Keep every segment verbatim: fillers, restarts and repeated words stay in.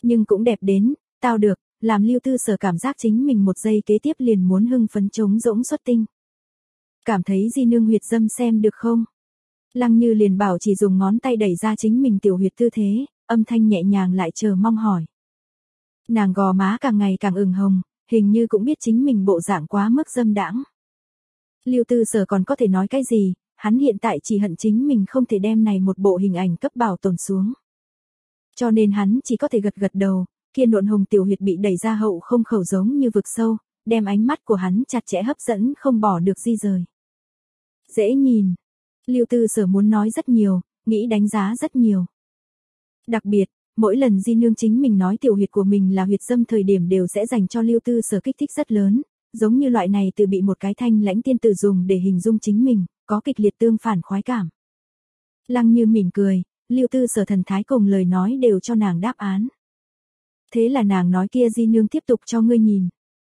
Nhưng cũng đẹp đến, tao được, làm Lưu Tư Sở cảm giác chính mình một giây kế tiếp liền muốn hưng phấn trống rỗng xuất tinh. Cảm thấy di nương huyệt dâm xem được không? Lăng Như liền bảo chỉ dùng ngón tay đẩy ra chính mình tiểu huyệt tư thế, âm thanh nhẹ nhàng lại chờ mong hỏi. Nàng gò má càng ngày càng ửng hồng, hình như cũng biết chính mình bộ dạng quá mức dâm đãng. Lưu Tư Sở còn có thể nói cái gì, hắn hiện tại chỉ hận chính mình không thể đem này một bộ hình ảnh cấp bảo tồn xuống. Cho nên hắn chỉ có thể gật gật đầu, kia nộn hồng tiểu huyệt bị đẩy ra hậu không khẩu giống như vực sâu, đem ánh mắt của hắn chặt chẽ hấp dẫn không bỏ được di rời. Dễ nhìn. Lưu Tư Sở muốn nói rất nhiều, nghĩ đánh giá rất nhiều. Đặc biệt, mỗi lần di nương chính mình nói tiểu huyệt của mình là huyệt dâm thời điểm đều sẽ dành cho Lưu Tư Sở kích thích rất lớn, giống như loại này từ bị một cái thanh lãnh tiên tử dùng để hình dung chính mình, có kịch liệt tương phản khoái cảm. Lăng Như mỉm cười, Lưu Tư Sở thần thái cùng lời nói đều cho nàng đáp án. Thế là nàng nói kia di nương tiếp tục cho ngươi nhìn.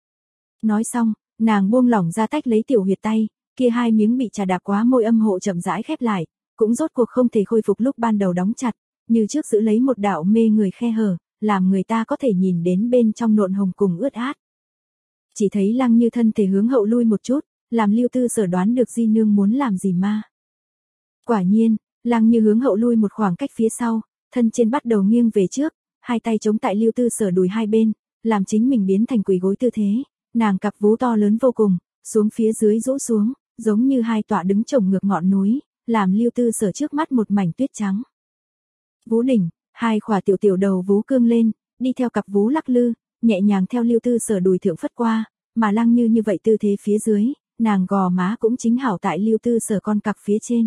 Nói xong, nàng buông lỏng ra tách lấy tiểu huyệt tay, kia hai miếng bị trà đạp quá môi âm hộ chậm rãi khép lại, cũng rốt cuộc không thể khôi phục lúc ban đầu đóng chặt, như trước giữ lấy một đạo mê người khe hở, làm người ta có thể nhìn đến bên trong nộn hồng cùng ướt át. Chỉ thấy Lăng Như thân thể hướng hậu lui một chút, làm Lưu Tư Sở đoán được di nương muốn làm gì ma. Quả nhiên, Lăng Như hướng hậu lui một khoảng cách phía sau, thân trên bắt đầu nghiêng về trước, hai tay chống tại Lưu Tư Sở đùi hai bên, làm chính mình biến thành quỳ gối tư thế, nàng cặp vú to lớn vô cùng, xuống phía dưới rũ xuống, giống như hai tọa đứng chồng ngược ngọn núi, làm Lưu Tư Sở trước mắt một mảnh tuyết trắng. Vú đỉnh, hai khỏa tiểu tiểu đầu vú cương lên, đi theo cặp vú lắc lư, nhẹ nhàng theo Lưu Tư Sở đùi thượng phất qua, mà Lăng Như như vậy tư thế phía dưới, nàng gò má cũng chính hảo tại Lưu Tư Sở con cặc phía trên.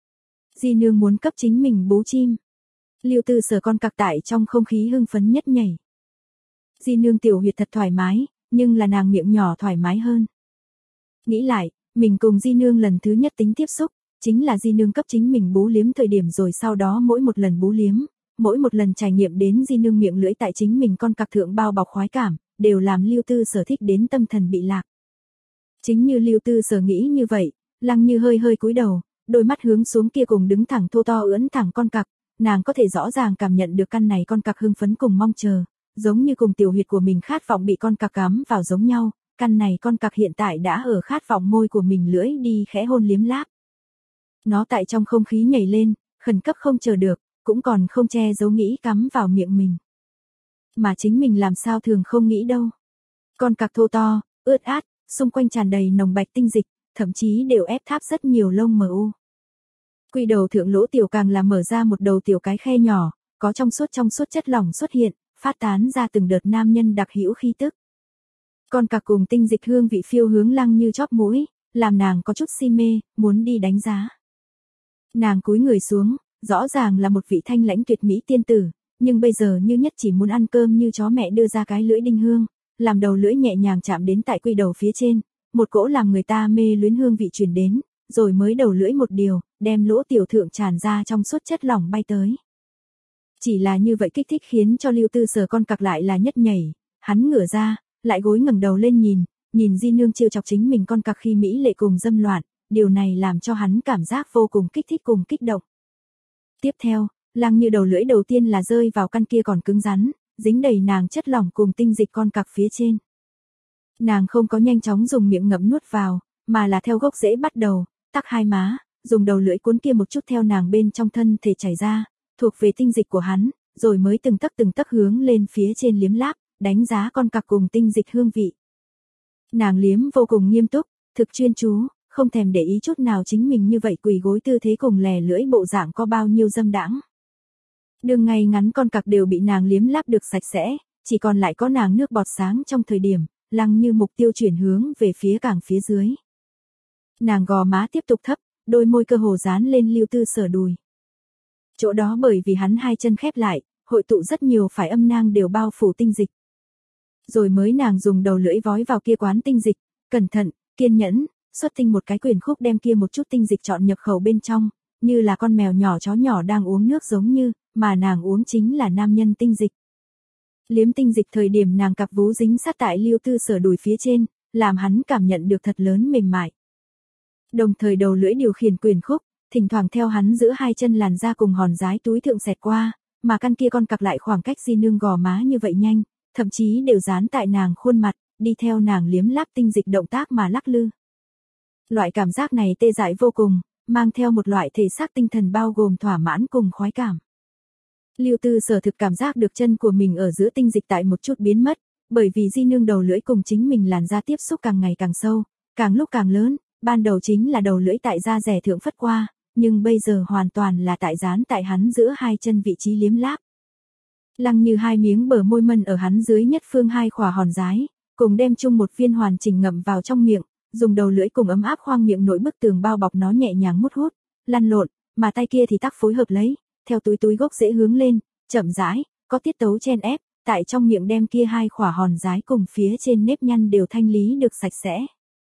Di nương muốn cấp chính mình bú chim. Lưu Tư Sở con cặc tại trong không khí hưng phấn nhất nhảy. Di nương tiểu huyệt thật thoải mái, nhưng là nàng miệng nhỏ thoải mái hơn. Nghĩ lại, mình cùng di nương lần thứ nhất tính tiếp xúc, chính là di nương cấp chính mình bú liếm thời điểm rồi sau đó mỗi một lần bú liếm, mỗi một lần trải nghiệm đến di nương miệng lưỡi tại chính mình con cặc thượng bao bọc khoái cảm, đều làm Lưu Tư Sở thích đến tâm thần bị lạc. Chính như Lưu Tư Sở nghĩ như vậy, Lăng Như hơi hơi cúi đầu, đôi mắt hướng xuống kia cùng đứng thẳng thô to ưỡn thẳng con cặc, nàng có thể rõ ràng cảm nhận được căn này con cặc hưng phấn cùng mong chờ, giống như cùng tiểu huyệt của mình khát vọng bị con cặc cắm vào giống nhau, căn này con cặc hiện tại đã ở khát vọng môi của mình lưỡi đi khẽ hôn liếm láp. Nó tại trong không khí nhảy lên, khẩn cấp không chờ được, cũng còn không che giấu nghĩ cắm vào miệng mình. Mà chính mình làm sao thường không nghĩ đâu. Con cặc thô to, ướt át, xung quanh tràn đầy nồng bạch tinh dịch, thậm chí đều ép tháp rất nhiều lông mờ u. Quy đầu thượng lỗ tiểu càng là mở ra một đầu tiểu cái khe nhỏ, có trong suốt trong suốt chất lỏng xuất hiện, phát tán ra từng đợt nam nhân đặc hữu khí tức. Con cặc cùng tinh dịch hương vị phiêu hướng Lăng Như chóp mũi, làm nàng có chút si mê, muốn đi đánh giá. Nàng cúi người xuống, rõ ràng là một vị thanh lãnh tuyệt mỹ tiên tử, nhưng bây giờ như nhất chỉ muốn ăn cơm như chó mẹ đưa ra cái lưỡi đinh hương, làm đầu lưỡi nhẹ nhàng chạm đến tại quy đầu phía trên, một cỗ làm người ta mê luyến hương vị truyền đến, rồi mới đầu lưỡi một điều, đem lỗ tiểu thượng tràn ra trong suốt chất lỏng bay tới. Chỉ là như vậy kích thích khiến cho Lưu Tư Sở con cặc lại là nhất nhảy, hắn ngửa ra, lại gối ngẩng đầu lên nhìn, nhìn di nương trêu chọc chính mình con cặc khi mỹ lệ cùng dâm loạn, điều này làm cho hắn cảm giác vô cùng kích thích cùng kích động. Tiếp theo, Lăng Như đầu lưỡi đầu tiên là rơi vào căn kia còn cứng rắn, dính đầy nàng chất lỏng cùng tinh dịch con cặc phía trên. Nàng không có nhanh chóng dùng miệng ngậm nuốt vào, mà là theo gốc rễ bắt đầu, tắc hai má, dùng đầu lưỡi cuốn kia một chút theo nàng bên trong thân thể chảy ra, thuộc về tinh dịch của hắn, rồi mới từng tấc từng tấc hướng lên phía trên liếm láp, đánh giá con cặc cùng tinh dịch hương vị. Nàng liếm vô cùng nghiêm túc, thực chuyên chú, không thèm để ý chút nào chính mình như vậy quỳ gối tư thế cùng lè lưỡi bộ dạng có bao nhiêu dâm đãng. Đường ngày ngắn con cặc đều bị nàng liếm láp được sạch sẽ, chỉ còn lại có nàng nước bọt sáng trong thời điểm, Lăng Như mục tiêu chuyển hướng về phía càng phía dưới. Nàng gò má tiếp tục thấp, đôi môi cơ hồ dán lên Lưu Tư Sở đùi. Chỗ đó bởi vì hắn hai chân khép lại, hội tụ rất nhiều phải âm nang đều bao phủ tinh dịch. Rồi mới nàng dùng đầu lưỡi vói vào kia quán tinh dịch, cẩn thận, kiên nhẫn, xuất tinh một cái quyền khúc đem kia một chút tinh dịch chọn nhập khẩu bên trong, như là con mèo nhỏ chó nhỏ đang uống nước giống như, mà nàng uống chính là nam nhân tinh dịch. Liếm tinh dịch thời điểm nàng cặp vú dính sát tại Lưu Tư Sở đùi phía trên, làm hắn cảm nhận được thật lớn mềm mại. Đồng thời đầu lưỡi điều khiển quyền khúc, thỉnh thoảng theo hắn giữa hai chân làn da cùng hòn dái túi thượng xẹt qua, mà căn kia con cặc lại khoảng cách di nương gò má như vậy nhanh, thậm chí đều dán tại nàng khuôn mặt, đi theo nàng liếm láp tinh dịch động tác mà lắc lư. Loại cảm giác này tê dại vô cùng, mang theo một loại thể xác tinh thần bao gồm thỏa mãn cùng khoái cảm. Lưu Tư Sở thực cảm giác được chân của mình ở giữa tinh dịch tại một chút biến mất, bởi vì di nương đầu lưỡi cùng chính mình làn da tiếp xúc càng ngày càng sâu, càng lúc càng lớn, ban đầu chính là đầu lưỡi tại da rẻ thượng phất qua, nhưng bây giờ hoàn toàn là tại dán tại hắn giữa hai chân vị trí liếm láp. Lăng Như hai miếng bờ môi mân ở hắn dưới nhất phương hai khỏa hòn dái, cùng đem chung một viên hoàn chỉnh ngậm vào trong miệng, dùng đầu lưỡi cùng ấm áp khoang miệng nội bức tường bao bọc nó nhẹ nhàng mút hút, lăn lộn, mà tay kia thì tác phối hợp lấy, theo túi túi gốc rễ hướng lên, chậm rãi, có tiết tấu chen ép, tại trong miệng đem kia hai khỏa hòn dái cùng phía trên nếp nhăn đều thanh lý được sạch sẽ.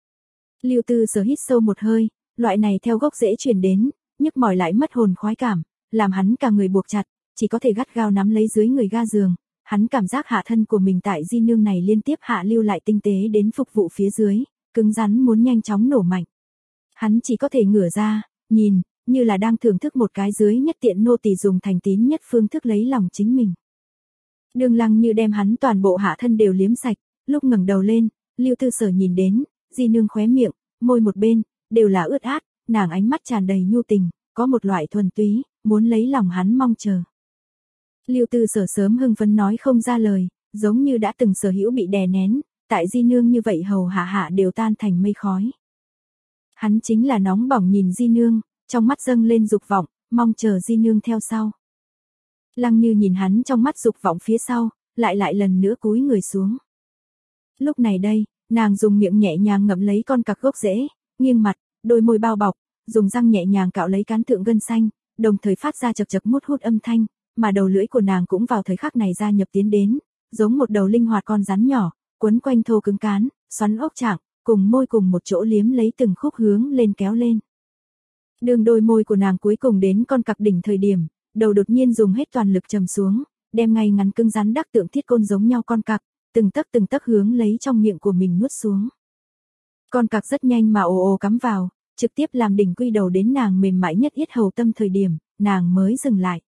Lưu Tư Sở hít sâu một hơi, loại này theo gốc rễ truyền đến, nhức mỏi lại mất hồn khoái cảm, làm hắn cả người buộc chặt, chỉ có thể gắt gao nắm lấy dưới người ga giường, hắn cảm giác hạ thân của mình tại di nương này liên tiếp hạ lưu lại tinh tế đến phục vụ phía dưới, cứng rắn muốn nhanh chóng nổ mạnh. Hắn chỉ có thể ngửa ra, nhìn, như là đang thưởng thức một cái dưới nhất tiện nô tỳ dùng thành tín nhất phương thức lấy lòng chính mình. Đường Lăng Như đem hắn toàn bộ hạ thân đều liếm sạch, lúc ngẩng đầu lên, Lưu Tư Sở nhìn đến, di nương khóe miệng, môi một bên, đều là ướt át, nàng ánh mắt tràn đầy nhu tình, có một loại thuần túy, muốn lấy lòng hắn mong chờ. Lưu Tư Sở sớm hưng phấn nói không ra lời, giống như đã từng sở hữu bị đè nén, tại di nương như vậy hầu hạ hạ đều tan thành mây khói. Hắn chính là nóng bỏng nhìn di nương, trong mắt dâng lên dục vọng, mong chờ di nương theo sau. Lăng Như nhìn hắn trong mắt dục vọng phía sau, lại lại lần nữa cúi người xuống. Lúc này đây, nàng dùng miệng nhẹ nhàng ngậm lấy con cặc gốc rễ, nghiêng mặt, đôi môi bao bọc, dùng răng nhẹ nhàng cạo lấy cán thượng gân xanh, đồng thời phát ra chật chật mút hút âm thanh, mà đầu lưỡi của nàng cũng vào thời khắc này gia nhập tiến đến, giống một đầu linh hoạt con rắn nhỏ, quấn quanh thô cứng cán, xoắn ốc trạng, cùng môi cùng một chỗ liếm lấy từng khúc hướng lên kéo lên. Đường đôi môi của nàng cuối cùng đến con cặc đỉnh thời điểm, đầu đột nhiên dùng hết toàn lực trầm xuống, đem ngay ngắn cứng rắn đắc tượng thiết côn giống nhau con cặc, từng tấc từng tấc hướng lấy trong miệng của mình nuốt xuống. Con cặc rất nhanh mà ồ ồ cắm vào, trực tiếp làm đỉnh quy đầu đến nàng mềm mại nhất yết hầu tâm thời điểm, nàng mới dừng lại.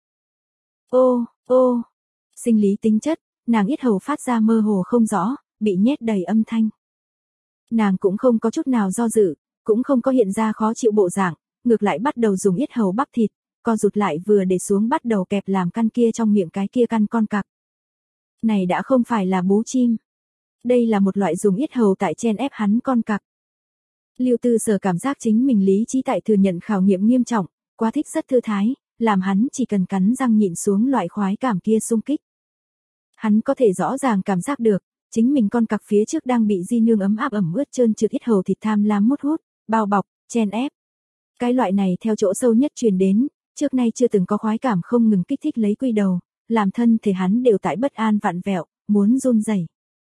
Ô, ô, sinh lý tính chất, nàng yết hầu phát ra mơ hồ không rõ, bị nhét đầy âm thanh. Nàng cũng không có chút nào do dự, cũng không có hiện ra khó chịu bộ dạng, ngược lại bắt đầu dùng yết hầu bắp thịt, co rụt lại vừa để xuống bắt đầu kẹp làm căn kia trong miệng cái kia căn con cặc. Này đã không phải là bú chim. Đây là một loại dùng yết hầu tại chen ép hắn con cặc. Lưu Tư Sở cảm giác chính mình lý trí tại thừa nhận khảo nghiệm nghiêm trọng, quá thích rất thư thái, làm hắn chỉ cần cắn răng nhịn xuống loại khoái cảm kia xung kích. Hắn có thể rõ ràng cảm giác được, chính mình con cặc phía trước đang bị di nương ấm áp ẩm ướt trơn trượt yết hầu thịt tham lam mút hút, bao bọc, chen ép. Cái loại này theo chỗ sâu nhất truyền đến, trước nay chưa từng có khoái cảm không ngừng kích thích lấy quy đầu, làm thân thể hắn đều tại bất an vặn vẹo, muốn run rẩy.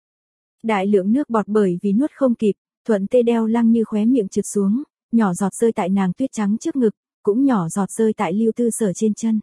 Đại lượng nước bọt bởi vì nuốt không kịp, thuận tê đeo Lăng Như khóe miệng trượt xuống, nhỏ giọt rơi tại nàng tuyết trắng trước ngực, cũng nhỏ giọt rơi tại Lưu Tư Sở trên chân.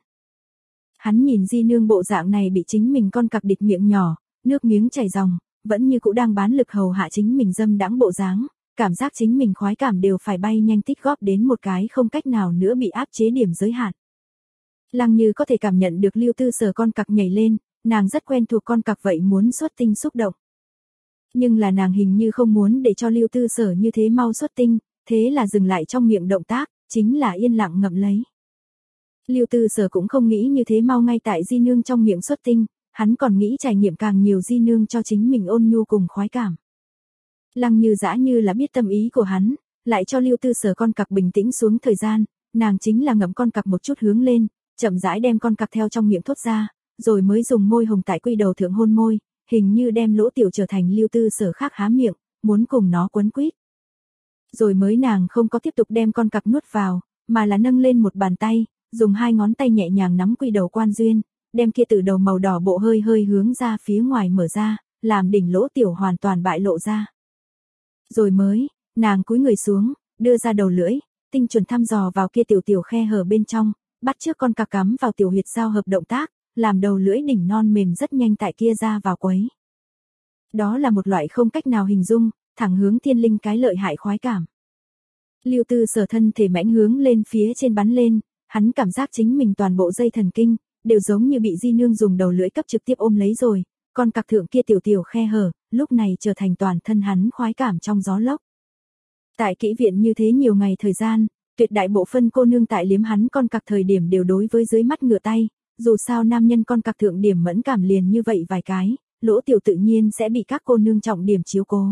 Hắn nhìn di nương bộ dạng này bị chính mình con cặc địch miệng nhỏ, nước miếng chảy ròng, vẫn như cũ đang bán lực hầu hạ chính mình dâm đãng bộ dáng, cảm giác chính mình khoái cảm đều phải bay nhanh tích góp đến một cái không cách nào nữa bị áp chế điểm giới hạn. Lăng Như có thể cảm nhận được Lưu Tư Sở con cặc nhảy lên, nàng rất quen thuộc con cặc vậy muốn xuất tinh xúc động. Nhưng là nàng hình như không muốn để cho Lưu Tư Sở như thế mau xuất tinh, thế là dừng lại trong miệng động tác, chính là yên lặng ngậm lấy. Lưu Tư Sở cũng không nghĩ như thế mau ngay tại di nương trong miệng xuất tinh, hắn còn nghĩ trải nghiệm càng nhiều di nương cho chính mình ôn nhu cùng khoái cảm. Lăng Như dã như là biết tâm ý của hắn, lại cho Lưu Tư Sở con cặc bình tĩnh xuống thời gian, nàng chính là ngậm con cặc một chút hướng lên, chậm rãi đem con cặc theo trong miệng thốt ra, rồi mới dùng môi hồng tại quy đầu thượng hôn môi, hình như đem lỗ tiểu trở thành Lưu Tư Sở khác há miệng, muốn cùng nó quấn quýt. Rồi mới nàng không có tiếp tục đem con cặc nuốt vào, mà là nâng lên một bàn tay, dùng hai ngón tay nhẹ nhàng nắm quy đầu quan duyên, đem kia từ đầu màu đỏ bộ hơi hơi hướng ra phía ngoài mở ra, làm đỉnh lỗ tiểu hoàn toàn bại lộ ra. Rồi mới, nàng cúi người xuống, đưa ra đầu lưỡi, tinh chuẩn thăm dò vào kia tiểu tiểu khe hở bên trong, bắt trước con cặc cắm vào tiểu huyệt giao hợp động tác, làm đầu lưỡi đỉnh non mềm rất nhanh tại kia ra vào quấy. Đó là một loại không cách nào hình dung, thẳng hướng thiên linh cái lợi hại khoái cảm. Lưu Tư Sở thân thể mãnh hướng lên phía trên bắn lên, hắn cảm giác chính mình toàn bộ dây thần kinh, đều giống như bị di nương dùng đầu lưỡi cấp trực tiếp ôm lấy rồi, con cặc thượng kia tiểu tiểu khe hở, lúc này trở thành toàn thân hắn khoái cảm trong gió lốc. Tại kỹ viện như thế nhiều ngày thời gian, tuyệt đại bộ phân cô nương tại liếm hắn con cặc thời điểm đều đối với dưới mắt ngửa tay, dù sao nam nhân con cặc thượng điểm mẫn cảm liền như vậy vài cái, lỗ tiểu tự nhiên sẽ bị các cô nương trọng điểm chiếu cố.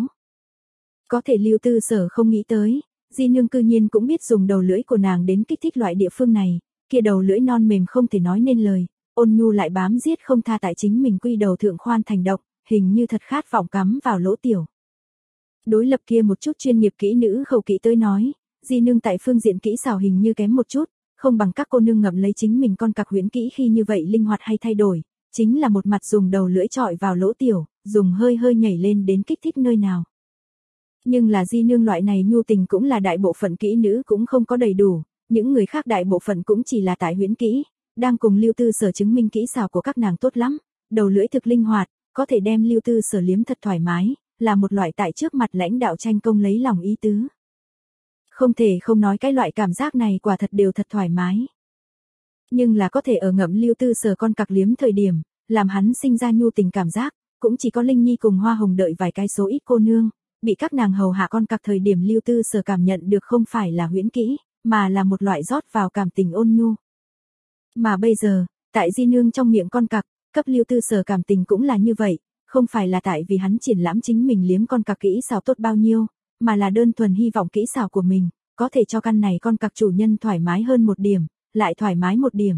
Có thể Lưu Tư Sở không nghĩ tới, di nương cư nhiên cũng biết dùng đầu lưỡi của nàng đến kích thích loại địa phương này, kia đầu lưỡi non mềm không thể nói nên lời, ôn nhu lại bám giết không tha tại chính mình quy đầu thượng khoan thành động, hình như thật khát vọng cắm vào lỗ tiểu. Đối lập kia một chút chuyên nghiệp kỹ nữ khẩu kỹ tới nói, di nương tại phương diện kỹ xảo hình như kém một chút, không bằng các cô nương ngậm lấy chính mình con cặc huyễn kỹ khi như vậy linh hoạt hay thay đổi, chính là một mặt dùng đầu lưỡi chọi vào lỗ tiểu, dùng hơi hơi nhảy lên đến kích thích nơi nào. Nhưng là di nương loại này nhu tình cũng là đại bộ phận kỹ nữ cũng không có đầy đủ, những người khác đại bộ phận cũng chỉ là tại huyễn kỹ, đang cùng Lưu Tư Sở chứng minh kỹ xảo của các nàng tốt lắm, đầu lưỡi thực linh hoạt, có thể đem Lưu Tư Sở liếm thật thoải mái, là một loại tại trước mặt lãnh đạo tranh công lấy lòng ý tứ. Không thể không nói cái loại cảm giác này quả thật đều thật thoải mái. Nhưng là có thể ở ngậm Lưu Tư Sở con cặc liếm thời điểm, làm hắn sinh ra nhu tình cảm giác, cũng chỉ có Linh Nhi cùng Hoa Hồng đợi vài cái số ít cô nương, bị các nàng hầu hạ con cặc thời điểm Lưu Tư Sở cảm nhận được không phải là huyễn kỹ, mà là một loại rót vào cảm tình ôn nhu. Mà bây giờ, tại di nương trong miệng con cặc, cấp Lưu Tư Sở cảm tình cũng là như vậy, không phải là tại vì hắn triển lãm chính mình liếm con cặc kỹ xảo tốt bao nhiêu, mà là đơn thuần hy vọng kỹ xảo của mình, có thể cho căn này con cặc chủ nhân thoải mái hơn một điểm, lại thoải mái một điểm.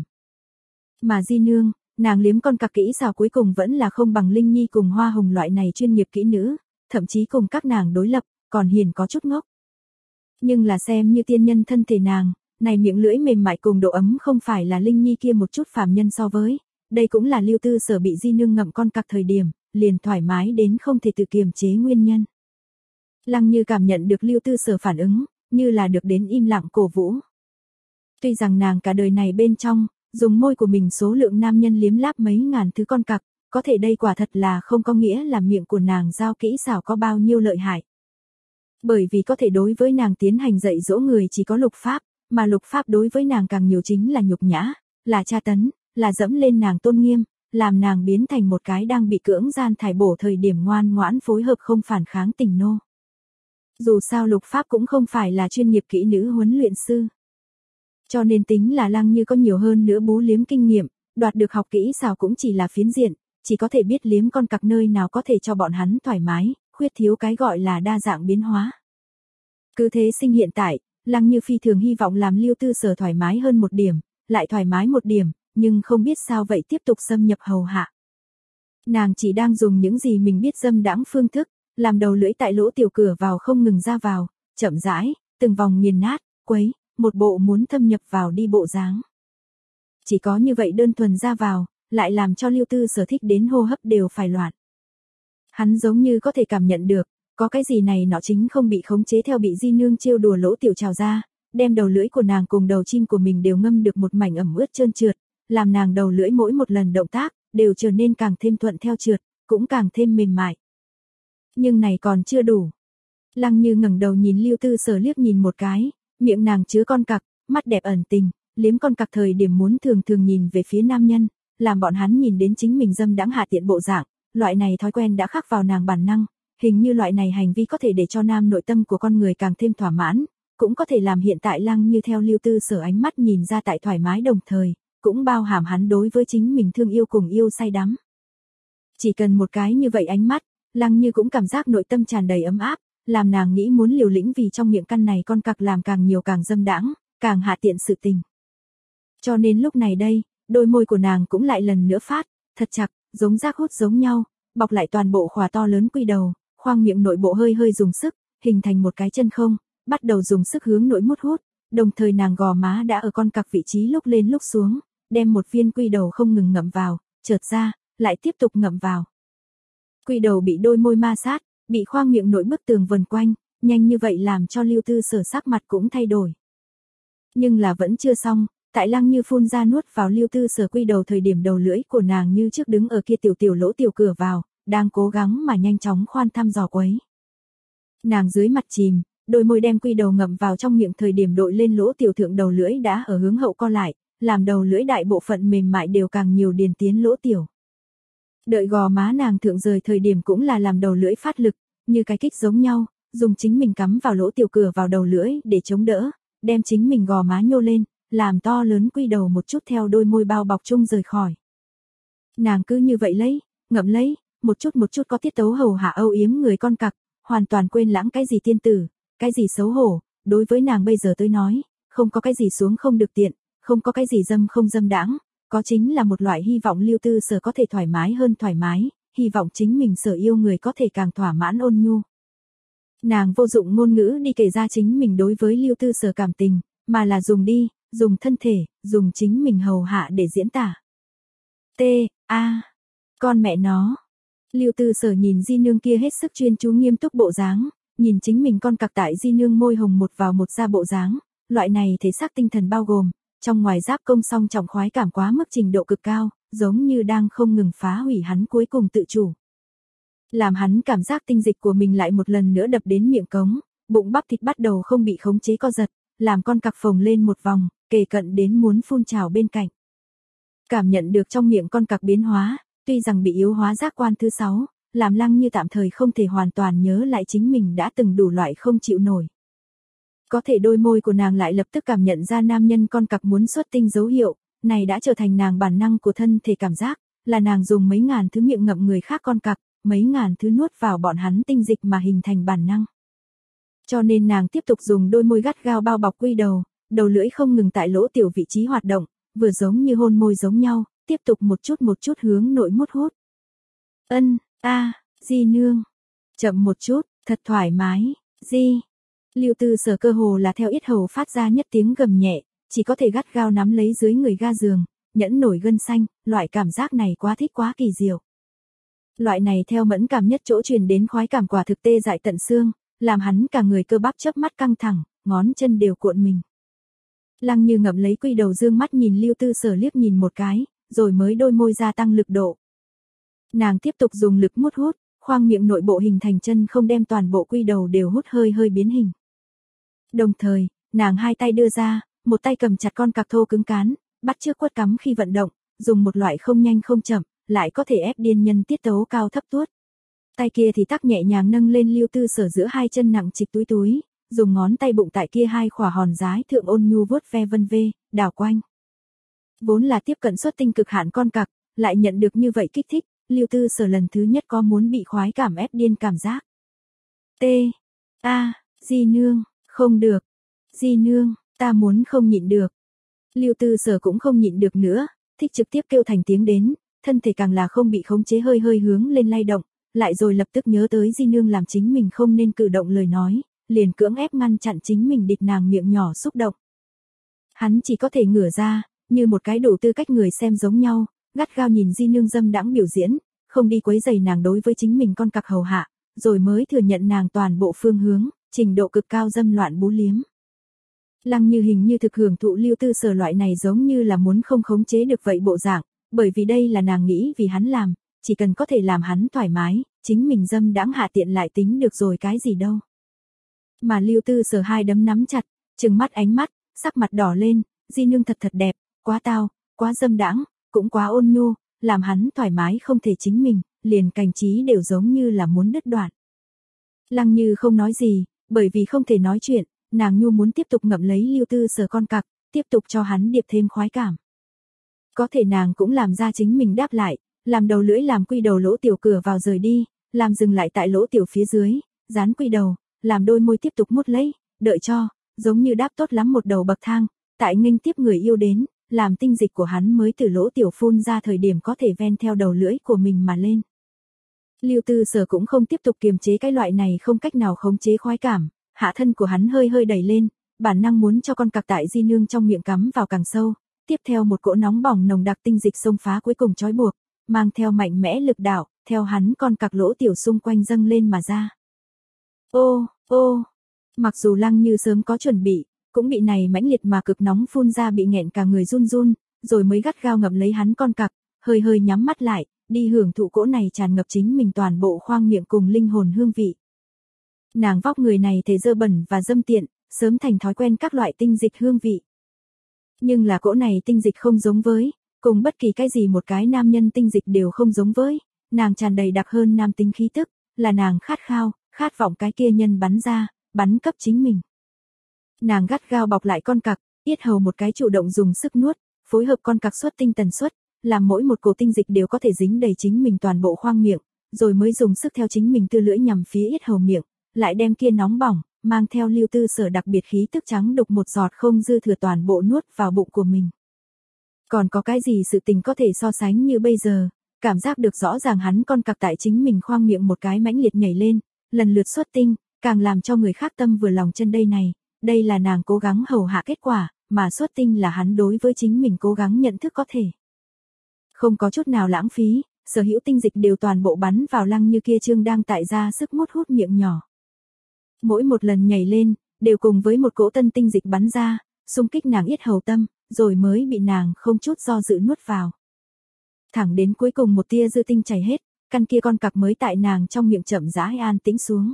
Mà di nương, nàng liếm con cặc kỹ xảo cuối cùng vẫn là không bằng Linh Nhi cùng Hoa Hồng loại này chuyên nghiệp kỹ nữ, thậm chí cùng các nàng đối lập, còn hiền có chút ngốc. Nhưng là xem như tiên nhân thân thể nàng, này miệng lưỡi mềm mại cùng độ ấm không phải là Linh Nhi kia một chút phàm nhân so với, đây cũng là Lưu Tư Sở bị di nương ngậm con cặc thời điểm, liền thoải mái đến không thể tự kiềm chế nguyên nhân. Lăng Như cảm nhận được Lưu Tư Sở phản ứng, như là được đến im lặng cổ vũ. Tuy rằng nàng cả đời này bên trong, dùng môi của mình số lượng nam nhân liếm láp mấy ngàn thứ con cặc, có thể đây quả thật là không có nghĩa là miệng của nàng giao kỹ xảo có bao nhiêu lợi hại. Bởi vì có thể đối với nàng tiến hành dạy dỗ người chỉ có lục pháp, mà lục pháp đối với nàng càng nhiều chính là nhục nhã, là tra tấn, là dẫm lên nàng tôn nghiêm, làm nàng biến thành một cái đang bị cưỡng gian thải bổ thời điểm ngoan ngoãn phối hợp không phản kháng tình nô. Dù sao lục pháp cũng không phải là chuyên nghiệp kỹ nữ huấn luyện sư. Cho nên tính là Lăng Như có nhiều hơn nữa bú liếm kinh nghiệm, đoạt được học kỹ xảo cũng chỉ là phiến diện, chỉ có thể biết liếm con cặc nơi nào có thể cho bọn hắn thoải mái, khuyết thiếu cái gọi là đa dạng biến hóa. Cứ thế sinh hiện tại, Lăng Như phi thường hy vọng làm Lưu Tư Sở thoải mái hơn một điểm, lại thoải mái một điểm, nhưng không biết sao vậy tiếp tục xâm nhập hầu hạ. Nàng chỉ đang dùng những gì mình biết dâm đãng phương thức, làm đầu lưỡi tại lỗ tiểu cửa vào không ngừng ra vào, chậm rãi, từng vòng nghiền nát, quấy, một bộ muốn thâm nhập vào đi bộ dáng. Chỉ có như vậy đơn thuần ra vào, lại làm cho Lưu Tư Sở thích đến hô hấp đều phải loạn. Hắn giống như có thể cảm nhận được, có cái gì này nó chính không bị khống chế theo bị di nương trêu đùa lỗ tiểu trào ra, đem đầu lưỡi của nàng cùng đầu chim của mình đều ngâm được một mảnh ẩm ướt trơn trượt, làm nàng đầu lưỡi mỗi một lần động tác, đều trở nên càng thêm thuận theo trượt, cũng càng thêm mềm mại. Nhưng này còn chưa đủ. Lăng Như ngẩng đầu nhìn Lưu Tư Sở liếc nhìn một cái, miệng nàng chứa con cặc, mắt đẹp ẩn tình, liếm con cặc thời điểm muốn thường thường nhìn về phía nam nhân, làm bọn hắn nhìn đến chính mình dâm đãng hạ tiện bộ dạng, loại này thói quen đã khắc vào nàng bản năng, hình như loại này hành vi có thể để cho nam nội tâm của con người càng thêm thỏa mãn, cũng có thể làm hiện tại Lăng Như theo Lưu Tư Sở ánh mắt nhìn ra tại thoải mái đồng thời, cũng bao hàm hắn đối với chính mình thương yêu cùng yêu say đắm. Chỉ cần một cái như vậy ánh mắt, Lăng Như cũng cảm giác nội tâm tràn đầy ấm áp, làm nàng nghĩ muốn liều lĩnh vì trong miệng căn này con cặc làm càng nhiều càng dâm đãng, càng hạ tiện sự tình. Cho nên lúc này đây, đôi môi của nàng cũng lại lần nữa phát, thật chặt, giống rác hút giống nhau, bọc lại toàn bộ khóa to lớn quy đầu, khoang miệng nội bộ hơi hơi dùng sức, hình thành một cái chân không, bắt đầu dùng sức hướng nội mút hút, đồng thời nàng gò má đã ở con cặc vị trí lúc lên lúc xuống, đem một viên quy đầu không ngừng ngậm vào, chợt ra, lại tiếp tục ngậm vào. Quy đầu bị đôi môi ma sát, bị khoang miệng nội bức tường vần quanh, nhanh như vậy làm cho Lưu Tư Sở sắc mặt cũng thay đổi. Nhưng là vẫn chưa xong, tại Lăng Như phun ra nuốt vào Lưu Tư Sở quy đầu thời điểm đầu lưỡi của nàng như trước đứng ở kia tiểu tiểu lỗ tiểu cửa vào, đang cố gắng mà nhanh chóng khoan thăm dò quấy. Nàng dưới mặt chìm, đôi môi đem quy đầu ngậm vào trong miệng thời điểm đội lên lỗ tiểu thượng đầu lưỡi đã ở hướng hậu co lại, làm đầu lưỡi đại bộ phận mềm mại đều càng nhiều điền tiến lỗ tiểu. Đợi gò má nàng thượng rời thời điểm cũng là làm đầu lưỡi phát lực, như cái kích giống nhau, dùng chính mình cắm vào lỗ tiểu cửa vào đầu lưỡi để chống đỡ, đem chính mình gò má nhô lên, làm to lớn quy đầu một chút theo đôi môi bao bọc chung rời khỏi. Nàng cứ như vậy lấy, ngậm lấy, một chút một chút có tiết tấu hầu hạ âu yếm người con cặc, hoàn toàn quên lãng cái gì tiên tử, cái gì xấu hổ, đối với nàng bây giờ tới nói, không có cái gì xuống không được tiện, không có cái gì dâm không dâm đãng, có chính là một loại hy vọng Lưu Tư Sở có thể thoải mái hơn thoải mái, hy vọng chính mình sở yêu người có thể càng thỏa mãn ôn nhu. Nàng vô dụng ngôn ngữ đi kể ra chính mình đối với Lưu Tư Sở cảm tình, mà là dùng đi, dùng thân thể, dùng chính mình hầu hạ để diễn tả. T, A, con mẹ nó. Lưu Tư Sở nhìn Di Nương kia hết sức chuyên chú nghiêm túc bộ dáng, nhìn chính mình con cặc tại Di Nương môi hồng một vào một ra bộ dáng, loại này thể xác tinh thần bao gồm, trong ngoài giáp công song trọng khoái cảm quá mức trình độ cực cao, giống như đang không ngừng phá hủy hắn cuối cùng tự chủ. Làm hắn cảm giác tinh dịch của mình lại một lần nữa đập đến miệng cống, bụng bắp thịt bắt đầu không bị khống chế co giật, làm con cặc phồng lên một vòng, kề cận đến muốn phun trào bên cạnh. Cảm nhận được trong miệng con cặc biến hóa, tuy rằng bị yếu hóa giác quan thứ sáu, làm Lăng Như tạm thời không thể hoàn toàn nhớ lại chính mình đã từng đủ loại không chịu nổi. Có thể đôi môi của nàng lại lập tức cảm nhận ra nam nhân con cặc muốn xuất tinh dấu hiệu, này đã trở thành nàng bản năng của thân thể cảm giác, là nàng dùng mấy ngàn thứ miệng ngậm người khác con cặc, mấy ngàn thứ nuốt vào bọn hắn tinh dịch mà hình thành bản năng. Cho nên nàng tiếp tục dùng đôi môi gắt gao bao bọc quy đầu, đầu lưỡi không ngừng tại lỗ tiểu vị trí hoạt động, vừa giống như hôn môi giống nhau, tiếp tục một chút một chút hướng nội mút hút. Ân, a, Di Nương. Chậm một chút, thật thoải mái, Di. Lưu Tư Sở cơ hồ là theo yết hầu phát ra nhất tiếng gầm nhẹ, chỉ có thể gắt gao nắm lấy dưới người ga giường, nhẫn nổi gân xanh, loại cảm giác này quá thích quá kỳ diệu. Loại này theo mẫn cảm nhất chỗ truyền đến khoái cảm quả thực tê dại tận xương, làm hắn cả người cơ bắp chớp mắt căng thẳng, ngón chân đều cuộn mình. Lăng Như ngậm lấy quy đầu dương mắt nhìn Lưu Tư Sở liếc nhìn một cái, rồi mới đôi môi gia tăng lực độ. Nàng tiếp tục dùng lực mút hút, khoang miệng nội bộ hình thành chân không đem toàn bộ quy đầu đều hút hơi hơi biến hình. Đồng thời, nàng hai tay đưa ra, một tay cầm chặt con cặc thô cứng cán, bắt chước quất cắm khi vận động, dùng một loại không nhanh không chậm, lại có thể ép điên nhân tiết tấu cao thấp tuốt. Tay kia thì tắc nhẹ nhàng nâng lên Lưu Tư Sở giữa hai chân nặng trịch túi túi, dùng ngón tay bụng tại kia hai khỏa hòn rái thượng ôn nhu vuốt ve vân vê, đảo quanh. Vốn là tiếp cận xuất tinh cực hạn con cặc, lại nhận được như vậy kích thích, Lưu Tư Sở lần thứ nhất có muốn bị khoái cảm ép điên cảm giác. T. A. Di Nương, không được. Di Nương, ta muốn không nhịn được. Lưu Tư Sở cũng không nhịn được nữa, thích trực tiếp kêu thành tiếng đến, thân thể càng là không bị khống chế hơi hơi hướng lên lay động, lại rồi lập tức nhớ tới Di Nương làm chính mình không nên cử động lời nói, liền cưỡng ép ngăn chặn chính mình địch nàng miệng nhỏ xúc động. Hắn chỉ có thể ngửa ra, như một cái đủ tư cách người xem giống nhau, gắt gao nhìn Di Nương dâm đãng biểu diễn, không đi quấy rầy nàng đối với chính mình con cặc hầu hạ, rồi mới thừa nhận nàng toàn bộ phương hướng, trình độ cực cao dâm loạn bú liếm. Lăng Như hình như thực hưởng thụ Lưu Tư Sở loại này giống như là muốn không khống chế được vậy bộ dạng, bởi vì đây là nàng nghĩ vì hắn làm, chỉ cần có thể làm hắn thoải mái, chính mình dâm đãng hạ tiện lại tính được rồi cái gì đâu. Mà Lưu Tư Sở hai đấm nắm chặt, trừng mắt ánh mắt, sắc mặt đỏ lên, Di Nương thật thật đẹp, quá tao, quá dâm đãng, cũng quá ôn nhu, làm hắn thoải mái không thể chính mình, liền cảnh trí đều giống như là muốn đứt đoạn. Lăng Như không nói gì, bởi vì không thể nói chuyện, nàng nhu muốn tiếp tục ngậm lấy Lưu Tư Sở con cặc, tiếp tục cho hắn điệp thêm khoái cảm. Có thể nàng cũng làm ra chính mình đáp lại, làm đầu lưỡi làm quy đầu lỗ tiểu cửa vào rời đi, làm dừng lại tại lỗ tiểu phía dưới, dán quy đầu, làm đôi môi tiếp tục mút lấy, đợi cho, giống như đáp tốt lắm một đầu bậc thang, tại nghênh tiếp người yêu đến, làm tinh dịch của hắn mới từ lỗ tiểu phun ra thời điểm có thể ven theo đầu lưỡi của mình mà lên. Lưu Tư Sở cũng không tiếp tục kiềm chế cái loại này không cách nào khống chế khoái cảm, hạ thân của hắn hơi hơi đẩy lên, bản năng muốn cho con cặc tại Di Nương trong miệng cắm vào càng sâu, tiếp theo một cỗ nóng bỏng nồng đặc tinh dịch xông phá cuối cùng trói buộc, mang theo mạnh mẽ lực đạo, theo hắn con cặc lỗ tiểu xung quanh dâng lên mà ra. Ô, ô, mặc dù Lăng Như sớm có chuẩn bị, cũng bị này mãnh liệt mà cực nóng phun ra bị nghẹn cả người run run, rồi mới gắt gao ngậm lấy hắn con cặc, hơi hơi nhắm mắt lại, đi hưởng thụ cỗ này tràn ngập chính mình toàn bộ khoang miệng cùng linh hồn hương vị. Nàng vóc người này thể dơ bẩn và dâm tiện, sớm thành thói quen các loại tinh dịch hương vị. Nhưng là cỗ này tinh dịch không giống với, cùng bất kỳ cái gì một cái nam nhân tinh dịch đều không giống với, nàng tràn đầy đặc hơn nam tính khí tức, là nàng khát khao, khát vọng cái kia nhân bắn ra, bắn cấp chính mình. Nàng gắt gao bọc lại con cặc, yết hầu một cái chủ động dùng sức nuốt, phối hợp con cặc xuất tinh tần suất, làm mỗi một cổ tinh dịch đều có thể dính đầy chính mình toàn bộ khoang miệng, rồi mới dùng sức theo chính mình tư lưỡi nhằm phía yết hầu miệng, lại đem kia nóng bỏng, mang theo Lưu Tư Sở đặc biệt khí tức trắng đục một giọt không dư thừa toàn bộ nuốt vào bụng của mình. Còn có cái gì sự tình có thể so sánh như bây giờ, cảm giác được rõ ràng hắn con cặc tại chính mình khoang miệng một cái mãnh liệt nhảy lên, lần lượt xuất tinh, càng làm cho người khác tâm vừa lòng chân đây này, đây là nàng cố gắng hầu hạ kết quả, mà xuất tinh là hắn đối với chính mình cố gắng nhận thức có thể. Không có chút nào lãng phí, sở hữu tinh dịch đều toàn bộ bắn vào Lăng Như kia trương đang tại ra sức mút hút miệng nhỏ. Mỗi một lần nhảy lên, đều cùng với một cỗ tân tinh dịch bắn ra, xung kích nàng yết hầu tâm, rồi mới bị nàng không chút do dự nuốt vào. Thẳng đến cuối cùng một tia dư tinh chảy hết, căn kia con cặc mới tại nàng trong miệng chậm rãi an tĩnh xuống.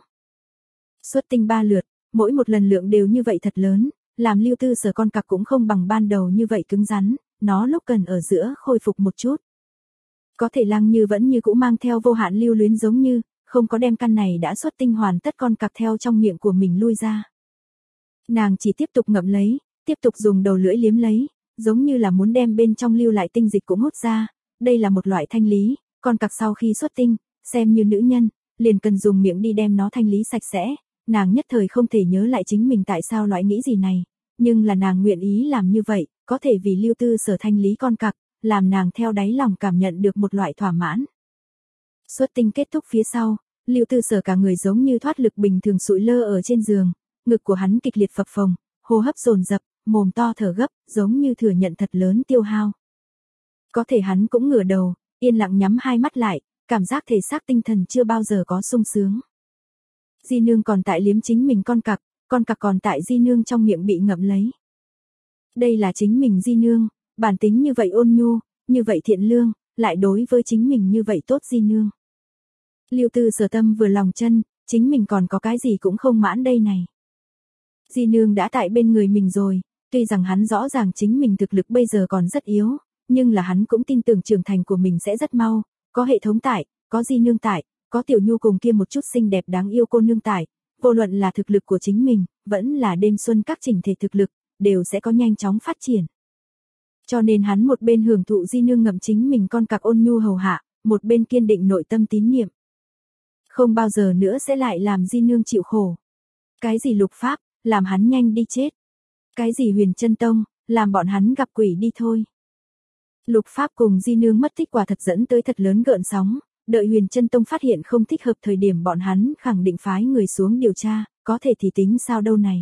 Xuất tinh ba lượt, mỗi một lần lượng đều như vậy thật lớn, làm Lưu Tư Sở con cặc cũng không bằng ban đầu như vậy cứng rắn, nó lúc cần ở giữa khôi phục một chút. Có thể Lăng Như vẫn như cũ mang theo vô hạn lưu luyến giống như, không có đem căn này đã xuất tinh hoàn tất con cặc theo trong miệng của mình lui ra. Nàng chỉ tiếp tục ngậm lấy, tiếp tục dùng đầu lưỡi liếm lấy, giống như là muốn đem bên trong lưu lại tinh dịch cũng hút ra, đây là một loại thanh lý, con cặc sau khi xuất tinh, xem như nữ nhân, liền cần dùng miệng đi đem nó thanh lý sạch sẽ, nàng nhất thời không thể nhớ lại chính mình tại sao loại nghĩ gì này, nhưng là nàng nguyện ý làm như vậy, có thể vì Lưu Tư Sở thanh lý con cặc, làm nàng theo đáy lòng cảm nhận được một loại thỏa mãn. Xuất tinh kết thúc phía sau, Lưu Tư Sở cả người giống như thoát lực bình thường sụi lơ ở trên giường, ngực của hắn kịch liệt phập phồng, hô hấp dồn dập, mồm to thở gấp, giống như thừa nhận thật lớn tiêu hao. Có thể hắn cũng ngửa đầu, yên lặng nhắm hai mắt lại, cảm giác thể xác tinh thần chưa bao giờ có sung sướng. Di nương còn tại liếm chính mình con cặc, con cặc còn tại di nương trong miệng bị ngậm lấy. Đây là chính mình di nương, bản tính như vậy ôn nhu, như vậy thiện lương, lại đối với chính mình như vậy tốt di nương. Lưu Tư Sở tâm vừa lòng chân, chính mình còn có cái gì cũng không mãn đây này. Di nương đã tại bên người mình rồi, tuy rằng hắn rõ ràng chính mình thực lực bây giờ còn rất yếu, nhưng là hắn cũng tin tưởng trưởng thành của mình sẽ rất mau, có hệ thống tại, có di nương tại, có tiểu nhu cùng kia một chút xinh đẹp đáng yêu cô nương tại, vô luận là thực lực của chính mình, vẫn là đêm xuân các chỉnh thể thực lực, đều sẽ có nhanh chóng phát triển. Cho nên hắn một bên hưởng thụ di nương ngậm chính mình con cặc ôn nhu hầu hạ, một bên kiên định nội tâm tín niệm. Không bao giờ nữa sẽ lại làm di nương chịu khổ. Cái gì lục pháp, làm hắn nhanh đi chết. Cái gì huyền chân tông, làm bọn hắn gặp quỷ đi thôi. Lục pháp cùng di nương mất tích quả thật dẫn tới thật lớn gợn sóng, đợi huyền chân tông phát hiện không thích hợp thời điểm bọn hắn khẳng định phái người xuống điều tra, có thể thì tính sao đâu này.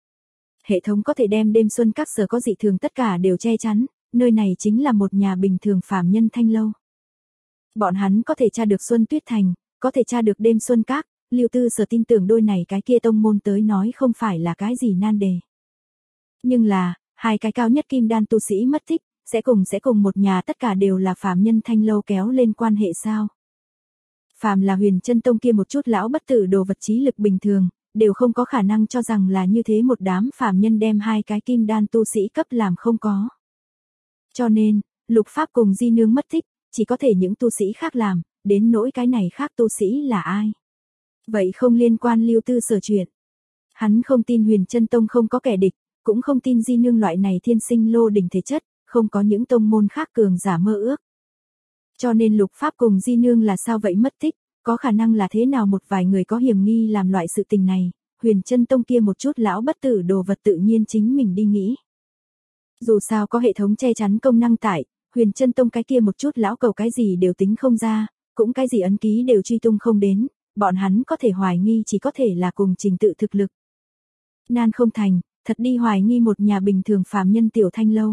Hệ thống có thể đem đêm xuân các sở có dị thường tất cả đều che chắn, nơi này chính là một nhà bình thường phàm nhân thanh lâu. Bọn hắn có thể tra được Xuân Tuyết Thành, có thể tra được đêm xuân các, Lưu Tư Sở tin tưởng đôi này cái kia tông môn tới nói không phải là cái gì nan đề. Nhưng là, hai cái cao nhất kim đan tu sĩ mất tích, sẽ cùng sẽ cùng một nhà tất cả đều là phàm nhân thanh lâu kéo lên quan hệ sao? Phàm là huyền chân tông kia một chút lão bất tử đồ vật trí lực bình thường, đều không có khả năng cho rằng là như thế một đám phàm nhân đem hai cái kim đan tu sĩ cấp làm không có. Cho nên, lục pháp cùng di nương mất tích, chỉ có thể những tu sĩ khác làm, đến nỗi cái này khác tu sĩ là ai. Vậy không liên quan Lưu Tư Sở chuyện. Hắn không tin huyền chân tông không có kẻ địch, cũng không tin di nương loại này thiên sinh lô đỉnh thể chất, không có những tông môn khác cường giả mơ ước. Cho nên lục pháp cùng di nương là sao vậy mất tích, có khả năng là thế nào một vài người có hiểm nghi làm loại sự tình này, huyền chân tông kia một chút lão bất tử đồ vật tự nhiên chính mình đi nghĩ. Dù sao có hệ thống che chắn công năng tại, huyền chân tông cái kia một chút lão cầu cái gì đều tính không ra, cũng cái gì ấn ký đều truy tung không đến, bọn hắn có thể hoài nghi chỉ có thể là cùng trình tự thực lực. Nan không thành, thật đi hoài nghi một nhà bình thường phàm nhân tiểu thanh lâu.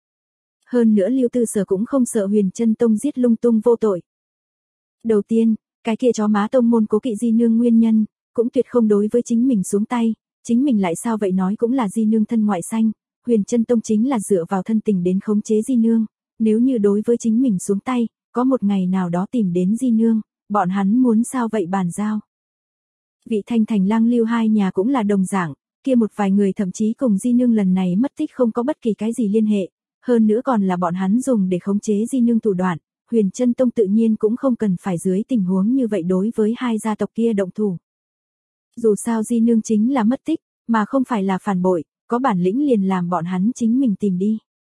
Hơn nữa Lưu Tư Sở cũng không sợ huyền chân tông giết lung tung vô tội. Đầu tiên, cái kia chó má tông môn cố kỵ di nương nguyên nhân, cũng tuyệt không đối với chính mình xuống tay, chính mình lại sao vậy nói cũng là di nương thân ngoại sanh, huyền chân tông chính là dựa vào thân tình đến khống chế di nương, nếu như đối với chính mình xuống tay, có một ngày nào đó tìm đến di nương, bọn hắn muốn sao vậy bàn giao. Vị Thanh Thành Lang Lưu hai nhà cũng là đồng dạng, kia một vài người thậm chí cùng Di Nương lần này mất tích không có bất kỳ cái gì liên hệ, hơn nữa còn là bọn hắn dùng để khống chế Di Nương thủ đoạn, Huyền Chân Tông tự nhiên cũng không cần phải dưới tình huống như vậy đối với hai gia tộc kia động thủ. Dù sao Di Nương chính là mất tích, mà không phải là phản bội, có bản lĩnh liền làm bọn hắn chính mình tìm đi.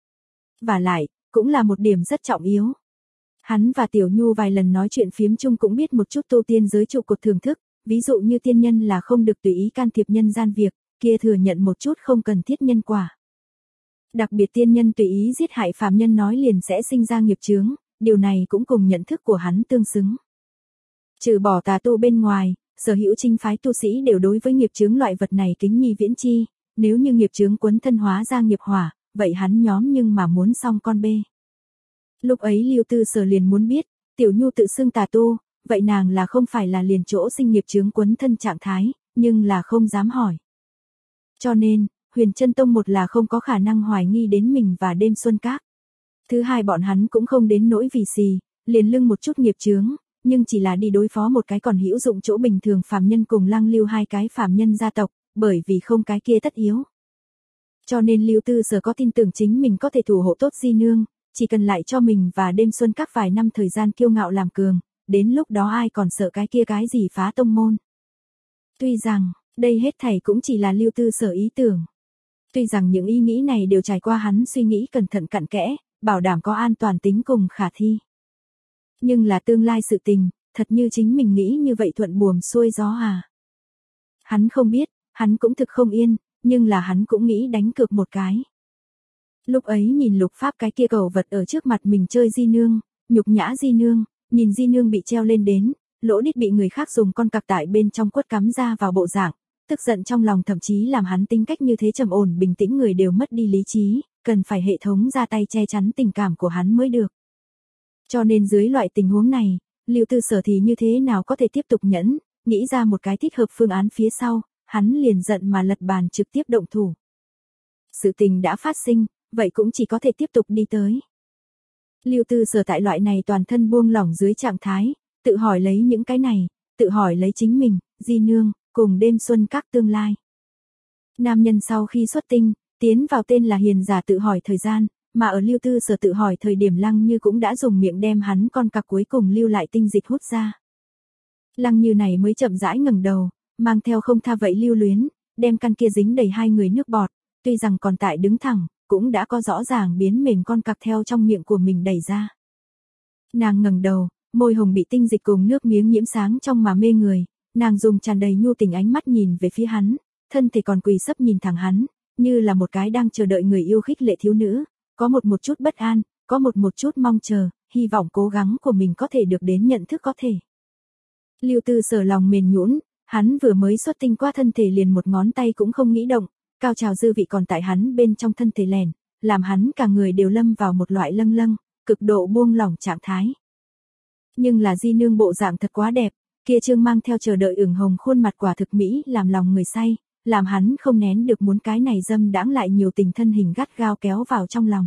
Và lại, cũng là một điểm rất trọng yếu. Hắn và Tiểu Nhu vài lần nói chuyện phiếm chung cũng biết một chút tu tiên giới trụ cột thưởng thức, ví dụ như tiên nhân là không được tùy ý can thiệp nhân gian việc, kia thừa nhận một chút không cần thiết nhân quả. Đặc biệt tiên nhân tùy ý giết hại phàm nhân nói liền sẽ sinh ra nghiệp chướng, điều này cũng cùng nhận thức của hắn tương xứng. Trừ bỏ tà tu bên ngoài, sở hữu chính phái tu sĩ đều đối với nghiệp chướng loại vật này kính nhi viễn chi, nếu như nghiệp chướng quấn thân hóa ra nghiệp hỏa, vậy hắn nhóm nhưng mà muốn xong con bê. Lúc ấy Lưu Tư Sở liền muốn biết, Tiểu Nhu tự xưng tà tu, vậy nàng là không phải là liền chỗ sinh nghiệp chướng quấn thân trạng thái, nhưng là không dám hỏi. Cho nên, Huyền Chân Tông một là không có khả năng hoài nghi đến mình và Đêm Xuân Các. Thứ hai bọn hắn cũng không đến nỗi vì xì, liền lưng một chút nghiệp chướng, nhưng chỉ là đi đối phó một cái còn hữu dụng chỗ bình thường phàm nhân cùng Lăng Lưu hai cái phàm nhân gia tộc, bởi vì không cái kia tất yếu. Cho nên Lưu Tư Sở có tin tưởng chính mình có thể thủ hộ tốt Di Nương, chỉ cần lại cho mình và Đêm Xuân Các vài năm thời gian kiêu ngạo làm cường, đến lúc đó ai còn sợ cái kia cái gì phá tông môn. Tuy rằng, đây hết thảy cũng chỉ là Lưu Tư Sở ý tưởng. Tuy rằng những ý nghĩ này đều trải qua hắn suy nghĩ cẩn thận cặn kẽ, bảo đảm có an toàn tính cùng khả thi. Nhưng là tương lai sự tình, thật như chính mình nghĩ như vậy thuận buồm xuôi gió à. Hắn không biết, hắn cũng thực không yên, nhưng là hắn cũng nghĩ đánh cược một cái. Lúc ấy nhìn Lục Pháp cái kia cầu vật ở trước mặt mình chơi Di Nương, nhục nhã Di Nương, nhìn Di Nương bị treo lên đến, lỗ đít bị người khác dùng con cặc tại bên trong quất cắm ra vào bộ dạng, tức giận trong lòng thậm chí làm hắn tính cách như thế trầm ổn bình tĩnh người đều mất đi lý trí, cần phải hệ thống ra tay che chắn tình cảm của hắn mới được. Cho nên dưới loại tình huống này, Lưu Tư Sở thì như thế nào có thể tiếp tục nhẫn, nghĩ ra một cái thích hợp phương án phía sau, hắn liền giận mà lật bàn trực tiếp động thủ. Sự tình đã phát sinh, vậy cũng chỉ có thể tiếp tục đi tới. Lưu Tư Sở tại loại này toàn thân buông lỏng dưới trạng thái, tự hỏi lấy những cái này, tự hỏi lấy chính mình, Di Nương, cùng Đêm Xuân Các tương lai. Nam nhân sau khi xuất tinh, tiến vào tên là Hiền giả tự hỏi thời gian, mà ở Lưu Tư Sở tự hỏi thời điểm Lăng Như cũng đã dùng miệng đem hắn con cặc cuối cùng lưu lại tinh dịch hút ra. Lăng Như này mới chậm rãi ngẩng đầu, mang theo không tha vậy lưu luyến, đem căn kia dính đầy hai người nước bọt, tuy rằng còn tại đứng thẳng, cũng đã có rõ ràng biến mềm con cặc theo trong miệng của mình đẩy ra. Nàng ngẩng đầu, môi hồng bị tinh dịch cùng nước miếng nhiễm sáng trong mà mê người, nàng dùng tràn đầy nhu tình ánh mắt nhìn về phía hắn, thân thể còn quỳ sấp nhìn thẳng hắn, như là một cái đang chờ đợi người yêu khích lệ thiếu nữ, có một một chút bất an, có một một chút mong chờ, hy vọng cố gắng của mình có thể được đến nhận thức có thể. Lưu Tư Sở lòng mềm nhũn, hắn vừa mới xuất tinh qua thân thể liền một ngón tay cũng không nghĩ động, cao trào dư vị còn tại hắn bên trong thân thể lèn, làm hắn cả người đều lâm vào một loại lâng lâng, cực độ buông lỏng trạng thái. Nhưng là Di Nương bộ dạng thật quá đẹp, kia trương mang theo chờ đợi ửng hồng khuôn mặt quả thực mỹ làm lòng người say, làm hắn không nén được muốn cái này dâm đãng lại nhiều tình thân hình gắt gao kéo vào trong lòng.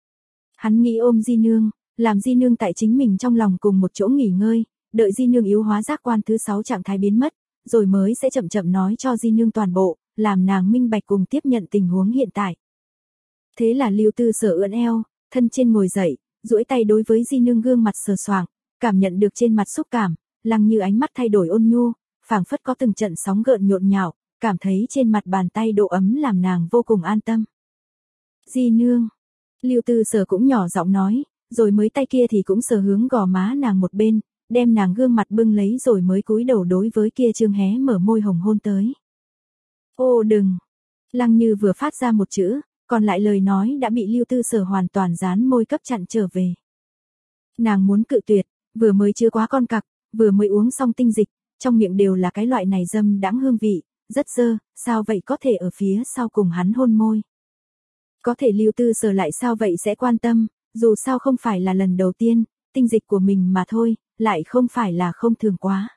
Hắn nghĩ ôm Di Nương, làm Di Nương tại chính mình trong lòng cùng một chỗ nghỉ ngơi, đợi Di Nương yếu hóa giác quan thứ sáu trạng thái biến mất, rồi mới sẽ chậm chậm nói cho Di Nương toàn bộ, làm nàng minh bạch cùng tiếp nhận tình huống hiện tại. Thế là Lưu Tư Sở ưỡn eo, thân trên ngồi dậy, duỗi tay đối với Di Nương gương mặt sờ soạng, cảm nhận được trên mặt xúc cảm, Lăng Như ánh mắt thay đổi ôn nhu, phảng phất có từng trận sóng gợn nhộn nhạo, cảm thấy trên mặt bàn tay độ ấm làm nàng vô cùng an tâm. Di Nương, Lưu Tư Sở cũng nhỏ giọng nói, rồi mới tay kia thì cũng sờ hướng gò má nàng một bên, đem nàng gương mặt bưng lấy rồi mới cúi đầu đối với kia trương hé mở môi hồng hôn tới. Ô đừng! Lăng Như vừa phát ra một chữ, còn lại lời nói đã bị Lưu Tư Sở hoàn toàn dán môi cấp chặn trở về. Nàng muốn cự tuyệt, vừa mới chưa quá con cặc, vừa mới uống xong tinh dịch, trong miệng đều là cái loại này dâm đãng hương vị, rất dơ, sao vậy có thể ở phía sau cùng hắn hôn môi. Có thể Lưu Tư Sở lại sao vậy sẽ quan tâm, dù sao không phải là lần đầu tiên, tinh dịch của mình mà thôi, lại không phải là không thường quá.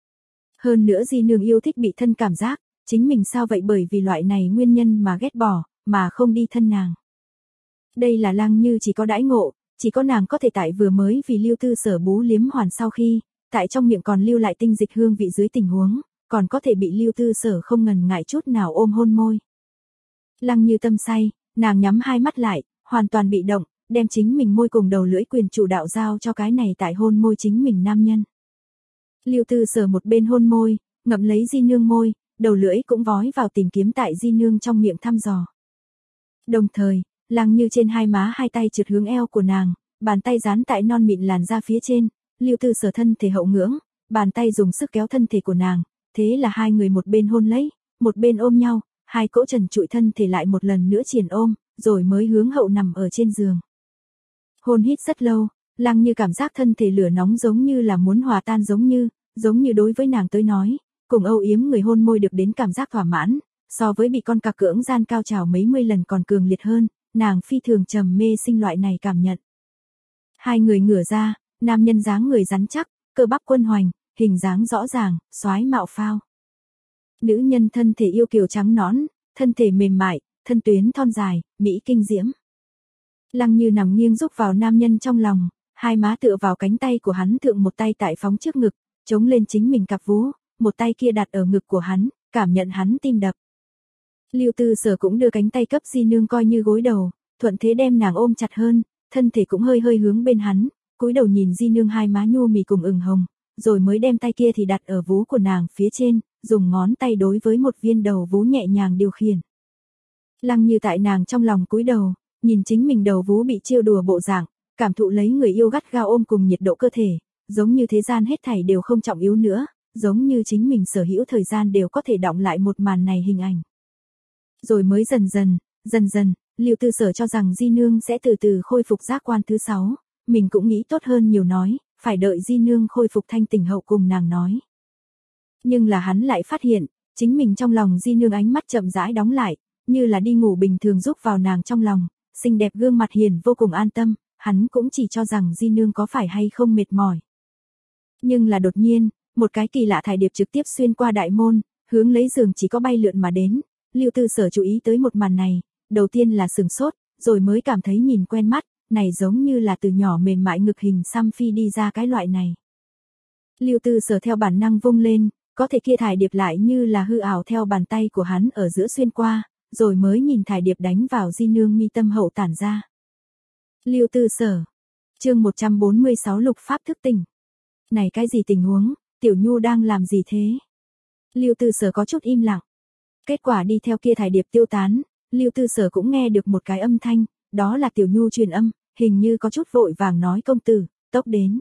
Hơn nữa Di Nương yêu thích bị thân cảm giác, chính mình sao vậy bởi vì loại này nguyên nhân mà ghét bỏ, mà không đi thân nàng. Đây là Lăng Như chỉ có đãi ngộ, chỉ có nàng có thể tại vừa mới vì Lưu Tư Sở bú liếm hoàn sau khi, tại trong miệng còn lưu lại tinh dịch hương vị dưới tình huống, còn có thể bị Lưu Tư Sở không ngần ngại chút nào ôm hôn môi. Lăng Như tâm say, nàng nhắm hai mắt lại, hoàn toàn bị động, đem chính mình môi cùng đầu lưỡi quyền chủ đạo giao cho cái này tại hôn môi chính mình nam nhân. Lưu Tư Sở một bên hôn môi, ngậm lấy Di Nương môi, đầu lưỡi cũng vói vào tìm kiếm tại Di Nương trong miệng thăm dò. Đồng thời, Lăng Như trên hai má hai tay trượt hướng eo của nàng, bàn tay dán tại non mịn làn da phía trên, Lưu Tư Sở thân thể hậu ngưỡng, bàn tay dùng sức kéo thân thể của nàng, thế là hai người một bên hôn lấy, một bên ôm nhau, hai cỗ trần trụi thân thể lại một lần nữa triển ôm, rồi mới hướng hậu nằm ở trên giường. Hôn hít rất lâu, Lăng Như cảm giác thân thể lửa nóng giống như là muốn hòa tan giống như, giống như đối với nàng tới nói, cùng âu yếm người hôn môi được đến cảm giác thỏa mãn, so với bị con cặc cưỡng gian cao trào mấy mươi lần còn cường liệt hơn, nàng phi thường trầm mê sinh loại này cảm nhận. Hai người ngửa ra, nam nhân dáng người rắn chắc, cơ bắp quân hoành, hình dáng rõ ràng, soái mạo phao. Nữ nhân thân thể yêu kiều trắng nõn, thân thể mềm mại, thân tuyến thon dài, mỹ kinh diễm. Lăng Như nằm nghiêng rúc vào nam nhân trong lòng, hai má tựa vào cánh tay của hắn thượng, một tay tại phóng trước ngực, chống lên chính mình cặp vú, một tay kia đặt ở ngực của hắn, cảm nhận hắn tim đập. Lưu Tư Sở cũng đưa cánh tay cấp Di Nương coi như gối đầu, thuận thế đem nàng ôm chặt hơn, thân thể cũng hơi hơi hướng bên hắn, cúi đầu nhìn Di Nương hai má nhu mì cùng ửng hồng, rồi mới đem tay kia thì đặt ở vú của nàng phía trên, dùng ngón tay đối với một viên đầu vú nhẹ nhàng điều khiển. Lăng Như tại nàng trong lòng cúi đầu, nhìn chính mình đầu vú bị trêu đùa bộ dạng, cảm thụ lấy người yêu gắt gao ôm cùng nhiệt độ cơ thể, giống như thế gian hết thảy đều không trọng yếu nữa, giống như chính mình sở hữu thời gian đều có thể đọng lại một màn này hình ảnh. Rồi mới dần dần, dần dần, Lưu Tư Sở cho rằng Di Nương sẽ từ từ khôi phục giác quan thứ sáu, mình cũng nghĩ tốt hơn nhiều nói, phải đợi Di Nương khôi phục thanh tỉnh hậu cùng nàng nói. Nhưng là hắn lại phát hiện, chính mình trong lòng Di Nương ánh mắt chậm rãi đóng lại, như là đi ngủ bình thường rúc vào nàng trong lòng, xinh đẹp gương mặt hiền vô cùng an tâm, hắn cũng chỉ cho rằng Di Nương có phải hay không mệt mỏi. Nhưng là đột nhiên, một cái kỳ lạ thải điệp trực tiếp xuyên qua đại môn, hướng lấy giường chỉ có bay lượn mà đến, Lưu Tư Sở chú ý tới một màn này, đầu tiên là sừng sốt, rồi mới cảm thấy nhìn quen mắt, này giống như là từ nhỏ mềm mại ngực hình xăm phi đi ra cái loại này. Lưu Tư Sở theo bản năng vung lên, có thể kia thải điệp lại như là hư ảo theo bàn tay của hắn ở giữa xuyên qua, rồi mới nhìn thải điệp đánh vào Di Nương mi tâm hậu tản ra. Lưu Tư Sở. Chương một trăm bốn mươi sáu Lục Pháp thức tỉnh. Này cái gì tình huống, Tiểu Nhu đang làm gì thế? Lưu Tư Sở có chút im lặng. Kết quả đi theo kia thải điệp tiêu tán, Lưu Tư Sở cũng nghe được một cái âm thanh, đó là Tiểu Nhu truyền âm, hình như có chút vội vàng nói công tử, tốc đến.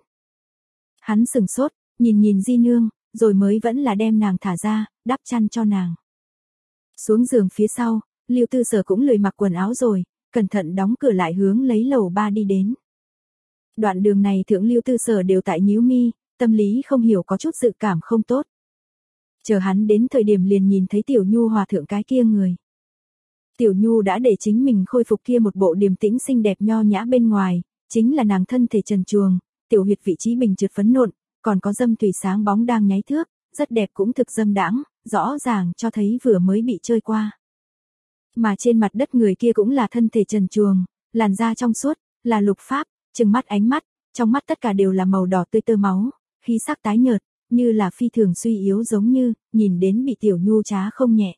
Hắn sừng sốt, nhìn nhìn Di Nương, rồi mới vẫn là đem nàng thả ra, đắp chăn cho nàng. Xuống giường phía sau, Lưu Tư Sở cũng lười mặc quần áo rồi, cẩn thận đóng cửa lại hướng lấy lầu ba đi đến. Đoạn đường này thượng Lưu Tư Sở đều tại nhíu mi, tâm lý không hiểu có chút dự cảm không tốt. Chờ hắn đến thời điểm liền nhìn thấy Tiểu Nhu hòa thượng cái kia người. Tiểu Nhu đã để chính mình khôi phục kia một bộ điềm tĩnh xinh đẹp nho nhã bên ngoài, chính là nàng thân thể trần truồng, tiểu huyệt vị trí bình trượt phấn nộn, còn có dâm thủy sáng bóng đang nháy thước, rất đẹp cũng thực dâm đãng, rõ ràng cho thấy vừa mới bị chơi qua. Mà trên mặt đất người kia cũng là thân thể trần truồng, làn da trong suốt, là Lục Pháp, trừng mắt ánh mắt, trong mắt tất cả đều là màu đỏ tươi tơ máu, khí sắc tái nhợt, như là phi thường suy yếu giống như, nhìn đến bị Tiểu Nhu trá không nhẹ.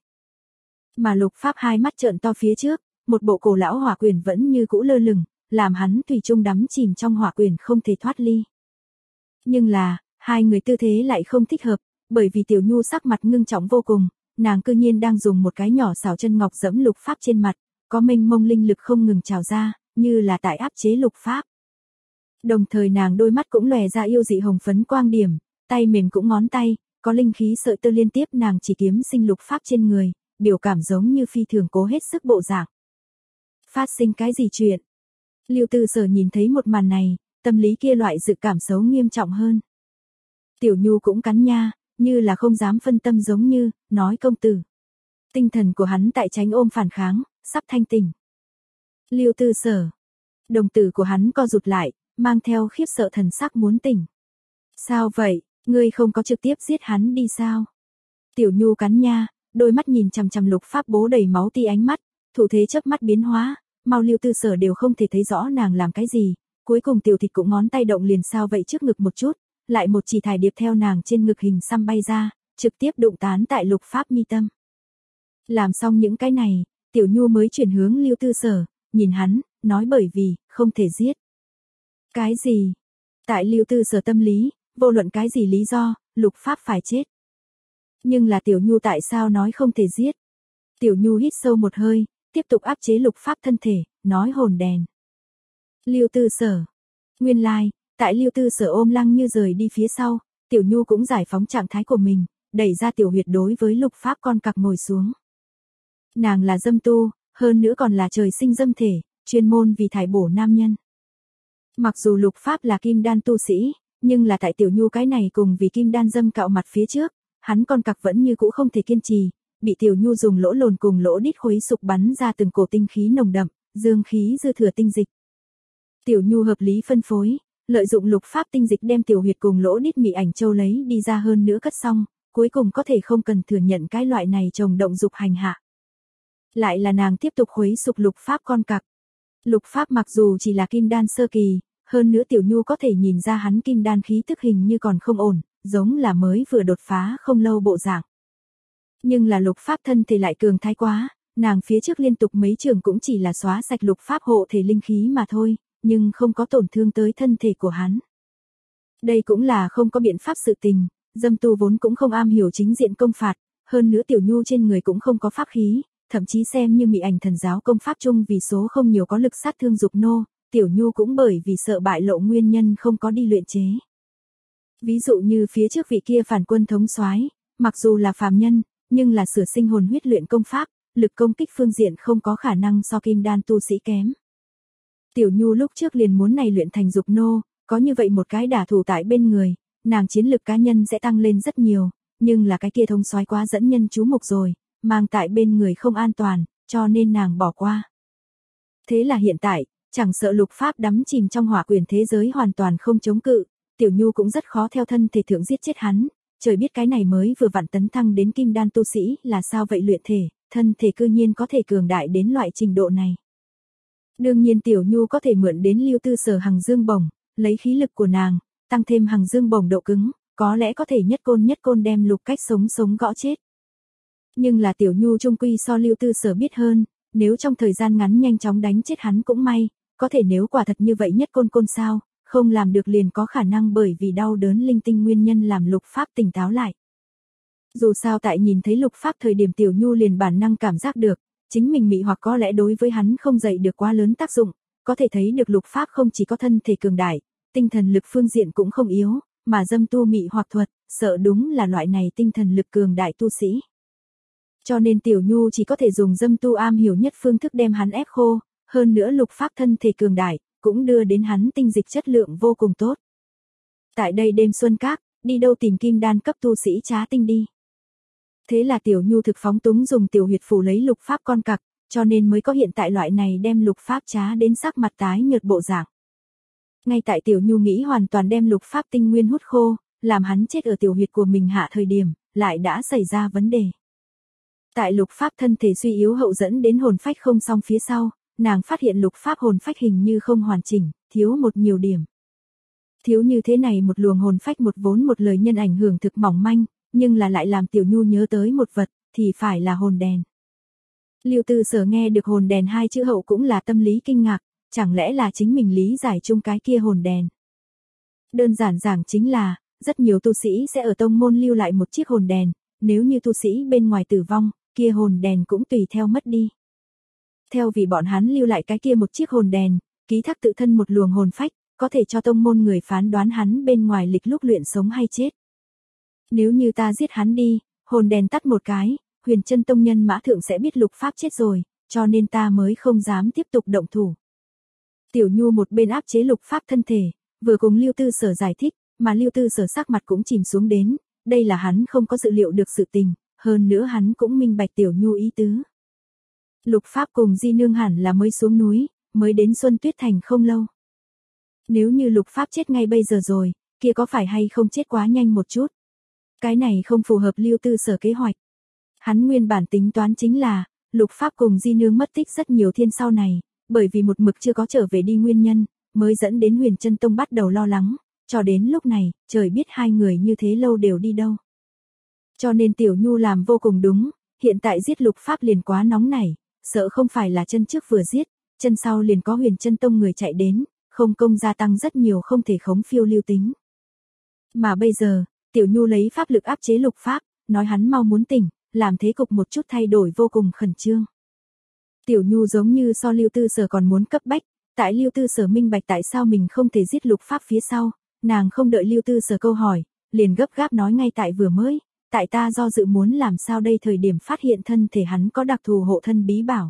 Mà Lục Pháp hai mắt trợn to phía trước, một bộ cổ lão hỏa quyền vẫn như cũ lơ lửng, làm hắn tùy trung đắm chìm trong hỏa quyền không thể thoát ly. Nhưng là, hai người tư thế lại không thích hợp, bởi vì Tiểu Nhu sắc mặt ngưng trọng vô cùng, nàng cư nhiên đang dùng một cái nhỏ xảo chân ngọc dẫm Lục Pháp trên mặt, có mênh mông linh lực không ngừng trào ra, như là tại áp chế Lục Pháp. Đồng thời nàng đôi mắt cũng lòe ra yêu dị hồng phấn quang điểm, tay mềm cũng ngón tay, có linh khí sợi tơ liên tiếp nàng chỉ kiếm sinh Lục Pháp trên người, biểu cảm giống như phi thường cố hết sức bộ dạng. Phát sinh cái gì chuyện? Lưu Tư Sở nhìn thấy một màn này, tâm lý kia loại dự cảm xấu nghiêm trọng hơn. Tiểu Nhu cũng cắn nha, như là không dám phân tâm giống như, nói công tử. Tinh thần của hắn tại tránh ôm phản kháng, sắp thanh tỉnh. Lưu Tư Sở. Đồng tử của hắn co rụt lại, mang theo khiếp sợ thần sắc muốn tỉnh. Sao vậy, ngươi không có trực tiếp giết hắn đi sao? Tiểu Nhu cắn nha, đôi mắt nhìn chằm chằm Lục Pháp bố đầy máu ti ánh mắt, thủ thế chớp mắt biến hóa, mau Lưu Tư Sở đều không thể thấy rõ nàng làm cái gì, cuối cùng tiểu thịt cũng ngón tay động liền sao vậy trước ngực một chút, lại một chỉ thải điệp theo nàng trên ngực hình xăm bay ra, trực tiếp đụng tán tại Lục Pháp mi tâm. Làm xong những cái này, Tiểu Nhu mới chuyển hướng Lưu Tư Sở, nhìn hắn, nói bởi vì, không thể giết. Cái gì? Tại Lưu Tư Sở tâm lý, vô luận cái gì lý do, Lục Pháp phải chết. Nhưng là Tiểu Nhu tại sao nói không thể giết? Tiểu Nhu hít sâu một hơi, tiếp tục áp chế Lục Pháp thân thể, nói hồn đèn. Lưu Tư Sở. Nguyên lai, like, tại Lưu Tư Sở ôm Lăng Như rời đi phía sau, Tiểu Nhu cũng giải phóng trạng thái của mình, đẩy ra tiểu huyệt đối với Lục Pháp con cặc ngồi xuống. Nàng là dâm tu, hơn nữa còn là trời sinh dâm thể, chuyên môn vì thải bổ nam nhân. Mặc dù Lục Pháp là kim đan tu sĩ, nhưng là tại Tiểu Nhu cái này cùng vì kim đan dâm cạo mặt phía trước, hắn con cặc vẫn như cũ không thể kiên trì, bị Tiểu Nhu dùng lỗ lồn cùng lỗ đít khuấy sục bắn ra từng cổ tinh khí nồng đậm, dương khí dư thừa tinh dịch. Tiểu Nhu hợp lý phân phối, lợi dụng Lục Pháp tinh dịch đem tiểu huyệt cùng lỗ đít mị ảnh châu lấy đi ra hơn nữa cất xong, cuối cùng có thể không cần thừa nhận cái loại này chồng động dục hành hạ. Lại là nàng tiếp tục khuấy sục Lục Pháp con cặc. Lục Pháp mặc dù chỉ là kim đan sơ kỳ, hơn nữa Tiểu Nhu có thể nhìn ra hắn kim đan khí tức hình như còn không ổn, giống là mới vừa đột phá không lâu bộ dạng. Nhưng là Lục Pháp thân thể lại cường thái quá, nàng phía trước liên tục mấy trường cũng chỉ là xóa sạch Lục Pháp hộ thể linh khí mà thôi, nhưng không có tổn thương tới thân thể của hắn. Đây cũng là không có biện pháp sự tình, dâm tu vốn cũng không am hiểu chính diện công phạt, hơn nữa Tiểu Nhu trên người cũng không có pháp khí, thậm chí xem như mị ảnh thần giáo công pháp chung vì số không nhiều có lực sát thương dục nô, Tiểu Nhu cũng bởi vì sợ bại lộ nguyên nhân không có đi luyện chế. Ví dụ như phía trước vị kia phản quân thống soái, mặc dù là phàm nhân, nhưng là sửa sinh hồn huyết luyện công pháp, lực công kích phương diện không có khả năng so kim đan tu sĩ kém. Tiểu Nhu lúc trước liền muốn này luyện thành dục nô, có như vậy một cái đả thủ tại bên người, nàng chiến lực cá nhân sẽ tăng lên rất nhiều, nhưng là cái kia thống soái quá dẫn nhân chú mục rồi, mang tại bên người không an toàn, cho nên nàng bỏ qua. Thế là hiện tại, chẳng sợ Lục Pháp đắm chìm trong hỏa quyền thế giới hoàn toàn không chống cự, Tiểu Nhu cũng rất khó theo thân thể thượng giết chết hắn, trời biết cái này mới vừa vặn tấn thăng đến kim đan tu sĩ là sao vậy luyện thể, thân thể cư nhiên có thể cường đại đến loại trình độ này. Đương nhiên Tiểu Nhu có thể mượn đến Lưu Tư Sở hằng dương bổng, lấy khí lực của nàng, tăng thêm hằng dương bổng độ cứng, có lẽ có thể nhất côn nhất côn đem Lục Cách sống sống gõ chết. Nhưng là Tiểu Nhu trung quy so Lưu Tư Sở biết hơn, nếu trong thời gian ngắn nhanh chóng đánh chết hắn cũng may, có thể nếu quả thật như vậy nhất côn côn sao, không làm được liền có khả năng bởi vì đau đớn linh tinh nguyên nhân làm Lục Pháp tỉnh táo lại. Dù sao tại nhìn thấy Lục Pháp thời điểm Tiểu Nhu liền bản năng cảm giác được, chính mình mị hoặc có lẽ đối với hắn không dậy được quá lớn tác dụng, có thể thấy được Lục Pháp không chỉ có thân thể cường đại, tinh thần lực phương diện cũng không yếu, mà dâm tu mị hoặc thuật, sợ đúng là loại này tinh thần lực cường đại tu sĩ. Cho nên Tiểu Nhu chỉ có thể dùng dâm tu am hiểu nhất phương thức đem hắn ép khô, hơn nữa Lục Pháp thân thể cường đại, cũng đưa đến hắn tinh dịch chất lượng vô cùng tốt. Tại đây đêm xuân các, đi đâu tìm kim đan cấp tu sĩ trá tinh đi. Thế là Tiểu Nhu thực phóng túng dùng tiểu huyệt phủ lấy Lục Pháp con cặc, cho nên mới có hiện tại loại này đem Lục Pháp trá đến sắc mặt tái nhợt bộ dạng. Ngay tại Tiểu Nhu nghĩ hoàn toàn đem Lục Pháp tinh nguyên hút khô, làm hắn chết ở tiểu huyệt của mình hạ thời điểm, lại đã xảy ra vấn đề. Tại Lục Pháp thân thể suy yếu hậu dẫn đến hồn phách không xong phía sau, nàng phát hiện Lục Pháp hồn phách hình như không hoàn chỉnh, thiếu một nhiều điểm. Thiếu như thế này một luồng hồn phách một vốn một lời nhân ảnh hưởng thực mỏng manh, nhưng là lại làm Tiểu Nhu nhớ tới một vật, thì phải là hồn đèn. Lưu Tư Sở nghe được hồn đèn hai chữ hậu cũng là tâm lý kinh ngạc, chẳng lẽ là chính mình lý giải chung cái kia hồn đèn. Đơn giản giảng chính là, rất nhiều tu sĩ sẽ ở tông môn lưu lại một chiếc hồn đèn, nếu như tu sĩ bên ngoài tử vong, kia hồn đèn cũng tùy theo mất đi. Theo vì bọn hắn lưu lại cái kia một chiếc hồn đèn, ký thác tự thân một luồng hồn phách, có thể cho tông môn người phán đoán hắn bên ngoài lịch lúc luyện sống hay chết. Nếu như ta giết hắn đi, hồn đèn tắt một cái, Huyền Chân tông nhân mã thượng sẽ biết Lục Pháp chết rồi, cho nên ta mới không dám tiếp tục động thủ. Tiểu Nhu một bên áp chế Lục Pháp thân thể, vừa cùng Lưu Tư Sở giải thích, mà Lưu Tư Sở sắc mặt cũng chìm xuống đến, đây là hắn không có dự liệu được sự tình, hơn nữa hắn cũng minh bạch Tiểu Nhu ý tứ. Lục Pháp cùng Di Nương hẳn là mới xuống núi, mới đến Xuân Tuyết Thành không lâu. Nếu như Lục Pháp chết ngay bây giờ rồi, kia có phải hay không chết quá nhanh một chút? Cái này không phù hợp Lưu Tư Sở kế hoạch. Hắn nguyên bản tính toán chính là, Lục Pháp cùng Di Nương mất tích rất nhiều thiên sau này, bởi vì một mực chưa có trở về đi nguyên nhân, mới dẫn đến Huyền Chân tông bắt đầu lo lắng, cho đến lúc này, trời biết hai người như thế lâu đều đi đâu. Cho nên Tiểu Nhu làm vô cùng đúng, hiện tại giết Lục Pháp liền quá nóng nảy, sợ không phải là chân trước vừa giết, chân sau liền có Huyền Chân Tông người chạy đến, không công gia tăng rất nhiều không thể khống phiêu lưu tính. Mà bây giờ, Tiểu Nhu lấy pháp lực áp chế Lục Pháp, nói hắn mau muốn tỉnh, làm thế cục một chút thay đổi vô cùng khẩn trương. Tiểu Nhu giống như so Lưu Tư Sở còn muốn cấp bách, tại Lưu Tư Sở minh bạch tại sao mình không thể giết Lục Pháp phía sau, nàng không đợi Lưu Tư Sở câu hỏi, liền gấp gáp nói ngay tại vừa mới, tại ta do dự muốn làm sao đây thời điểm phát hiện thân thể hắn có đặc thù hộ thân bí bảo.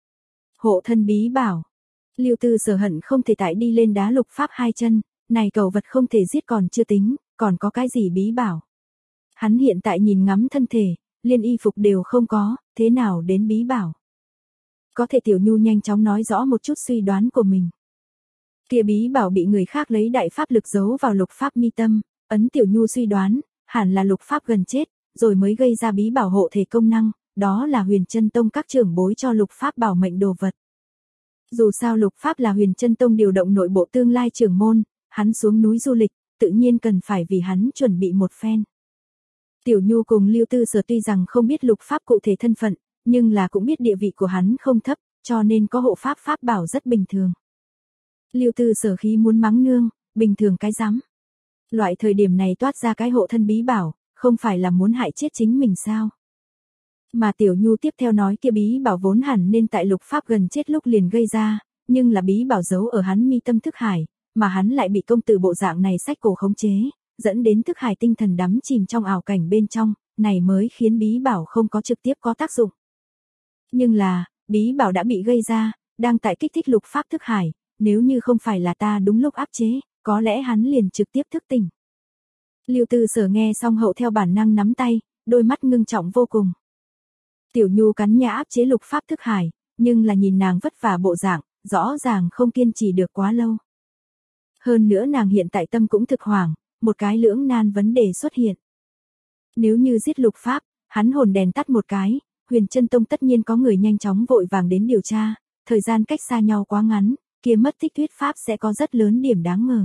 Hộ thân bí bảo. Lưu Tư Sở hận không thể tại đi lên đá Lục Pháp hai chân, này cầu vật không thể giết còn chưa tính, còn có cái gì bí bảo. Hắn hiện tại nhìn ngắm thân thể, liên y phục đều không có, thế nào đến bí bảo. Có thể Tiểu Nhu nhanh chóng nói rõ một chút suy đoán của mình. Kia bí bảo bị người khác lấy đại pháp lực giấu vào Lục Pháp mi tâm, ấn Tiểu Nhu suy đoán, hẳn là Lục Pháp gần chết, rồi mới gây ra bí bảo hộ thể công năng, đó là Huyền Chân Tông các trưởng bối cho Lục Pháp bảo mệnh đồ vật. Dù sao Lục Pháp là Huyền Chân Tông điều động nội bộ tương lai trưởng môn, hắn xuống núi du lịch, tự nhiên cần phải vì hắn chuẩn bị một phen. Tiểu Nhu cùng Lưu Tư Sở tuy rằng không biết Lục Pháp cụ thể thân phận, nhưng là cũng biết địa vị của hắn không thấp, cho nên có hộ pháp pháp bảo rất bình thường. Lưu Tư Sở khí muốn mắng nương, bình thường cái rắm. Loại thời điểm này toát ra cái hộ thân bí bảo, không phải là muốn hại chết chính mình sao? Mà Tiểu Nhu tiếp theo nói kia bí bảo vốn hẳn nên tại Lục Pháp gần chết lúc liền gây ra, nhưng là bí bảo giấu ở hắn mi tâm thức hải, mà hắn lại bị công tử bộ dạng này sách cổ khống chế, dẫn đến thức hải tinh thần đắm chìm trong ảo cảnh bên trong, này mới khiến bí bảo không có trực tiếp có tác dụng. Nhưng là, bí bảo đã bị gây ra, đang tại kích thích Lục Pháp thức hải, nếu như không phải là ta đúng lúc áp chế, có lẽ hắn liền trực tiếp thức tỉnh. Lưu Tư Sở nghe xong hậu theo bản năng nắm tay, đôi mắt ngưng trọng vô cùng. Tiểu Nhu cắn nhã áp chế Lục Pháp thức hải, nhưng là nhìn nàng vất vả bộ dạng, rõ ràng không kiên trì được quá lâu. Hơn nữa nàng hiện tại tâm cũng thực hoảng, một cái lưỡng nan vấn đề xuất hiện. Nếu như giết Lục Pháp, hắn hồn đèn tắt một cái, Huyền Chân Tông tất nhiên có người nhanh chóng vội vàng đến điều tra, thời gian cách xa nhau quá ngắn, kia mất tích thuyết pháp sẽ có rất lớn điểm đáng ngờ.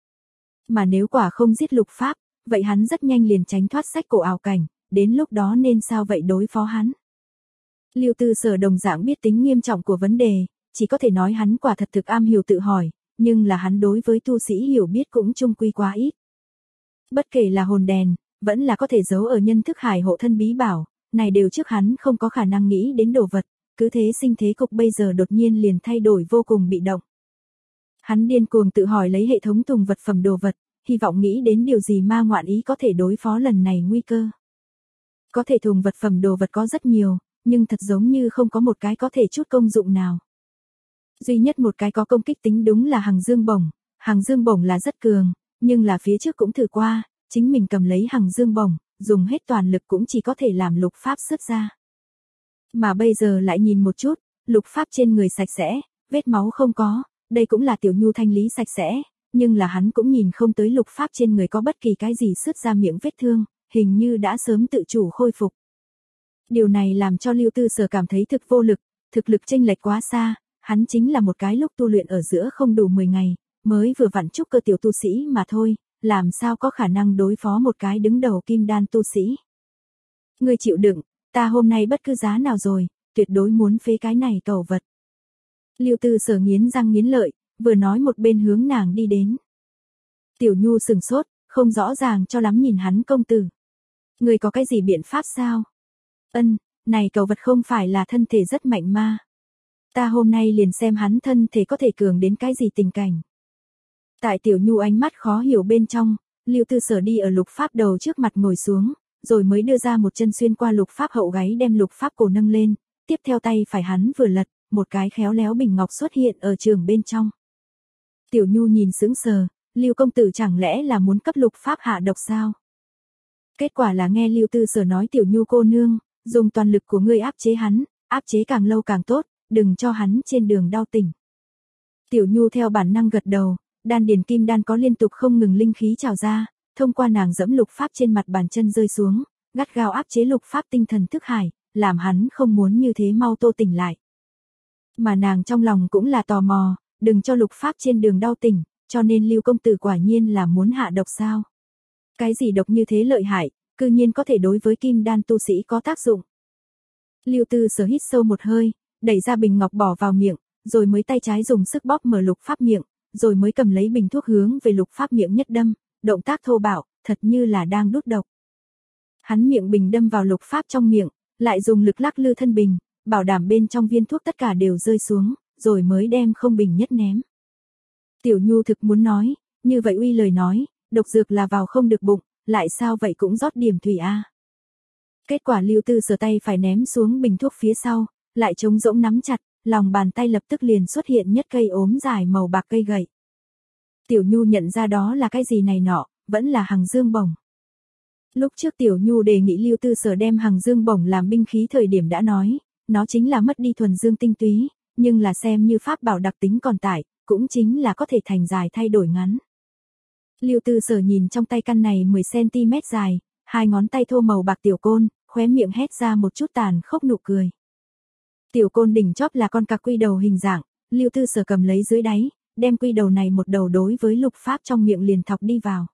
Mà nếu quả không giết Lục Pháp, vậy hắn rất nhanh liền tránh thoát sách cổ ảo cảnh, đến lúc đó nên sao vậy đối phó hắn. Lưu Tư Sở đồng dạng biết tính nghiêm trọng của vấn đề, chỉ có thể nói hắn quả thật thực am hiểu tự hỏi, nhưng là hắn đối với tu sĩ hiểu biết cũng chung quy quá ít. Bất kể là hồn đèn, vẫn là có thể giấu ở nhân thức hải hộ thân bí bảo, này đều trước hắn không có khả năng nghĩ đến đồ vật, cứ thế sinh thế cục bây giờ đột nhiên liền thay đổi vô cùng bị động. Hắn điên cuồng tự hỏi lấy hệ thống tùng vật phẩm đồ vật, hy vọng nghĩ đến điều gì ma ngoạn ý có thể đối phó lần này nguy cơ. Có thể thùng vật phẩm đồ vật có rất nhiều, nhưng thật giống như không có một cái có thể chút công dụng nào. Duy nhất một cái có công kích tính đúng là Hằng Dương Bổng, Hằng Dương Bổng là rất cường, nhưng là phía trước cũng thử qua, chính mình cầm lấy Hằng Dương Bổng, dùng hết toàn lực cũng chỉ có thể làm Lục Pháp sứt ra. Mà bây giờ lại nhìn một chút, Lục Pháp trên người sạch sẽ, vết máu không có, đây cũng là Tiểu Nhu thanh lý sạch sẽ, nhưng là hắn cũng nhìn không tới Lục Pháp trên người có bất kỳ cái gì sứt ra miệng vết thương, hình như đã sớm tự chủ khôi phục. Điều này làm cho Lưu Tư Sở cảm thấy thực vô lực, thực lực chênh lệch quá xa, hắn chính là một cái lúc tu luyện ở giữa không đủ mười ngày, mới vừa vặn trúc cơ tiểu tu sĩ mà thôi, làm sao có khả năng đối phó một cái đứng đầu kim đan tu sĩ. Ngươi chịu đựng, ta hôm nay bất cứ giá nào rồi, tuyệt đối muốn phế cái này cầu vật. Lưu Tư Sở nghiến răng nghiến lợi, vừa nói một bên hướng nàng đi đến. Tiểu Nhu sừng sốt, không rõ ràng cho lắm nhìn hắn công tử. Ngươi có cái gì biện pháp sao? Ân, này cầu vật không phải là thân thể rất mạnh ma. Ta hôm nay liền xem hắn thân thể có thể cường đến cái gì tình cảnh. Tại Tiểu Nhu ánh mắt khó hiểu bên trong, Lưu Tư Sở đi ở Lục Pháp đầu trước mặt ngồi xuống, rồi mới đưa ra một chân xuyên qua Lục Pháp hậu gáy đem Lục Pháp cổ nâng lên, tiếp theo tay phải hắn vừa lật, một cái khéo léo bình ngọc xuất hiện ở trường bên trong. Tiểu Nhu nhìn sững sờ, Lưu công tử chẳng lẽ là muốn cấp Lục Pháp hạ độc sao? Kết quả là nghe Lưu Tư Sở nói Tiểu Nhu cô nương, dùng toàn lực của ngươi áp chế hắn, áp chế càng lâu càng tốt, đừng cho hắn trên đường đau tỉnh. Tiểu Nhu theo bản năng gật đầu, đan điền kim đan có liên tục không ngừng linh khí trào ra, thông qua nàng dẫm Lục Pháp trên mặt bàn chân rơi xuống, gắt gao áp chế Lục Pháp tinh thần thức hải, làm hắn không muốn như thế mau tô tỉnh lại. Mà nàng trong lòng cũng là tò mò, đừng cho Lục Pháp trên đường đau tỉnh, cho nên Lưu công tử quả nhiên là muốn hạ độc sao? Cái gì độc như thế lợi hại, cư nhiên có thể đối với kim đan tu sĩ có tác dụng. Lưu Tư Sở hít sâu một hơi, đẩy ra bình ngọc bỏ vào miệng, rồi mới tay trái dùng sức bóp mở lục pháp miệng, rồi mới cầm lấy bình thuốc hướng về lục pháp miệng nhất đâm, động tác thô bạo, thật như là đang đút độc. Hắn miệng bình đâm vào lục pháp trong miệng, lại dùng lực lắc lư thân bình, bảo đảm bên trong viên thuốc tất cả đều rơi xuống, rồi mới đem không bình nhất ném. Tiểu Nhu thực muốn nói, như vậy uy lời nói, độc dược là vào không được bụng, lại sao vậy cũng rót điểm thủy a. Kết quả Lưu Tư Sở tay phải ném xuống bình thuốc phía sau, lại trống rỗng nắm chặt, lòng bàn tay lập tức liền xuất hiện nhất cây ốm dài màu bạc cây gậy. Tiểu Nhu nhận ra đó là cái gì này nọ, vẫn là hằng dương bổng. Lúc trước Tiểu Nhu đề nghị Lưu Tư Sở đem hằng dương bổng làm binh khí thời điểm đã nói, nó chính là mất đi thuần dương tinh túy, nhưng là xem như pháp bảo đặc tính còn tại, cũng chính là có thể thành dài thay đổi ngắn. Lưu Tư Sở nhìn trong tay căn này mười xăng-ti-mét dài, hai ngón tay thô màu bạc tiểu côn, khóe miệng hét ra một chút tàn khốc nụ cười. Tiểu côn đỉnh chóp là con cặc quy đầu hình dạng, Lưu Tư Sở cầm lấy dưới đáy, đem quy đầu này một đầu đối với lục pháp trong miệng liền thọc đi vào.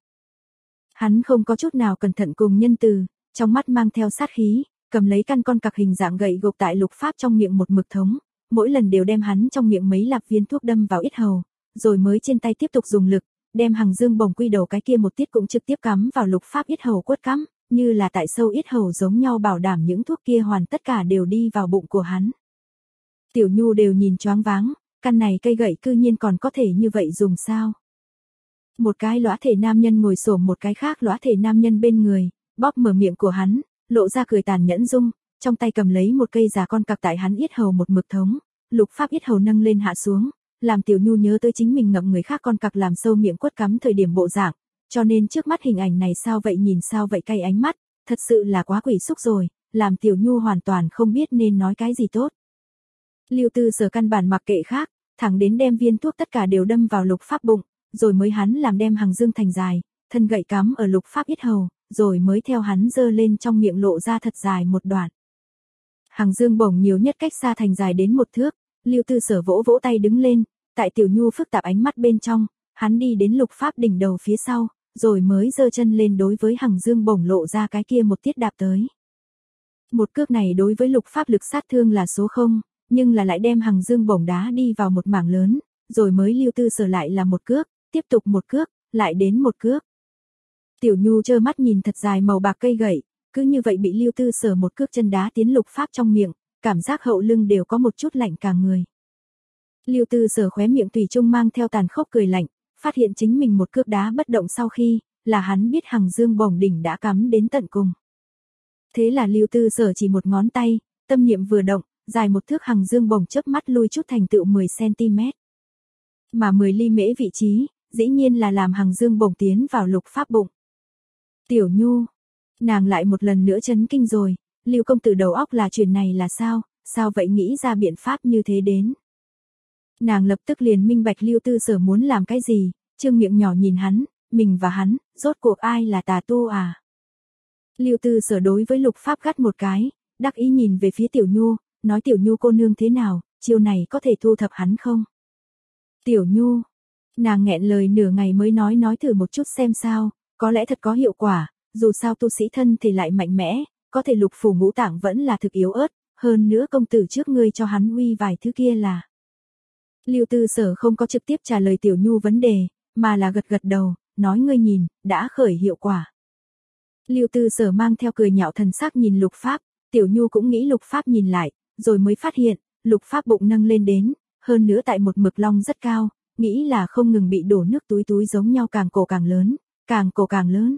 Hắn không có chút nào cẩn thận cùng nhân từ, trong mắt mang theo sát khí, cầm lấy căn con cặc hình dạng gậy gộc tại lục pháp trong miệng một mực thống, mỗi lần đều đem hắn trong miệng mấy lạp viên thuốc đâm vào yết hầu, rồi mới trên tay tiếp tục dùng lực, đem hằng dương bổng quy đầu cái kia một tiết cũng trực tiếp cắm vào lục pháp yết hầu quất cắm, như là tại sâu yết hầu giống nhau bảo đảm những thuốc kia hoàn tất cả đều đi vào bụng của hắn. Tiểu Nhu đều nhìn choáng váng, căn này cây gậy cư nhiên còn có thể như vậy dùng sao? Một cái lõa thể nam nhân ngồi xổm một cái khác lõa thể nam nhân bên người, bóp mở miệng của hắn, lộ ra cười tàn nhẫn dung, trong tay cầm lấy một cây già con cặc tại hắn yết hầu một mực thống, lục pháp yết hầu nâng lên hạ xuống, làm Tiểu Nhu nhớ tới chính mình ngậm người khác con cặc làm sâu miệng quất cắm thời điểm bộ dạng, cho nên trước mắt hình ảnh này sao vậy nhìn sao vậy cay ánh mắt, thật sự là quá quỷ xúc rồi, làm Tiểu Nhu hoàn toàn không biết nên nói cái gì tốt. Lưu Tư Sở căn bản mặc kệ khác, thẳng đến đem viên thuốc tất cả đều đâm vào lục pháp bụng, rồi mới hắn làm đem hằng dương thành dài, thân gậy cắm ở lục pháp yết hầu, rồi mới theo hắn giơ lên trong miệng lộ ra thật dài một đoạn. Hằng dương bổng nhiều nhất cách xa thành dài đến một thước, Lưu Tư Sở vỗ vỗ tay đứng lên, tại Tiểu Nhu phức tạp ánh mắt bên trong, hắn đi đến lục pháp đỉnh đầu phía sau, rồi mới giơ chân lên đối với hằng dương bổng lộ ra cái kia một tiết đạp tới. Một cước này đối với lục pháp lực sát thương là số không, nhưng là lại đem hằng dương bổng đá đi vào một mảng lớn, rồi mới Lưu Tư Sở lại là một cước, tiếp tục một cước, lại đến một cước. Tiểu Nhu trơ mắt nhìn thật dài màu bạc cây gậy, cứ như vậy bị Lưu Tư Sở một cước chân đá tiến lục pháp trong miệng, cảm giác hậu lưng đều có một chút lạnh cả người. Lưu Tư Sở khóe miệng tùy trung mang theo tàn khốc cười lạnh, phát hiện chính mình một cước đá bất động sau khi, là hắn biết hằng dương bổng đỉnh đã cắm đến tận cùng. Thế là Lưu Tư Sở chỉ một ngón tay, tâm niệm vừa động, dài một thước hằng dương bổng chớp mắt lui chút thành tựu mười xăng-ti-mét. Mà mười ly mễ vị trí, dĩ nhiên là làm hằng dương bổng tiến vào lục pháp bụng. Tiểu Nhu, nàng lại một lần nữa chấn kinh rồi, Lưu công tử đầu óc là chuyện này là sao, sao vậy nghĩ ra biện pháp như thế đến. Nàng lập tức liền minh bạch Lưu Tư Sở muốn làm cái gì, trương miệng nhỏ nhìn hắn, mình và hắn, rốt cuộc ai là tà tu à. Lưu Tư Sở đối với lục pháp gắt một cái, đắc ý nhìn về phía Tiểu Nhu, nói Tiểu Nhu cô nương thế nào, chiêu này có thể thu thập hắn không? Tiểu Nhu, nàng nghẹn lời nửa ngày mới nói nói thử một chút xem sao, có lẽ thật có hiệu quả, dù sao tu sĩ thân thì lại mạnh mẽ, có thể lục phủ ngũ tạng vẫn là thực yếu ớt, hơn nữa công tử trước ngươi cho hắn uy vài thứ kia là. Lưu Tư Sở không có trực tiếp trả lời Tiểu Nhu vấn đề, mà là gật gật đầu, nói ngươi nhìn, đã khởi hiệu quả. Lưu Tư Sở mang theo cười nhạo thần sắc nhìn lục pháp, Tiểu Nhu cũng nghĩ lục pháp nhìn lại, rồi mới phát hiện, lục pháp bụng nâng lên đến, hơn nữa tại một mực long rất cao, nghĩ là không ngừng bị đổ nước túi túi giống nhau càng cổ càng lớn, càng cổ càng lớn.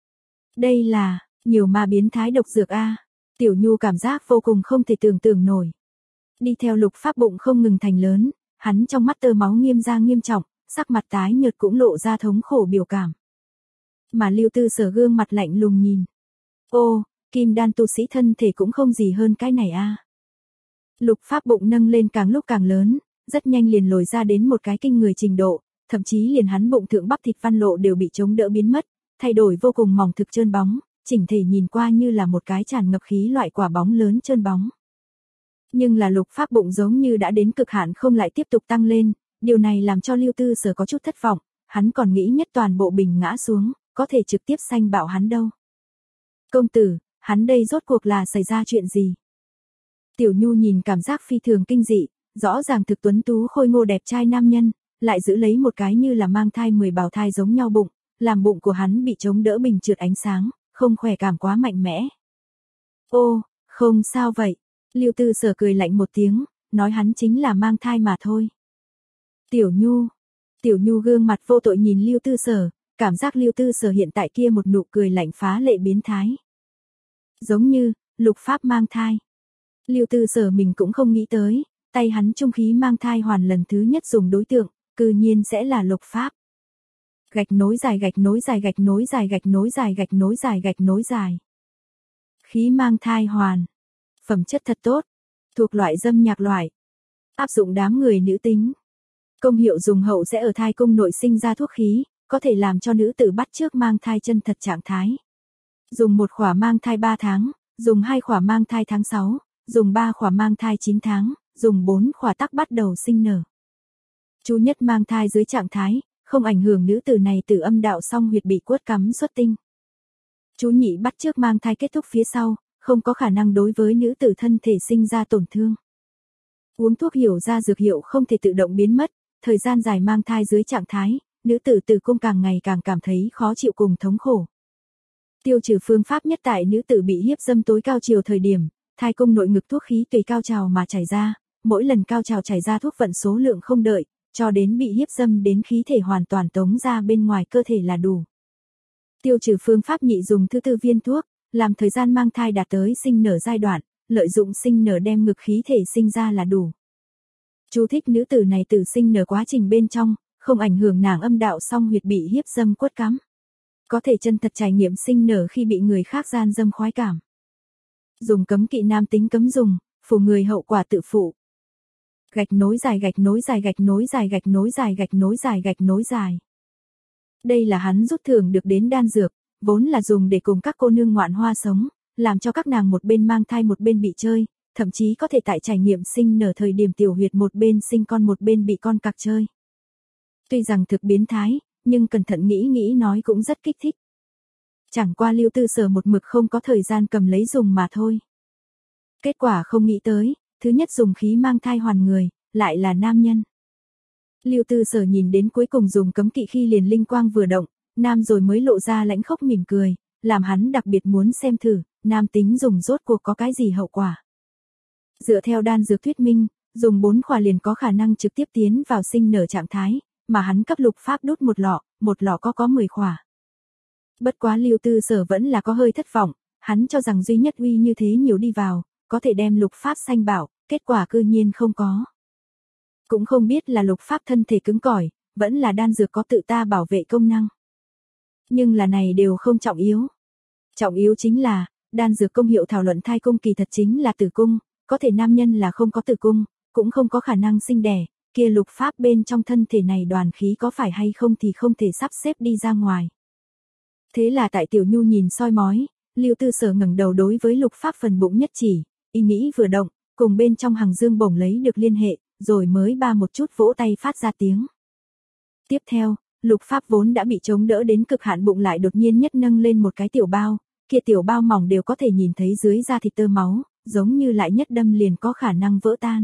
Đây là, nhiều ma biến thái độc dược a. Tiểu Nhu cảm giác vô cùng không thể tưởng tượng nổi. Đi theo lục pháp bụng không ngừng thành lớn, hắn trong mắt tơ máu nghiêm ra nghiêm trọng, sắc mặt tái nhợt cũng lộ ra thống khổ biểu cảm. Mà Lưu Tư Sở gương mặt lạnh lùng nhìn. Ô, kim đan tu sĩ thân thể cũng không gì hơn cái này a. Lục pháp bụng nâng lên càng lúc càng lớn, rất nhanh liền lồi ra đến một cái kinh người trình độ, thậm chí liền hắn bụng thượng bắp thịt văn lộ đều bị chống đỡ biến mất, thay đổi vô cùng mỏng thực trơn bóng, chỉnh thể nhìn qua như là một cái tràn ngập khí loại quả bóng lớn trơn bóng. Nhưng là lục pháp bụng giống như đã đến cực hạn không lại tiếp tục tăng lên, điều này làm cho Lưu Tư Sở có chút thất vọng, hắn còn nghĩ nhất toàn bộ bình ngã xuống, có thể trực tiếp sanh bạo hắn đâu. Công tử, hắn đây rốt cuộc là xảy ra chuyện gì? Tiểu Nhu nhìn cảm giác phi thường kinh dị, rõ ràng thực tuấn tú khôi ngô đẹp trai nam nhân, lại giữ lấy một cái như là mang thai mười bào thai giống nhau bụng, làm bụng của hắn bị chống đỡ bình trượt ánh sáng, không khỏe cảm quá mạnh mẽ. Ô, không sao vậy. Lưu Tư Sở cười lạnh một tiếng, nói hắn chính là mang thai mà thôi. Tiểu Nhu. Tiểu Nhu gương mặt vô tội nhìn Lưu Tư Sở, cảm giác Lưu Tư Sở hiện tại kia một nụ cười lạnh phá lệ biến thái. Giống như, Lục Pháp mang thai. Lưu Tư Sở mình cũng không nghĩ tới, tay hắn trung khí mang thai hoàn lần thứ nhất dùng đối tượng, cư nhiên sẽ là Lục Pháp. Gạch nối dài gạch nối dài gạch nối dài gạch nối dài gạch nối dài gạch nối dài. Khí mang thai hoàn. Phẩm chất thật tốt. Thuộc loại dâm nhạc loại. Áp dụng đám người nữ tính. Công hiệu dùng hậu sẽ ở thai cung nội sinh ra thuốc khí, có thể làm cho nữ tử bắt chước mang thai chân thật trạng thái. Dùng một khỏa mang thai ba tháng, dùng hai khỏa mang thai tháng sáu, dùng ba khỏa mang thai chín tháng, dùng bốn khỏa tắc bắt đầu sinh nở. Chú nhất mang thai dưới trạng thái, không ảnh hưởng nữ tử này từ âm đạo song huyệt bị quất cắm xuất tinh. Chú nhị bắt chước mang thai kết thúc phía sau, không có khả năng đối với nữ tử thân thể sinh ra tổn thương. Uống thuốc hiểu ra dược hiệu không thể tự động biến mất, thời gian dài mang thai dưới trạng thái, nữ tử tử cung càng ngày càng cảm thấy khó chịu cùng thống khổ. Tiêu trừ phương pháp nhất tại nữ tử bị hiếp dâm tối cao chiều thời điểm, thai cung nội ngực thuốc khí tùy cao trào mà chảy ra, mỗi lần cao trào chảy ra thuốc vận số lượng không đợi, cho đến bị hiếp dâm đến khí thể hoàn toàn tống ra bên ngoài cơ thể là đủ. Tiêu trừ phương pháp nhị dùng thứ tư viên thuốc, làm thời gian mang thai đạt tới sinh nở giai đoạn, lợi dụng sinh nở đem ngực khí thể sinh ra là đủ. Chú thích nữ tử này tử sinh nở quá trình bên trong, không ảnh hưởng nàng âm đạo song huyệt bị hiếp dâm quất cắm. Có thể chân thật trải nghiệm sinh nở khi bị người khác gian dâm khoái cảm. Dùng cấm kỵ nam tính cấm dùng, phủ người hậu quả tự phụ. Gạch nối dài gạch nối dài gạch nối dài gạch nối dài gạch nối dài gạch nối dài. Đây là hắn rút thưởng được đến đan dược, vốn là dùng để cùng các cô nương ngoạn hoa sống, làm cho các nàng một bên mang thai một bên bị chơi, thậm chí có thể tại trải nghiệm sinh nở thời điểm tiểu huyệt một bên sinh con một bên bị con cặc chơi. Tuy rằng thực biến thái, nhưng cẩn thận nghĩ nghĩ nói cũng rất kích thích. Chẳng qua Lưu Tư Sở một mực không có thời gian cầm lấy dùng mà thôi. Kết quả không nghĩ tới, thứ nhất dùng khí mang thai hoàn người, lại là nam nhân. Lưu Tư Sở nhìn đến cuối cùng dùng cấm kỵ khi liền linh quang vừa động, nam rồi mới lộ ra lãnh khốc mỉm cười, làm hắn đặc biệt muốn xem thử, nam tính dùng rốt cuộc có cái gì hậu quả. Dựa theo đan dược thuyết minh, dùng bốn khỏa liền có khả năng trực tiếp tiến vào sinh nở trạng thái, mà hắn cấp Lục Pháp đút một lọ, một lọ có có mười khỏa. Bất quá Lưu Tư Sở vẫn là có hơi thất vọng, hắn cho rằng duy nhất uy như thế nhiều đi vào, có thể đem Lục Pháp sanh bảo, kết quả cư nhiên không có. Cũng không biết là Lục Pháp thân thể cứng cỏi, vẫn là đan dược có tự ta bảo vệ công năng. Nhưng là này đều không trọng yếu. Trọng yếu chính là, đan dược công hiệu thảo luận thai cung kỳ thật chính là tử cung, có thể nam nhân là không có tử cung, cũng không có khả năng sinh đẻ, kia Lục Pháp bên trong thân thể này đoàn khí có phải hay không thì không thể sắp xếp đi ra ngoài. Thế là tại Tiểu Nhu nhìn soi mói, Lưu Tư Sở ngẩng đầu đối với Lục Pháp phần bụng nhất chỉ, ý nghĩ vừa động, cùng bên trong hằng dương bổng lấy được liên hệ, rồi mới ba một chút vỗ tay phát ra tiếng. Tiếp theo, Lục Pháp vốn đã bị chống đỡ đến cực hạn bụng lại đột nhiên nhất nâng lên một cái tiểu bao, kia tiểu bao mỏng đều có thể nhìn thấy dưới da thịt tơ máu, giống như lại nhất đâm liền có khả năng vỡ tan.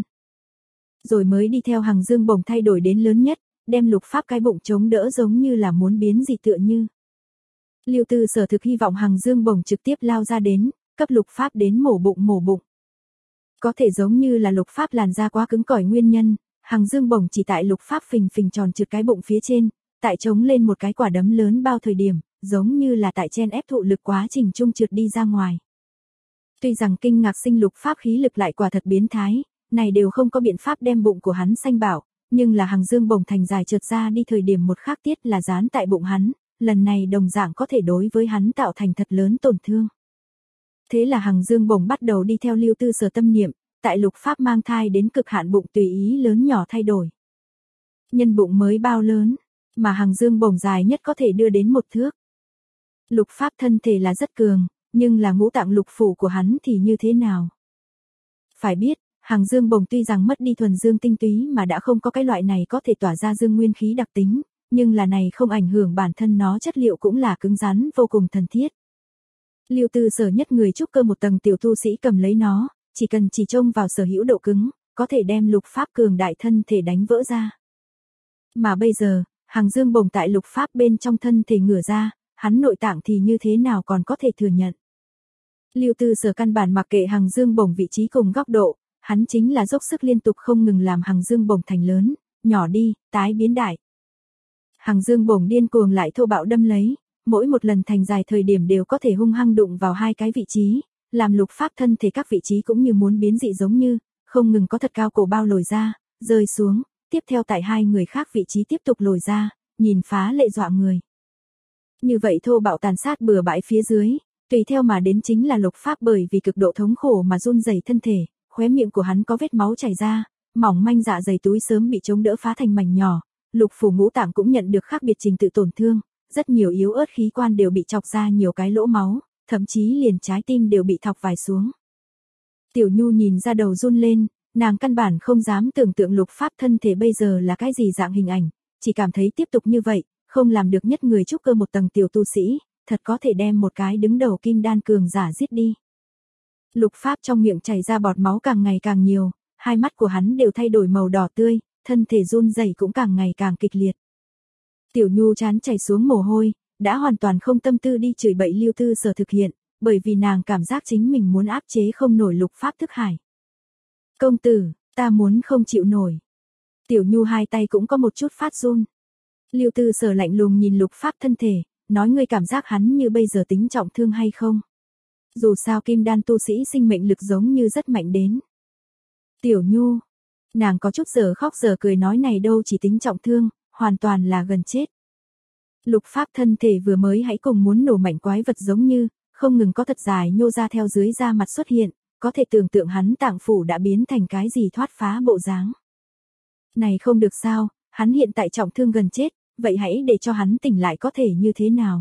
Rồi mới đi theo hằng dương bổng thay đổi đến lớn nhất, đem Lục Pháp cái bụng chống đỡ giống như là muốn biến dị tựa như. Lưu Tư Sở thực hy vọng hằng dương bổng trực tiếp lao ra đến, cấp Lục Pháp đến mổ bụng mổ bụng. Có thể giống như là Lục Pháp làn da quá cứng cỏi nguyên nhân, hằng dương bổng chỉ tại Lục Pháp phình phình tròn trượt cái bụng phía trên, tại chống lên một cái quả đấm lớn bao thời điểm, giống như là tại chen ép thụ lực quá trình trung trượt đi ra ngoài. Tuy rằng kinh ngạc sinh Lục Pháp khí lực lại quả thật biến thái, này đều không có biện pháp đem bụng của hắn sanh bảo, nhưng là hằng dương bổng thành dài trượt ra đi thời điểm một khác tiết là dán tại bụng hắn, lần này đồng dạng có thể đối với hắn tạo thành thật lớn tổn thương. Thế là hằng dương bổng bắt đầu đi theo Lưu Tư Sở tâm niệm, tại Lục Pháp mang thai đến cực hạn bụng tùy ý lớn nhỏ thay đổi. Nhân bụng mới bao lớn, mà hằng dương bổng dài nhất có thể đưa đến một thước. Lục Pháp thân thể là rất cường, nhưng là ngũ tạng lục phủ của hắn thì như thế nào? Phải biết, hằng dương bổng tuy rằng mất đi thuần dương tinh túy mà đã không có cái loại này có thể tỏa ra dương nguyên khí đặc tính, nhưng là này không ảnh hưởng bản thân nó chất liệu cũng là cứng rắn vô cùng thần thiết. Lưu Tư Sở nhất người trúc cơ một tầng tiểu tu sĩ cầm lấy nó, chỉ cần chỉ trông vào sở hữu độ cứng, có thể đem lục pháp cường đại thân thể đánh vỡ ra. Mà bây giờ, Hằng Dương Bổng tại lục pháp bên trong thân thể ngửa ra, hắn nội tạng thì như thế nào còn có thể thừa nhận. Lưu Tư Sở căn bản mặc kệ Hằng Dương Bổng vị trí cùng góc độ, hắn chính là dốc sức liên tục không ngừng làm Hằng Dương Bổng thành lớn, nhỏ đi, tái biến đại. Hằng Dương Bổng điên cuồng lại thô bạo đâm lấy, mỗi một lần thành dài thời điểm đều có thể hung hăng đụng vào hai cái vị trí, làm lục pháp thân thể các vị trí cũng như muốn biến dị giống như, không ngừng có thật cao cổ bao lồi ra, rơi xuống, tiếp theo tại hai người khác vị trí tiếp tục lồi ra, nhìn phá lệ dọa người. Như vậy thô bạo tàn sát bừa bãi phía dưới, tùy theo mà đến chính là lục pháp bởi vì cực độ thống khổ mà run rẩy thân thể, khóe miệng của hắn có vết máu chảy ra, mỏng manh dạ dày túi sớm bị chống đỡ phá thành mảnh nhỏ, lục phủ ngũ tạng cũng nhận được khác biệt trình tự tổn thương, rất nhiều yếu ớt khí quan đều bị chọc ra nhiều cái lỗ máu, thậm chí liền trái tim đều bị thọc vài xuống. Tiểu Nhu nhìn ra đầu run lên, nàng căn bản không dám tưởng tượng lục pháp thân thể bây giờ là cái gì dạng hình ảnh, chỉ cảm thấy tiếp tục như vậy, không làm được nhất người trúc cơ một tầng tiểu tu sĩ, thật có thể đem một cái đứng đầu kim đan cường giả giết đi. Lục pháp trong miệng chảy ra bọt máu càng ngày càng nhiều, hai mắt của hắn đều thay đổi màu đỏ tươi, thân thể run rẩy cũng càng ngày càng kịch liệt. Tiểu Nhu chán chảy xuống mồ hôi, đã hoàn toàn không tâm tư đi chửi bậy Lưu Tư Sở thực hiện, bởi vì nàng cảm giác chính mình muốn áp chế không nổi lục pháp thức hải. Công tử, ta muốn không chịu nổi. Tiểu Nhu hai tay cũng có một chút phát run. Lưu Tư Sở lạnh lùng nhìn lục pháp thân thể, nói ngươi cảm giác hắn như bây giờ tính trọng thương hay không? Dù sao kim đan tu sĩ sinh mệnh lực giống như rất mạnh đến. Tiểu Nhu, nàng có chút giờ khóc giờ cười nói này đâu chỉ tính trọng thương, hoàn toàn là gần chết. Lục pháp thân thể vừa mới hãy cùng muốn nổ mạnh quái vật giống như, không ngừng có thật dài nhô ra theo dưới da mặt xuất hiện, có thể tưởng tượng hắn tạng phủ đã biến thành cái gì thoát phá bộ dáng. Này không được sao, hắn hiện tại trọng thương gần chết, vậy hãy để cho hắn tỉnh lại có thể như thế nào?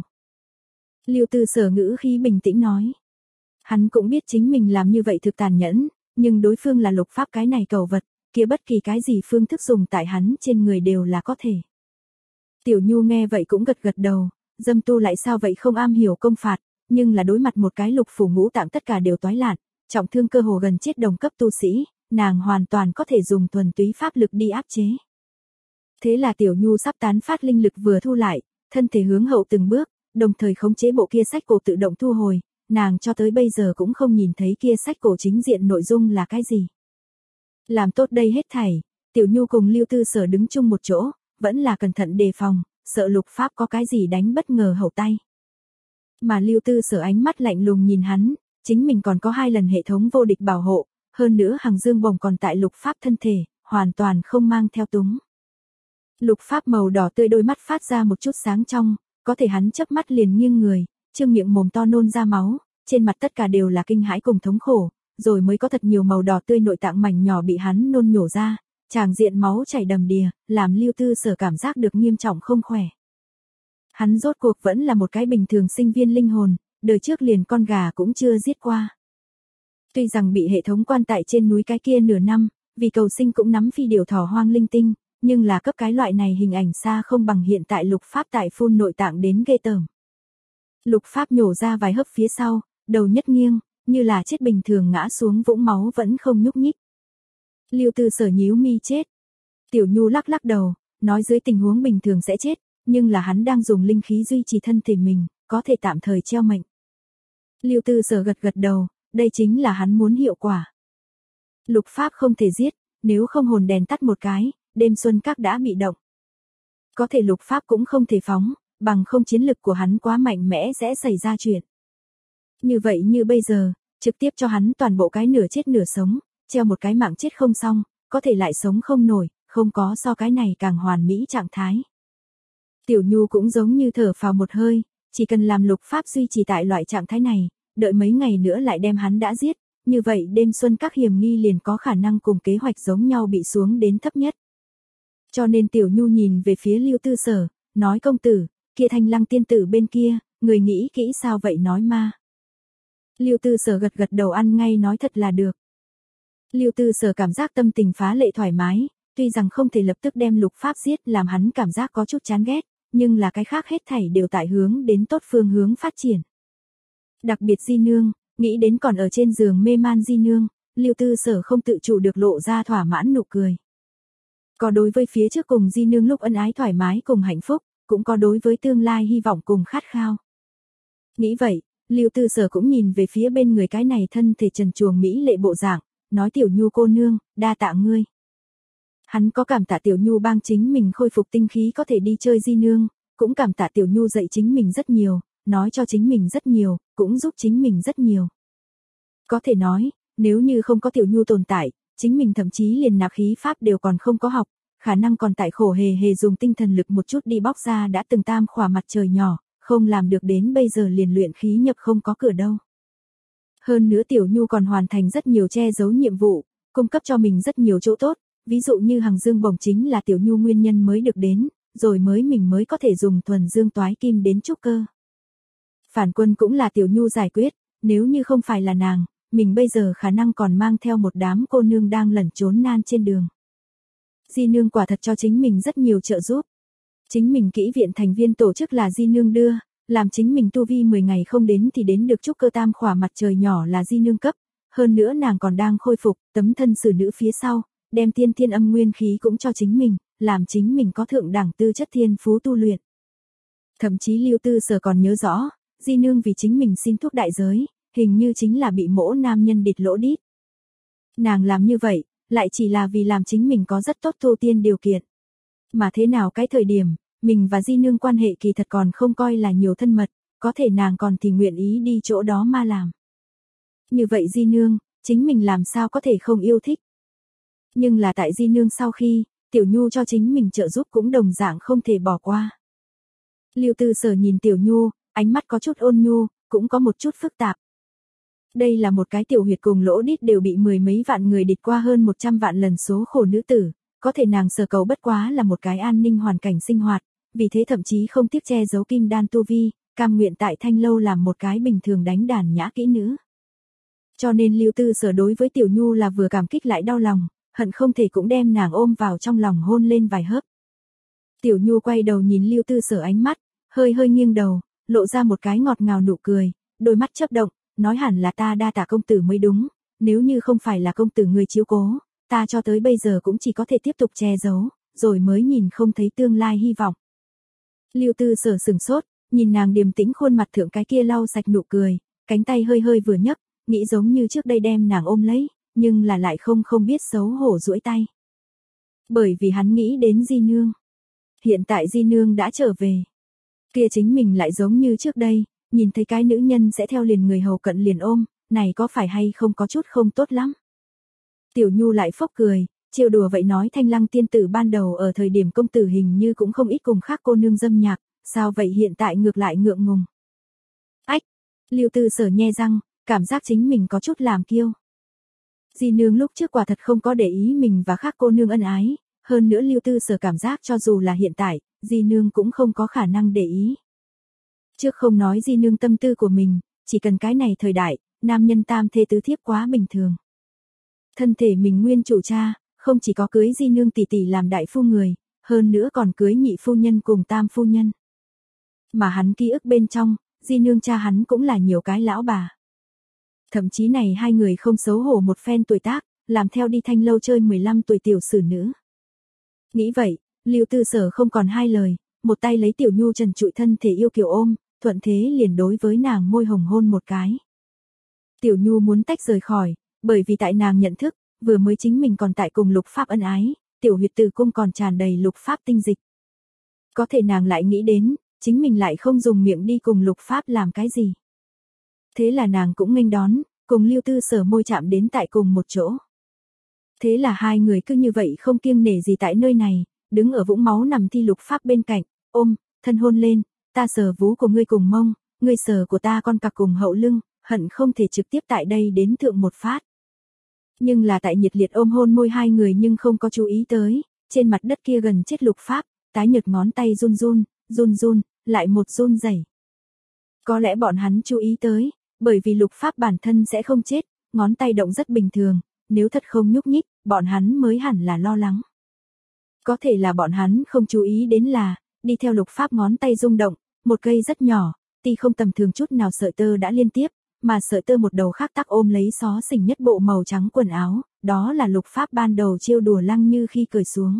Lưu Tư Sở ngữ khí bình tĩnh nói. Hắn cũng biết chính mình làm như vậy thực tàn nhẫn, nhưng đối phương là lục pháp cái này cầu vật, kia bất kỳ cái gì phương thức dùng tại hắn trên người đều là có thể. Tiểu Nhu nghe vậy cũng gật gật đầu, dâm tu lại sao vậy không am hiểu công phạt, nhưng là đối mặt một cái lục phủ ngũ tạng tất cả đều toái lạn, trọng thương cơ hồ gần chết đồng cấp tu sĩ, nàng hoàn toàn có thể dùng thuần túy pháp lực đi áp chế. Thế là Tiểu Nhu sắp tán phát linh lực vừa thu lại, thân thể hướng hậu từng bước, đồng thời khống chế bộ kia sách cổ tự động thu hồi, nàng cho tới bây giờ cũng không nhìn thấy kia sách cổ chính diện nội dung là cái gì. Làm tốt đây hết thảy, Tiểu Nhu cùng Lưu Tư Sở đứng chung một chỗ, vẫn là cẩn thận đề phòng, sợ lục pháp có cái gì đánh bất ngờ hậu tay. Mà Lưu Tư Sở ánh mắt lạnh lùng nhìn hắn, chính mình còn có hai lần hệ thống vô địch bảo hộ, hơn nữa Hằng Dương Bổng còn tại lục pháp thân thể, hoàn toàn không mang theo túng. Lục pháp màu đỏ tươi đôi mắt phát ra một chút sáng trong, có thể hắn chớp mắt liền nghiêng người, trương miệng mồm to nôn ra máu, trên mặt tất cả đều là kinh hãi cùng thống khổ, rồi mới có thật nhiều màu đỏ tươi nội tạng mảnh nhỏ bị hắn nôn nhổ ra, tràng diện máu chảy đầm đìa, làm Lưu Tư Sở cảm giác được nghiêm trọng không khỏe. Hắn rốt cuộc vẫn là một cái bình thường sinh viên linh hồn, đời trước liền con gà cũng chưa giết qua. Tuy rằng bị hệ thống quan tại trên núi cái kia nửa năm, vì cầu sinh cũng nắm phi điều thỏ hoang linh tinh, nhưng là cấp cái loại này hình ảnh xa không bằng hiện tại lục pháp tại phun nội tạng đến ghê tởm. Lục pháp nhổ ra vài hấp phía sau, đầu nhất nghiêng, như là chết bình thường ngã xuống vũng máu vẫn không nhúc nhích. Lưu Tư Sở nhíu mi chết. Tiểu Nhu lắc lắc đầu, nói dưới tình huống bình thường sẽ chết, nhưng là hắn đang dùng linh khí duy trì thân thể mình, có thể tạm thời treo mệnh. Lưu Tư Sở gật gật đầu, đây chính là hắn muốn hiệu quả. Lục pháp không thể giết, nếu không hồn đèn tắt một cái, đêm xuân các đã bị động. Có thể lục pháp cũng không thể phóng, bằng không chiến lực của hắn quá mạnh mẽ sẽ xảy ra chuyện. Như vậy như bây giờ, trực tiếp cho hắn toàn bộ cái nửa chết nửa sống, treo một cái mạng chết không xong, có thể lại sống không nổi, không có so cái này càng hoàn mỹ trạng thái. Tiểu Nhu cũng giống như thở phào một hơi, chỉ cần làm lục pháp duy trì tại loại trạng thái này, đợi mấy ngày nữa lại đem hắn đã giết, như vậy đêm xuân các hiểm nghi liền có khả năng cùng kế hoạch giống nhau bị xuống đến thấp nhất. Cho nên Tiểu Nhu nhìn về phía Lưu Tư Sở, nói công tử, kia Thanh Lăng tiên tử bên kia, người nghĩ kỹ sao vậy nói ma. Lưu Tư Sở gật gật đầu ăn ngay nói thật là được. Lưu Tư Sở cảm giác tâm tình phá lệ thoải mái, tuy rằng không thể lập tức đem lục pháp giết làm hắn cảm giác có chút chán ghét, nhưng là cái khác hết thảy đều tại hướng đến tốt phương hướng phát triển. Đặc biệt Di Nương, nghĩ đến còn ở trên giường mê man Di Nương, Lưu Tư Sở không tự chủ được lộ ra thỏa mãn nụ cười. Có đối với phía trước cùng Di Nương lúc ân ái thoải mái cùng hạnh phúc, cũng có đối với tương lai hy vọng cùng khát khao. Nghĩ vậy, Lưu Tư Sở cũng nhìn về phía bên người cái này thân thể trần truồng mỹ lệ bộ dạng, nói Tiểu Nhu cô nương, đa tạ ngươi. Hắn có cảm tạ Tiểu Nhu bang chính mình khôi phục tinh khí có thể đi chơi Di Nương, cũng cảm tạ Tiểu Nhu dạy chính mình rất nhiều, nói cho chính mình rất nhiều, cũng giúp chính mình rất nhiều. Có thể nói, nếu như không có Tiểu Nhu tồn tại, chính mình thậm chí liền nạp khí pháp đều còn không có học, khả năng còn tại khổ hề hề dùng tinh thần lực một chút đi bóc ra đã từng tam khỏa mặt trời nhỏ, không làm được đến bây giờ liền luyện khí nhập không có cửa đâu. Hơn nữa Tiểu Nhu còn hoàn thành rất nhiều che giấu nhiệm vụ, cung cấp cho mình rất nhiều chỗ tốt, ví dụ như Hằng Dương Bổng chính là Tiểu Nhu nguyên nhân mới được đến, rồi mới mình mới có thể dùng thuần dương toái kim đến trúc cơ. Phản quân cũng là Tiểu Nhu giải quyết, nếu như không phải là nàng, mình bây giờ khả năng còn mang theo một đám cô nương đang lẩn trốn nan trên đường. Di Nương quả thật cho chính mình rất nhiều trợ giúp. Chính mình kỹ viện thành viên tổ chức là Di Nương đưa, làm chính mình tu vi mười ngày không đến thì đến được trúc cơ tam khỏa mặt trời nhỏ là Di Nương cấp, hơn nữa nàng còn đang khôi phục tấm thân xử nữ phía sau, đem tiên thiên âm nguyên khí cũng cho chính mình, làm chính mình có thượng đẳng tư chất thiên phú tu luyện. Thậm chí Lưu Tư Sở còn nhớ rõ, Di Nương vì chính mình xin thuốc đại giới, hình như chính là bị mỗ nam nhân địt lỗ đít. Nàng làm như vậy, lại chỉ là vì làm chính mình có rất tốt tu tiên điều kiện. Mà thế nào cái thời điểm, mình và Di Nương quan hệ kỳ thật còn không coi là nhiều thân mật, có thể nàng còn thì nguyện ý đi chỗ đó ma làm. Như vậy Di Nương, chính mình làm sao có thể không yêu thích. Nhưng là tại Di Nương sau khi, Tiểu Nhu cho chính mình trợ giúp cũng đồng dạng không thể bỏ qua. Lưu Tư Sở nhìn Tiểu Nhu, ánh mắt có chút ôn nhu, cũng có một chút phức tạp. Đây là một cái tiểu huyệt cùng lỗ đít đều bị mười mấy vạn người địch qua hơn một trăm vạn lần số khổ nữ tử, có thể nàng sở cầu bất quá là một cái an ninh hoàn cảnh sinh hoạt, vì thế thậm chí không tiếc che giấu kim đan tu vi, cam nguyện tại Thanh Lâu làm một cái bình thường đánh đàn nhã kỹ nữ. Cho nên Lưu Tư Sở đối với Tiểu Nhu là vừa cảm kích lại đau lòng, hận không thể cũng đem nàng ôm vào trong lòng hôn lên vài hớp. Tiểu Nhu quay đầu nhìn Lưu Tư Sở ánh mắt, hơi hơi nghiêng đầu, lộ ra một cái ngọt ngào nụ cười, đôi mắt chớp động, nói hẳn là ta đa tạ công tử mới đúng, nếu như không phải là công tử người chiếu cố, ta cho tới bây giờ cũng chỉ có thể tiếp tục che giấu, rồi mới nhìn không thấy tương lai hy vọng. Lưu Tư Sở sừng sốt, nhìn nàng điềm tĩnh khuôn mặt thượng cái kia lau sạch nụ cười, cánh tay hơi hơi vừa nhấc, nghĩ giống như trước đây đem nàng ôm lấy, nhưng là lại không không biết xấu hổ duỗi tay. Bởi vì hắn nghĩ đến Di Nương. Hiện tại Di Nương đã trở về. Kia chính mình lại giống như trước đây, nhìn thấy cái nữ nhân sẽ theo liền người hầu cận liền ôm, này có phải hay không có chút không tốt lắm. Tiểu Nhu lại phốc cười, trêu đùa vậy nói Thanh Lăng tiên tử ban đầu ở thời điểm công tử hình như cũng không ít cùng khác cô nương dâm nhạc, sao vậy hiện tại ngược lại ngượng ngùng. Ách, Lưu Tư Sở nhe răng, cảm giác chính mình có chút làm kiêu. Di Nương lúc trước quả thật không có để ý mình và khác cô nương ân ái, hơn nữa Lưu Tư Sở cảm giác cho dù là hiện tại, Di Nương cũng không có khả năng để ý. Trước không nói Di Nương tâm tư của mình, chỉ cần cái này thời đại, nam nhân tam thê tứ thiếp quá bình thường. Thân thể mình nguyên chủ cha, không chỉ có cưới Di Nương tỷ tỷ làm đại phu người, hơn nữa còn cưới nhị phu nhân cùng tam phu nhân. Mà hắn ký ức bên trong, Di Nương cha hắn cũng là nhiều cái lão bà. Thậm chí này hai người không xấu hổ một phen tuổi tác, làm theo đi Thanh Lâu chơi mười lăm tuổi tiểu sử nữ. Nghĩ vậy, Lưu Tư Sở không còn hai lời, một tay lấy Tiểu Nhu trần trụi thân thể yêu kiều ôm, thuận thế liền đối với nàng môi hồng hôn một cái. Tiểu Nhu muốn tách rời khỏi, bởi vì tại nàng nhận thức, vừa mới chính mình còn tại cùng lục pháp ân ái, tiểu huyệt tử cung còn tràn đầy lục pháp tinh dịch. Có thể nàng lại nghĩ đến, chính mình lại không dùng miệng đi cùng lục pháp làm cái gì. Thế là nàng cũng nghênh đón, cùng Lưu Tư Sở môi chạm đến tại cùng một chỗ. Thế là hai người cứ như vậy không kiêng nể gì tại nơi này, đứng ở vũng máu nằm thi lục pháp bên cạnh, ôm, thân hôn lên, ta sờ vú của ngươi cùng mông, ngươi sờ của ta con cặc cùng hậu lưng, hận không thể trực tiếp tại đây đến thượng một phát. Nhưng là tại nhiệt liệt ôm hôn môi hai người nhưng không có chú ý tới, trên mặt đất kia gần chết lục pháp, tái nhợt ngón tay run run, run run, lại một run rẩy. Có lẽ bọn hắn chú ý tới, bởi vì lục pháp bản thân sẽ không chết, ngón tay động rất bình thường, nếu thật không nhúc nhích, bọn hắn mới hẳn là lo lắng. Có thể là bọn hắn không chú ý đến là, đi theo lục pháp ngón tay rung động, một cây rất nhỏ, ti không tầm thường chút nào sợi tơ đã liên tiếp, mà sợi tơ một đầu khác tắc ôm lấy xó xỉnh nhất bộ màu trắng quần áo, đó là Lục Pháp ban đầu trêu đùa Lăng Như khi cởi xuống.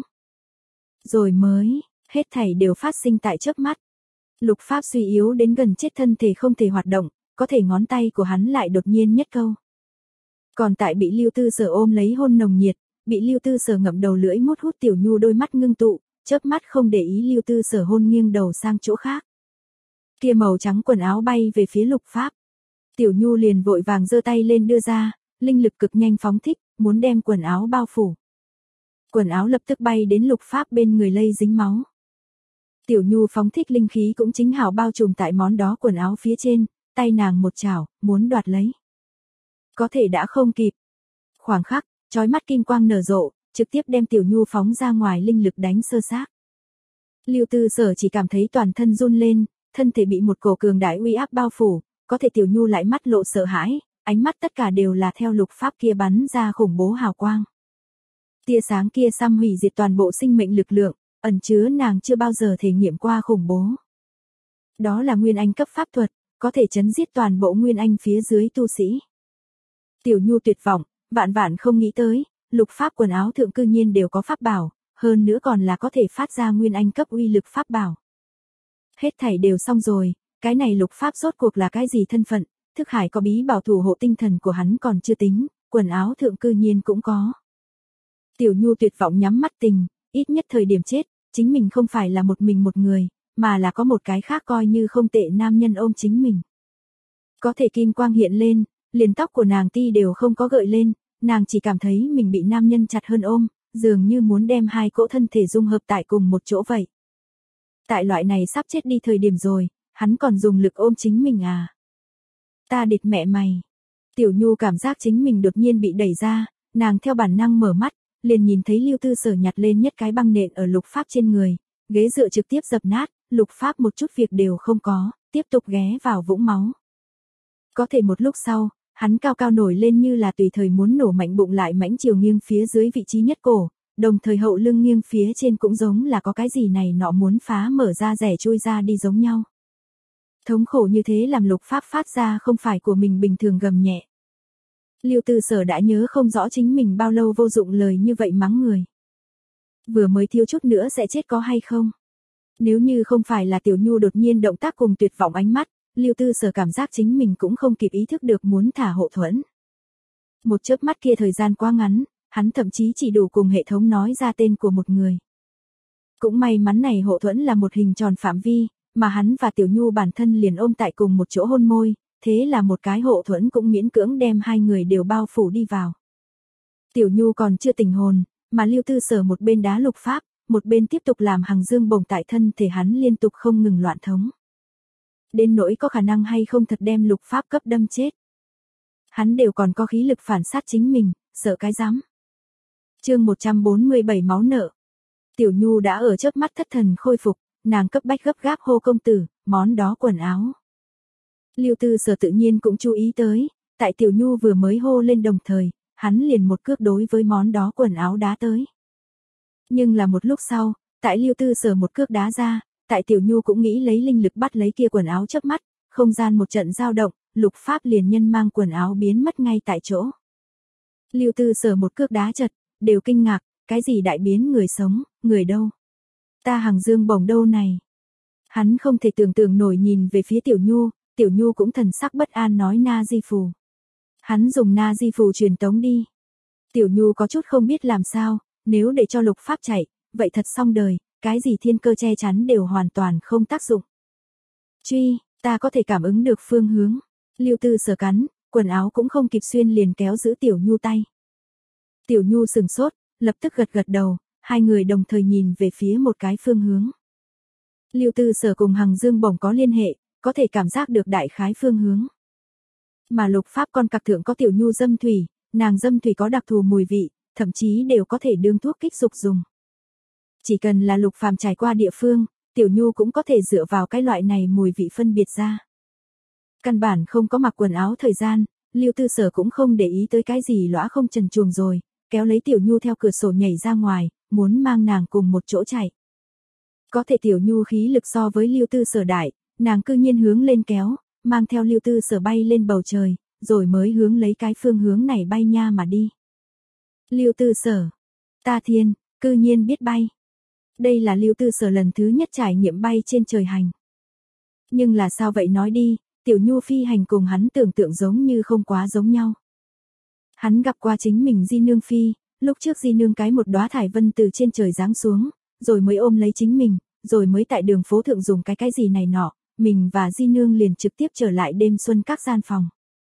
Rồi mới, hết thảy đều phát sinh tại chớp mắt. Lục Pháp suy yếu đến gần chết thân thể không thể hoạt động, có thể ngón tay của hắn lại đột nhiên nhất câu. Còn tại bị Lưu Tư Sở ôm lấy hôn nồng nhiệt, bị Lưu Tư Sở ngậm đầu lưỡi mút hút Tiểu Nhu đôi mắt ngưng tụ, chớp mắt không để ý Lưu Tư Sở hôn nghiêng đầu sang chỗ khác. Kia màu trắng quần áo bay về phía Lục Pháp. Tiểu Nhu liền vội vàng giơ tay lên đưa ra, linh lực cực nhanh phóng thích, muốn đem quần áo bao phủ. Quần áo lập tức bay đến Lục Pháp bên người lây dính máu. Tiểu Nhu phóng thích linh khí cũng chính hảo bao trùm tại món đó quần áo phía trên, tay nàng một chảo, muốn đoạt lấy. Có thể đã không kịp. Khoảng khắc, chói mắt kim quang nở rộ, trực tiếp đem Tiểu Nhu phóng ra ngoài linh lực đánh sơ xác. Lưu Tư Sở chỉ cảm thấy toàn thân run lên, thân thể bị một cổ cường đại uy áp bao phủ, có thể Tiểu Nhu lại mắt lộ sợ hãi, ánh mắt tất cả đều là theo Lục Pháp kia bắn ra khủng bố hào quang. Tia sáng kia xăm hủy diệt toàn bộ sinh mệnh lực lượng, ẩn chứa nàng chưa bao giờ thể nghiệm qua khủng bố. Đó là Nguyên Anh cấp pháp thuật, có thể chấn giết toàn bộ Nguyên Anh phía dưới tu sĩ. Tiểu Nhu tuyệt vọng, vạn vạn không nghĩ tới, Lục Pháp quần áo thượng cư nhiên đều có pháp bảo, hơn nữa còn là có thể phát ra Nguyên Anh cấp uy lực pháp bảo. Hết thảy đều xong rồi, cái này Lục Pháp rốt cuộc là cái gì thân phận, thức hải có bí bảo thủ hộ tinh thần của hắn còn chưa tính, quần áo thượng cư nhiên cũng có. Tiểu Nhu tuyệt vọng nhắm mắt tình, ít nhất thời điểm chết, chính mình không phải là một mình một người, mà là có một cái khác coi như không tệ nam nhân ôm chính mình. Có thể kim quang hiện lên, liền tóc của nàng ti đều không có gợi lên, nàng chỉ cảm thấy mình bị nam nhân chặt hơn ôm, dường như muốn đem hai cỗ thân thể dung hợp tại cùng một chỗ vậy. Tại loại này sắp chết đi thời điểm rồi, hắn còn dùng lực ôm chính mình à? Ta địt mẹ mày. Tiểu Nhu cảm giác chính mình đột nhiên bị đẩy ra, nàng theo bản năng mở mắt, liền nhìn thấy Lưu Tư Sở nhặt lên nhất cái băng nện ở Lục Pháp trên người, ghế dựa trực tiếp dập nát, Lục Pháp một chút việc đều không có, tiếp tục ghé vào vũng máu. Có thể một lúc sau, hắn cao cao nổi lên như là tùy thời muốn nổ mạnh bụng lại mãnh chiều nghiêng phía dưới vị trí nhất cổ, đồng thời hậu lưng nghiêng phía trên cũng giống là có cái gì này nọ muốn phá mở ra rẻ chui ra đi giống nhau. Thống khổ như thế làm Lục Pháp phát ra không phải của mình bình thường gầm nhẹ. Lưu Tư Sở đã nhớ không rõ chính mình bao lâu vô dụng lời như vậy mắng người. Vừa mới thiếu chút nữa sẽ chết có hay không? Nếu như không phải là Tiểu Nhu đột nhiên động tác cùng tuyệt vọng ánh mắt, Lưu Tư Sở cảm giác chính mình cũng không kịp ý thức được muốn thả hộ thuẫn. Một chớp mắt kia thời gian quá ngắn, hắn thậm chí chỉ đủ cùng hệ thống nói ra tên của một người. Cũng may mắn này hộ thuẫn là một hình tròn phạm vi, mà hắn và Tiểu Nhu bản thân liền ôm tại cùng một chỗ hôn môi, thế là một cái hộ thuẫn cũng miễn cưỡng đem hai người đều bao phủ đi vào. Tiểu Nhu còn chưa tỉnh hồn, mà Lưu Tư Sở một bên đá Lục Pháp, một bên tiếp tục làm hàng dương bổng tại thân thể hắn liên tục không ngừng loạn thống. Đến nỗi có khả năng hay không thật đem Lục Pháp cấp đâm chết. Hắn đều còn có khí lực phản sát chính mình, sợ cái rắm. Chương một trăm bốn mươi bảy máu nợ. Tiểu Nhu đã ở chớp mắt thất thần khôi phục, nàng cấp bách gấp gáp hô công tử, món đó quần áo. Lưu Tư Sở tự nhiên cũng chú ý tới, tại Tiểu Nhu vừa mới hô lên đồng thời, hắn liền một cước đối với món đó quần áo đá tới. Nhưng là một lúc sau, tại Lưu Tư Sở một cước đá ra, tại Tiểu Nhu cũng nghĩ lấy linh lực bắt lấy kia quần áo chớp mắt, không gian một trận dao động, Lục Pháp liền nhân mang quần áo biến mất ngay tại chỗ. Lưu Tư Sở một cước đá chật, đều kinh ngạc, cái gì đại biến người sống, người đâu? Ta hàng dương bổng đâu này? Hắn không thể tưởng tượng nổi nhìn về phía Tiểu Nhu, Tiểu Nhu cũng thần sắc bất an nói na di phù. Hắn dùng na di phù truyền tống đi. Tiểu Nhu có chút không biết làm sao, nếu để cho Lục Pháp chạy, vậy thật xong đời, cái gì thiên cơ che chắn đều hoàn toàn không tác dụng. Truy, ta có thể cảm ứng được phương hướng. Lưu Tư Sở cắn, quần áo cũng không kịp xuyên liền kéo giữ Tiểu Nhu tay. Tiểu Nhu sừng sốt, lập tức gật gật đầu, hai người đồng thời nhìn về phía một cái phương hướng. Lưu Tư Sở cùng Hằng Dương Bổng có liên hệ, có thể cảm giác được đại khái phương hướng. Mà Lục Pháp con cặc thượng có Tiểu Nhu dâm thủy, nàng dâm thủy có đặc thù mùi vị, thậm chí đều có thể đương thuốc kích dục dùng. Chỉ cần là Lục Phàm trải qua địa phương, Tiểu Nhu cũng có thể dựa vào cái loại này mùi vị phân biệt ra. Căn bản không có mặc quần áo thời gian, Lưu Tư Sở cũng không để ý tới cái gì lõa không trần truồng rồi, kéo lấy Tiểu Nhu theo cửa sổ nhảy ra ngoài, muốn mang nàng cùng một chỗ chạy. Có thể Tiểu Nhu khí lực so với Lưu Tư Sở đại, nàng cư nhiên hướng lên kéo, mang theo Lưu Tư Sở bay lên bầu trời, rồi mới hướng lấy cái phương hướng này bay nha mà đi. Lưu Tư Sở, ta thiên, cư nhiên biết bay. Đây là Lưu Tư Sở lần thứ nhất trải nghiệm bay trên trời hành. Nhưng là sao vậy nói đi, Tiểu Nhu phi hành cùng hắn tưởng tượng giống như không quá giống nhau. Hắn gặp qua chính mình Di Nương phi, lúc trước Di Nương cái một đóa thải vân từ trên trời giáng xuống, rồi mới ôm lấy chính mình, rồi mới tại đường phố thượng dùng cái cái gì này nọ, mình và Di Nương liền trực tiếp trở lại đêm xuân các gian phòng.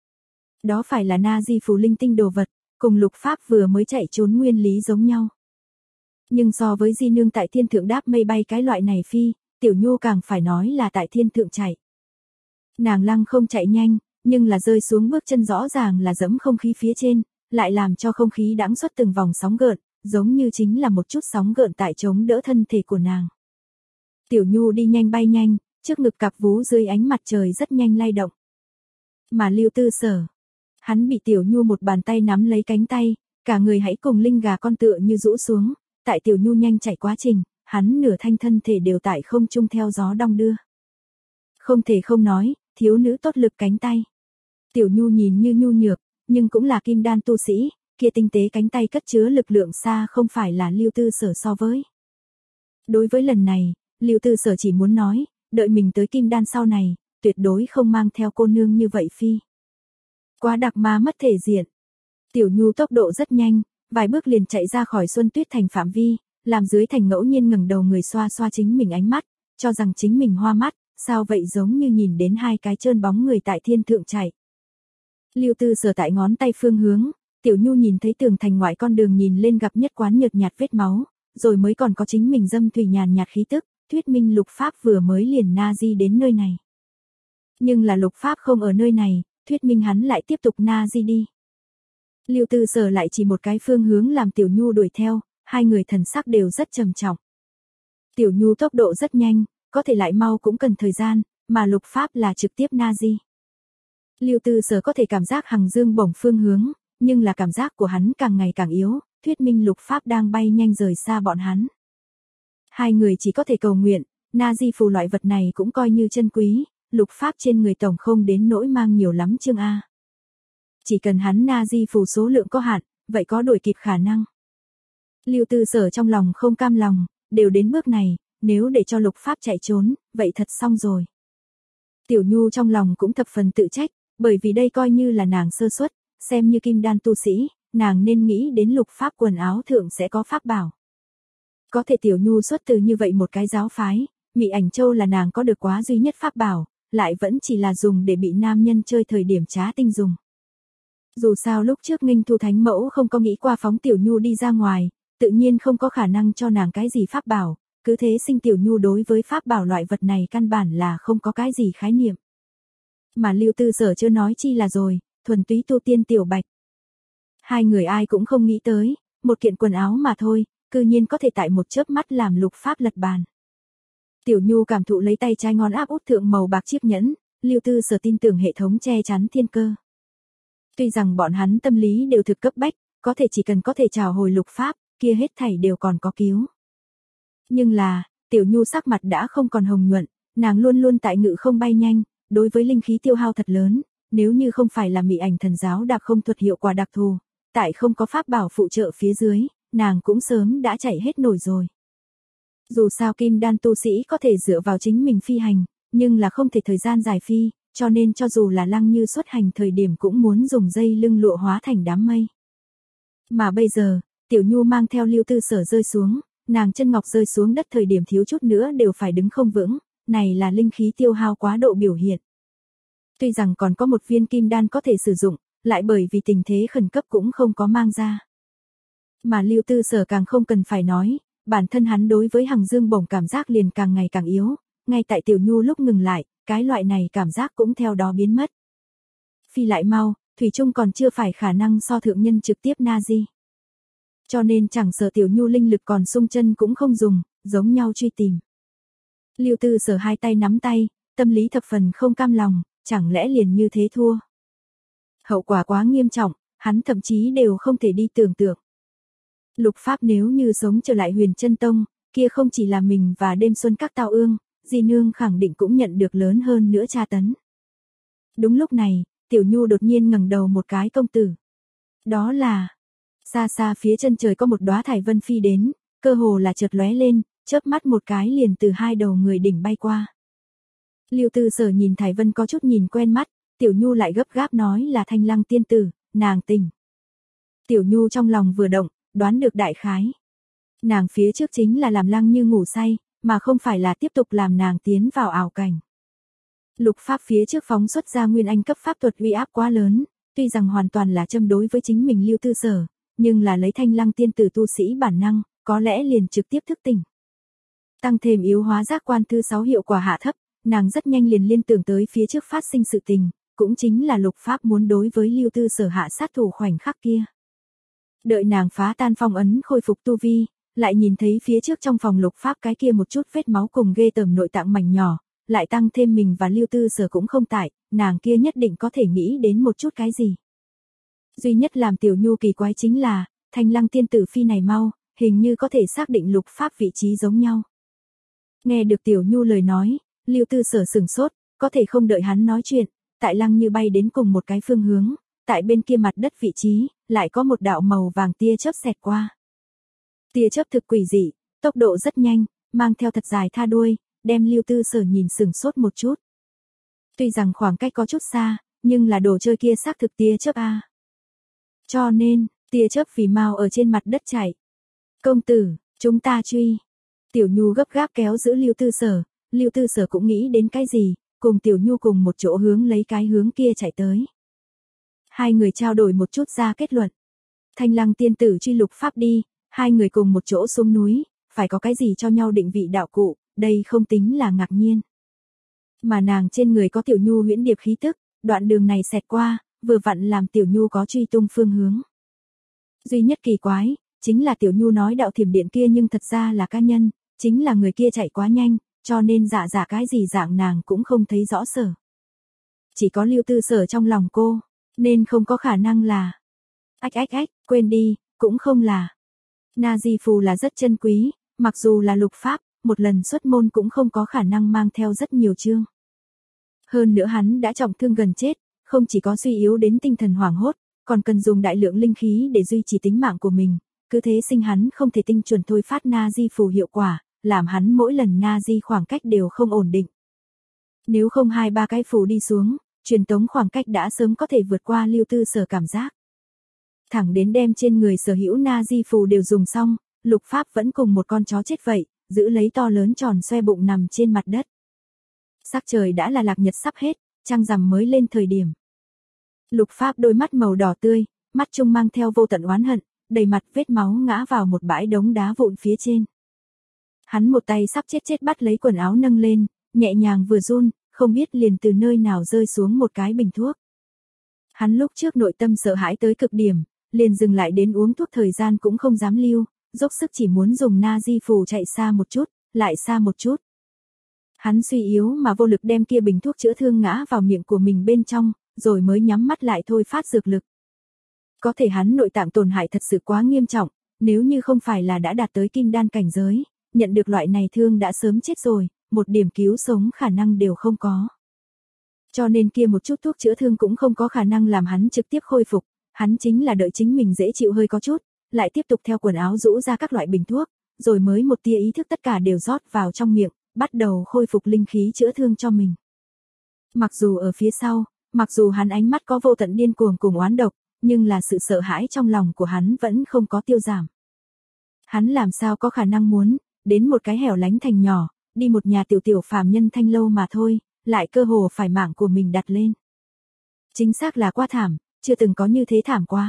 Đó phải là na di phù linh tinh đồ vật, cùng Lục Pháp vừa mới chạy trốn nguyên lý giống nhau. Nhưng so với Di Nương tại thiên thượng đáp mây bay cái loại này phi, Tiểu Nhu càng phải nói là tại thiên thượng chạy. Nàng lăng không chạy nhanh, nhưng là rơi xuống bước chân rõ ràng là dẫm không khí phía trên, lại làm cho không khí đãng xuất từng vòng sóng gợn, giống như chính là một chút sóng gợn tại chống đỡ thân thể của nàng. Tiểu Nhu đi nhanh bay nhanh, trước ngực cặp vú dưới ánh mặt trời rất nhanh lay động. Mà Lưu Tư Sở, hắn bị Tiểu Nhu một bàn tay nắm lấy cánh tay, cả người hãy cùng linh gà con tựa như rũ xuống, tại Tiểu Nhu nhanh chạy quá trình, hắn nửa thanh thân thể đều tại không trung theo gió đong đưa. Không thể không nói, thiếu nữ tốt lực cánh tay. Tiểu Nhu nhìn như nhu nhược, nhưng cũng là kim đan tu sĩ, kia tinh tế cánh tay cất chứa lực lượng xa không phải là Lưu Tư Sở so với. Đối với lần này, Lưu Tư Sở chỉ muốn nói, đợi mình tới kim đan sau này, tuyệt đối không mang theo cô nương như vậy phi. Quá đặc ma mất thể diện. Tiểu Nhu tốc độ rất nhanh, vài bước liền chạy ra khỏi Xuân Tuyết Thành phạm vi, làm dưới thành ngẫu nhiên ngẩng đầu người xoa xoa chính mình ánh mắt, cho rằng chính mình hoa mắt, sao vậy giống như nhìn đến hai cái trơn bóng người tại thiên thượng chạy. Lưu Tư Sở tại ngón tay phương hướng, Tiểu Nhu nhìn thấy tường thành ngoại con đường nhìn lên gặp nhất quán nhợt nhạt vết máu, rồi mới còn có chính mình dâm thủy nhàn nhạt khí tức, thuyết minh Lục Pháp vừa mới liền na di đến nơi này. Nhưng là Lục Pháp không ở nơi này, thuyết minh hắn lại tiếp tục na di đi. Lưu Tư Sở lại chỉ một cái phương hướng làm Tiểu Nhu đuổi theo, hai người thần sắc đều rất trầm trọng. Tiểu Nhu tốc độ rất nhanh, có thể lại mau cũng cần thời gian, mà Lục Pháp là trực tiếp na di. Lưu Tư Sở có thể cảm giác Hằng Dương bổng phương hướng, nhưng là cảm giác của hắn càng ngày càng yếu, thuyết minh Lục Pháp đang bay nhanh rời xa bọn hắn. Hai người chỉ có thể cầu nguyện, na di phù loại vật này cũng coi như chân quý, Lục Pháp trên người tổng không đến nỗi mang nhiều lắm chương A. Chỉ cần hắn na di phù số lượng có hạn, vậy có đuổi kịp khả năng. Lưu Tư Sở trong lòng không cam lòng, đều đến bước này, nếu để cho Lục Pháp chạy trốn, vậy thật xong rồi. Tiểu Nhu trong lòng cũng thập phần tự trách, bởi vì đây coi như là nàng sơ suất, xem như kim đan tu sĩ, nàng nên nghĩ đến Lục Pháp quần áo thượng sẽ có pháp bảo. Có thể Tiểu Nhu xuất từ như vậy một cái giáo phái, Mị Ảnh Châu là nàng có được quá duy nhất pháp bảo, lại vẫn chỉ là dùng để bị nam nhân chơi thời điểm trá tinh dùng. Dù sao lúc trước Nghinh Thu Thánh Mẫu không có nghĩ qua phóng Tiểu Nhu đi ra ngoài, tự nhiên không có khả năng cho nàng cái gì pháp bảo, cứ thế sinh Tiểu Nhu đối với pháp bảo loại vật này căn bản là không có cái gì khái niệm. Mà Lưu Tư Sở chưa nói chi là rồi, thuần túy tu tiên Tiểu Bạch. Hai người ai cũng không nghĩ tới, một kiện quần áo mà thôi, cư nhiên có thể tại một chớp mắt làm Lục Pháp lật bàn. Tiểu Nhu cảm thụ lấy tay trái ngón áp út thượng màu bạc chiếc nhẫn, Lưu Tư Sở tin tưởng hệ thống che chắn thiên cơ. Tuy rằng bọn hắn tâm lý đều thực cấp bách, có thể chỉ cần có thể trào hồi Lục Pháp, kia hết thảy đều còn có cứu. Nhưng là, Tiểu Nhu sắc mặt đã không còn hồng nhuận, nàng luôn luôn tại ngự không bay nhanh, đối với linh khí tiêu hao thật lớn, nếu như không phải là Mị Ảnh Thần giáo đạp không thuật hiệu quả đặc thù, tại không có pháp bảo phụ trợ phía dưới, nàng cũng sớm đã chạy hết nổi rồi. Dù sao kim đan tu sĩ có thể dựa vào chính mình phi hành, nhưng là không thể thời gian dài phi, cho nên cho dù là Lăng Như xuất hành thời điểm cũng muốn dùng dây lưng lụa hóa thành đám mây. Mà bây giờ, Tiểu Nhu mang theo Lưu Tư Sở rơi xuống, nàng chân ngọc rơi xuống đất thời điểm thiếu chút nữa đều phải đứng không vững, này là linh khí tiêu hao quá độ biểu hiện. Tuy rằng còn có một viên kim đan có thể sử dụng, lại bởi vì tình thế khẩn cấp cũng không có mang ra. Mà Lưu Tư Sở càng không cần phải nói, bản thân hắn đối với Hằng Dương bổng cảm giác liền càng ngày càng yếu, ngay tại Tiểu Nhu lúc ngừng lại, cái loại này cảm giác cũng theo đó biến mất. Phi lại mau, thủy chung còn chưa phải khả năng so thượng nhân trực tiếp na di. Cho nên chẳng sợ Tiểu Nhu linh lực còn sung chân cũng không dùng, giống nhau truy tìm. Lưu Tư Sở hai tay nắm tay, tâm lý thập phần không cam lòng, chẳng lẽ liền như thế thua. Hậu quả quá nghiêm trọng, hắn thậm chí đều không thể đi tưởng tượng. Lục Pháp nếu như sống trở lại Huyền Chân Tông, kia không chỉ là mình và đêm xuân các tao ương, Di nương khẳng định cũng nhận được lớn hơn nữa tra tấn. Đúng lúc này, Tiểu Nhu đột nhiên ngẩng đầu một cái, công tử. Đó là, xa xa phía chân trời có một đóa thải vân phi đến, cơ hồ là chợt lóe lên, chớp mắt một cái liền từ hai đầu người đỉnh bay qua. Lưu Tư Sở nhìn thải vân có chút nhìn quen mắt, Tiểu Nhu lại gấp gáp nói là Thanh Lăng tiên tử, nàng tỉnh. Tiểu Nhu trong lòng vừa động, đoán được đại khái. Nàng phía trước chính là làm Lăng Như ngủ say, mà không phải là tiếp tục làm nàng tiến vào ảo cảnh. Lục pháp phía trước phóng xuất ra nguyên anh cấp pháp thuật uy áp quá lớn, tuy rằng hoàn toàn là châm đối với chính mình Lưu Tư Sở, nhưng là lấy Thanh Lăng tiên tử tu sĩ bản năng, có lẽ liền trực tiếp thức tỉnh. Tăng thêm yếu hóa giác quan thứ sáu hiệu quả hạ thấp, nàng rất nhanh liền liên tưởng tới phía trước phát sinh sự tình, cũng chính là lục pháp muốn đối với Lưu Tư Sở hạ sát thủ khoảnh khắc kia. Đợi nàng phá tan phong ấn khôi phục tu vi, lại nhìn thấy phía trước trong phòng lục pháp cái kia một chút vết máu cùng ghê tởm nội tạng mảnh nhỏ, lại tăng thêm mình và Lưu Tư Sở cũng không tại, nàng kia nhất định có thể nghĩ đến một chút cái gì. Duy nhất làm Tiểu Nhu kỳ quái chính là, Thanh Lăng tiên tử phi này mau, hình như có thể xác định lục pháp vị trí giống nhau. Nghe được Tiểu Nhu lời nói, Lưu Tư Sở sửng sốt, có thể không đợi hắn nói chuyện, tại Lăng Như bay đến cùng một cái phương hướng, tại bên kia mặt đất vị trí, lại có một đạo màu vàng tia chớp xẹt qua. Tia chớp thực quỷ dị, tốc độ rất nhanh, mang theo thật dài tha đuôi, đem Lưu Tư Sở nhìn sửng sốt một chút. Tuy rằng khoảng cách có chút xa, nhưng là đồ chơi kia xác thực tia chớp a. Cho nên, tia chớp vì mau ở trên mặt đất chạy. Công tử, chúng ta truy. Tiểu Nhu gấp gáp kéo giữ Lưu Tư Sở, Lưu Tư Sở cũng nghĩ đến cái gì, cùng Tiểu Nhu cùng một chỗ hướng lấy cái hướng kia chạy tới. Hai người trao đổi một chút ra kết luận. Thanh Lăng tiên tử truy lục pháp đi, hai người cùng một chỗ xuống núi, phải có cái gì cho nhau định vị đạo cụ, đây không tính là ngạc nhiên. Mà nàng trên người có Tiểu Nhu huyễn điệp khí tức, đoạn đường này xẹt qua, vừa vặn làm Tiểu Nhu có truy tung phương hướng. Duy nhất kỳ quái, chính là Tiểu Nhu nói đạo thiểm điện kia nhưng thật ra là cá nhân, chính là người kia chạy quá nhanh, cho nên dạ dạ cái gì dạng nàng cũng không thấy rõ sở. Chỉ có Lưu Tư Sở trong lòng cô, nên không có khả năng là. Ách ách ách, quên đi, cũng không là. Na Di phù là rất chân quý, mặc dù là lục pháp, một lần xuất môn cũng không có khả năng mang theo rất nhiều chương. Hơn nữa hắn đã trọng thương gần chết, không chỉ có suy yếu đến tinh thần hoảng hốt, còn cần dùng đại lượng linh khí để duy trì tính mạng của mình, cứ thế sinh hắn không thể tinh chuẩn thôi phát Na Di phù hiệu quả, làm hắn mỗi lần Na Di khoảng cách đều không ổn định. Nếu không hai ba cái phù đi xuống, truyền tống khoảng cách đã sớm có thể vượt qua Lưu Tư Sở cảm giác. Thẳng đến đem trên người sở hữu Na Di phù đều dùng xong, lục pháp vẫn cùng một con chó chết vậy, giữ lấy to lớn tròn xoe bụng nằm trên mặt đất. Sắc trời đã là lạc nhật sắp hết, trăng rằm mới lên thời điểm. Lục pháp đôi mắt màu đỏ tươi, mắt trung mang theo vô tận oán hận, đầy mặt vết máu ngã vào một bãi đống đá vụn phía trên. Hắn một tay sắp chết chết bắt lấy quần áo nâng lên, nhẹ nhàng vừa run, không biết liền từ nơi nào rơi xuống một cái bình thuốc. Hắn lúc trước nội tâm sợ hãi tới cực điểm, liền dừng lại đến uống thuốc thời gian cũng không dám lưu, dốc sức chỉ muốn dùng Na Di phù chạy xa một chút, lại xa một chút. Hắn suy yếu mà vô lực đem kia bình thuốc chữa thương ngã vào miệng của mình bên trong, rồi mới nhắm mắt lại thôi phát dược lực. Có thể hắn nội tạng tổn hại thật sự quá nghiêm trọng, nếu như không phải là đã đạt tới kim đan cảnh giới, nhận được loại này thương đã sớm chết rồi, một điểm cứu sống khả năng đều không có. Cho nên kia một chút thuốc chữa thương cũng không có khả năng làm hắn trực tiếp khôi phục, hắn chính là đợi chính mình dễ chịu hơi có chút, lại tiếp tục theo quần áo rũ ra các loại bình thuốc, rồi mới một tia ý thức tất cả đều rót vào trong miệng, bắt đầu khôi phục linh khí chữa thương cho mình. Mặc dù ở phía sau, mặc dù hắn ánh mắt có vô tận điên cuồng cùng oán độc, nhưng là sự sợ hãi trong lòng của hắn vẫn không có tiêu giảm. Hắn làm sao có khả năng muốn, đến một cái hẻo lánh thành nhỏ, đi một nhà tiểu tiểu phàm nhân thanh lâu mà thôi, lại cơ hồ phải mạng của mình đặt lên. Chính xác là quá thảm, chưa từng có như thế thảm quá.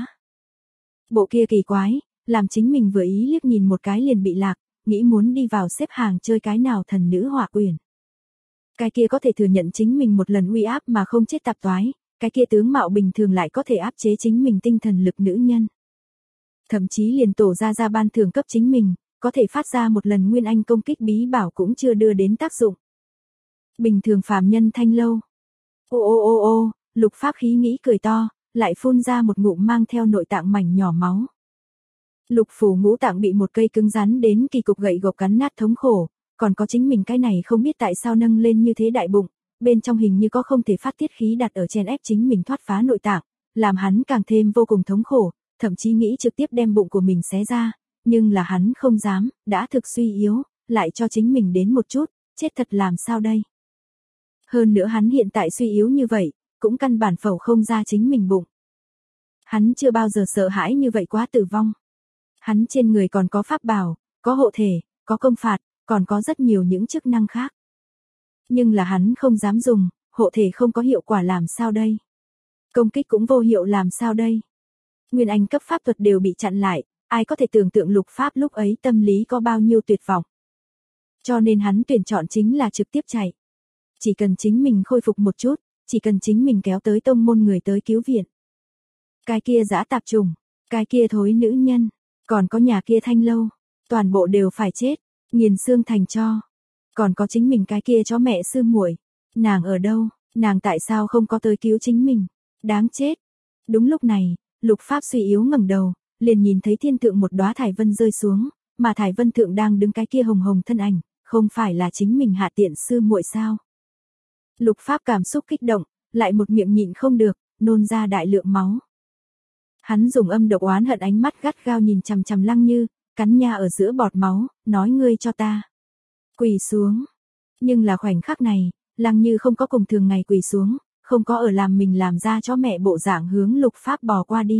Bộ kia kỳ quái, làm chính mình vừa ý liếc nhìn một cái liền bị lạc, nghĩ muốn đi vào xếp hàng chơi cái nào thần nữ hỏa quyển. Cái kia có thể thừa nhận chính mình một lần uy áp mà không chết tạp toái, cái kia tướng mạo bình thường lại có thể áp chế chính mình tinh thần lực nữ nhân. Thậm chí liền tổ ra ra ban thưởng cấp chính mình, có thể phát ra một lần nguyên anh công kích bí bảo cũng chưa đưa đến tác dụng. Bình thường phàm nhân thanh lâu. Ô ô ô ô, lục pháp khí nghĩ cười to, lại phun ra một ngụm mang theo nội tạng mảnh nhỏ máu. Lục phủ ngũ tạng bị một cây cứng rắn đến kỳ cục gậy gộc cắn nát thống khổ, còn có chính mình cái này không biết tại sao nâng lên như thế đại bụng, bên trong hình như có không thể phát tiết khí đặt ở chèn ép chính mình thoát phá nội tạng, làm hắn càng thêm vô cùng thống khổ, thậm chí nghĩ trực tiếp đem bụng của mình xé ra, nhưng là hắn không dám, đã thực suy yếu, lại cho chính mình đến một chút, chết thật làm sao đây. Hơn nữa hắn hiện tại suy yếu như vậy, cũng căn bản phẩu không ra chính mình bụng. Hắn chưa bao giờ sợ hãi như vậy quá tử vong. Hắn trên người còn có pháp bảo, có hộ thể, có công phạt, còn có rất nhiều những chức năng khác. Nhưng là hắn không dám dùng, hộ thể không có hiệu quả làm sao đây? Công kích cũng vô hiệu làm sao đây? Nguyên anh cấp pháp thuật đều bị chặn lại, ai có thể tưởng tượng Lục Pháp lúc ấy tâm lý có bao nhiêu tuyệt vọng. Cho nên hắn tuyển chọn chính là trực tiếp chạy. Chỉ cần chính mình khôi phục một chút, chỉ cần chính mình kéo tới tông môn người tới cứu viện. Cái kia dã tạp trùng, cái kia thối nữ nhân, còn có nhà kia Thanh Lâu, toàn bộ đều phải chết, nghiền xương thành tro. Còn có chính mình cái kia chó mẹ sư muội, nàng ở đâu, nàng tại sao không có tới cứu chính mình, đáng chết. Đúng lúc này, Lục Pháp suy yếu ngẩng đầu, liền nhìn thấy thiên thượng một đóa thải vân rơi xuống, mà thải vân thượng đang đứng cái kia hồng hồng thân ảnh, không phải là chính mình hạ tiện sư muội sao? Lục Pháp cảm xúc kích động, lại một miệng nhịn không được, nôn ra đại lượng máu. Hắn dùng âm độc oán hận ánh mắt gắt gao nhìn chằm chằm Lăng Như, cắn nha ở giữa bọt máu, nói ngươi cho ta quỳ xuống. Nhưng là khoảnh khắc này, Lăng Như không có cùng thường ngày quỳ xuống, không có ở làm mình làm ra cho mẹ bộ dạng hướng Lục Pháp bò qua đi.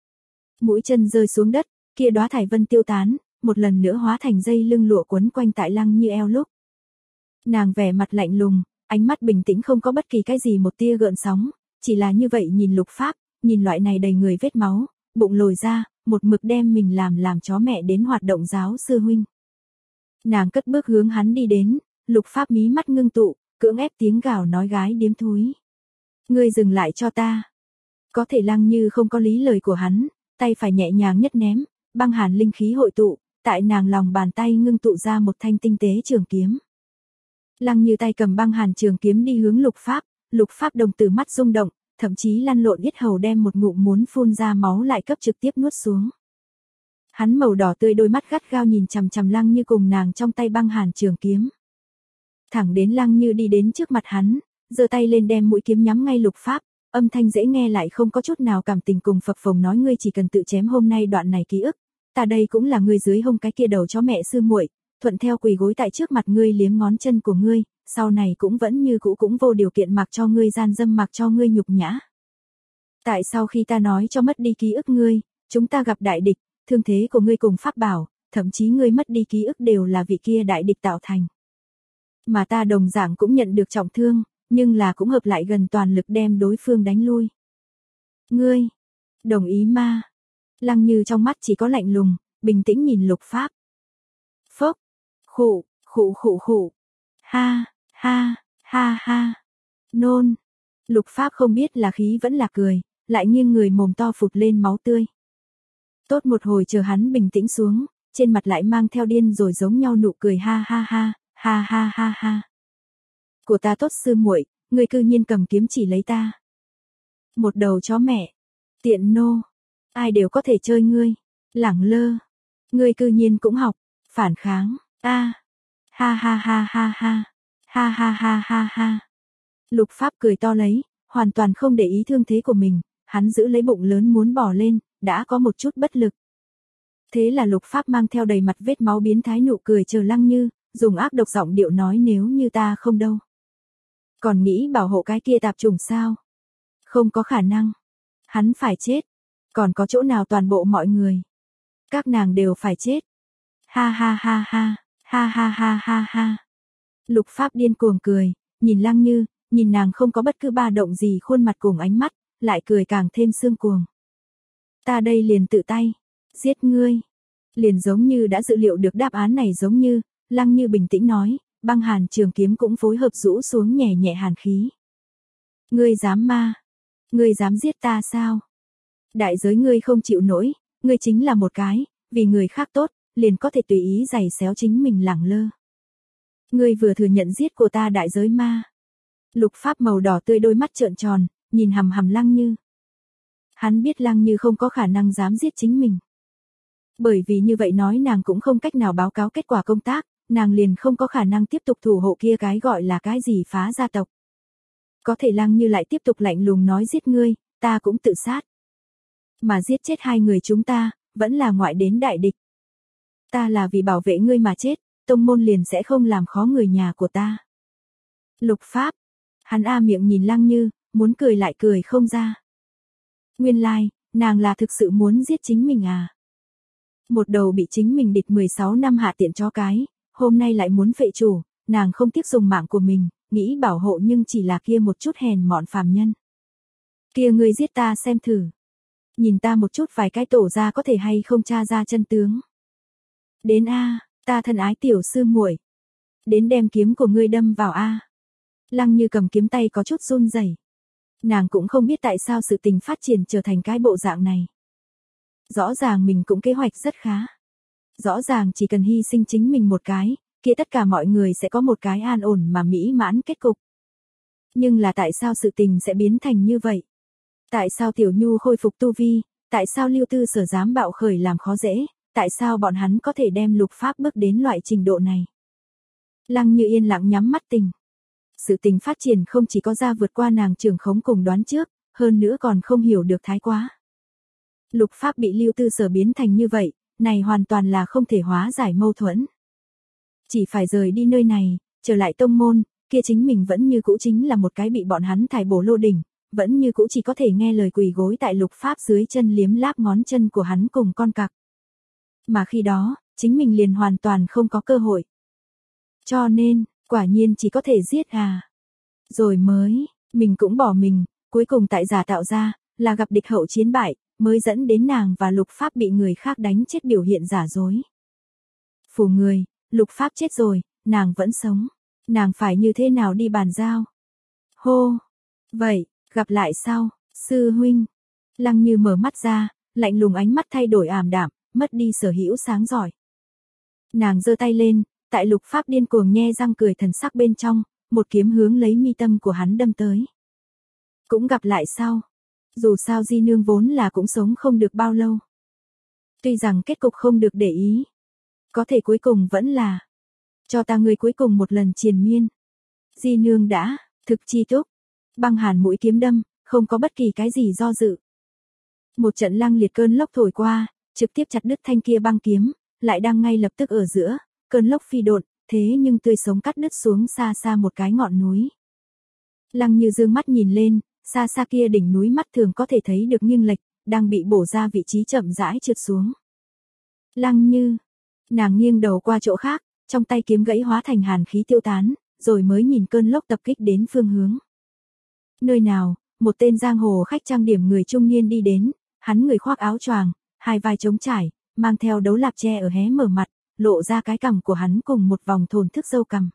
Mũi chân rơi xuống đất, kia đóa thải vân tiêu tán, một lần nữa hóa thành dây lưng lụa quấn quanh tại Lăng Như eo lúc. Nàng vẻ mặt lạnh lùng, ánh mắt bình tĩnh không có bất kỳ cái gì một tia gợn sóng, chỉ là như vậy nhìn Lục Pháp, nhìn loại này đầy người vết máu, bụng lồi ra, một mực đem mình làm làm chó mẹ đến hoạt động giáo sư huynh. Nàng cất bước hướng hắn đi đến, Lục Pháp mí mắt ngưng tụ, cưỡng ép tiếng gào nói gái điếm thúi. Ngươi dừng lại cho ta. Có thể Lăng Như không có lý lời của hắn, tay phải nhẹ nhàng nhất ném, băng hàn linh khí hội tụ, tại nàng lòng bàn tay ngưng tụ ra một thanh tinh tế trường kiếm. Lăng Như tay cầm băng hàn trường kiếm đi hướng Lục Pháp, Lục Pháp đồng tử mắt rung động, thậm chí lăn lộn yết hầu đem một ngụm muốn phun ra máu lại cấp trực tiếp nuốt xuống. Hắn màu đỏ tươi đôi mắt gắt gao nhìn chằm chằm Lăng Như cùng nàng trong tay băng hàn trường kiếm. Thẳng đến Lăng Như đi đến trước mặt hắn, giơ tay lên đem mũi kiếm nhắm ngay Lục Pháp, âm thanh dễ nghe lại không có chút nào cảm tình cùng phập phồng nói ngươi chỉ cần tự chém hôm nay đoạn này ký ức, ta đây cũng là ngươi dưới hông cái kia đầu chó mẹ sư muội, thuận theo quỳ gối tại trước mặt ngươi liếm ngón chân của ngươi, sau này cũng vẫn như cũ cũng vô điều kiện mặc cho ngươi gian dâm mặc cho ngươi nhục nhã. Tại sao khi ta nói cho mất đi ký ức ngươi, chúng ta gặp đại địch, thương thế của ngươi cùng pháp bảo, thậm chí ngươi mất đi ký ức đều là vị kia đại địch tạo thành. Mà ta đồng dạng cũng nhận được trọng thương, nhưng là cũng hợp lại gần toàn lực đem đối phương đánh lui. Ngươi, đồng ý ma? Lăng Như trong mắt chỉ có lạnh lùng, bình tĩnh nhìn Lục Pháp. Phốc, khụ, khụ khụ khụ, ha, ha, ha ha, nôn. Lục Pháp không biết là khí vẫn là cười, lại nghiêng người mồm to phụt lên máu tươi. Tốt một hồi chờ hắn bình tĩnh xuống, trên mặt lại mang theo điên rồi giống nhau nụ cười ha ha ha, ha ha ha ha. Của ta tốt sư muội, ngươi cư nhiên cầm kiếm chỉ lấy ta. Một đầu chó mẹ, tiện nô, ai đều có thể chơi ngươi, lẳng lơ, ngươi cư nhiên cũng học, phản kháng, a, ha ha ha ha ha, ha ha ha ha ha. Lục Pháp cười to lấy, hoàn toàn không để ý thương thế của mình, hắn giữ lấy bụng lớn muốn bỏ lên, đã có một chút bất lực. Thế là Lục Pháp mang theo đầy mặt vết máu biến thái nụ cười chờ Lăng Như, dùng ác độc giọng điệu nói nếu như ta không đâu. Còn nghĩ bảo hộ cái kia tạp trùng sao? Không có khả năng. Hắn phải chết. Còn có chỗ nào toàn bộ mọi người? Các nàng đều phải chết. Ha ha ha ha, ha ha ha ha ha. Lục Pháp điên cuồng cười, nhìn Lăng Như, nhìn nàng không có bất cứ ba động gì khuôn mặt cùng ánh mắt, lại cười càng thêm xương cuồng. Ta đây liền tự tay, giết ngươi. Liền giống như đã dự liệu được đáp án này giống như, Lăng Như bình tĩnh nói, băng hàn trường kiếm cũng phối hợp rũ xuống nhẹ nhẹ hàn khí. Ngươi dám ma? Ngươi dám giết ta sao? Đại giới ngươi không chịu nổi, ngươi chính là một cái, vì người khác tốt, liền có thể tùy ý giày xéo chính mình lẳng lơ. Ngươi vừa thừa nhận giết của ta đại giới ma. Lục Pháp màu đỏ tươi đôi mắt trợn tròn, nhìn hằm hằm Lăng Như. Hắn biết Lăng Như không có khả năng dám giết chính mình. Bởi vì như vậy nói nàng cũng không cách nào báo cáo kết quả công tác, nàng liền không có khả năng tiếp tục thủ hộ kia cái gọi là cái gì phá gia tộc. Có thể Lăng Như lại tiếp tục lạnh lùng nói giết ngươi, ta cũng tự sát. Mà giết chết hai người chúng ta, vẫn là ngoại đến đại địch. Ta là vì bảo vệ ngươi mà chết, tông môn liền sẽ không làm khó người nhà của ta. Lục Pháp. Hắn a miệng nhìn Lăng Như, muốn cười lại cười không ra. Nguyên lai, like, nàng là thực sự muốn giết chính mình à. Một đầu bị chính mình địch mười sáu năm hạ tiện cho cái, hôm nay lại muốn phệ chủ, nàng không tiếc dùng mạng của mình, nghĩ bảo hộ nhưng chỉ là kia một chút hèn mọn phàm nhân. Kia ngươi giết ta xem thử. Nhìn ta một chút vài cái tổ ra có thể hay không tra ra chân tướng. Đến a, ta thân ái tiểu sư muội. Đến đem kiếm của ngươi đâm vào a. Lăng Như cầm kiếm tay có chút run rẩy. Nàng cũng không biết tại sao sự tình phát triển trở thành cái bộ dạng này. Rõ ràng mình cũng kế hoạch rất khá. Rõ ràng chỉ cần hy sinh chính mình một cái, kia tất cả mọi người sẽ có một cái an ổn mà mỹ mãn kết cục. Nhưng là tại sao sự tình sẽ biến thành như vậy? Tại sao Tiểu Nhu khôi phục tu vi? Tại sao Lưu Tư Sở dám bạo khởi làm khó dễ? Tại sao bọn hắn có thể đem Lục Pháp bước đến loại trình độ này? Lăng Như yên lặng nhắm mắt tình. Sự tình phát triển không chỉ có ra vượt qua nàng trưởng khống cùng đoán trước, hơn nữa còn không hiểu được thái quá. Lục Pháp bị Lưu Tư Sở biến thành như vậy, này hoàn toàn là không thể hóa giải mâu thuẫn. Chỉ phải rời đi nơi này, trở lại tông môn, kia chính mình vẫn như cũ chính là một cái bị bọn hắn thải bổ lô đỉnh, vẫn như cũ chỉ có thể nghe lời quỳ gối tại Lục Pháp dưới chân liếm láp ngón chân của hắn cùng con cặc. Mà khi đó, chính mình liền hoàn toàn không có cơ hội. Cho nên, quả nhiên chỉ có thể giết à. Rồi mới, mình cũng bỏ mình, cuối cùng tại giả tạo ra, là gặp địch hậu chiến bại, mới dẫn đến nàng và Lục Pháp bị người khác đánh chết biểu hiện giả dối. Phù người, Lục Pháp chết rồi, nàng vẫn sống. Nàng phải như thế nào đi bàn giao? Hô! Vậy, gặp lại sau, sư huynh. Lăng Như mở mắt ra, lạnh lùng ánh mắt thay đổi ảm đạm, mất đi sở hữu sáng giỏi. Nàng giơ tay lên, tại Lục Pháp điên cuồng nhe răng cười thần sắc bên trong, một kiếm hướng lấy mi tâm của hắn đâm tới. Cũng gặp lại sau. Dù sao Di Nương vốn là cũng sống không được bao lâu. Tuy rằng kết cục không được để ý. Có thể cuối cùng vẫn là. Cho ta người cuối cùng một lần triền miên. Di Nương đã, thực chi túc. Băng hàn mũi kiếm đâm, không có bất kỳ cái gì do dự. Một trận lăng liệt cơn lốc thổi qua, trực tiếp chặt đứt thanh kia băng kiếm, lại đang ngay lập tức ở giữa, cơn lốc phi độn, thế nhưng tươi sống cắt đứt xuống xa xa một cái ngọn núi. Lăng Như dương mắt nhìn lên, xa xa kia đỉnh núi mắt thường có thể thấy được nghiêng lệch, đang bị bổ ra vị trí chậm rãi trượt xuống. Lăng Như, nàng nghiêng đầu qua chỗ khác, trong tay kiếm gãy hóa thành hàn khí tiêu tán, rồi mới nhìn cơn lốc tập kích đến phương hướng. Nơi nào, một tên giang hồ khách trang điểm người trung niên đi đến, hắn người khoác áo choàng, hai vai trống trải, mang theo đấu lạp tre ở hé mở mặt, lộ ra cái cằm của hắn cùng một vòng thổn thức râu cằm.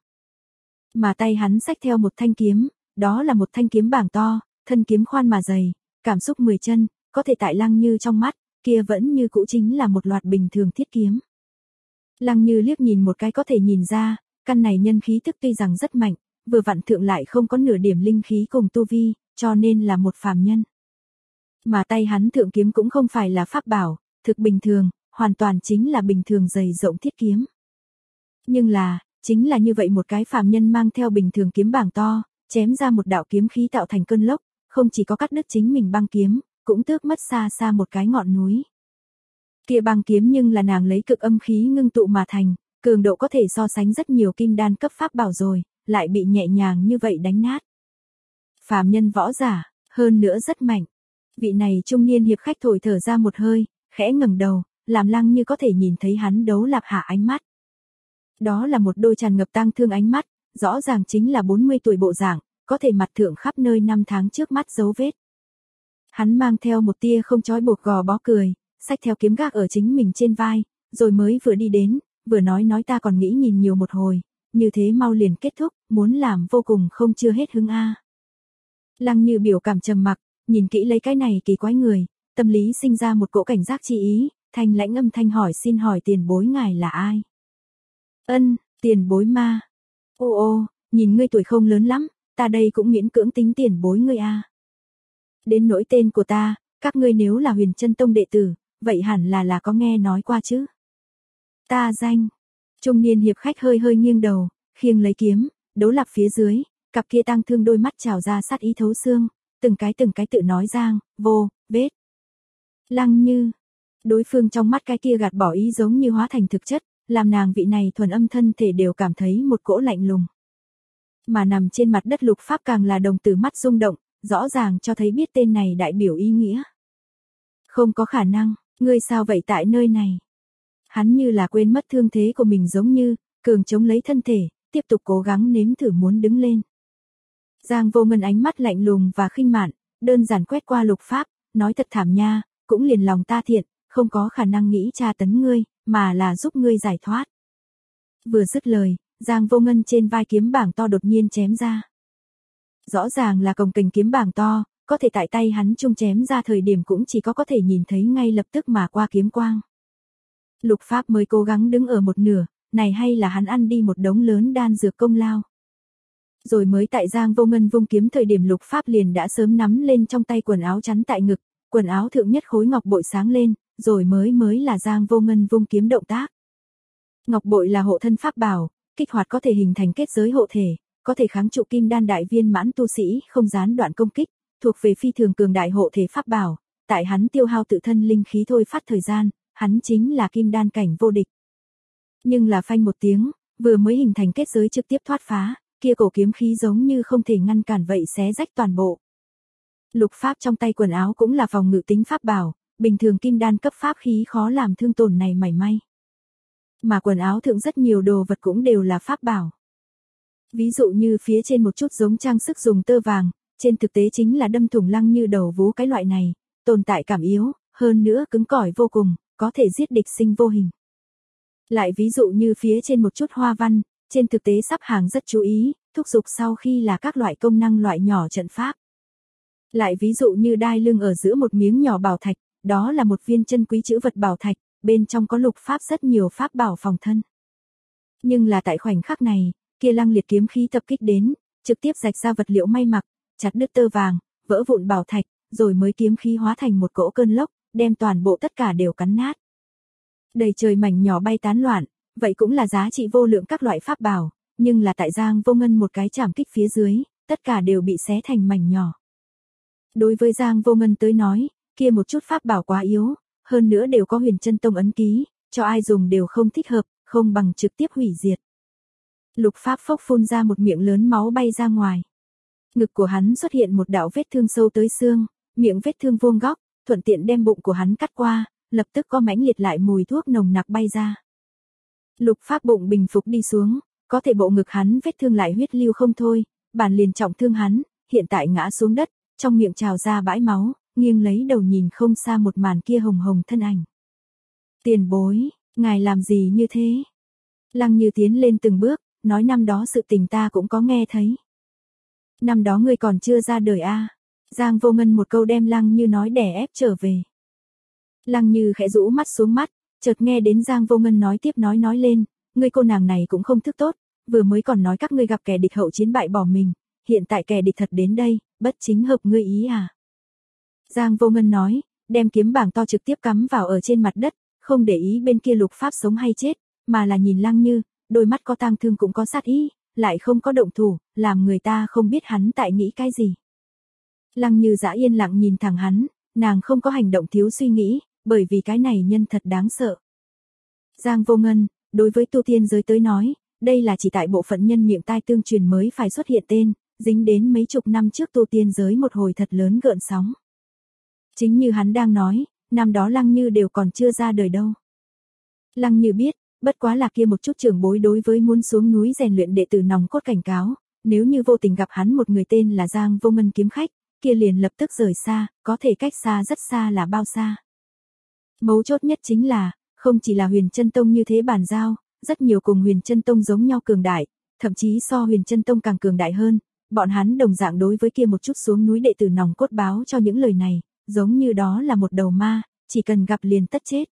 Mà tay hắn xách theo một thanh kiếm, đó là một thanh kiếm bảng to, thân kiếm khoan mà dày, cảm xúc mười chân, có thể tại Lăng Như trong mắt, kia vẫn như cũ chính là một loạt bình thường thiết kiếm. Lăng Như liếc nhìn một cái có thể nhìn ra, căn này nhân khí tức tuy rằng rất mạnh, vừa vặn thượng lại không có nửa điểm linh khí cùng tu vi, cho nên là một phàm nhân. Mà tay hắn thượng kiếm cũng không phải là pháp bảo, thực bình thường, hoàn toàn chính là bình thường dày rộng thiết kiếm. Nhưng là, chính là như vậy một cái phàm nhân mang theo bình thường kiếm bảng to, chém ra một đạo kiếm khí tạo thành cơn lốc, không chỉ có cắt đứt chính mình băng kiếm, cũng tước mất xa xa một cái ngọn núi. Kia băng kiếm nhưng là nàng lấy cực âm khí ngưng tụ mà thành, cường độ có thể so sánh rất nhiều kim đan cấp pháp bảo rồi, lại bị nhẹ nhàng như vậy đánh nát. Phàm nhân võ giả, hơn nữa rất mạnh. Vị này trung niên hiệp khách thổi thở ra một hơi, khẽ ngẩng đầu, làm Lăng Như có thể nhìn thấy hắn đấu lạp hạ ánh mắt. Đó là một đôi tràn ngập tang thương ánh mắt, rõ ràng chính là bốn mươi tuổi bộ dạng, có thể mặt thượng khắp nơi năm tháng trước mắt dấu vết. Hắn mang theo một tia không trói buộc gò bó cười, xách theo kiếm gác ở chính mình trên vai, rồi mới vừa đi đến, vừa nói nói ta còn nghĩ nhìn nhiều một hồi, như thế mau liền kết thúc, muốn làm vô cùng không chưa hết hứng a. Lăng Như biểu cảm trầm mặc, nhìn kỹ lấy cái này kỳ quái người, tâm lý sinh ra một cỗ cảnh giác chi ý, thanh lãnh âm thanh hỏi xin hỏi tiền bối ngài là ai? Ân, tiền bối ma. Ô ô, nhìn ngươi tuổi không lớn lắm, ta đây cũng miễn cưỡng tính tiền bối ngươi a. Đến nỗi tên của ta, các ngươi nếu là Huyền Chân Tông đệ tử, vậy hẳn là là có nghe nói qua chứ. Ta danh, Trung niên hiệp khách hơi hơi nghiêng đầu, khiêng lấy kiếm, Đấu Lạp phía dưới, cặp kia tang thương đôi mắt trào ra sát ý thấu xương, từng cái từng cái tự nói giang, vô, vết. Lăng Như, đối phương trong mắt cái kia gạt bỏ ý giống như hóa thành thực chất, làm nàng vị này thuần âm thân thể đều cảm thấy một cỗ lạnh lùng. Mà nằm trên mặt đất Lục Pháp càng là đồng tử mắt rung động, rõ ràng cho thấy biết tên này đại biểu ý nghĩa. Không có khả năng, ngươi sao vậy tại nơi này? Hắn như là quên mất thương thế của mình giống như, cường chống lấy thân thể, tiếp tục cố gắng nếm thử muốn đứng lên. Giang Vô Ngân ánh mắt lạnh lùng và khinh mạn, đơn giản quét qua Lục Pháp, nói thật thảm nha, cũng liền lòng ta thiện, không có khả năng nghĩ tra tấn ngươi, mà là giúp ngươi giải thoát. Vừa dứt lời, Giang Vô Ngân trên vai kiếm bảng to đột nhiên chém ra. Rõ ràng là cồng kềnh kiếm bảng to, có thể tại tay hắn trung chém ra thời điểm cũng chỉ có có thể nhìn thấy ngay lập tức mà qua kiếm quang. Lục Pháp mới cố gắng đứng ở một nửa, này hay là hắn ăn đi một đống lớn đan dược công lao. Rồi mới tại Giang Vô Ngân vung kiếm thời điểm Lục Pháp liền đã sớm nắm lên trong tay quần áo chắn tại ngực, quần áo thượng nhất khối ngọc bội sáng lên, rồi mới mới là Giang Vô Ngân vung kiếm động tác. Ngọc bội là hộ thân pháp bảo, kích hoạt có thể hình thành kết giới hộ thể, có thể kháng trụ kim đan đại viên mãn tu sĩ không gián đoạn công kích, thuộc về phi thường cường đại hộ thể pháp bảo, tại hắn tiêu hao tự thân linh khí thôi phát thời gian, hắn chính là kim đan cảnh vô địch. Nhưng là phanh một tiếng, vừa mới hình thành kết giới trực tiếp thoát phá, kia cổ kiếm khí giống như không thể ngăn cản vậy xé rách toàn bộ. Lục Pháp trong tay quần áo cũng là phòng ngự tính pháp bảo, bình thường kim đan cấp pháp khí khó làm thương tổn này mảy may. Mà quần áo thượng rất nhiều đồ vật cũng đều là pháp bảo. Ví dụ như phía trên một chút giống trang sức dùng tơ vàng, trên thực tế chính là đâm thủng Lăng Như đầu vú cái loại này, tồn tại cảm yếu, hơn nữa cứng cỏi vô cùng, có thể giết địch sinh vô hình. Lại ví dụ như phía trên một chút hoa văn, trên thực tế sắp hàng rất chú ý, thúc giục sau khi là các loại công năng loại nhỏ trận pháp. Lại ví dụ như đai lưng ở giữa một miếng nhỏ bảo thạch, đó là một viên chân quý chữ vật bảo thạch, bên trong có Lục Pháp rất nhiều pháp bảo phòng thân. Nhưng là tại khoảnh khắc này, kia lăng liệt kiếm khí tập kích đến, trực tiếp rạch ra vật liệu may mặc, chặt đứt tơ vàng, vỡ vụn bảo thạch, rồi mới kiếm khí hóa thành một cỗ cơn lốc, đem toàn bộ tất cả đều cắn nát. Đầy trời mảnh nhỏ bay tán loạn, vậy cũng là giá trị vô lượng các loại pháp bảo, nhưng là tại Giang Vô Ngân một cái chạm kích phía dưới, tất cả đều bị xé thành mảnh nhỏ. Đối với Giang Vô Ngân tới nói, kia một chút pháp bảo quá yếu, hơn nữa đều có Huyền Chân Tông ấn ký, cho ai dùng đều không thích hợp, không bằng trực tiếp hủy diệt. Lục Pháp phốc phun ra một miệng lớn máu bay ra ngoài. Ngực của hắn xuất hiện một đạo vết thương sâu tới xương, miệng vết thương vuông góc, thuận tiện đem bụng của hắn cắt qua, lập tức có mãnh liệt lại mùi thuốc nồng nặc bay ra. Lục Pháp bụng bình phục đi xuống, có thể bộ ngực hắn vết thương lại huyết lưu không thôi, bản liền trọng thương hắn, hiện tại ngã xuống đất, trong miệng trào ra bãi máu, nghiêng lấy đầu nhìn không xa một màn kia hồng hồng thân ảnh. Tiền bối, ngài làm gì như thế? Lăng Như tiến lên từng bước, nói năm đó sự tình ta cũng có nghe thấy. Năm đó ngươi còn chưa ra đời a. À. Giang Vô Ngân một câu đem Lăng Như nói đè ép trở về. Lăng Như khẽ rũ mắt xuống mắt, chợt nghe đến Giang Vô Ngân nói tiếp nói nói lên, ngươi cô nàng này cũng không thức tốt, vừa mới còn nói các ngươi gặp kẻ địch hậu chiến bại bỏ mình, hiện tại kẻ địch thật đến đây, bất chính hợp ngươi ý à. Giang Vô Ngân nói, đem kiếm bảng to trực tiếp cắm vào ở trên mặt đất, không để ý bên kia Lục Pháp sống hay chết, mà là nhìn Lăng Như, đôi mắt có tang thương cũng có sát ý, lại không có động thủ, làm người ta không biết hắn tại nghĩ cái gì. Lăng Như dã yên lặng nhìn thẳng hắn, nàng không có hành động thiếu suy nghĩ, bởi vì cái này nhân thật đáng sợ. Giang Vô Ngân, đối với tu tiên giới tới nói, đây là chỉ tại bộ phận nhân miệng tai tương truyền mới phải xuất hiện tên, dính đến mấy chục năm trước tu tiên giới một hồi thật lớn gợn sóng. Chính như hắn đang nói, năm đó Lăng Như đều còn chưa ra đời đâu. Lăng Như biết, bất quá là kia một chút trưởng bối đối với muốn xuống núi rèn luyện đệ tử nòng cốt cảnh cáo, nếu như vô tình gặp hắn một người tên là Giang Vô Ngân kiếm khách, kia liền lập tức rời xa, có thể cách xa rất xa là bao xa. Mấu chốt nhất chính là, không chỉ là Huyền Chân Tông như thế bàn giao, rất nhiều cùng Huyền Chân Tông giống nhau cường đại, thậm chí so Huyền Chân Tông càng cường đại hơn, bọn hắn đồng dạng đối với kia một chút xuống núi đệ tử nòng cốt báo cho những lời này, giống như đó là một đầu ma, chỉ cần gặp liền tất chết.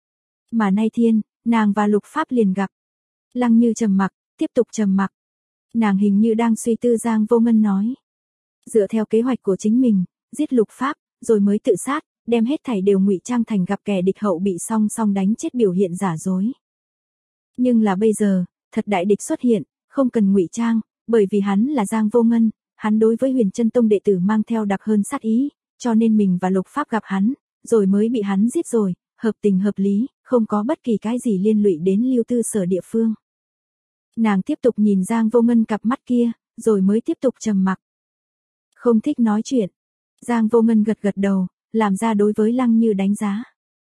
Mà nay thiên, nàng và Lục Pháp liền gặp. Lăng Như trầm mặc, tiếp tục trầm mặc. Nàng hình như đang suy tư Giang Vô Ngân nói. Dựa theo kế hoạch của chính mình, giết Lục Pháp, rồi mới tự sát, đem hết thảy đều ngụy trang thành gặp kẻ địch hậu bị song song đánh chết biểu hiện giả dối. Nhưng là bây giờ, thật đại địch xuất hiện, không cần ngụy trang, bởi vì hắn là Giang Vô Ngân, hắn đối với Huyền Chân Tông đệ tử mang theo đặc hơn sát ý, cho nên mình và Lục Pháp gặp hắn, rồi mới bị hắn giết rồi, hợp tình hợp lý, không có bất kỳ cái gì liên lụy đến Lưu Tư Sở địa phương. Nàng tiếp tục nhìn Giang Vô Ngân cặp mắt kia, rồi mới tiếp tục trầm mặc. Không thích nói chuyện. Giang Vô Ngân gật gật đầu, làm ra đối với Lăng Như đánh giá.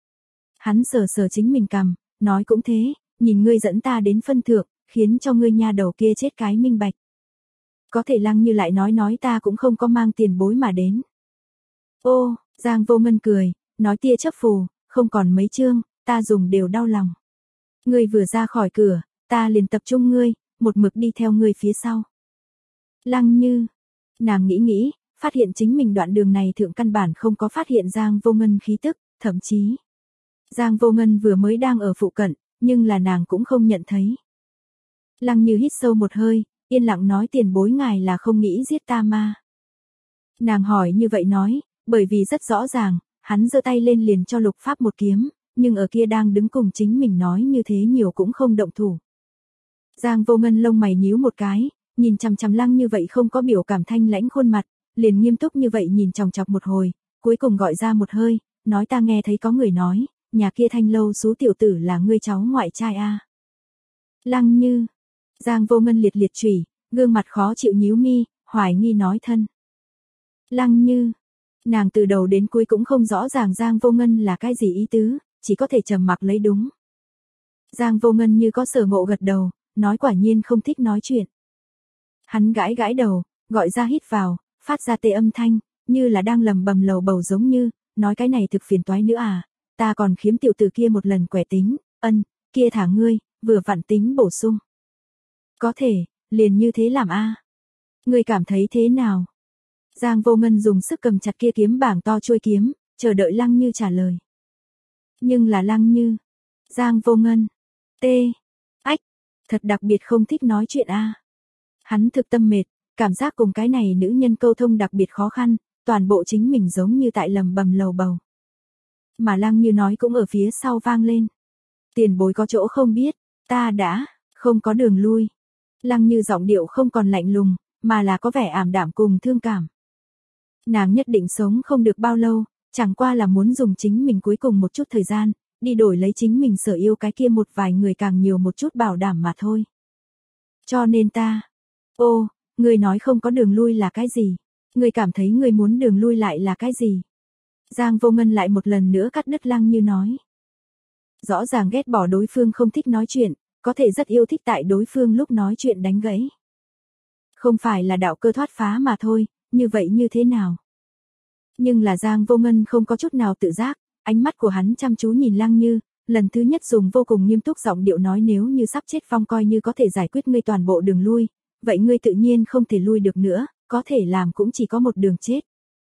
Hắn sờ sờ chính mình cằm, nói cũng thế, nhìn ngươi dẫn ta đến phân thượng, khiến cho ngươi nha đầu kia chết cái minh bạch. Có thể Lăng Như lại nói nói ta cũng không có mang tiền bối mà đến. Ô, Giang Vô Ngân cười, nói tia chấp phù, không còn mấy chương, ta dùng đều đau lòng. Ngươi vừa ra khỏi cửa, ta liền tập trung ngươi, một mực đi theo ngươi phía sau. Lăng Như, nàng nghĩ nghĩ, phát hiện chính mình đoạn đường này thượng căn bản không có phát hiện Giang Vô Ngân khí tức, thậm chí. Giang Vô Ngân vừa mới đang ở phụ cận, nhưng là nàng cũng không nhận thấy. Lăng Như hít sâu một hơi, yên lặng nói tiền bối ngài là không nghĩ giết ta ma. Nàng hỏi như vậy nói, bởi vì rất rõ ràng, hắn giơ tay lên liền cho Lục Pháp một kiếm, nhưng ở kia đang đứng cùng chính mình nói như thế nhiều cũng không động thủ. Giang Vô Ngân lông mày nhíu một cái, nhìn chằm chằm Lăng Như vậy không có biểu cảm thanh lãnh khuôn mặt, liền nghiêm túc như vậy nhìn chòng chọc một hồi, cuối cùng gọi ra một hơi, nói ta nghe thấy có người nói, nhà kia Thanh Lâu số tiểu tử là ngươi cháu ngoại trai a. Lăng Như, Giang Vô Ngân liệt liệt chủy, gương mặt khó chịu nhíu mi, hoài nghi nói thân. Lăng Như, nàng từ đầu đến cuối cũng không rõ ràng Giang Vô Ngân là cái gì ý tứ, chỉ có thể trầm mặc lấy đúng. Giang Vô Ngân như có sở ngộ gật đầu, nói quả nhiên không thích nói chuyện. Hắn gãi gãi đầu, gọi ra hít vào, phát ra tê âm thanh, như là đang lầm bầm lầu bầu giống như, nói cái này thực phiền toái nữa à, ta còn khiếm tiểu tử kia một lần quẻ tính, ân, kia thả ngươi, vừa vặn tính bổ sung. Có thể, liền như thế làm a. Ngươi cảm thấy thế nào? Giang Vô Ngân dùng sức cầm chặt kia kiếm bảng to chuôi kiếm, chờ đợi Lăng Như trả lời. Nhưng là Lăng Như, Giang Vô Ngân, tê, ách, thật đặc biệt không thích nói chuyện a. Hắn thực tâm mệt, cảm giác cùng cái này nữ nhân câu thông đặc biệt khó khăn, toàn bộ chính mình giống như tại lầm bầm lầu bầu. Mà Lăng Như nói cũng ở phía sau vang lên. Tiền bối có chỗ không biết, ta đã, không có đường lui. Lăng Như giọng điệu không còn lạnh lùng, mà là có vẻ ảm đạm cùng thương cảm. Nàng nhất định sống không được bao lâu, chẳng qua là muốn dùng chính mình cuối cùng một chút thời gian, đi đổi lấy chính mình sở yêu cái kia một vài người càng nhiều một chút bảo đảm mà thôi. Cho nên ta, ô, người nói không có đường lui là cái gì? Người cảm thấy người muốn đường lui lại là cái gì? Giang Vô Ngân lại một lần nữa cắt đứt Lăng Như nói. Rõ ràng ghét bỏ đối phương không thích nói chuyện, có thể rất yêu thích tại đối phương lúc nói chuyện đánh gãy. Không phải là đạo cơ thoát phá mà thôi, như vậy như thế nào? Nhưng là Giang Vô Ngân không có chút nào tự giác, ánh mắt của hắn chăm chú nhìn Lăng Như, lần thứ nhất dùng vô cùng nghiêm túc giọng điệu nói nếu như sắp chết vong coi như có thể giải quyết ngươi toàn bộ đường lui, vậy ngươi tự nhiên không thể lui được nữa, có thể làm cũng chỉ có một đường chết.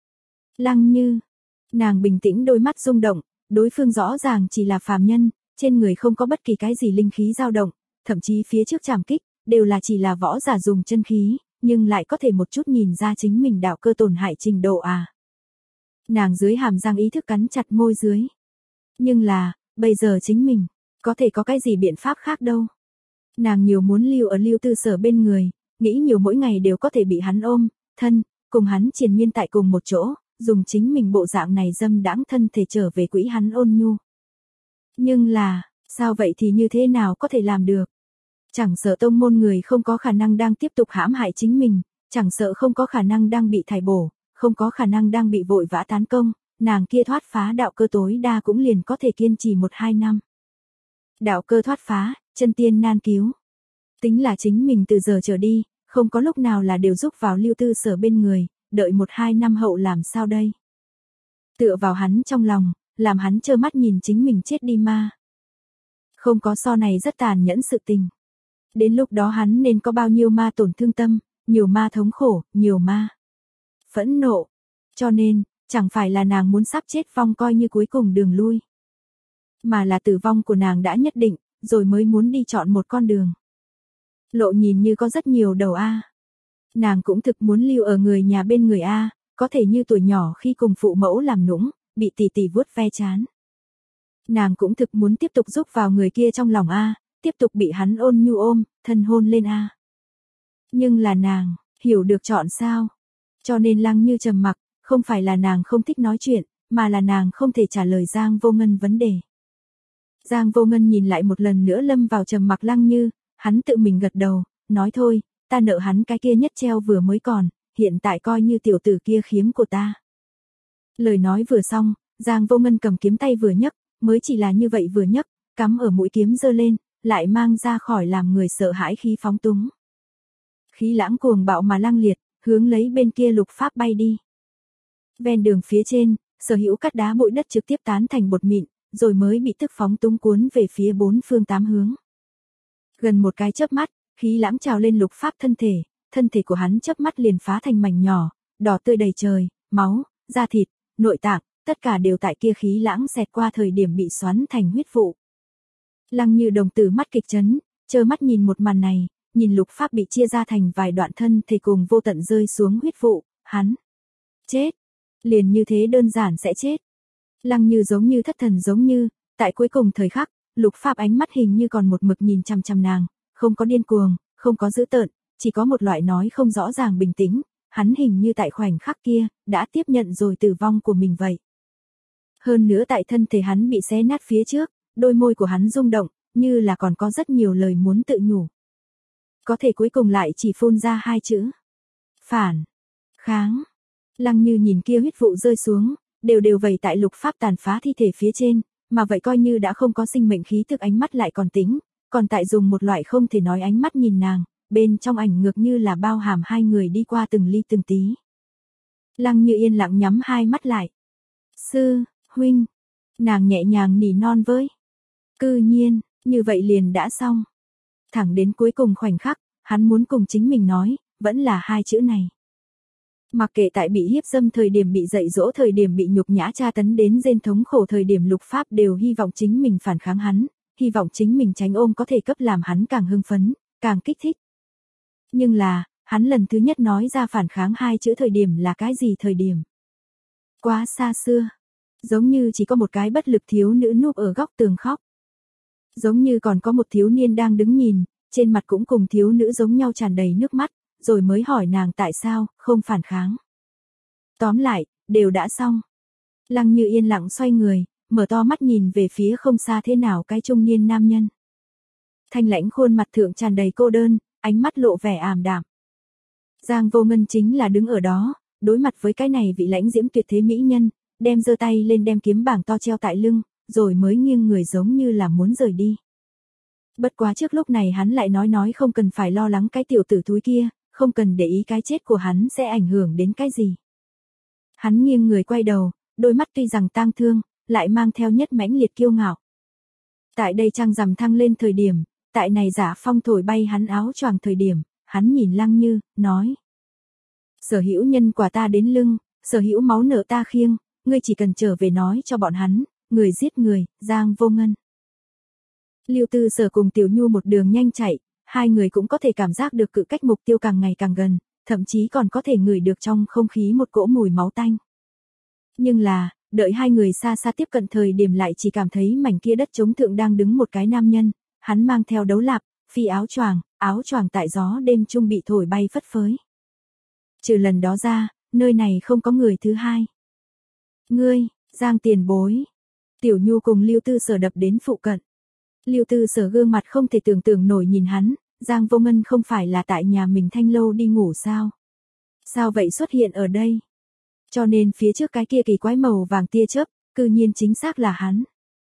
Lăng Như, nàng bình tĩnh đôi mắt rung động, đối phương rõ ràng chỉ là phàm nhân, trên người không có bất kỳ cái gì linh khí dao động, thậm chí phía trước trảm kích, đều là chỉ là võ giả dùng chân khí, nhưng lại có thể một chút nhìn ra chính mình đạo cơ tổn hại trình độ à. Nàng dưới hàm răng ý thức cắn chặt môi dưới. Nhưng là, bây giờ chính mình, có thể có cái gì biện pháp khác đâu. Nàng nhiều muốn lưu ở Lưu Tư Sở bên người, nghĩ nhiều mỗi ngày đều có thể bị hắn ôm, thân, cùng hắn triền miên tại cùng một chỗ, dùng chính mình bộ dạng này dâm đãng thân thể trở về quỹ hắn ôn nhu. Nhưng là, sao vậy thì như thế nào có thể làm được? Chẳng sợ tông môn người không có khả năng đang tiếp tục hãm hại chính mình, chẳng sợ không có khả năng đang bị thải bổ, không có khả năng đang bị vội vã tán công, nàng kia thoát phá đạo cơ tối đa cũng liền có thể kiên trì một hai năm. Đạo cơ thoát phá, chân tiên nan cứu. Tính là chính mình từ giờ trở đi, không có lúc nào là đều giúp vào Lưu Tư Sở bên người, đợi một hai năm hậu làm sao đây? Tựa vào hắn trong lòng, làm hắn trơ mắt nhìn chính mình chết đi ma. Không có so này rất tàn nhẫn sự tình. Đến lúc đó hắn nên có bao nhiêu ma tổn thương tâm, nhiều ma thống khổ, nhiều ma phẫn nộ. Cho nên, chẳng phải là nàng muốn sắp chết vong coi như cuối cùng đường lui. Mà là tử vong của nàng đã nhất định, rồi mới muốn đi chọn một con đường. Lộ nhìn như có rất nhiều đầu A. Nàng cũng thực muốn lưu ở người nhà bên người A, có thể như tuổi nhỏ khi cùng phụ mẫu làm nũng, bị tỷ tỷ vuốt ve chán. Nàng cũng thực muốn tiếp tục giúp vào người kia trong lòng A, tiếp tục bị hắn ôn nhu ôm, thân hôn lên a. Nhưng là nàng, hiểu được chọn sao? Cho nên Lăng Như trầm mặc, không phải là nàng không thích nói chuyện, mà là nàng không thể trả lời Giang Vô Ngân vấn đề. Giang Vô Ngân nhìn lại một lần nữa lâm vào trầm mặc Lăng Như, hắn tự mình gật đầu, nói thôi, ta nợ hắn cái kia nhất treo vừa mới còn, hiện tại coi như tiểu tử kia khiếm của ta. Lời nói vừa xong, Giang Vô Ngân cầm kiếm tay vừa nhấc, mới chỉ là như vậy vừa nhấc, cắm ở mũi kiếm giơ lên, lại mang ra khỏi làm người sợ hãi khí phóng túng. Khí lãng cuồng bạo mà lăng liệt, hướng lấy bên kia Lục Pháp bay đi. Ven đường phía trên, sở hữu cát đá bụi đất trực tiếp tán thành bột mịn, rồi mới bị tức phóng túng cuốn về phía bốn phương tám hướng. Gần một cái chớp mắt, khí lãng trào lên Lục Pháp thân thể, thân thể của hắn chớp mắt liền phá thành mảnh nhỏ, đỏ tươi đầy trời, máu, da thịt, nội tạng, tất cả đều tại kia khí lãng xẹt qua thời điểm bị xoắn thành huyết vụ. Lăng Như đồng tử mắt kịch chấn, trơ mắt nhìn một màn này, nhìn Lục Pháp bị chia ra thành vài đoạn thân thể cùng vô tận rơi xuống huyết vụ, hắn chết, liền như thế đơn giản sẽ chết. Lăng Như giống như thất thần giống như, tại cuối cùng thời khắc, Lục Pháp ánh mắt hình như còn một mực nhìn chằm chằm nàng, không có điên cuồng, không có dữ tợn, chỉ có một loại nói không rõ ràng bình tĩnh, hắn hình như tại khoảnh khắc kia, đã tiếp nhận rồi tử vong của mình vậy. Hơn nữa tại thân thể hắn bị xé nát phía trước, đôi môi của hắn rung động, như là còn có rất nhiều lời muốn tự nhủ. Có thể cuối cùng lại chỉ phun ra hai chữ. Phản. Kháng. Lăng Như nhìn kia huyết vụ rơi xuống, đều đều vẩy tại Lục Pháp tàn phá thi thể phía trên, mà vậy coi như đã không có sinh mệnh khí tức ánh mắt lại còn tính, còn tại dùng một loại không thể nói ánh mắt nhìn nàng, bên trong ảnh ngược như là bao hàm hai người đi qua từng ly từng tí. Lăng Như yên lặng nhắm hai mắt lại. Sư, huynh. Nàng nhẹ nhàng nỉ non với. Cư nhiên, như vậy liền đã xong. Thẳng đến cuối cùng khoảnh khắc, hắn muốn cùng chính mình nói, vẫn là hai chữ này. Mặc kệ tại bị hiếp dâm thời điểm bị dạy dỗ thời điểm bị nhục nhã tra tấn đến rên thống khổ thời điểm Lục Pháp đều hy vọng chính mình phản kháng hắn, hy vọng chính mình tránh ôm có thể cấp làm hắn càng hưng phấn, càng kích thích. Nhưng là, hắn lần thứ nhất nói ra phản kháng hai chữ thời điểm là cái gì thời điểm? Quá xa xưa. Giống như chỉ có một cái bất lực thiếu nữ núp ở góc tường khóc. Giống như còn có một thiếu niên đang đứng nhìn, trên mặt cũng cùng thiếu nữ giống nhau tràn đầy nước mắt, rồi mới hỏi nàng tại sao, không phản kháng. Tóm lại, đều đã xong. Lăng Như yên lặng xoay người, mở to mắt nhìn về phía không xa thế nào cái trung niên nam nhân. Thanh lãnh khuôn mặt thượng tràn đầy cô đơn, ánh mắt lộ vẻ ảm đạm. Giang Vô Ngân chính là đứng ở đó, đối mặt với cái này vị lãnh diễm tuyệt thế mỹ nhân, đem giơ tay lên đem kiếm bảng to treo tại lưng, rồi mới nghiêng người giống như là muốn rời đi. Bất quá trước lúc này hắn lại nói nói không cần phải lo lắng cái tiểu tử thúi kia, không cần để ý cái chết của hắn sẽ ảnh hưởng đến cái gì. Hắn nghiêng người quay đầu, đôi mắt tuy rằng tang thương, lại mang theo nhất mãnh liệt kiêu ngạo. Tại đây trăng rằm thăng lên thời điểm, tại này giả phong thổi bay hắn áo choàng thời điểm, hắn nhìn Lăng Như, nói. Sở hữu nhân quả ta đến lưng, sở hữu máu nợ ta khiêng, ngươi chỉ cần trở về nói cho bọn hắn, người giết người, Giang Vô Ngân. Lưu Tư Sở cùng Tiểu Nhu một đường nhanh chạy, hai người cũng có thể cảm giác được cự cách mục tiêu càng ngày càng gần, thậm chí còn có thể ngửi được trong không khí một cỗ mùi máu tanh. Nhưng là, đợi hai người xa xa tiếp cận thời điểm lại chỉ cảm thấy mảnh kia đất trống thượng đang đứng một cái nam nhân, hắn mang theo đấu lạp, phi áo choàng, áo choàng tại gió đêm trung bị thổi bay phất phới. Trừ lần đó ra, nơi này không có người thứ hai. Ngươi, Giang tiền bối. Tiểu Nhu cùng Lưu Tư Sở đập đến phụ cận. Lưu Tư Sở gương mặt không thể tưởng tượng nổi nhìn hắn, Giang Vô Ngân không phải là tại nhà mình Thanh Lâu đi ngủ sao? Sao vậy xuất hiện ở đây? Cho nên phía trước cái kia kỳ quái màu vàng tia chớp, cư nhiên chính xác là hắn.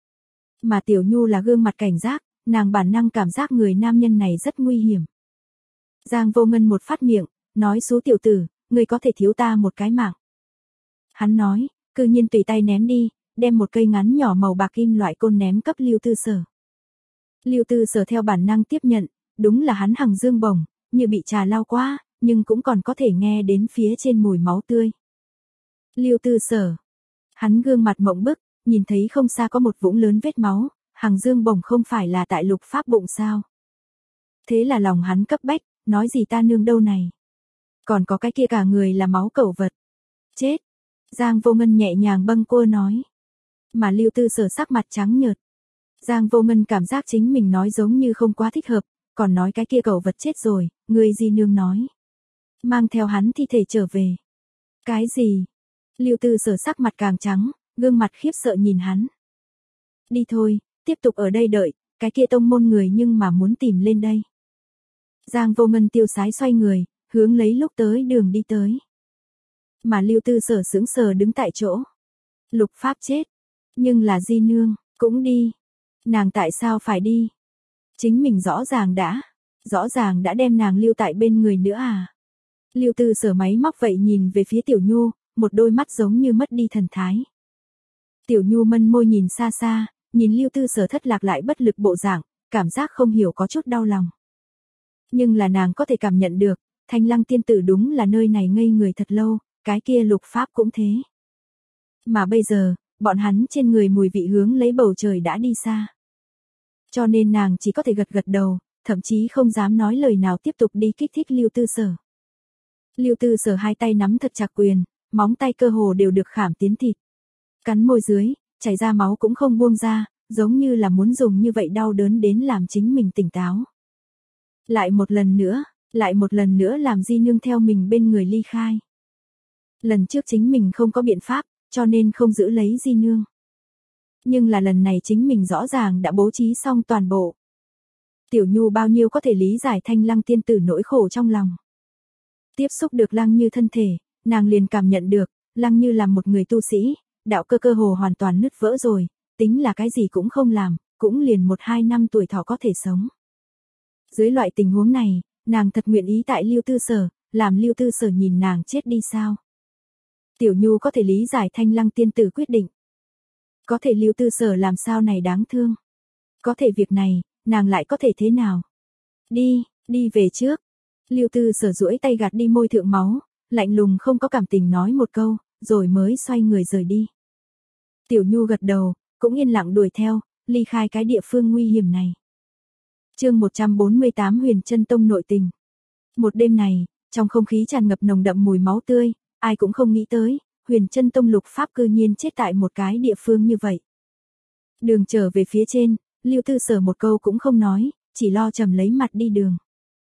Mà Tiểu Nhu là gương mặt cảnh giác, nàng bản năng cảm giác người nam nhân này rất nguy hiểm. Giang Vô Ngân một phát miệng, nói xú tiểu tử, ngươi có thể thiếu ta một cái mạng. Hắn nói, cư nhiên tùy tay ném đi, đem một cây ngắn nhỏ màu bạc kim loại côn ném cấp Lưu Tư Sở. Lưu Tư Sở theo bản năng tiếp nhận, đúng là hắn hằng dương bổng, như bị trà lao qua, nhưng cũng còn có thể nghe đến phía trên mùi máu tươi. Lưu Tư Sở. Hắn gương mặt mộng bức, nhìn thấy không xa có một vũng lớn vết máu, hằng dương bổng không phải là tại Lục Pháp bụng sao. Thế là lòng hắn cấp bách, nói gì ta nương đâu này. Còn có cái kia cả người là máu cẩu vật. Chết. Giang Vô Ngân nhẹ nhàng bâng quơ nói. Mà Lưu Tư Sở sắc mặt trắng nhợt. Giang Vô Ngân cảm giác chính mình nói giống như không quá thích hợp, còn nói cái kia cậu vật chết rồi, người Di Nương nói. Mang theo hắn thi thể trở về. Cái gì? Lưu Tư Sở sắc mặt càng trắng, gương mặt khiếp sợ nhìn hắn. Đi thôi, tiếp tục ở đây đợi, cái kia tông môn người nhưng mà muốn tìm lên đây. Giang Vô Ngân tiêu sái xoay người, hướng lấy lúc tới đường đi tới. Mà Lưu Tư Sở sững sờ đứng tại chỗ. Lục Pháp chết, nhưng là Di Nương, cũng đi. Nàng tại sao phải đi? Chính mình rõ ràng đã, rõ ràng đã đem nàng lưu tại bên người nữa à? Lưu Tư Sở máy móc vậy nhìn về phía Tiểu Nhu, một đôi mắt giống như mất đi thần thái. Tiểu Nhu mân môi nhìn xa xa, nhìn Lưu Tư Sở thất lạc lại bất lực bộ dạng, cảm giác không hiểu có chút đau lòng. Nhưng là nàng có thể cảm nhận được, Thanh Lăng tiên tử đúng là nơi này ngây người thật lâu, cái kia Lục Pháp cũng thế. Mà bây giờ, bọn hắn trên người mùi vị hướng lấy bầu trời đã đi xa. Cho nên nàng chỉ có thể gật gật đầu, thậm chí không dám nói lời nào tiếp tục đi kích thích Lưu Tư Sở. Lưu Tư Sở hai tay nắm thật chặt quyền, móng tay cơ hồ đều được khảm tiến thịt. Cắn môi dưới, chảy ra máu cũng không buông ra, giống như là muốn dùng như vậy đau đớn đến làm chính mình tỉnh táo. Lại một lần nữa, lại một lần nữa làm Di Nương theo mình bên người ly khai. Lần trước chính mình không có biện pháp, cho nên không giữ lấy Di Nương. Nhưng là lần này chính mình rõ ràng đã bố trí xong toàn bộ. Tiểu Nhu bao nhiêu có thể lý giải Thanh Lăng tiên tử nỗi khổ trong lòng. Tiếp xúc được Lăng Như thân thể, nàng liền cảm nhận được, Lăng Như là một người tu sĩ, đạo cơ cơ hồ hoàn toàn nứt vỡ rồi, tính là cái gì cũng không làm, cũng liền một hai năm tuổi thọ có thể sống. Dưới loại tình huống này, nàng thật nguyện ý tại Lưu Tư Sở, làm Lưu Tư Sở nhìn nàng chết đi sao? Tiểu Nhu có thể lý giải Thanh Lăng tiên tử quyết định. Có thể Lưu Tư Sở làm sao này đáng thương. Có thể việc này, nàng lại có thể thế nào? Đi, đi về trước. Lưu Tư Sở duỗi tay gạt đi môi thượng máu, lạnh lùng không có cảm tình nói một câu, rồi mới xoay người rời đi. Tiểu Nhu gật đầu, cũng yên lặng đuổi theo, ly khai cái địa phương nguy hiểm này. Chương một trăm bốn mươi tám Huyền Chân Tông nội tình. Một đêm này, trong không khí tràn ngập nồng đậm mùi máu tươi, ai cũng không nghĩ tới, Huyền Chân Tông Lục Pháp cư nhiên chết tại một cái địa phương như vậy. Đường trở về phía trên, Lưu Tư Sở một câu cũng không nói, chỉ lo trầm lấy mặt đi đường.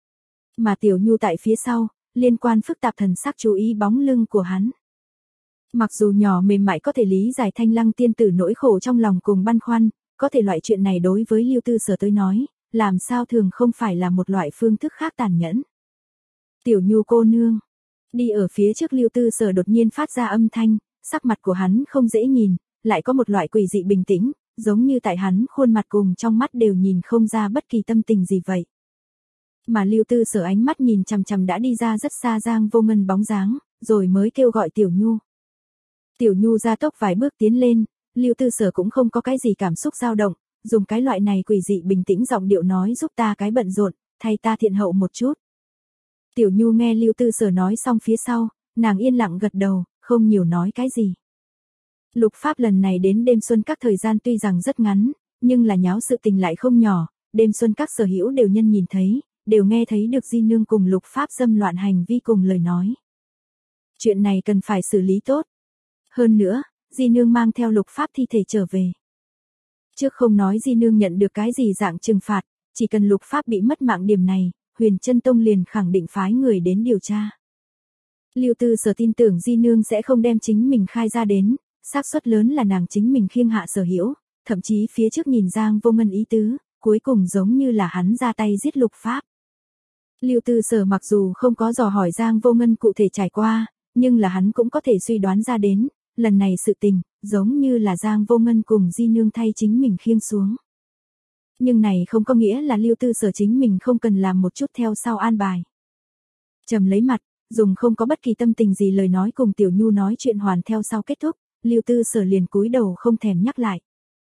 Mà Tiểu Nhu tại phía sau, liên quan phức tạp thần sắc chú ý bóng lưng của hắn. Mặc dù nhỏ mềm mại có thể lý giải Thanh Lăng tiên tử nỗi khổ trong lòng cùng băn khoăn, có thể loại chuyện này đối với Lưu Tư Sở tới nói, làm sao thường không phải là một loại phương thức khác tàn nhẫn. Tiểu Nhu cô nương, đi ở phía trước Lưu Tư Sở đột nhiên phát ra âm thanh, sắc mặt của hắn không dễ nhìn, lại có một loại quỷ dị bình tĩnh, giống như tại hắn khuôn mặt cùng trong mắt đều nhìn không ra bất kỳ tâm tình gì vậy. Mà Lưu Tư Sở ánh mắt nhìn chằm chằm đã đi ra rất xa Giang Vô Ngân bóng dáng, rồi mới kêu gọi Tiểu Nhu. Tiểu Nhu ra tốc vài bước tiến lên, Lưu Tư Sở cũng không có cái gì cảm xúc dao động, dùng cái loại này quỷ dị bình tĩnh giọng điệu nói giúp ta cái bận rộn, thay ta thiện hậu một chút. Tiểu Nhu nghe Lưu Tư Sở nói xong phía sau, nàng yên lặng gật đầu, không nhiều nói cái gì. Lục Pháp lần này đến đêm xuân các thời gian tuy rằng rất ngắn, nhưng là nháo sự tình lại không nhỏ, đêm xuân các sở hữu đều nhân nhìn thấy, đều nghe thấy được Di Nương cùng Lục Pháp dâm loạn hành vi cùng lời nói. Chuyện này cần phải xử lý tốt. Hơn nữa, Di Nương mang theo Lục Pháp thi thể trở về. Trước không nói Di Nương nhận được cái gì dạng trừng phạt, chỉ cần Lục Pháp bị mất mạng điểm này, Huyền Chân Tông liền khẳng định phái người đến điều tra. Lưu Tư Sở tin tưởng Di Nương sẽ không đem chính mình khai ra đến, xác suất lớn là nàng chính mình khiêng hạ sở hữu, thậm chí phía trước nhìn Giang Vô Ngân ý tứ, cuối cùng giống như là hắn ra tay giết Lục Pháp. Lưu Tư Sở mặc dù không có dò hỏi Giang Vô Ngân cụ thể trải qua, nhưng là hắn cũng có thể suy đoán ra đến, lần này sự tình, giống như là Giang Vô Ngân cùng Di Nương thay chính mình khiêng xuống. Nhưng này không có nghĩa là Lưu Tư Sở chính mình không cần làm một chút theo sau an bài. Trầm lấy mặt, dùng không có bất kỳ tâm tình gì lời nói cùng Tiểu Nhu nói chuyện hoàn theo sau kết thúc, Lưu Tư Sở liền cúi đầu không thèm nhắc lại.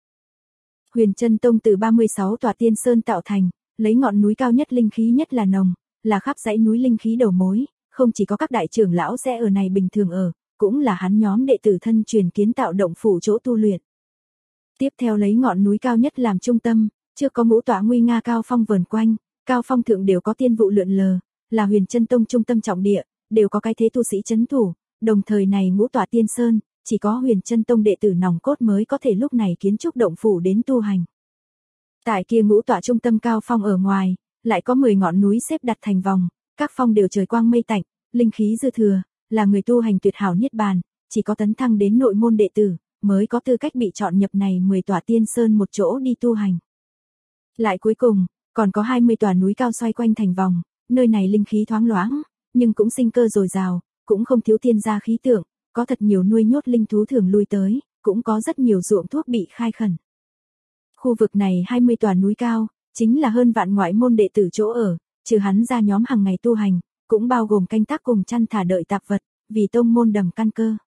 Huyền Chân Tông từ ba mươi sáu tòa tiên sơn tạo thành, lấy ngọn núi cao nhất linh khí nhất là nồng, là khắp dãy núi linh khí đầu mối, không chỉ có các đại trưởng lão sẽ ở này bình thường ở, cũng là hắn nhóm đệ tử thân truyền kiến tạo động phủ chỗ tu luyện. Tiếp theo lấy ngọn núi cao nhất làm trung tâm, chưa có ngũ tọa nguy nga cao phong vờn quanh, cao phong thượng đều có tiên vụ lượn lờ, là Huyền Chân Tông trung tâm trọng địa, đều có cái thế tu sĩ trấn thủ, đồng thời này ngũ tọa tiên sơn, chỉ có Huyền Chân Tông đệ tử nòng cốt mới có thể lúc này kiến trúc động phủ đến tu hành. Tại kia ngũ tọa trung tâm cao phong ở ngoài, lại có mười ngọn núi xếp đặt thành vòng, các phong đều trời quang mây tạnh, linh khí dư thừa, là người tu hành tuyệt hảo niết bàn, chỉ có tấn thăng đến nội môn đệ tử, mới có tư cách bị chọn nhập này mười tòa tiên sơn một chỗ đi tu hành. Lại cuối cùng, còn có hai mươi tòa núi cao xoay quanh thành vòng, nơi này linh khí thoáng loãng, nhưng cũng sinh cơ dồi dào, cũng không thiếu tiên gia khí tượng, có thật nhiều nuôi nhốt linh thú thường lui tới, cũng có rất nhiều ruộng thuốc bị khai khẩn. Khu vực này hai mươi tòa núi cao, chính là hơn vạn ngoại môn đệ tử chỗ ở, trừ hắn ra nhóm hàng ngày tu hành, cũng bao gồm canh tác cùng chăn thả đợi tạp vật, vì tông môn đầm căn cơ.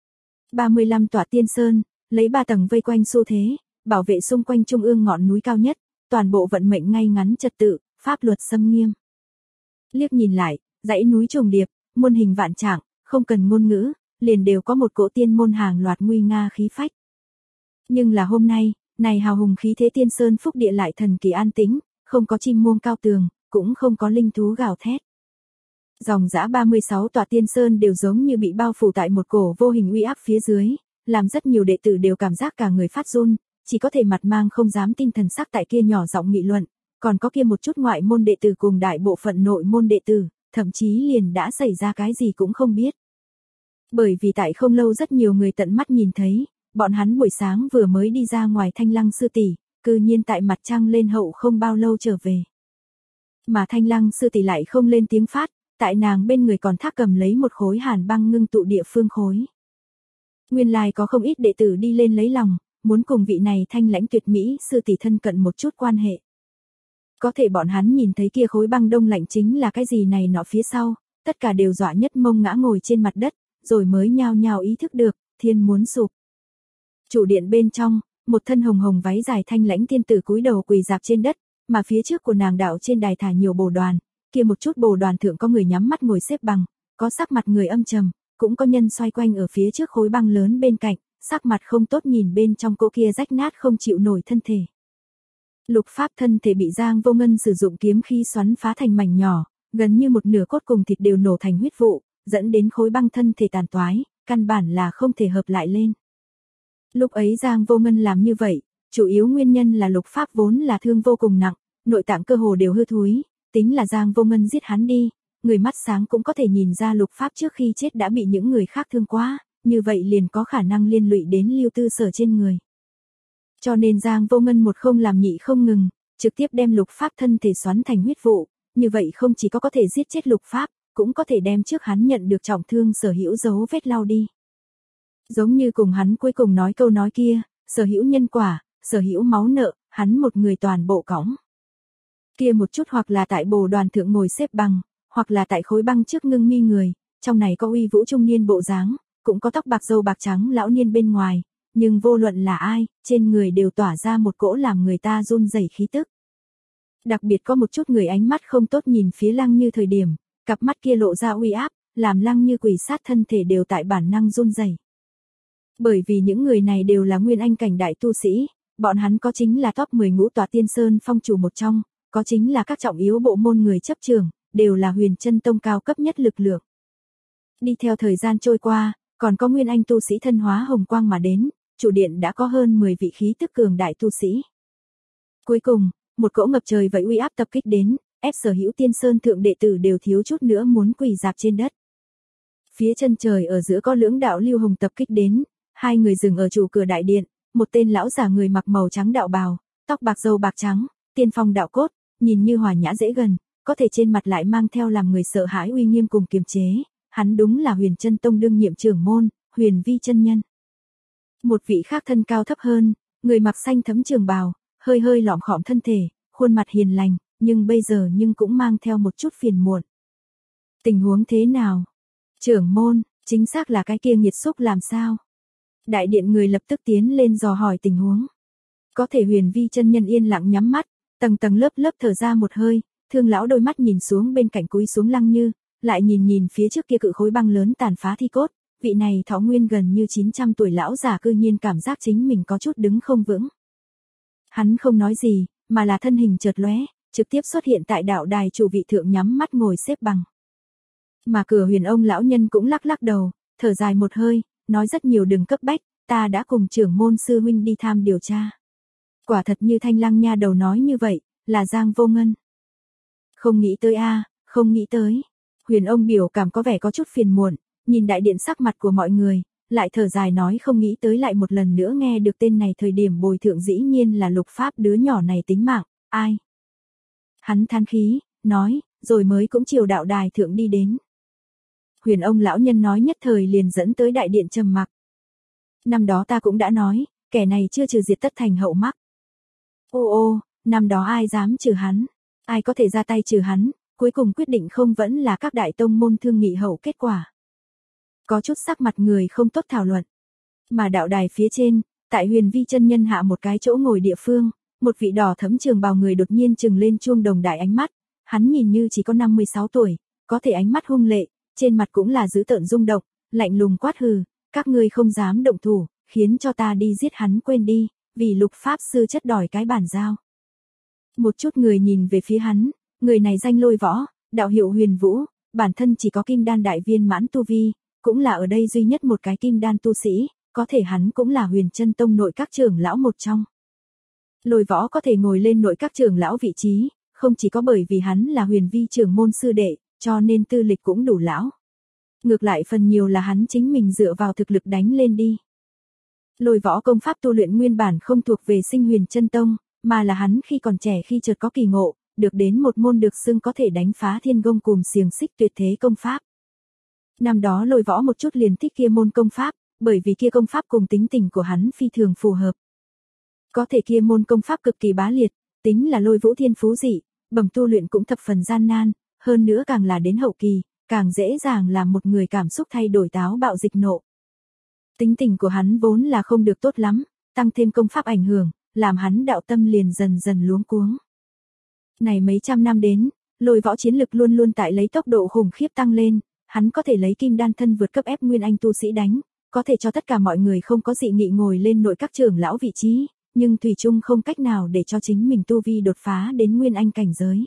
ba mươi lăm tòa tiên sơn, lấy ba tầng vây quanh xu thế, bảo vệ xung quanh trung ương ngọn núi cao nhất, toàn bộ vận mệnh ngay ngắn trật tự, pháp luật xâm nghiêm. Liếc nhìn lại, dãy núi trùng điệp, muôn hình vạn trạng, không cần ngôn ngữ, liền đều có một cỗ tiên môn hàng loạt nguy nga khí phách. Nhưng là hôm nay, này hào hùng khí thế tiên sơn phúc địa lại thần kỳ an tĩnh, không có chim muông cao tường, cũng không có linh thú gào thét. Dòng dã ba mươi sáu tòa tiên sơn đều giống như bị bao phủ tại một cổ vô hình uy áp phía dưới, làm rất nhiều đệ tử đều cảm giác cả người phát run, chỉ có thể mặt mang không dám tin thần sắc tại kia nhỏ giọng nghị luận, còn có kia một chút ngoại môn đệ tử cùng đại bộ phận nội môn đệ tử, thậm chí liền đã xảy ra cái gì cũng không biết. Bởi vì tại không lâu rất nhiều người tận mắt nhìn thấy, bọn hắn buổi sáng vừa mới đi ra ngoài Thanh Lăng sư tỷ, cư nhiên tại mặt trăng lên hậu không bao lâu trở về. Mà Thanh Lăng sư tỷ lại không lên tiếng phát, tại nàng bên người còn thác cầm lấy một khối hàn băng ngưng tụ địa phương khối. Nguyên lai có không ít đệ tử đi lên lấy lòng, muốn cùng vị này thanh lãnh tuyệt mỹ sư tỷ thân cận một chút quan hệ. Có thể bọn hắn nhìn thấy kia khối băng đông lạnh chính là cái gì này nọ phía sau, tất cả đều dọa nhất mông ngã ngồi trên mặt đất, rồi mới nhao nhao ý thức được, thiên muốn sụp. Chủ điện bên trong, một thân hồng hồng váy dài thanh lãnh tiên tử cúi đầu quỳ dạp trên đất, mà phía trước của nàng đạo trên đài thả nhiều bồ đoàn, kia một chút bồ đoàn thượng có người nhắm mắt ngồi xếp bằng, có sắc mặt người âm trầm, cũng có nhân xoay quanh ở phía trước khối băng lớn bên cạnh, sắc mặt không tốt nhìn bên trong cỗ kia rách nát không chịu nổi thân thể. Lục pháp thân thể bị Giang Vô Ngân sử dụng kiếm khí xoắn phá thành mảnh nhỏ, gần như một nửa cốt cùng thịt đều nổ thành huyết vụ, dẫn đến khối băng thân thể tàn toái, căn bản là không thể hợp lại lên. Lúc ấy Giang Vô Ngân làm như vậy, chủ yếu nguyên nhân là lục pháp vốn là thương vô cùng nặng, nội tạng cơ hồ đều hư thúi, tính là Giang Vô Ngân giết hắn đi, người mắt sáng cũng có thể nhìn ra lục pháp trước khi chết đã bị những người khác thương quá, như vậy liền có khả năng liên lụy đến Lưu Tư Sở trên người. Cho nên Giang Vô Ngân một không làm nhị không ngừng, trực tiếp đem lục pháp thân thể xoắn thành huyết vụ, như vậy không chỉ có có thể giết chết lục pháp, cũng có thể đem trước hắn nhận được trọng thương sở hữu dấu vết lau đi. Giống như cùng hắn cuối cùng nói câu nói kia, sở hữu nhân quả, sở hữu máu nợ, hắn một người toàn bộ cõng. Kia một chút hoặc là tại bồ đoàn thượng ngồi xếp bằng, hoặc là tại khối băng trước ngưng mi người, trong này có uy vũ trung niên bộ dáng, cũng có tóc bạc râu bạc trắng lão niên bên ngoài, nhưng vô luận là ai, trên người đều tỏa ra một cỗ làm người ta run rẩy khí tức. Đặc biệt có một chút người ánh mắt không tốt nhìn phía Lăng Như thời điểm, cặp mắt kia lộ ra uy áp, làm Lăng Như quỳ sát thân thể đều tại bản năng run rẩy. Bởi vì những người này đều là nguyên anh cảnh đại tu sĩ, bọn hắn có chính là top mười ngũ tòa tiên sơn phong chủ một trong, có chính là các trọng yếu bộ môn người chấp trường, đều là huyền chân tông cao cấp nhất lực lượng. Đi theo thời gian trôi qua, còn có nguyên anh tu sĩ thân hóa hồng quang mà đến, chủ điện đã có hơn mười vị khí tức cường đại tu sĩ. Cuối cùng, một cỗ ngập trời vậy uy áp tập kích đến, ép sở hữu tiên sơn thượng đệ tử đều thiếu chút nữa muốn quỳ dạp trên đất. Phía chân trời ở giữa có lưỡng đạo lưu hồng tập kích đến, hai người dừng ở chủ cửa đại điện, một tên lão giả người mặc màu trắng đạo bào, tóc bạc râu bạc trắng, tiên phong đạo cốt, nhìn như hòa nhã dễ gần, có thể trên mặt lại mang theo làm người sợ hãi uy nghiêm cùng kiềm chế, hắn đúng là Huyền Chân Tông đương nhiệm trưởng môn, Huyền Vi chân nhân. Một vị khác thân cao thấp hơn, người mặc xanh thấm trường bào, hơi hơi lỏm khỏm thân thể, khuôn mặt hiền lành, nhưng bây giờ nhưng cũng mang theo một chút phiền muộn. Tình huống thế nào? Trưởng môn, chính xác là cái kia nghiệt xúc làm sao? Đại điện người lập tức tiến lên dò hỏi tình huống. Có thể Huyền Vi chân nhân yên lặng nhắm mắt, tầng tầng lớp lớp thở ra một hơi, thương lão đôi mắt nhìn xuống bên cạnh cúi xuống Lăng Như, lại nhìn nhìn phía trước kia cự khối băng lớn tàn phá thi cốt, vị này thọ nguyên gần như chín trăm tuổi lão già cư nhiên cảm giác chính mình có chút đứng không vững. Hắn không nói gì, mà là thân hình chợt lóe, trực tiếp xuất hiện tại đạo đài chủ vị thượng nhắm mắt ngồi xếp bằng. Mà Cửa Huyền ông lão nhân cũng lắc lắc đầu, thở dài một hơi, nói rất nhiều đừng cấp bách, ta đã cùng trưởng môn sư huynh đi tham điều tra. Quả thật như Thanh Lăng nha đầu nói như vậy, là Giang Vô Ngân. Không nghĩ tới a, không nghĩ tới. Huyền ông biểu cảm có vẻ có chút phiền muộn, nhìn đại điện sắc mặt của mọi người, lại thở dài nói không nghĩ tới lại một lần nữa nghe được tên này thời điểm bồi thượng dĩ nhiên là Lục Pháp đứa nhỏ này tính mạng, ai. Hắn than khí, nói, rồi mới cũng chiều đạo đài thượng đi đến. Huyền ông lão nhân nói nhất thời liền dẫn tới đại điện trầm mặc. Năm đó ta cũng đã nói, kẻ này chưa trừ diệt tất thành hậu mắc. Ô ô, năm đó ai dám trừ hắn, ai có thể ra tay trừ hắn, cuối cùng quyết định không vẫn là các đại tông môn thương nghị hậu kết quả. Có chút sắc mặt người không tốt thảo luận. Mà đạo đài phía trên, tại Huyền Vi chân nhân hạ một cái chỗ ngồi địa phương, một vị đỏ thẫm trường bào người đột nhiên trừng lên chuông đồng đại ánh mắt, hắn nhìn như chỉ có năm mươi sáu tuổi, có thể ánh mắt hung lệ, trên mặt cũng là dữ tợn rung động, lạnh lùng quát hừ, các ngươi không dám động thủ, khiến cho ta đi giết hắn quên đi, vì Lục Pháp sư chất đòi cái bản giao. Một chút người nhìn về phía hắn, người này danh Lôi Võ, đạo hiệu Huyền Vũ, bản thân chỉ có kim đan đại viên mãn tu vi, cũng là ở đây duy nhất một cái kim đan tu sĩ, có thể hắn cũng là Huyền Chân Tông nội các trưởng lão một trong. Lôi Võ có thể ngồi lên nội các trưởng lão vị trí, không chỉ có bởi vì hắn là Huyền Vi trưởng môn sư đệ, cho nên tư lịch cũng đủ lão. Ngược lại phần nhiều là hắn chính mình dựa vào thực lực đánh lên đi. Lôi Võ công pháp tu luyện nguyên bản không thuộc về Sinh Huyền Chân Tông, mà là hắn khi còn trẻ khi chợt có kỳ ngộ, được đến một môn được xưng có thể đánh phá thiên gông cùm xiềng xích tuyệt thế công pháp. Năm đó Lôi Võ một chút liền thích kia môn công pháp, bởi vì kia công pháp cùng tính tình của hắn phi thường phù hợp. Có thể kia môn công pháp cực kỳ bá liệt, tính là Lôi Vũ thiên phú dị, bẩm tu luyện cũng thập phần gian nan, hơn nữa càng là đến hậu kỳ, càng dễ dàng làm một người cảm xúc thay đổi táo bạo dịch nộ. Tính tình của hắn vốn là không được tốt lắm, tăng thêm công pháp ảnh hưởng, làm hắn đạo tâm liền dần dần luống cuống. Này mấy trăm năm đến, Lôi Võ chiến lực luôn luôn tại lấy tốc độ khủng khiếp tăng lên, hắn có thể lấy kim đan thân vượt cấp ép nguyên anh tu sĩ đánh, có thể cho tất cả mọi người không có dị nghị ngồi lên nội các trưởng lão vị trí, nhưng thủy chung không cách nào để cho chính mình tu vi đột phá đến nguyên anh cảnh giới.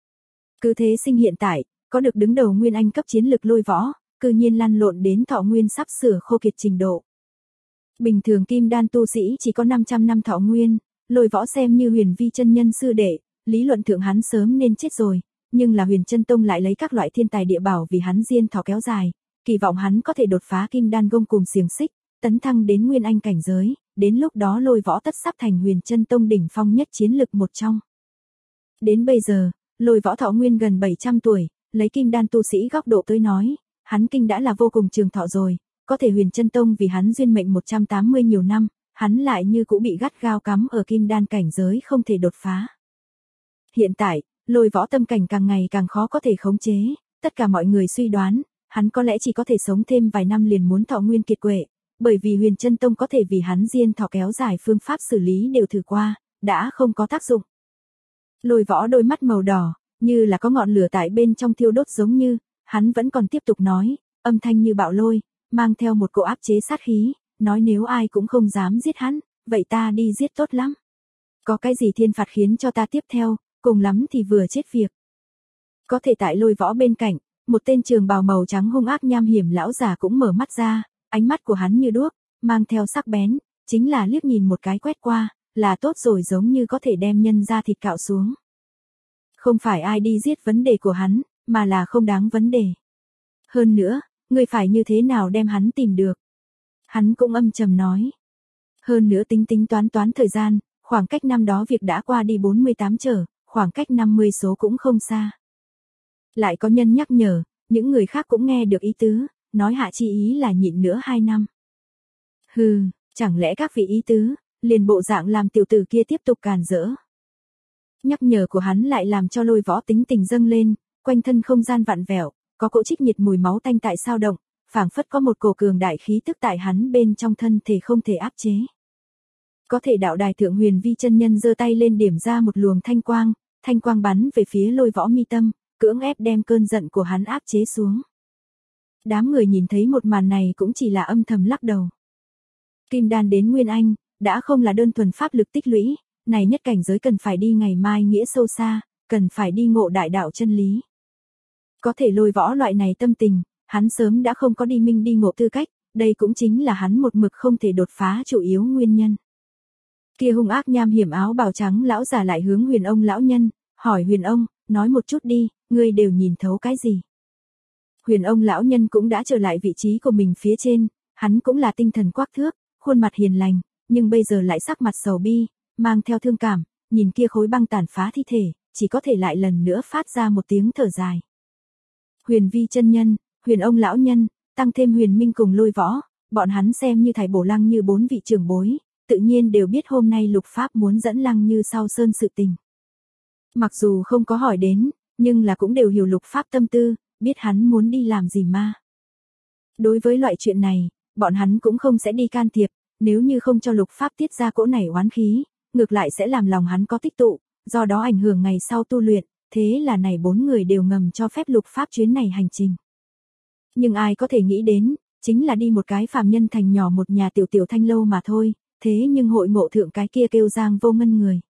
Cứ thế sinh hiện tại, có được đứng đầu nguyên anh cấp chiến lực Lôi Võ, cư nhiên lăn lộn đến thọ nguyên sắp sửa khô kiệt trình độ. Bình thường kim đan tu sĩ chỉ có năm trăm năm thọ nguyên, Lôi Võ xem như Huyền Vi chân nhân sư đệ, lý luận thượng hắn sớm nên chết rồi, nhưng là Huyền Chân Tông lại lấy các loại thiên tài địa bảo vì hắn diên thọ kéo dài, kỳ vọng hắn có thể đột phá kim đan gông cùm xiềng xích, tấn thăng đến nguyên anh cảnh giới, đến lúc đó Lôi Võ tất sắp thành Huyền Chân Tông đỉnh phong nhất chiến lực một trong. Đến bây giờ, Lôi Võ thọ nguyên gần bảy trăm tuổi, lấy kim đan tu sĩ góc độ tới nói, hắn kinh đã là vô cùng trường thọ rồi, có thể Huyền Chân Tông vì hắn duyên mệnh một trăm tám mươi nhiều năm, hắn lại như cũ bị gắt gao cắm ở kim đan cảnh giới không thể đột phá. Hiện tại, Lôi Võ tâm cảnh càng ngày càng khó có thể khống chế, tất cả mọi người suy đoán, hắn có lẽ chỉ có thể sống thêm vài năm liền muốn thọ nguyên kiệt quệ, bởi vì Huyền Chân Tông có thể vì hắn diên thọ kéo dài phương pháp xử lý đều thử qua, đã không có tác dụng. Lôi Võ đôi mắt màu đỏ, như là có ngọn lửa tại bên trong thiêu đốt giống như, hắn vẫn còn tiếp tục nói, âm thanh như bạo lôi, mang theo một cỗ áp chế sát khí, nói nếu ai cũng không dám giết hắn, vậy ta đi giết tốt lắm. Có cái gì thiên phạt khiến cho ta tiếp theo, cùng lắm thì vừa chết việc. Có thể tại Lôi Võ bên cạnh, một tên trường bào màu trắng hung ác nham hiểm lão già cũng mở mắt ra, ánh mắt của hắn như đuốc, mang theo sắc bén, chính là liếc nhìn một cái quét qua, là tốt rồi giống như có thể đem nhân ra thịt cạo xuống. Không phải ai đi giết vấn đề của hắn, mà là không đáng vấn đề. Hơn nữa, người phải như thế nào đem hắn tìm được. Hắn cũng âm trầm nói. Hơn nữa tính tính toán toán thời gian, khoảng cách năm đó việc đã qua đi bốn mươi tám trở, khoảng cách năm mươi số cũng không xa. Lại có nhân nhắc nhở, những người khác cũng nghe được ý tứ, nói hạ chi ý là nhịn nữa hai năm. Hừ, chẳng lẽ các vị ý tứ, liền bộ dạng làm tiểu tử kia tiếp tục càn rỡ. Nhắc nhở của hắn lại làm cho Lôi Võ tính tình dâng lên, quanh thân không gian vặn vẹo, có cỗ trích nhiệt mùi máu tanh tại sao động, phảng phất có một cổ cường đại khí tức tại hắn bên trong thân thể không thể áp chế. Có thể đạo đài thượng Huyền Vi chân nhân giơ tay lên điểm ra một luồng thanh quang, thanh quang bắn về phía Lôi Võ mi tâm, cưỡng ép đem cơn giận của hắn áp chế xuống. Đám người nhìn thấy một màn này cũng chỉ là âm thầm lắc đầu. Kim đan đến Nguyên Anh, đã không là đơn thuần pháp lực tích lũy, này nhất cảnh giới cần phải đi ngày mai nghĩa sâu xa, cần phải đi ngộ đại đạo chân lý. Có thể Lôi Võ loại này tâm tình, hắn sớm đã không có đi minh đi ngộ tư cách, đây cũng chính là hắn một mực không thể đột phá chủ yếu nguyên nhân. Kia hung ác nham hiểm áo bào trắng lão già lại hướng Huyền ông lão nhân, hỏi Huyền ông, nói một chút đi, ngươi đều nhìn thấu cái gì? Huyền ông lão nhân cũng đã trở lại vị trí của mình phía trên, hắn cũng là tinh thần quắc thước, khuôn mặt hiền lành, nhưng bây giờ lại sắc mặt sầu bi, mang theo thương cảm, nhìn kia khối băng tàn phá thi thể, chỉ có thể lại lần nữa phát ra một tiếng thở dài. Huyền Vi chân nhân, Huyền ông lão nhân, tăng thêm Huyền Minh cùng Lôi Võ, bọn hắn xem như thải bổ Lăng Như bốn vị trưởng bối, tự nhiên đều biết hôm nay Lục Pháp muốn dẫn Lăng Như sau sơn sự tình. Mặc dù không có hỏi đến, nhưng là cũng đều hiểu Lục Pháp tâm tư, biết hắn muốn đi làm gì ma. Đối với loại chuyện này, bọn hắn cũng không sẽ đi can thiệp, nếu như không cho Lục Pháp tiết ra cỗ này oán khí, ngược lại sẽ làm lòng hắn có tích tụ, do đó ảnh hưởng ngày sau tu luyện, thế là này bốn người đều ngầm cho phép Lục Pháp chuyến này hành trình. Nhưng ai có thể nghĩ đến, chính là đi một cái phàm nhân thành nhỏ một nhà tiểu tiểu thanh lâu mà thôi, thế nhưng hội ngộ thượng cái kia kêu Giang Vô Ngân người.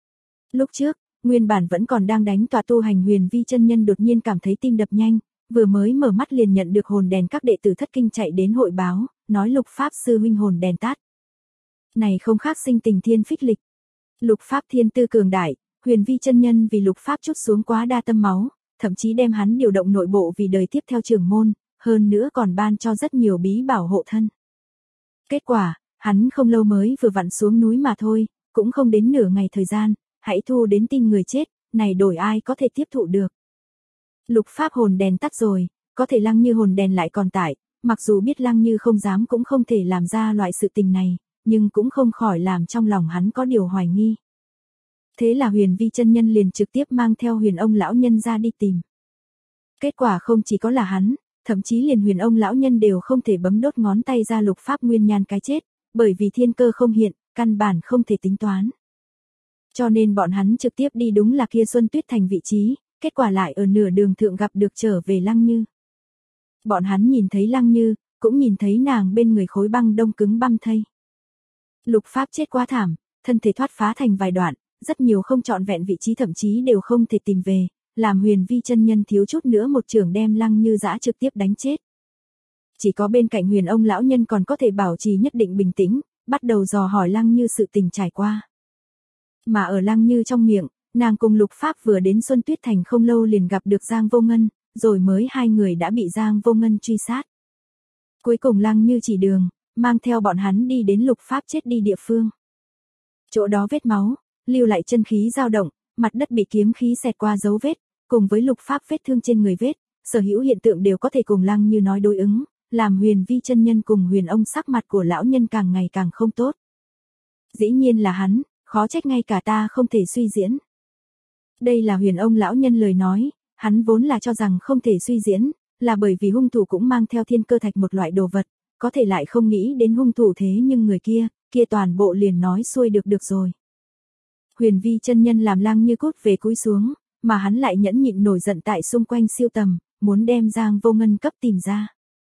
Lúc trước, nguyên bản vẫn còn đang đánh tòa tu hành Huyền Vi chân nhân đột nhiên cảm thấy tim đập nhanh, vừa mới mở mắt liền nhận được hồn đèn các đệ tử thất kinh chạy đến hội báo, nói Lục Pháp sư huynh hồn đèn tắt. Này không khác sinh tình thiên phích lịch. Lục Pháp thiên tư cường đại, Huyền Vi chân nhân vì Lục Pháp chút xuống quá đa tâm máu, thậm chí đem hắn điều động nội bộ vì đời tiếp theo trưởng môn, hơn nữa còn ban cho rất nhiều bí bảo hộ thân. Kết quả, hắn không lâu mới vừa vặn xuống núi mà thôi, cũng không đến nửa ngày thời gian, hãy thu đến tin người chết, này đổi ai có thể tiếp thụ được. Lục Pháp hồn đèn tắt rồi, có thể Lăng Như hồn đèn lại còn tại, mặc dù biết Lăng Như không dám cũng không thể làm ra loại sự tình này, nhưng cũng không khỏi làm trong lòng hắn có điều hoài nghi. Thế là Huyền Vi chân nhân liền trực tiếp mang theo Huyền ông lão nhân ra đi tìm. Kết quả không chỉ có là hắn, thậm chí liền Huyền ông lão nhân đều không thể bấm đốt ngón tay ra Lục Pháp nguyên nhan cái chết, bởi vì thiên cơ không hiện, căn bản không thể tính toán. Cho nên bọn hắn trực tiếp đi đúng là kia Xuân Tuyết Thành vị trí, kết quả lại ở nửa đường thượng gặp được trở về Lăng Như. Bọn hắn nhìn thấy Lăng Như, cũng nhìn thấy nàng bên người khối băng đông cứng băm thây. Lục Pháp chết quá thảm, thân thể thoát phá thành vài đoạn, rất nhiều không trọn vẹn vị trí thậm chí đều không thể tìm về, làm Huyền Vi chân nhân thiếu chút nữa một chưởng đem Lăng Như dã trực tiếp đánh chết. Chỉ có bên cạnh Huyền ông lão nhân còn có thể bảo trì nhất định bình tĩnh, bắt đầu dò hỏi Lăng Như sự tình trải qua. Mà ở Lăng Như trong miệng, nàng cùng Lục Pháp vừa đến Xuân Tuyết Thành không lâu liền gặp được Giang Vô Ngân, rồi mới hai người đã bị Giang Vô Ngân truy sát. Cuối cùng Lăng Như chỉ đường, mang theo bọn hắn đi đến Lục Pháp chết đi địa phương. Chỗ đó vết máu, lưu lại chân khí dao động, mặt đất bị kiếm khí xẹt qua dấu vết, cùng với Lục Pháp vết thương trên người vết, sở hữu hiện tượng đều có thể cùng Lăng Như nói đối ứng, làm Huyền Vi chân nhân cùng Huyền ông sắc mặt của lão nhân càng ngày càng không tốt. Dĩ nhiên là hắn, khó trách ngay cả ta không thể suy diễn. Đây là Huyền ông lão nhân lời nói, hắn vốn là cho rằng không thể suy diễn, là bởi vì hung thủ cũng mang theo thiên cơ thạch một loại đồ vật, có thể lại không nghĩ đến hung thủ thế nhưng người kia, kia toàn bộ liền nói xuôi được được rồi. Huyền Vi chân nhân làm Lăng Như cút về cúi xuống, mà hắn lại nhẫn nhịn nổi giận tại xung quanh siêu tầm, muốn đem Giang Vô Ngân cấp tìm ra.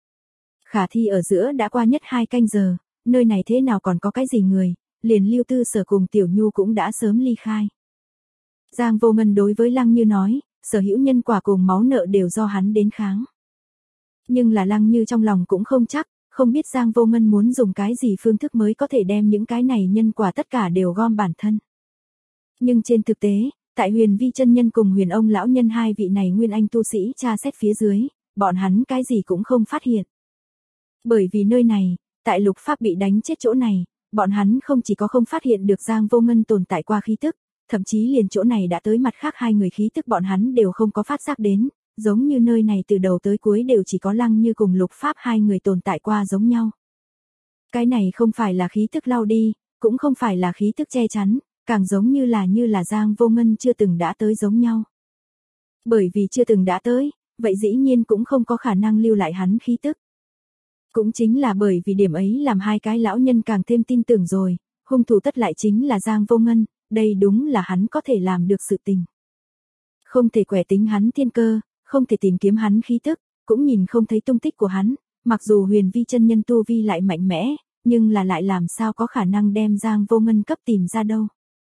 Khả thi ở giữa đã qua nhất hai canh giờ, nơi này thế nào còn có cái gì người, liền Lưu Tư Sở cùng Tiểu Nhu cũng đã sớm ly khai. Giang Vô Ngân đối với Lăng Như nói, sở hữu nhân quả cùng máu nợ đều do hắn đến kháng. Nhưng là Lăng Như trong lòng cũng không chắc, không biết Giang Vô Ngân muốn dùng cái gì phương thức mới có thể đem những cái này nhân quả tất cả đều gom bản thân. Nhưng trên thực tế, tại Huyền Vi chân nhân cùng Huyền ông lão nhân hai vị này nguyên anh tu sĩ tra xét phía dưới, bọn hắn cái gì cũng không phát hiện. Bởi vì nơi này, tại Lục Pháp bị đánh chết chỗ này, bọn hắn không chỉ có không phát hiện được Giang Vô Ngân tồn tại qua khí tức, thậm chí liền chỗ này đã tới mặt khác hai người khí tức bọn hắn đều không có phát giác đến, giống như nơi này từ đầu tới cuối đều chỉ có Lăng Như cùng Lục Pháp hai người tồn tại qua giống nhau. Cái này không phải là khí tức lau đi, cũng không phải là khí tức che chắn, càng giống như là như là Giang Vô Ngân chưa từng đã tới giống nhau. Bởi vì chưa từng đã tới, vậy dĩ nhiên cũng không có khả năng lưu lại hắn khí tức. Cũng chính là bởi vì điểm ấy làm hai cái lão nhân càng thêm tin tưởng rồi, hung thủ tất lại chính là Giang Vô Ngân, đây đúng là hắn có thể làm được sự tình. Không thể quẻ tính hắn thiên cơ, không thể tìm kiếm hắn khí tức, cũng nhìn không thấy tung tích của hắn, mặc dù Huyền Vi chân nhân tu vi lại mạnh mẽ, nhưng là lại làm sao có khả năng đem Giang Vô Ngân cấp tìm ra đâu.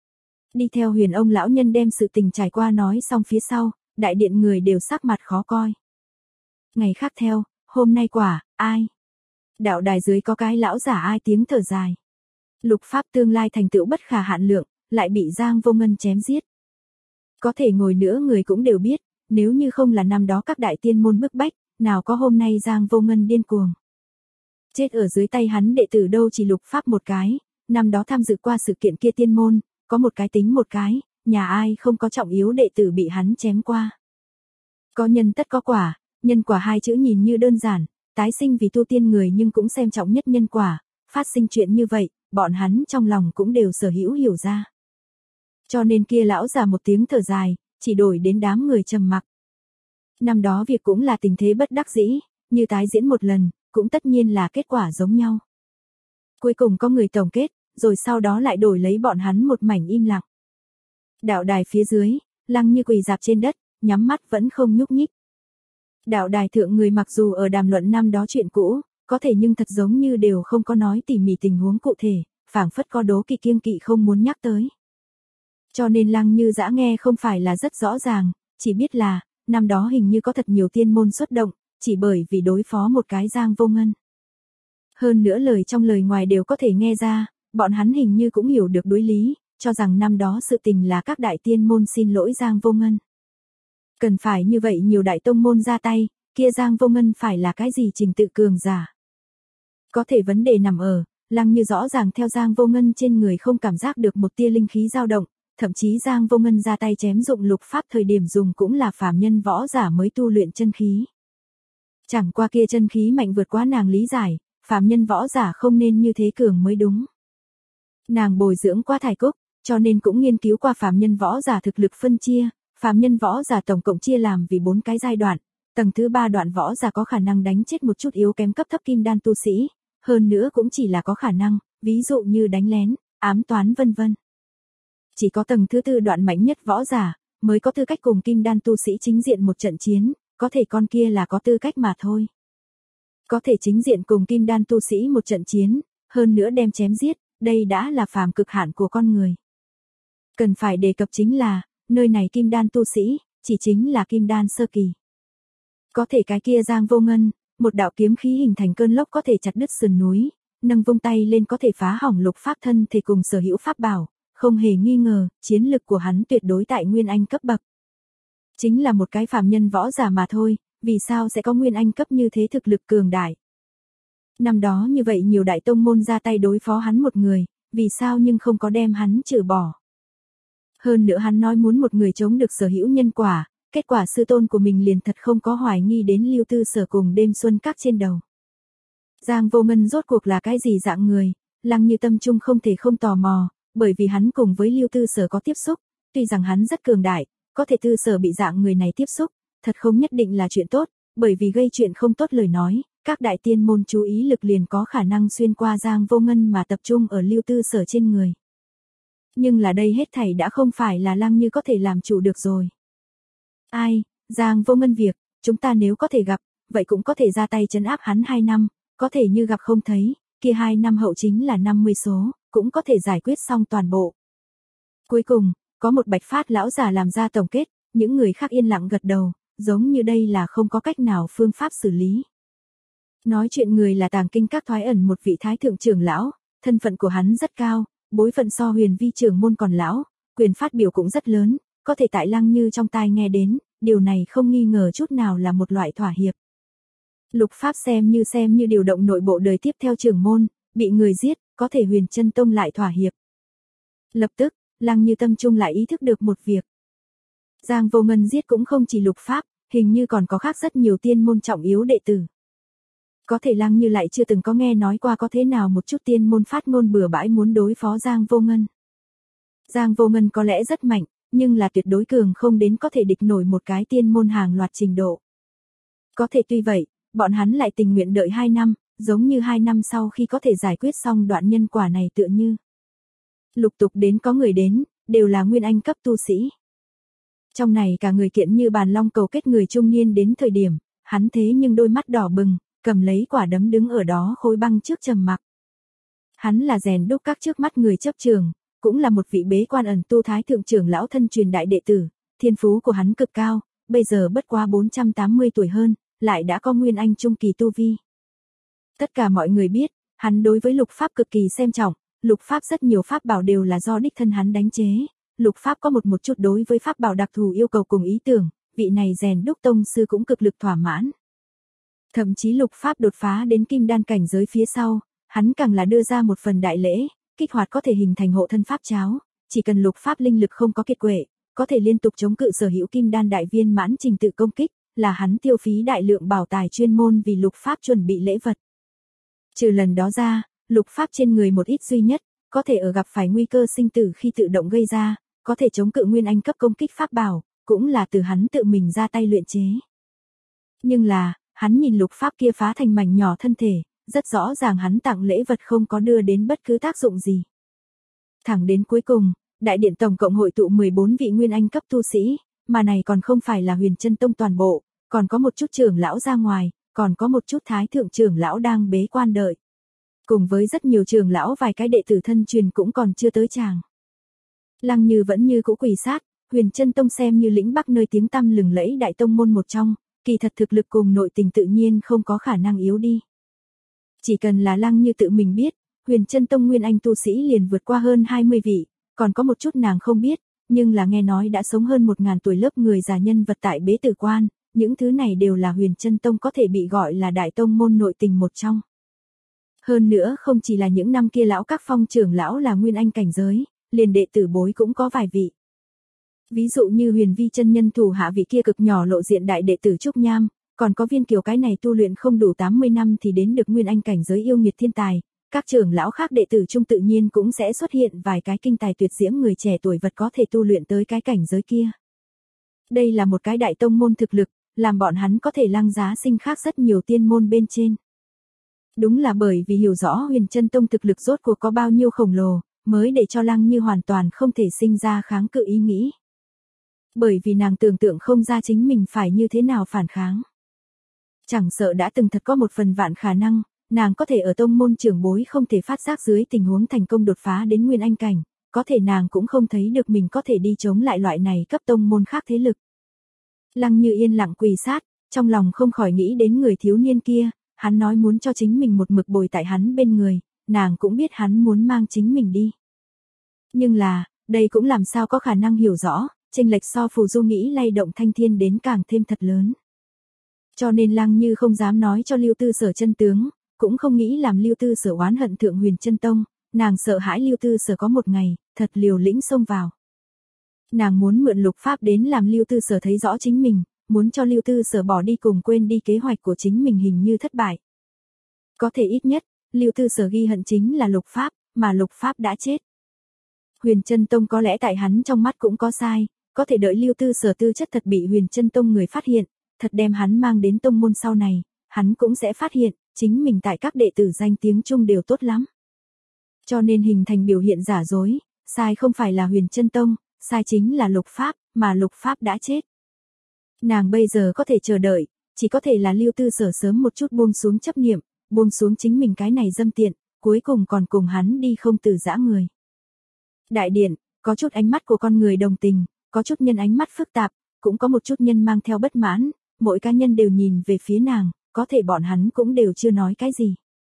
Đi theo Huyền ông lão nhân đem sự tình trải qua nói xong phía sau, đại điện người đều sắc mặt khó coi. Ngày khác theo, hôm nay quả, ai? Đạo đài dưới có cái lão giả ai tiếng thở dài. Lục pháp tương lai thành tựu bất khả hạn lượng, lại bị Giang Vô Ngân chém giết. Có thể ngồi nữa người cũng đều biết, nếu như không là năm đó các đại tiên môn bức bách, nào có hôm nay Giang Vô Ngân điên cuồng. Chết ở dưới tay hắn đệ tử đâu chỉ lục pháp một cái, năm đó tham dự qua sự kiện kia tiên môn, có một cái tính một cái, nhà ai không có trọng yếu đệ tử bị hắn chém qua. Có nhân tất có quả, nhân quả hai chữ nhìn như đơn giản, tái sinh vì tu tiên người nhưng cũng xem trọng nhất nhân quả, phát sinh chuyện như vậy, bọn hắn trong lòng cũng đều sở hữu hiểu ra. Cho nên kia lão già một tiếng thở dài, chỉ đổi đến đám người trầm mặc. Năm đó việc cũng là tình thế bất đắc dĩ, như tái diễn một lần, cũng tất nhiên là kết quả giống nhau. Cuối cùng có người tổng kết, rồi sau đó lại đổi lấy bọn hắn một mảnh im lặng. Đạo đài phía dưới, Lăng Như quỳ dạp trên đất, nhắm mắt vẫn không nhúc nhích. Đạo đài thượng người mặc dù ở đàm luận năm đó chuyện cũ, có thể nhưng thật giống như đều không có nói tỉ mỉ tình huống cụ thể, phảng phất có đố kỵ kiêng kỵ không muốn nhắc tới. Cho nên Lăng Như dã nghe không phải là rất rõ ràng, chỉ biết là, năm đó hình như có thật nhiều tiên môn xuất động, chỉ bởi vì đối phó một cái Giang Vô Ngân. Hơn nữa lời trong lời ngoài đều có thể nghe ra, bọn hắn hình như cũng hiểu được đối lý, cho rằng năm đó sự tình là các đại tiên môn xin lỗi Giang Vô Ngân. Cần phải như vậy nhiều đại tông môn ra tay, kia Giang Vô Ngân phải là cái gì trình tự cường giả. Có thể vấn đề nằm ở, Lăng Như rõ ràng theo Giang Vô Ngân trên người không cảm giác được một tia linh khí dao động, thậm chí Giang Vô Ngân ra tay chém dụng lục pháp thời điểm dùng cũng là phàm nhân võ giả mới tu luyện chân khí. Chẳng qua kia chân khí mạnh vượt quá nàng lý giải, phàm nhân võ giả không nên như thế cường mới đúng. Nàng bồi dưỡng qua thải cúc, cho nên cũng nghiên cứu qua phàm nhân võ giả thực lực phân chia, phàm nhân võ giả tổng cộng chia làm vì bốn cái giai đoạn, tầng thứ ba đoạn võ giả có khả năng đánh chết một chút yếu kém cấp thấp kim đan tu sĩ, hơn nữa cũng chỉ là có khả năng, ví dụ như đánh lén, ám toán vân vân. Chỉ có tầng thứ tư đoạn mạnh nhất võ giả mới có tư cách cùng kim đan tu sĩ chính diện một trận chiến, có thể con kia là có tư cách mà thôi. Có thể chính diện cùng kim đan tu sĩ một trận chiến, hơn nữa đem chém giết, đây đã là phàm cực hạn của con người. Cần phải đề cập chính là, nơi này kim đan tu sĩ, chỉ chính là kim đan sơ kỳ. Có thể cái kia Giang Vô Ngân, một đạo kiếm khí hình thành cơn lốc có thể chặt đứt sườn núi, nâng vung tay lên có thể phá hỏng lục pháp thân thể cùng sở hữu pháp bảo, không hề nghi ngờ, chiến lực của hắn tuyệt đối tại Nguyên Anh cấp bậc. Chính là một cái phàm nhân võ giả mà thôi, vì sao sẽ có Nguyên Anh cấp như thế thực lực cường đại. Năm đó như vậy nhiều đại tông môn ra tay đối phó hắn một người, vì sao nhưng không có đem hắn trừ bỏ. Hơn nữa hắn nói muốn một người chống được sở hữu nhân quả, kết quả sư tôn của mình liền thật không có hoài nghi đến Lưu Tư Sở cùng đêm xuân các trên đầu. Giang Vô Ngân rốt cuộc là cái gì dạng người, Lăng Như tâm trung không thể không tò mò, bởi vì hắn cùng với Lưu Tư Sở có tiếp xúc, tuy rằng hắn rất cường đại, có thể Tư Sở bị dạng người này tiếp xúc, thật không nhất định là chuyện tốt, bởi vì gây chuyện không tốt lời nói, các đại tiên môn chú ý lực liền có khả năng xuyên qua Giang Vô Ngân mà tập trung ở Lưu Tư Sở trên người. Nhưng là đây hết thảy đã không phải là Lăng Như có thể làm chủ được rồi. Ai, Giang Vô Ngân việc, chúng ta nếu có thể gặp, vậy cũng có thể ra tay trấn áp hắn hai năm, có thể như gặp không thấy, kia hai năm hậu chính là năm mươi số, cũng có thể giải quyết xong toàn bộ. Cuối cùng, có một bạch phát lão già làm ra tổng kết, những người khác yên lặng gật đầu, giống như đây là không có cách nào phương pháp xử lý. Nói chuyện người là Tàng Kinh Các thoái ẩn một vị thái thượng trưởng lão, thân phận của hắn rất cao, bối phận so Huyền Vi trưởng môn còn lão, quyền phát biểu cũng rất lớn, có thể tại Lăng Như trong tai nghe đến, điều này không nghi ngờ chút nào là một loại thỏa hiệp. Lục pháp xem như xem như điều động nội bộ đời tiếp theo trưởng môn, bị người giết, có thể Huyền Chân Tông lại thỏa hiệp. Lập tức, Lăng Như tâm trung lại ý thức được một việc. Giang Vô Ngân giết cũng không chỉ lục pháp, hình như còn có khác rất nhiều tiên môn trọng yếu đệ tử. Có thể Lăng Như lại chưa từng có nghe nói qua có thế nào một chút tiên môn phát ngôn bừa bãi muốn đối phó Giang Vô Ngân. Giang Vô Ngân có lẽ rất mạnh, nhưng là tuyệt đối cường không đến có thể địch nổi một cái tiên môn hàng loạt trình độ. Có thể tuy vậy, bọn hắn lại tình nguyện đợi hai năm, giống như hai năm sau khi có thể giải quyết xong đoạn nhân quả này tựa như. Lục tục đến có người đến, đều là Nguyên Anh cấp tu sĩ. Trong này cả người kiện như bàn long cầu kết người trung niên đến thời điểm, hắn thế nhưng đôi mắt đỏ bừng, cầm lấy quả đấm đứng ở đó khối băng trước trầm mặc. Hắn là rèn đúc các trước mắt người chấp trường, cũng là một vị bế quan ẩn tu thái thượng trưởng lão thân truyền đại đệ tử, thiên phú của hắn cực cao, bây giờ bất quá bốn trăm tám mươi tuổi hơn, lại đã có Nguyên Anh trung kỳ tu vi. Tất cả mọi người biết, hắn đối với lục pháp cực kỳ xem trọng, Lục Pháp rất nhiều pháp bảo đều là do đích thân hắn đánh chế. Lục Pháp có một một chút đối với pháp bảo đặc thù yêu cầu cùng ý tưởng, vị này rèn đúc tông sư cũng cực lực thỏa mãn. Thậm chí Lục Pháp đột phá đến kim đan cảnh giới phía sau, hắn càng là đưa ra một phần đại lễ, kích hoạt có thể hình thành hộ thân pháp cháo, chỉ cần Lục Pháp linh lực không có kiệt quệ, có thể liên tục chống cự sở hữu kim đan đại viên mãn trình tự công kích, là hắn tiêu phí đại lượng bảo tài chuyên môn vì Lục Pháp chuẩn bị lễ vật. Trừ lần đó ra, Lục Pháp trên người một ít duy nhất, có thể ở gặp phải nguy cơ sinh tử khi tự động gây ra, có thể chống cự nguyên anh cấp công kích pháp bảo, cũng là từ hắn tự mình ra tay luyện chế. Nhưng là, hắn nhìn Lục Pháp kia phá thành mảnh nhỏ thân thể, rất rõ ràng hắn tặng lễ vật không có đưa đến bất cứ tác dụng gì. Thẳng đến cuối cùng, đại điện tổng cộng hội tụ mười bốn vị nguyên anh cấp tu sĩ, mà này còn không phải là Huyền Chân Tông toàn bộ, còn có một chút trưởng lão ra ngoài, còn có một chút thái thượng trưởng lão đang bế quan đợi. Cùng với rất nhiều trưởng lão vài cái đệ tử thân truyền cũng còn chưa tới chàng. Lăng Như vẫn như cũ quỳ sát, Huyền Chân Tông xem như lĩnh Bắc nơi tiếng tăm lừng lẫy đại tông môn một trong, kỳ thật thực lực cùng nội tình tự nhiên không có khả năng yếu đi. Chỉ cần là Lăng Như tự mình biết, Huyền Chân Tông nguyên anh tu sĩ liền vượt qua hơn hai mươi vị, còn có một chút nàng không biết, nhưng là nghe nói đã sống hơn một ngàn tuổi lớp người già nhân vật tại bế tử quan, những thứ này đều là Huyền Chân Tông có thể bị gọi là đại tông môn nội tình một trong. Hơn nữa không chỉ là những năm kia lão các phong trưởng lão là nguyên anh cảnh giới, liền đệ tử bối cũng có vài vị. Ví dụ như Huyền Vi chân nhân thủ hạ vị kia cực nhỏ lộ diện đại đệ tử Trúc Nham, còn có Viên Kiều cái này tu luyện không đủ tám mươi năm thì đến được nguyên anh cảnh giới yêu nghiệt thiên tài, các trưởng lão khác đệ tử trung tự nhiên cũng sẽ xuất hiện vài cái kinh tài tuyệt diễm người trẻ tuổi vật có thể tu luyện tới cái cảnh giới kia. Đây là một cái đại tông môn thực lực, làm bọn hắn có thể lăng giá sinh khác rất nhiều tiên môn bên trên. Đúng là bởi vì hiểu rõ Huyền Chân Tông thực lực rốt cuộc có bao nhiêu khổng lồ, mới để cho Lăng Như hoàn toàn không thể sinh ra kháng cự ý nghĩ. Bởi vì nàng tưởng tượng không ra chính mình phải như thế nào phản kháng. Chẳng sợ đã từng thật có một phần vạn khả năng, nàng có thể ở tông môn trưởng bối không thể phát giác dưới tình huống thành công đột phá đến nguyên anh cảnh, có thể nàng cũng không thấy được mình có thể đi chống lại loại này cấp tông môn khác thế lực. Lăng Như yên lặng quỳ sát, trong lòng không khỏi nghĩ đến người thiếu niên kia, hắn nói muốn cho chính mình một mực bồi tại hắn bên người, nàng cũng biết hắn muốn mang chính mình đi. Nhưng là, đây cũng làm sao có khả năng hiểu rõ, chênh lệch so phù du nghĩ lay động thanh thiên đến càng thêm thật lớn. Cho nên Lăng Như không dám nói cho Lưu Tư Sở chân tướng, cũng không nghĩ làm Lưu Tư Sở oán hận thượng Huyền Chân Tông, nàng sợ hãi Lưu Tư Sở có một ngày, thật liều lĩnh xông vào. Nàng muốn mượn Lục Pháp đến làm Lưu Tư Sở thấy rõ chính mình, muốn cho Lưu Tư Sở bỏ đi cùng quên đi kế hoạch của chính mình hình như thất bại. Có thể ít nhất, Lưu Tư Sở ghi hận chính là Lục Pháp, mà Lục Pháp đã chết. Huyền Chân Tông có lẽ tại hắn trong mắt cũng có sai, có thể đợi Lưu Tư Sở tư chất thật bị Huyền Chân Tông người phát hiện, thật đem hắn mang đến tông môn sau này, hắn cũng sẽ phát hiện, chính mình tại các đệ tử danh tiếng chung đều tốt lắm. Cho nên hình thành biểu hiện giả dối, sai không phải là Huyền Chân Tông, sai chính là Lục Pháp, mà Lục Pháp đã chết. Nàng bây giờ có thể chờ đợi, chỉ có thể là Lưu Tư Sở sớm một chút buông xuống chấp niệm, buông xuống chính mình cái này dâm tiện, cuối cùng còn cùng hắn đi không từ giã người. Đại điện, có chút ánh mắt của con người đồng tình, có chút nhân ánh mắt phức tạp, cũng có một chút nhân mang theo bất mãn, mỗi cá nhân đều nhìn về phía nàng, có thể bọn hắn cũng đều chưa nói cái gì.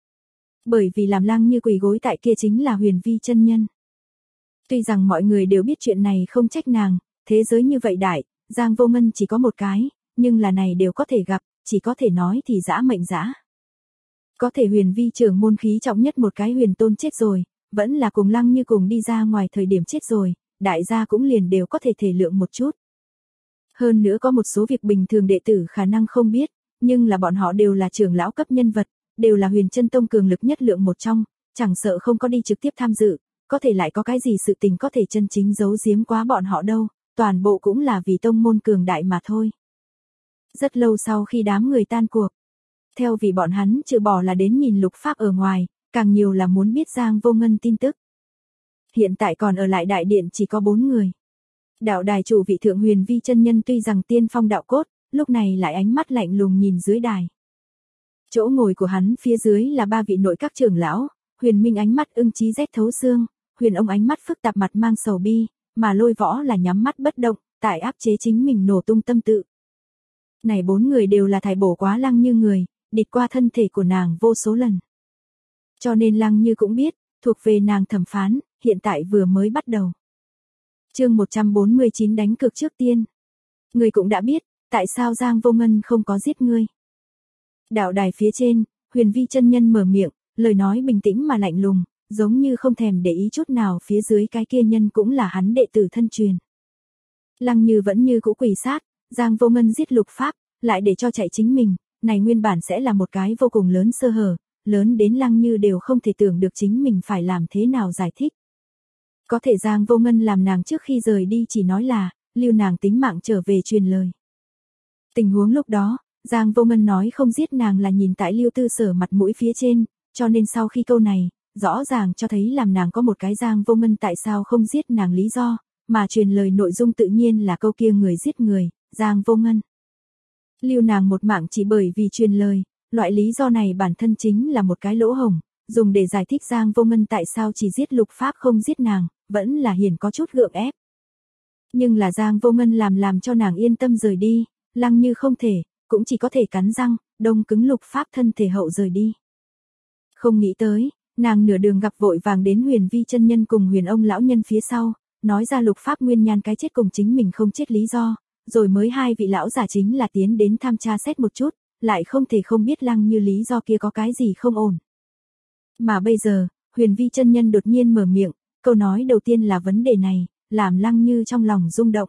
Bởi vì làm Lăng Như quỳ gối tại kia chính là Huyền Vi chân nhân. Tuy rằng mọi người đều biết chuyện này không trách nàng, thế giới như vậy đại, Giang Vô Ngân chỉ có một cái, nhưng là này đều có thể gặp, chỉ có thể nói thì dã mệnh dã. Có thể Huyền Vi trưởng môn khí trọng nhất một cái huyền tôn chết rồi, vẫn là cùng Lăng Như cùng đi ra ngoài thời điểm chết rồi, đại gia cũng liền đều có thể thể lượng một chút. Hơn nữa có một số việc bình thường đệ tử khả năng không biết, nhưng là bọn họ đều là trưởng lão cấp nhân vật, đều là Huyền Chân Tông cường lực nhất lượng một trong, chẳng sợ không có đi trực tiếp tham dự, có thể lại có cái gì sự tình có thể chân chính giấu giếm quá bọn họ đâu, toàn bộ cũng là vì tông môn cường đại mà thôi. Rất lâu sau khi đám người tan cuộc, theo vì bọn hắn trừ bỏ là đến nhìn Lục Pháp ở ngoài, càng nhiều là muốn biết Giang Vô Ngân tin tức. Hiện tại còn ở lại đại điện chỉ có bốn người. Đạo đài chủ vị thượng Huyền Vi chân nhân tuy rằng tiên phong đạo cốt, lúc này lại ánh mắt lạnh lùng nhìn dưới đài. Chỗ ngồi của hắn phía dưới là ba vị nội các trưởng lão, Huyền Minh ánh mắt ưng chí rét thấu xương, Huyền ông ánh mắt phức tạp mặt mang sầu bi, mà Lôi Võ là nhắm mắt bất động, tại áp chế chính mình nổ tung tâm tự. Này bốn người đều là thải bổ quá Lăng Như người, địch qua thân thể của nàng vô số lần. Cho nên Lăng Như cũng biết, thuộc về nàng thẩm phán, hiện tại vừa mới bắt đầu. Chương một trăm bốn mươi chín đánh cược trước tiên. Ngươi cũng đã biết, tại sao Giang Vô Ngân không có giết ngươi. Đạo đài phía trên, Huyền Vi chân nhân mở miệng, lời nói bình tĩnh mà lạnh lùng, giống như không thèm để ý chút nào phía dưới cái kia nhân cũng là hắn đệ tử thân truyền. Lăng Như vẫn như cũ quỳ sát, Giang Vô Ngân giết Lục Pháp, lại để cho chạy chính mình, này nguyên bản sẽ là một cái vô cùng lớn sơ hở, lớn đến Lăng Như đều không thể tưởng được chính mình phải làm thế nào giải thích. Có thể Giang Vô Ngân làm nàng trước khi rời đi chỉ nói là, lưu nàng tính mạng trở về truyền lời. Tình huống lúc đó, Giang Vô Ngân nói không giết nàng là nhìn tại Lưu Tư Sở mặt mũi phía trên, cho nên sau khi câu này, rõ ràng cho thấy làm nàng có một cái Giang Vô Ngân tại sao không giết nàng lý do, mà truyền lời nội dung tự nhiên là câu kia người giết người, Giang Vô Ngân. Lưu nàng một mạng chỉ bởi vì truyền lời, loại lý do này bản thân chính là một cái lỗ hổng, dùng để giải thích Giang Vô Ngân tại sao chỉ giết Lục Pháp không giết nàng, vẫn là hiển có chút gượng ép. Nhưng là Giang Vô Ngân làm làm cho nàng yên tâm rời đi, Lăng Như không thể, cũng chỉ có thể cắn răng, đông cứng Lục Pháp thân thể hậu rời đi. Không nghĩ tới, nàng nửa đường gặp vội vàng đến Huyền Vi chân nhân cùng Huyền ông lão nhân phía sau, nói ra Lục Pháp nguyên nhan cái chết cùng chính mình không chết lý do, rồi mới hai vị lão giả chính là tiến đến tham tra xét một chút, lại không thể không biết Lăng Như lý do kia có cái gì không ổn. Mà bây giờ, Huyền Vi chân nhân đột nhiên mở miệng, câu nói đầu tiên là vấn đề này, làm Lăng Như trong lòng rung động.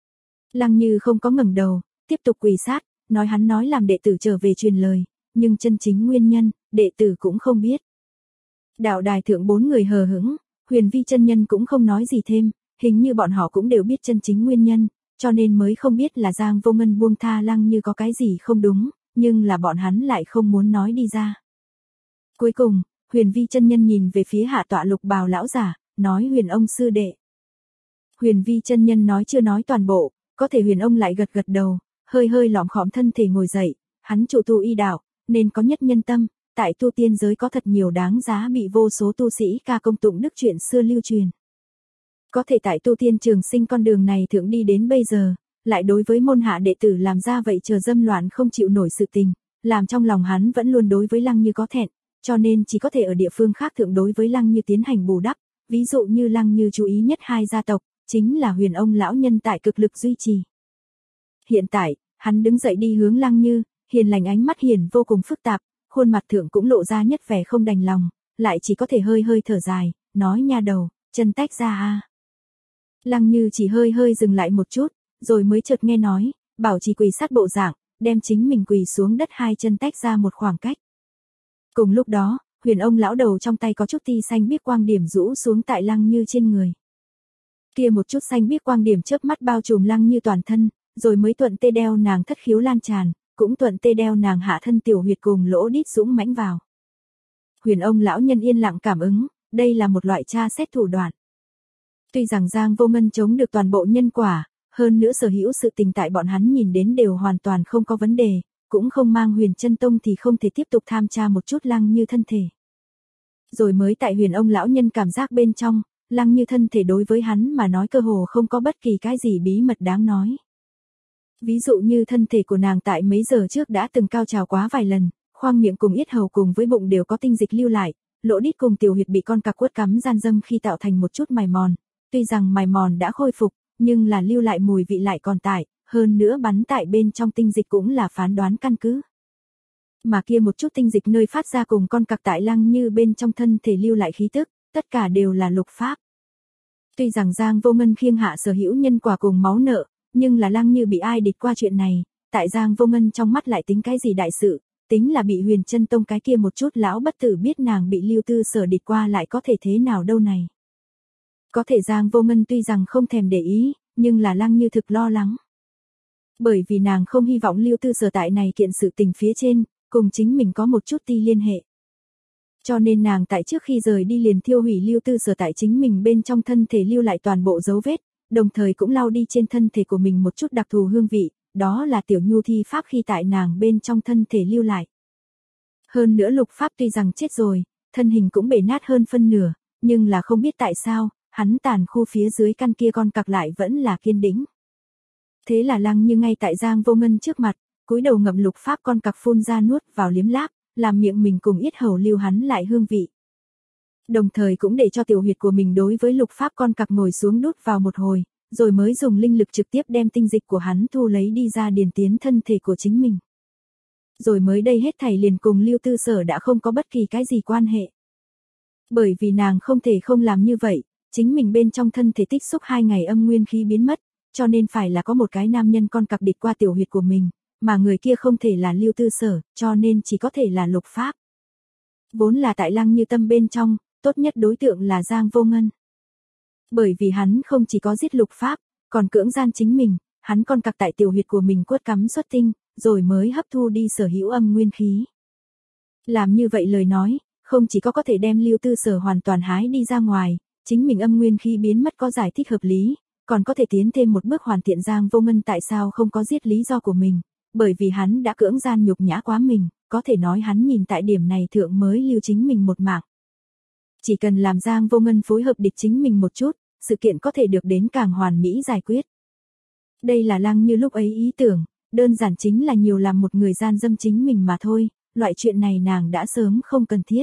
Lăng Như không có ngẩng đầu, tiếp tục quỳ sát, nói hắn nói làm đệ tử trở về truyền lời, nhưng chân chính nguyên nhân, đệ tử cũng không biết. Đạo đài thượng bốn người hờ hững, Huyền Vi chân nhân cũng không nói gì thêm, hình như bọn họ cũng đều biết chân chính nguyên nhân, cho nên mới không biết là Giang Vô Ngân buông tha Lăng Như có cái gì không đúng, nhưng là bọn hắn lại không muốn nói đi ra. Cuối cùng, Huyền Vi chân nhân nhìn về phía hạ tọa Lục bào lão giả, nói Huyền ông sư đệ. Huyền Vi chân nhân nói chưa nói toàn bộ, có thể Huyền ông lại gật gật đầu, hơi hơi lỏm khom thân thể ngồi dậy, hắn trụ tu y đạo, nên có nhất nhân tâm, tại tu tiên giới có thật nhiều đáng giá bị vô số tu sĩ ca công tụng đức chuyện xưa lưu truyền. Có thể tại tu tiên trường sinh con đường này thượng đi đến bây giờ, lại đối với môn hạ đệ tử làm ra vậy chờ dâm loạn không chịu nổi sự tình, làm trong lòng hắn vẫn luôn đối với Lăng Như có thẹn, cho nên chỉ có thể ở địa phương khác thượng đối với Lăng Như tiến hành bù đắp, ví dụ như Lăng Như chú ý nhất hai gia tộc, chính là Huyền ông lão nhân tại cực lực duy trì. Hiện tại, hắn đứng dậy đi hướng Lăng Như, hiền lành ánh mắt hiền vô cùng phức tạp, khuôn mặt thượng cũng lộ ra nhất vẻ không đành lòng, lại chỉ có thể hơi hơi thở dài, nói nha đầu, chân tách ra a. Lăng Như chỉ hơi hơi dừng lại một chút, rồi mới chợt nghe nói, bảo trì quỳ sát bộ dạng, đem chính mình quỳ xuống đất hai chân tách ra một khoảng cách. Cùng lúc đó, Huyền ông lão đầu trong tay có chút ti xanh biếc quang điểm rũ xuống tại Lăng Như trên người. Kia một chút xanh biếc quang điểm chớp mắt bao trùm Lăng Như toàn thân, rồi mới thuận tê đeo nàng thất khiếu lan tràn, cũng thuận tê đeo nàng hạ thân tiểu huyệt cùng lỗ đít dũng mãnh vào. Huyền ông lão nhân yên lặng cảm ứng, đây là một loại tra xét thủ đoạn. Tuy rằng Giang Vô Ngân chống được toàn bộ nhân quả, hơn nữa sở hữu sự tình tại bọn hắn nhìn đến đều hoàn toàn không có vấn đề, cũng không mang Huyền Chân Tông thì không thể tiếp tục tham tra một chút Lăng Như thân thể. Rồi mới tại Huyền ông lão nhân cảm giác bên trong, Lăng Như thân thể đối với hắn mà nói cơ hồ không có bất kỳ cái gì bí mật đáng nói. Ví dụ như thân thể của nàng tại mấy giờ trước đã từng cao trào quá vài lần, khoang miệng cùng yết hầu cùng với bụng đều có tinh dịch lưu lại, lỗ đít cùng tiểu huyệt bị con cặc quất cắm gian dâm khi tạo thành một chút mài mòn, tuy rằng mài mòn đã khôi phục, nhưng là lưu lại mùi vị lại còn tại, hơn nữa bắn tại bên trong tinh dịch cũng là phán đoán căn cứ. Mà kia một chút tinh dịch nơi phát ra cùng con cặc tại Lăng Như bên trong thân thể lưu lại khí tức, tất cả đều là Lục Pháp. Tuy rằng Giang Vô Ngân khiêng hạ sở hữu nhân quả cùng máu nợ, nhưng là Lăng Như bị ai địch qua chuyện này, tại Giang Vô Ngân trong mắt lại tính cái gì đại sự, tính là bị Huyền Chân Tông cái kia một chút lão bất tử biết nàng bị Lưu Tư Sở địch qua lại có thể thế nào đâu này. Có thể Giang Vô Ngân tuy rằng không thèm để ý, nhưng là Lăng Như thực lo lắng. Bởi vì nàng không hy vọng Lưu Tư Sở tại này kiện sự tình phía trên, cùng chính mình có một chút ti liên hệ. Cho nên nàng tại trước khi rời đi liền thiêu hủy Lưu Tư Sở tại chính mình bên trong thân thể lưu lại toàn bộ dấu vết, đồng thời cũng lau đi trên thân thể của mình một chút đặc thù hương vị, đó là tiểu nhu thi pháp khi tại nàng bên trong thân thể lưu lại. Hơn nữa Lục Pháp tuy rằng chết rồi, thân hình cũng bể nát hơn phân nửa, nhưng là không biết tại sao, hắn tàn khu phía dưới căn kia con cặc lại vẫn là kiên đĩnh. Thế là Lăng Như ngay tại Giang Vô Ngân trước mặt, cúi đầu ngậm Lục Pháp con cặc phun ra nuốt vào liếm láp, làm miệng mình cùng yết hầu lưu hắn lại hương vị. Đồng thời cũng để cho tiểu huyệt của mình đối với lục pháp con cặc ngồi xuống đút vào một hồi, rồi mới dùng linh lực trực tiếp đem tinh dịch của hắn thu lấy đi ra điền tiến thân thể của chính mình. Rồi mới đây hết thảy liền cùng Lưu Tư Sở đã không có bất kỳ cái gì quan hệ. Bởi vì nàng không thể không làm như vậy, chính mình bên trong thân thể tích xúc hai ngày âm nguyên khí biến mất, cho nên phải là có một cái nam nhân con cặc địch qua tiểu huyệt của mình, mà người kia không thể là Lưu Tư Sở, cho nên chỉ có thể là lục pháp. Vốn là tại Lăng Như tâm bên trong, tốt nhất đối tượng là Giang Vô Ngân. Bởi vì hắn không chỉ có giết lục pháp, còn cưỡng gian chính mình, hắn còn cặc tại tiểu huyệt của mình quất cắm xuất tinh, rồi mới hấp thu đi sở hữu âm nguyên khí. Làm như vậy lời nói, không chỉ có có thể đem Lưu Tư Sở hoàn toàn hái đi ra ngoài, chính mình âm nguyên khí biến mất có giải thích hợp lý, còn có thể tiến thêm một bước hoàn thiện Giang Vô Ngân tại sao không có giết lý do của mình, bởi vì hắn đã cưỡng gian nhục nhã quá mình, có thể nói hắn nhìn tại điểm này thượng mới lưu chính mình một mạng. Chỉ cần làm Giang Vô Ngân phối hợp địch chính mình một chút, sự kiện có thể được đến càng hoàn mỹ giải quyết. Đây là Lăng Như lúc ấy ý tưởng, đơn giản chính là nhiều làm một người gian dâm chính mình mà thôi, loại chuyện này nàng đã sớm không cần thiết.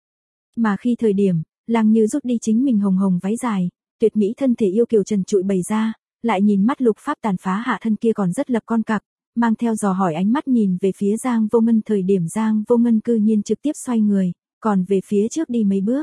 Mà khi thời điểm, Lăng Như rút đi chính mình hồng hồng váy dài, tuyệt mỹ thân thể yêu kiều trần trụi bày ra, lại nhìn mắt lục pháp tàn phá hạ thân kia còn rất lập con cặc, mang theo dò hỏi ánh mắt nhìn về phía Giang Vô Ngân thời điểm Giang Vô Ngân cư nhiên trực tiếp xoay người, còn về phía trước đi mấy bước.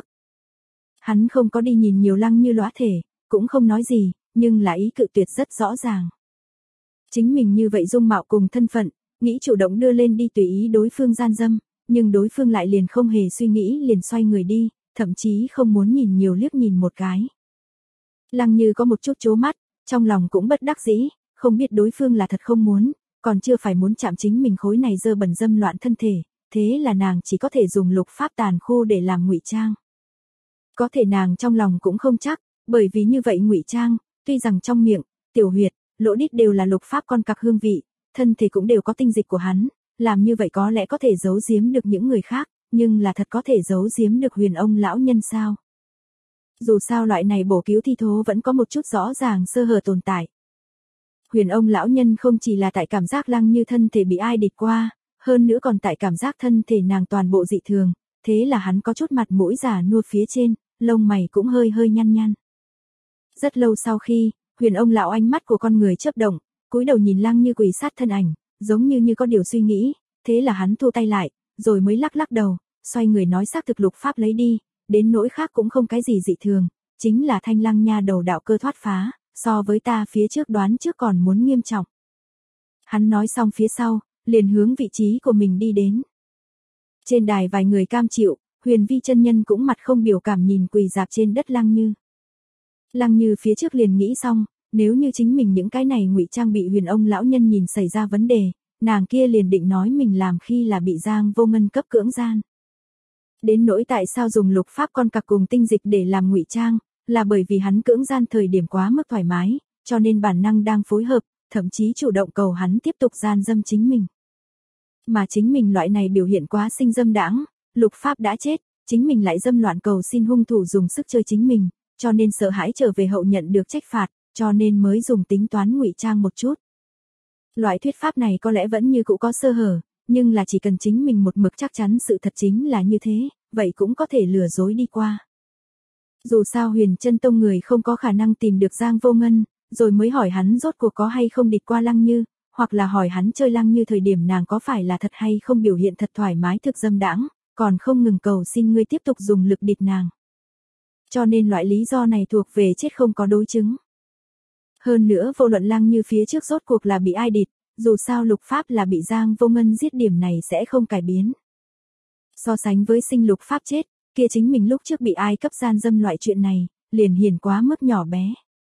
Hắn không có đi nhìn nhiều Lăng Như lóa thể, cũng không nói gì, nhưng là ý cự tuyệt rất rõ ràng. Chính mình như vậy dung mạo cùng thân phận, nghĩ chủ động đưa lên đi tùy ý đối phương gian dâm, nhưng đối phương lại liền không hề suy nghĩ liền xoay người đi, thậm chí không muốn nhìn nhiều liếc nhìn một cái. Lăng Như có một chút chố mắt, trong lòng cũng bất đắc dĩ, không biết đối phương là thật không muốn, còn chưa phải muốn chạm chính mình khối này dơ bẩn dâm loạn thân thể, thế là nàng chỉ có thể dùng lục pháp tàn khô để làm ngụy trang. Có thể nàng trong lòng cũng không chắc, bởi vì như vậy ngụy trang, tuy rằng trong miệng, tiểu huyệt, lỗ đít đều là lục pháp con cặc hương vị, thân thể cũng đều có tinh dịch của hắn, làm như vậy có lẽ có thể giấu giếm được những người khác, nhưng là thật có thể giấu giếm được Huyền ông lão nhân sao? Dù sao loại này bổ cứu thi thố vẫn có một chút rõ ràng sơ hở tồn tại. Huyền ông lão nhân không chỉ là tại cảm giác Lăng Như thân thể bị ai địch qua, hơn nữa còn tại cảm giác thân thể nàng toàn bộ dị thường, thế là hắn có chút mặt mũi già nua phía trên, lông mày cũng hơi hơi nhăn nhăn. Rất lâu sau khi, Huyền ông lão ánh mắt của con người chớp động, cúi đầu nhìn Lăng Như quỳ sát thân ảnh, giống như như có điều suy nghĩ, thế là hắn thu tay lại, rồi mới lắc lắc đầu, xoay người nói xác thực lục pháp lấy đi, đến nỗi khác cũng không cái gì dị thường, chính là Thanh Lăng nha đầu đạo cơ thoát phá, so với ta phía trước đoán trước còn muốn nghiêm trọng. Hắn nói xong phía sau, liền hướng vị trí của mình đi đến. Trên đài vài người cam chịu, Huyền Vi chân nhân cũng mặt không biểu cảm nhìn quỳ dạp trên đất Lăng Như. Lăng Như phía trước liền nghĩ xong, nếu như chính mình những cái này ngụy trang bị Huyền ông lão nhân nhìn xảy ra vấn đề, nàng kia liền định nói mình làm khi là bị Giang Vô Ngân cấp cưỡng gian. Đến nỗi tại sao dùng lục pháp con cặc cùng tinh dịch để làm ngụy trang, là bởi vì hắn cưỡng gian thời điểm quá mức thoải mái, cho nên bản năng đang phối hợp, thậm chí chủ động cầu hắn tiếp tục gian dâm chính mình. Mà chính mình loại này biểu hiện quá sinh dâm đãng, lục pháp đã chết, chính mình lại dâm loạn cầu xin hung thủ dùng sức chơi chính mình, cho nên sợ hãi trở về hậu nhận được trách phạt, cho nên mới dùng tính toán ngụy trang một chút. Loại thuyết pháp này có lẽ vẫn như cũ có sơ hở, nhưng là chỉ cần chính mình một mực chắc chắn sự thật chính là như thế, vậy cũng có thể lừa dối đi qua. Dù sao Huyền Chân Tông người không có khả năng tìm được Giang Vô Ngân, rồi mới hỏi hắn rốt cuộc có hay không địch qua Lăng Như, hoặc là hỏi hắn chơi Lăng Như thời điểm nàng có phải là thật hay không biểu hiện thật thoải mái thực dâm đãng, còn không ngừng cầu xin ngươi tiếp tục dùng lực địch nàng. Cho nên loại lý do này thuộc về chết không có đối chứng. Hơn nữa vô luận Lăng Như phía trước rốt cuộc là bị ai địch, dù sao lục pháp là bị Giang Vô Ngân giết điểm này sẽ không cải biến. So sánh với sinh lục pháp chết, kia chính mình lúc trước bị ai cấp gian dâm loại chuyện này, liền hiền quá mức nhỏ bé.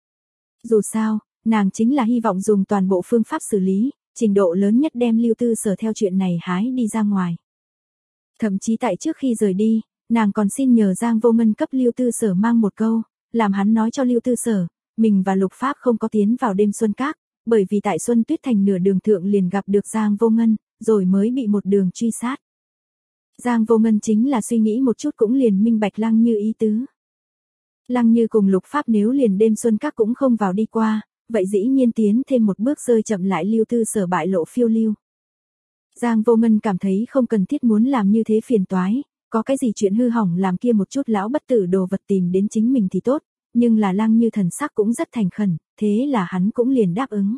Dù sao, nàng chính là hy vọng dùng toàn bộ phương pháp xử lý, trình độ lớn nhất đem Lưu Tư Sở theo chuyện này hái đi ra ngoài. Thậm chí tại trước khi rời đi, nàng còn xin nhờ Giang Vô Ngân cấp Lưu Tư Sở mang một câu, làm hắn nói cho Lưu Tư Sở, mình và lục pháp không có tiến vào đêm xuân các, bởi vì tại Xuân Tuyết Thành nửa đường thượng liền gặp được Giang Vô Ngân, rồi mới bị một đường truy sát. Giang Vô Ngân chính là suy nghĩ một chút cũng liền minh bạch Lăng Như ý tứ. Lăng Như cùng lục pháp nếu liền đêm xuân các cũng không vào đi qua, vậy dĩ nhiên tiến thêm một bước rơi chậm lại Lưu Tư Sở bại lộ phiêu lưu. Giang Vô Ngân cảm thấy không cần thiết muốn làm như thế phiền toái, có cái gì chuyện hư hỏng làm kia một chút lão bất tử đồ vật tìm đến chính mình thì tốt, nhưng là Lăng Như thần sắc cũng rất thành khẩn, thế là hắn cũng liền đáp ứng.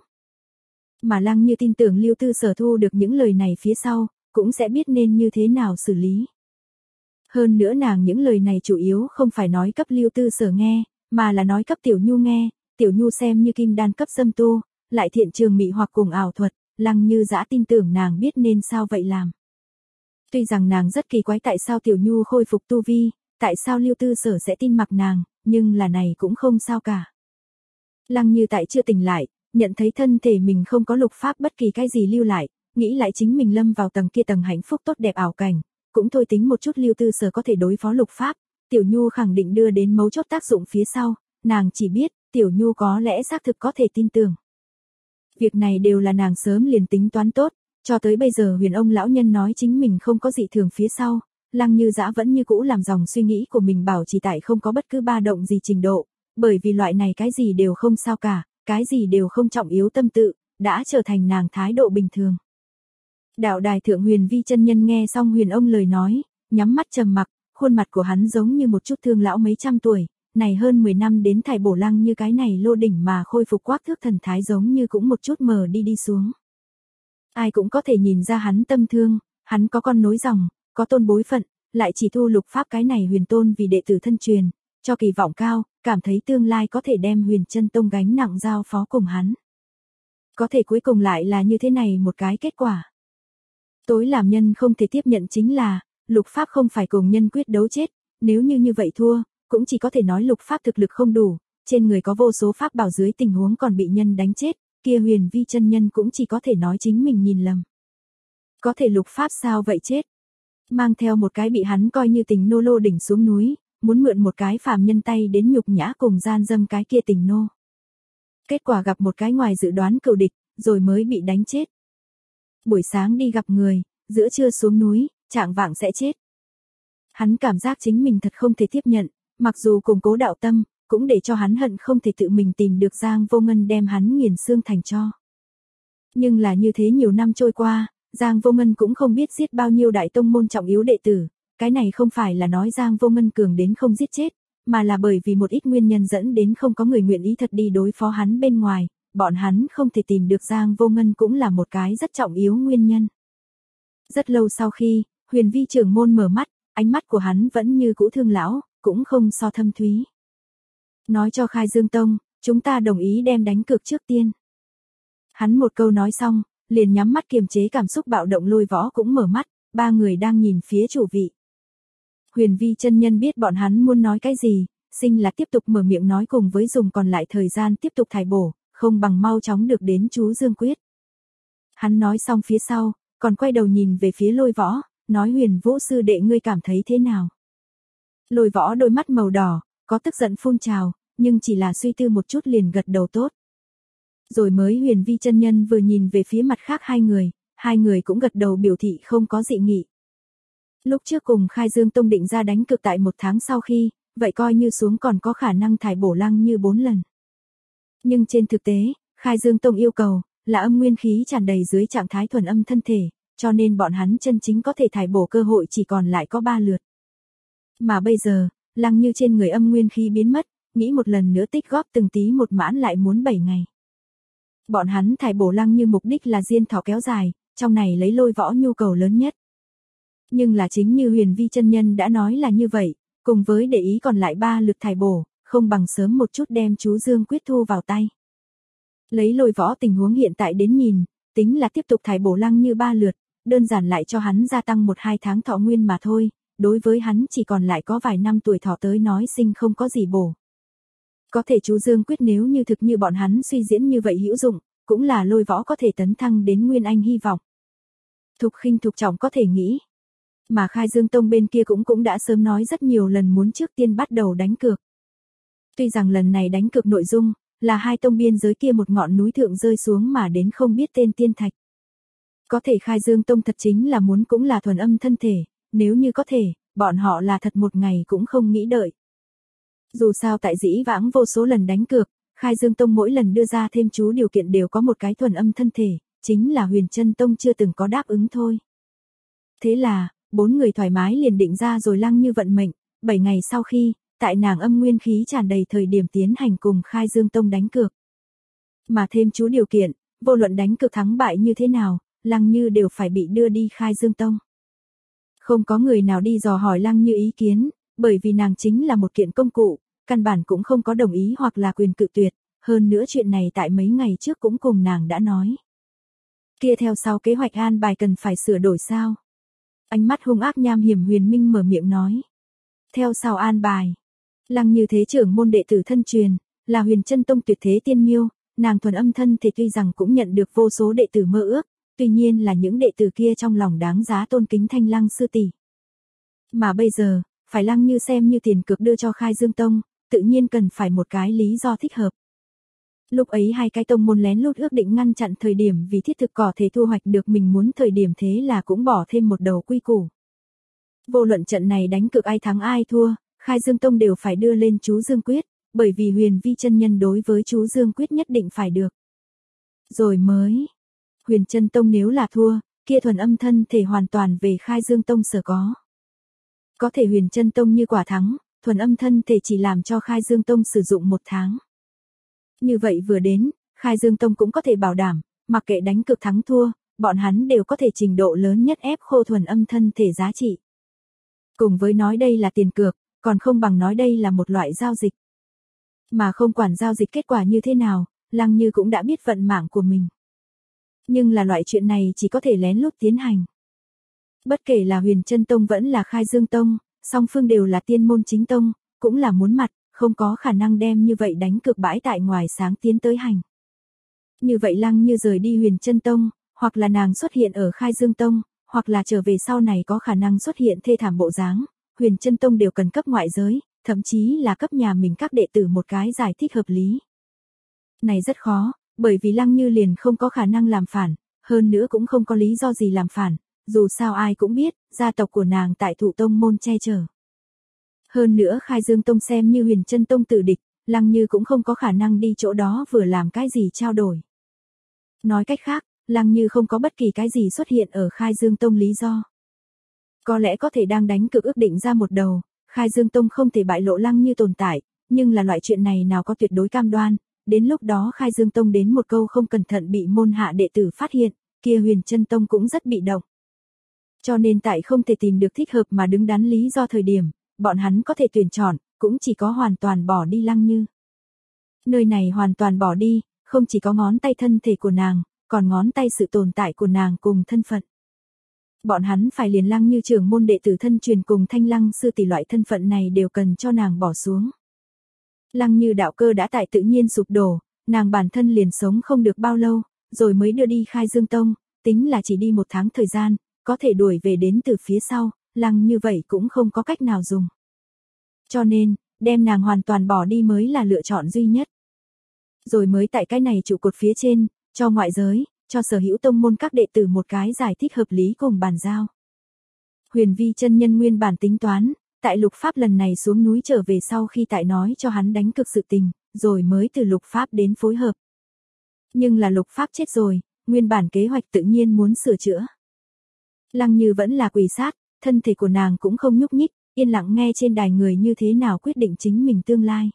Mà Lăng Như tin tưởng Lưu Tư Sở thu được những lời này phía sau, cũng sẽ biết nên như thế nào xử lý. Hơn nữa nàng những lời này chủ yếu không phải nói cấp Lưu Tư Sở nghe, mà là nói cấp Tiểu Nhu nghe, Tiểu Nhu xem như kim đan cấp xâm tu, lại thiện trường mị hoặc cùng ảo thuật, Lăng Như dã tin tưởng nàng biết nên sao vậy làm. Tuy rằng nàng rất kỳ quái tại sao Tiểu Nhu khôi phục tu vi, tại sao Lưu Tư Sở sẽ tin mặc nàng, nhưng là này cũng không sao cả. Lăng Như tại chưa tỉnh lại, nhận thấy thân thể mình không có lục pháp bất kỳ cái gì lưu lại, nghĩ lại chính mình lâm vào tầng kia tầng hạnh phúc tốt đẹp ảo cảnh, cũng thôi tính một chút Lưu Tư Sở có thể đối phó lục pháp, Tiểu Nhu khẳng định đưa đến mấu chốt tác dụng phía sau, nàng chỉ biết, Tiểu Nhu có lẽ xác thực có thể tin tưởng. Việc này đều là nàng sớm liền tính toán tốt, cho tới bây giờ Huyền ông lão nhân nói chính mình không có dị thường phía sau, Lăng Như dã vẫn như cũ làm dòng suy nghĩ của mình bảo trì tại không có bất cứ ba động gì trình độ, bởi vì loại này cái gì đều không sao cả, cái gì đều không trọng yếu tâm tự, đã trở thành nàng thái độ bình thường. Đạo đài thượng Huyền Vi chân nhân nghe xong Huyền ông lời nói, nhắm mắt trầm mặc, khuôn mặt của hắn giống như một chút thương lão mấy trăm tuổi, này hơn mười năm đến thải bổ Lăng Như cái này lô đỉnh mà khôi phục quắc thước thần thái giống như cũng một chút mờ đi đi xuống. Ai cũng có thể nhìn ra hắn tâm thương, hắn có con nối dòng, có tôn bối phận, lại chỉ thu lục pháp cái này huyền tôn vì đệ tử thân truyền, cho kỳ vọng cao, cảm thấy tương lai có thể đem Huyền Chân Tông gánh nặng giao phó cùng hắn. Có thể cuối cùng lại là như thế này một cái kết quả. Tối làm nhân không thể tiếp nhận chính là, lục pháp không phải cùng nhân quyết đấu chết, nếu như như vậy thua, cũng chỉ có thể nói lục pháp thực lực không đủ, trên người có vô số pháp bảo dưới tình huống còn bị nhân đánh chết, kia Huyền Vi chân nhân cũng chỉ có thể nói chính mình nhìn lầm. Có thể lục pháp sao vậy chết? Mang theo một cái bị hắn coi như tình nô lô đỉnh xuống núi, muốn mượn một cái phàm nhân tay đến nhục nhã cùng gian dâm cái kia tình nô. Kết quả gặp một cái ngoài dự đoán cừu địch, rồi mới bị đánh chết. Buổi sáng đi gặp người, giữa trưa xuống núi, trạng vạng sẽ chết. Hắn cảm giác chính mình thật không thể tiếp nhận, mặc dù cùng cố đạo tâm, cũng để cho hắn hận không thể tự mình tìm được Giang Vô Ngân đem hắn nghiền xương thành tro. Nhưng là như thế nhiều năm trôi qua, Giang Vô Ngân cũng không biết giết bao nhiêu đại tông môn trọng yếu đệ tử, cái này không phải là nói Giang Vô Ngân cường đến không giết chết, mà là bởi vì một ít nguyên nhân dẫn đến không có người nguyện ý thật đi đối phó hắn bên ngoài, bọn hắn không thể tìm được Giang Vô Ngân cũng là một cái rất trọng yếu nguyên nhân. Rất lâu sau khi, Huyền Vi trưởng môn mở mắt, ánh mắt của hắn vẫn như cũ thương lão, cũng không so thâm thúy. Nói cho Khai Dương Tông, chúng ta đồng ý đem đánh cược trước tiên. Hắn một câu nói xong, liền nhắm mắt kiềm chế cảm xúc bạo động Lôi Võ cũng mở mắt, ba người đang nhìn phía chủ vị. Huyền Vi chân nhân biết bọn hắn muốn nói cái gì, sinh là tiếp tục mở miệng nói cùng với dùng còn lại thời gian tiếp tục thải bổ, không bằng mau chóng được đến chú Dương Quyết. Hắn nói xong phía sau, còn quay đầu nhìn về phía Lôi Võ, nói Huyền Vũ sư đệ ngươi cảm thấy thế nào? Lôi Võ đôi mắt màu đỏ, có tức giận phun trào, nhưng chỉ là suy tư một chút liền gật đầu tốt. Rồi mới Huyền Vi chân nhân vừa nhìn về phía mặt khác hai người, hai người cũng gật đầu biểu thị không có dị nghị. Lúc trước cùng Khai Dương Tông định ra đánh cược tại một tháng sau khi, vậy coi như xuống còn có khả năng thải bổ Lăng Như bốn lần. Nhưng trên thực tế, Khai Dương Tông yêu cầu, là âm nguyên khí tràn đầy dưới trạng thái thuần âm thân thể, cho nên bọn hắn chân chính có thể thải bổ cơ hội chỉ còn lại có ba lượt. Mà bây giờ, Lăng Như trên người âm nguyên khí biến mất, nghĩ một lần nữa tích góp từng tí một mãn lại muốn bảy ngày. Bọn hắn thải bổ Lăng Như mục đích là diên thọ kéo dài, trong này lấy Lôi Võ nhu cầu lớn nhất. Nhưng là chính như Huyền Vi chân nhân đã nói là như vậy, cùng với để ý còn lại ba lượt thải bổ, không bằng sớm một chút đem chú Dương Quyết thu vào tay. Lấy Lôi Võ tình huống hiện tại đến nhìn, tính là tiếp tục thải bổ Lăng Như ba lượt, đơn giản lại cho hắn gia tăng một hai tháng thọ nguyên mà thôi, đối với hắn chỉ còn lại có vài năm tuổi thọ tới nói sinh không có gì bổ. Có thể chú Dương Quyết nếu như thực như bọn hắn suy diễn như vậy hữu dụng, cũng là Lôi Võ có thể tấn thăng đến Nguyên Anh hy vọng. Thục Khinh Thục Trọng có thể nghĩ. Mà Khai Dương Tông bên kia cũng cũng đã sớm nói rất nhiều lần muốn trước tiên bắt đầu đánh cược. Tuy rằng lần này đánh cược nội dung, là hai tông biên giới kia một ngọn núi thượng rơi xuống mà đến không biết tên tiên thạch. Có thể Khai Dương Tông thật chính là muốn cũng là thuần âm thân thể, nếu như có thể, bọn họ là thật một ngày cũng không nghĩ đợi. Dù sao tại dĩ vãng vô số lần đánh cược, Khai Dương Tông mỗi lần đưa ra thêm chú điều kiện đều có một cái thuần âm thân thể, chính là Huyền Chân Tông chưa từng có đáp ứng thôi. Thế là, bốn người thoải mái liền định ra rồi Lăng Như vận mệnh, bảy ngày sau khi, tại nàng âm nguyên khí tràn đầy thời điểm tiến hành cùng Khai Dương Tông đánh cược. Mà thêm chú điều kiện, vô luận đánh cược thắng bại như thế nào, Lăng Như đều phải bị đưa đi Khai Dương Tông. Không có người nào đi dò hỏi Lăng Như ý kiến, bởi vì nàng chính là một kiện công cụ, căn bản cũng không có đồng ý hoặc là quyền cự tuyệt, hơn nữa chuyện này tại mấy ngày trước cũng cùng nàng đã nói. Kia theo sau kế hoạch an bài cần phải sửa đổi sao? Ánh mắt hung ác nham hiểm Huyền Minh mở miệng nói. Theo sau an bài. Lăng Như thế trưởng môn đệ tử thân truyền, là Huyền Chân Tông tuyệt thế tiên miêu, nàng thuần âm thân thì tuy rằng cũng nhận được vô số đệ tử mơ ước, tuy nhiên là những đệ tử kia trong lòng đáng giá tôn kính Thanh Lăng sư tỷ. Mà bây giờ, phải Lăng Như xem như tiền cược đưa cho Khai Dương Tông, tự nhiên cần phải một cái lý do thích hợp. Lúc ấy hai cái tông môn lén lút ước định ngăn chặn thời điểm vì thiết thực có thể thu hoạch được mình muốn thời điểm, thế là cũng bỏ thêm một đầu quy củ. Vô luận trận này đánh cược ai thắng ai thua, Khai Dương Tông đều phải đưa lên chú Dương Quyết, bởi vì Huyền Vi chân nhân đối với chú Dương Quyết nhất định phải được. Rồi mới, Huyền Chân Tông nếu là thua, kia thuần âm thân thể hoàn toàn về Khai Dương Tông sở có. Có thể Huyền Chân Tông như quả thắng, thuần âm thân thể chỉ làm cho Khai Dương Tông sử dụng một tháng. Như vậy vừa đến, Khai Dương Tông cũng có thể bảo đảm, mặc kệ đánh cược thắng thua, bọn hắn đều có thể trình độ lớn nhất ép khô thuần âm thân thể giá trị. Cùng với nói đây là tiền cược, còn không bằng nói đây là một loại giao dịch. Mà không quản giao dịch kết quả như thế nào, Lăng Như cũng đã biết vận mạng của mình. Nhưng là loại chuyện này chỉ có thể lén lút tiến hành. Bất kể là Huyền Chân Tông vẫn là Khai Dương Tông, song phương đều là tiên môn chính tông, cũng là muốn mặt, không có khả năng đem như vậy đánh cược bãi tại ngoài sáng tiến tới hành. Như vậy Lăng Như rời đi Huyền Chân Tông, hoặc là nàng xuất hiện ở Khai Dương Tông, hoặc là trở về sau này có khả năng xuất hiện thê thảm bộ dáng, Huyền Chân Tông đều cần cấp ngoại giới, thậm chí là cấp nhà mình các đệ tử một cái giải thích hợp lý. Này rất khó, bởi vì Lăng Như liền không có khả năng làm phản, hơn nữa cũng không có lý do gì làm phản, dù sao ai cũng biết, gia tộc của nàng tại Thụ Tông môn che chở. Hơn nữa Khai Dương Tông xem như Huyền Chân Tông tử địch, Lăng Như cũng không có khả năng đi chỗ đó vừa làm cái gì trao đổi. Nói cách khác, Lăng Như không có bất kỳ cái gì xuất hiện ở Khai Dương Tông lý do. Có lẽ có thể đang đánh cược ước định ra một đầu, Khai Dương Tông không thể bại lộ Lăng Như tồn tại, nhưng là loại chuyện này nào có tuyệt đối cam đoan, đến lúc đó Khai Dương Tông đến một câu không cẩn thận bị môn hạ đệ tử phát hiện, kia Huyền Chân Tông cũng rất bị động. Cho nên tại không thể tìm được thích hợp mà đứng đắn lý do thời điểm, bọn hắn có thể tuyển chọn, cũng chỉ có hoàn toàn bỏ đi Lăng Như. Nơi này hoàn toàn bỏ đi, không chỉ có ngón tay thân thể của nàng, còn ngón tay sự tồn tại của nàng cùng thân phận. Bọn hắn phải liền Lăng Như trưởng môn đệ tử thân truyền cùng Thanh Lăng sư tỷ loại thân phận này đều cần cho nàng bỏ xuống. Lăng Như đạo cơ đã tại tự nhiên sụp đổ, nàng bản thân liền sống không được bao lâu, rồi mới đưa đi Khai Dương Tông, tính là chỉ đi một tháng thời gian, có thể đuổi về đến từ phía sau, Lăng Như vậy cũng không có cách nào dùng. Cho nên, đem nàng hoàn toàn bỏ đi mới là lựa chọn duy nhất. Rồi mới tại cái này trụ cột phía trên, cho ngoại giới, cho sở hữu tông môn các đệ tử một cái giải thích hợp lý cùng bàn giao. Huyền Vi chân nhân nguyên bản tính toán, tại Lục Pháp lần này xuống núi trở về sau khi tại nói cho hắn đánh cược sự tình, rồi mới từ Lục Pháp đến phối hợp. Nhưng là Lục Pháp chết rồi, nguyên bản kế hoạch tự nhiên muốn sửa chữa. Lăng Như vẫn là quỳ sát, thân thể của nàng cũng không nhúc nhích, yên lặng nghe trên đài người như thế nào quyết định chính mình tương lai.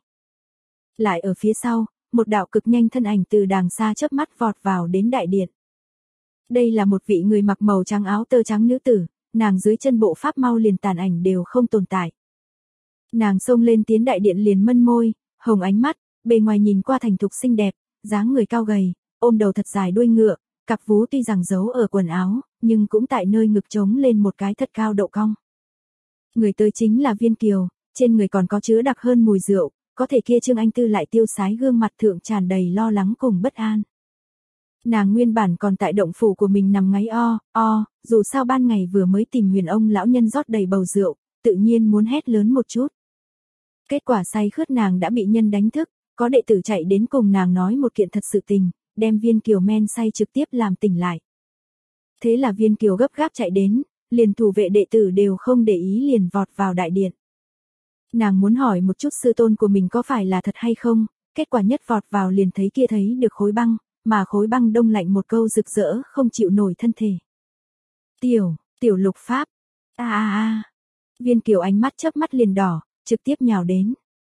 Lại ở phía sau, một đạo cực nhanh thân ảnh từ đàng xa chớp mắt vọt vào đến đại điện. Đây là một vị người mặc màu trắng áo tơ trắng nữ tử, nàng dưới chân bộ pháp mau liền tàn ảnh đều không tồn tại. Nàng xông lên tiến đại điện liền mân môi, hồng ánh mắt, bề ngoài nhìn qua thành thục xinh đẹp, dáng người cao gầy, ôm đầu thật dài đuôi ngựa, cặp vú tuy rằng giấu ở quần áo, nhưng cũng tại nơi ngực trống lên một cái thật cao độ cong. Người tới chính là Viên Kiều, trên người còn có chứa đặc hơn mùi rượu, có thể kia Trương Anh Tư lại tiêu sái gương mặt thượng tràn đầy lo lắng cùng bất an. Nàng nguyên bản còn tại động phủ của mình nằm ngáy o, o, dù sao ban ngày vừa mới tìm Huyền ông lão nhân rót đầy bầu rượu, tự nhiên muốn hét lớn một chút. Kết quả say khướt nàng đã bị nhân đánh thức, có đệ tử chạy đến cùng nàng nói một kiện thật sự tình, đem Viên Kiều men say trực tiếp làm tỉnh lại. Thế là Viên Kiều gấp gáp chạy đến, liền thủ vệ đệ tử đều không để ý liền vọt vào đại điện. Nàng muốn hỏi một chút sư tôn của mình có phải là thật hay không, kết quả nhất vọt vào liền thấy kia thấy được khối băng, mà khối băng đông lạnh một câu rực rỡ không chịu nổi thân thể. Tiểu, tiểu Lục Pháp, A a a. Viên Kiều ánh mắt chớp mắt liền đỏ, trực tiếp nhào đến.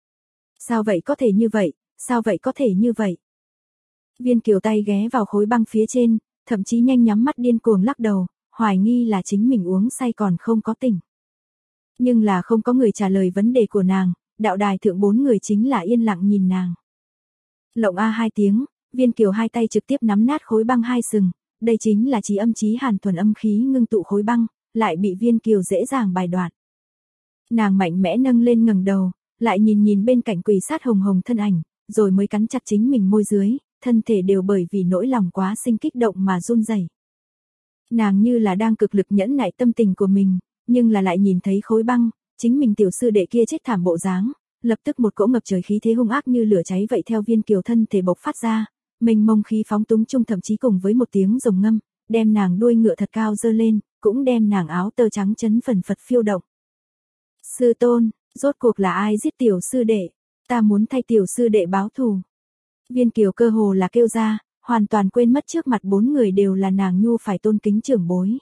Sao vậy có thể như vậy, sao vậy có thể như vậy? Viên Kiều tay ghé vào khối băng phía trên, thậm chí nhanh nhắm mắt điên cuồng lắc đầu, hoài nghi là chính mình uống say còn không có tỉnh. Nhưng là không có người trả lời vấn đề của nàng, đạo đài thượng bốn người chính là yên lặng nhìn nàng. Lộng a hai tiếng, Viên Kiều hai tay trực tiếp nắm nát khối băng hai sừng, đây chính là chí âm chí hàn thuần âm khí ngưng tụ khối băng, lại bị Viên Kiều dễ dàng bài đoạn. Nàng mạnh mẽ nâng lên ngẩng đầu, lại nhìn nhìn bên cạnh quỳ sát hồng hồng thân ảnh, rồi mới cắn chặt chính mình môi dưới, thân thể đều bởi vì nỗi lòng quá sinh kích động mà run rẩy. Nàng như là đang cực lực nhẫn nại tâm tình của mình, nhưng là lại nhìn thấy khối băng, chính mình tiểu sư đệ kia chết thảm bộ dáng, lập tức một cỗ ngập trời khí thế hung ác như lửa cháy vậy theo Viên Kiều thân thể bộc phát ra, mênh mông khí phóng túng chung thậm chí cùng với một tiếng rồng ngâm, đem nàng đuôi ngựa thật cao dơ lên, cũng đem nàng áo tơ trắng chấn phần phật phiêu động. Sư tôn, rốt cuộc là ai giết tiểu sư đệ? Ta muốn thay tiểu sư đệ báo thù. Viên Kiều cơ hồ là kêu ra, hoàn toàn quên mất trước mặt bốn người đều là nàng nhu phải tôn kính trưởng bối.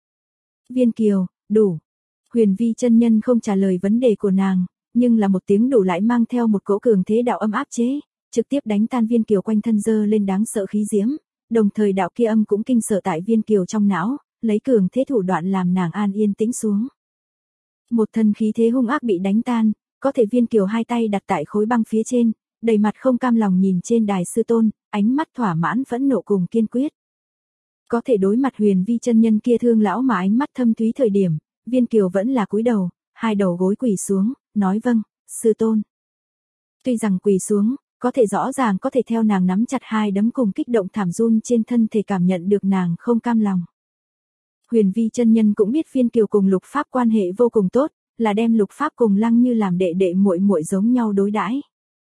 Viên Kiều, đủ. Huyền Vi chân nhân không trả lời vấn đề của nàng, nhưng là một tiếng đủ lại mang theo một cỗ cường thế đạo âm áp chế, trực tiếp đánh tan Viên Kiều quanh thân dơ lên đáng sợ khí diễm, đồng thời đạo kia âm cũng kinh sợ tại Viên Kiều trong não, lấy cường thế thủ đoạn làm nàng an yên tĩnh xuống. Một thân khí thế hung ác bị đánh tan, có thể Viên Kiều hai tay đặt tại khối băng phía trên, đầy mặt không cam lòng nhìn trên đài sư tôn, ánh mắt thỏa mãn phẫn nộ cùng kiên quyết. Có thể đối mặt Huyền Vi chân nhân kia thương lão mà ánh mắt thâm thúy thời điểm, Viên Kiều vẫn là cúi đầu, hai đầu gối quỳ xuống, nói vâng, sư tôn. Tuy rằng quỳ xuống, có thể rõ ràng có thể theo nàng nắm chặt hai đấm cùng kích động thảm run trên thân thể cảm nhận được nàng không cam lòng. Huyền Vi chân nhân cũng biết Viên Kiều cùng Lục Pháp quan hệ vô cùng tốt, là đem Lục Pháp cùng Lăng Như làm đệ đệ muội muội giống nhau đối đãi.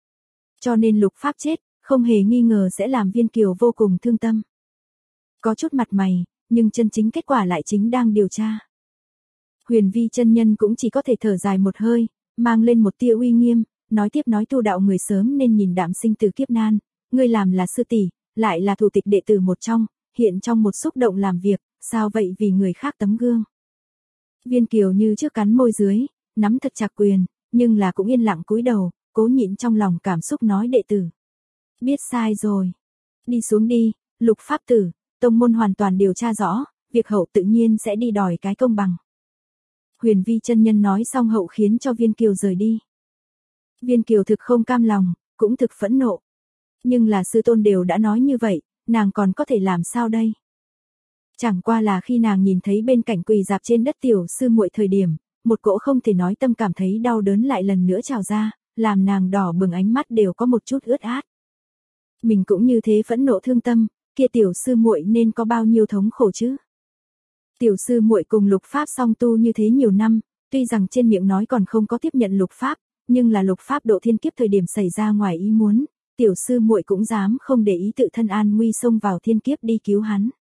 Cho nên Lục Pháp chết, không hề nghi ngờ sẽ làm Viên Kiều vô cùng thương tâm. Có chút mặt mày, nhưng chân chính kết quả lại chính đang điều tra. Huyền Vi chân nhân cũng chỉ có thể thở dài một hơi, mang lên một tia uy nghiêm, nói tiếp nói tu đạo người sớm nên nhìn đạm sinh từ kiếp nan, ngươi làm là sư tỷ, lại là thủ tịch đệ tử một trong, hiện trong một xúc động làm việc, sao vậy vì người khác tấm gương. Viên Kiều như trước cắn môi dưới, nắm thật chặt quyền, nhưng là cũng yên lặng cúi đầu, cố nhịn trong lòng cảm xúc nói đệ tử. Biết sai rồi. Đi xuống đi, Lục Pháp tử, tông môn hoàn toàn điều tra rõ, việc hậu tự nhiên sẽ đi đòi cái công bằng. Huyền Vi chân nhân nói xong hậu khiến cho Viên Kiều rời đi. Viên Kiều thực không cam lòng, cũng thực phẫn nộ. Nhưng là sư tôn đều đã nói như vậy, nàng còn có thể làm sao đây? Chẳng qua là khi nàng nhìn thấy bên cạnh quỳ dạp trên đất tiểu sư muội thời điểm, một cỗ không thể nói tâm cảm thấy đau đớn lại lần nữa trào ra, làm nàng đỏ bừng ánh mắt đều có một chút ướt át. Mình cũng như thế phẫn nộ thương tâm, kia tiểu sư muội nên có bao nhiêu thống khổ chứ? Tiểu sư muội cùng Lục Pháp song tu như thế nhiều năm, tuy rằng trên miệng nói còn không có tiếp nhận Lục Pháp, nhưng là Lục Pháp độ thiên kiếp thời điểm xảy ra ngoài ý muốn, tiểu sư muội cũng dám không để ý tự thân an nguy xông vào thiên kiếp đi cứu hắn.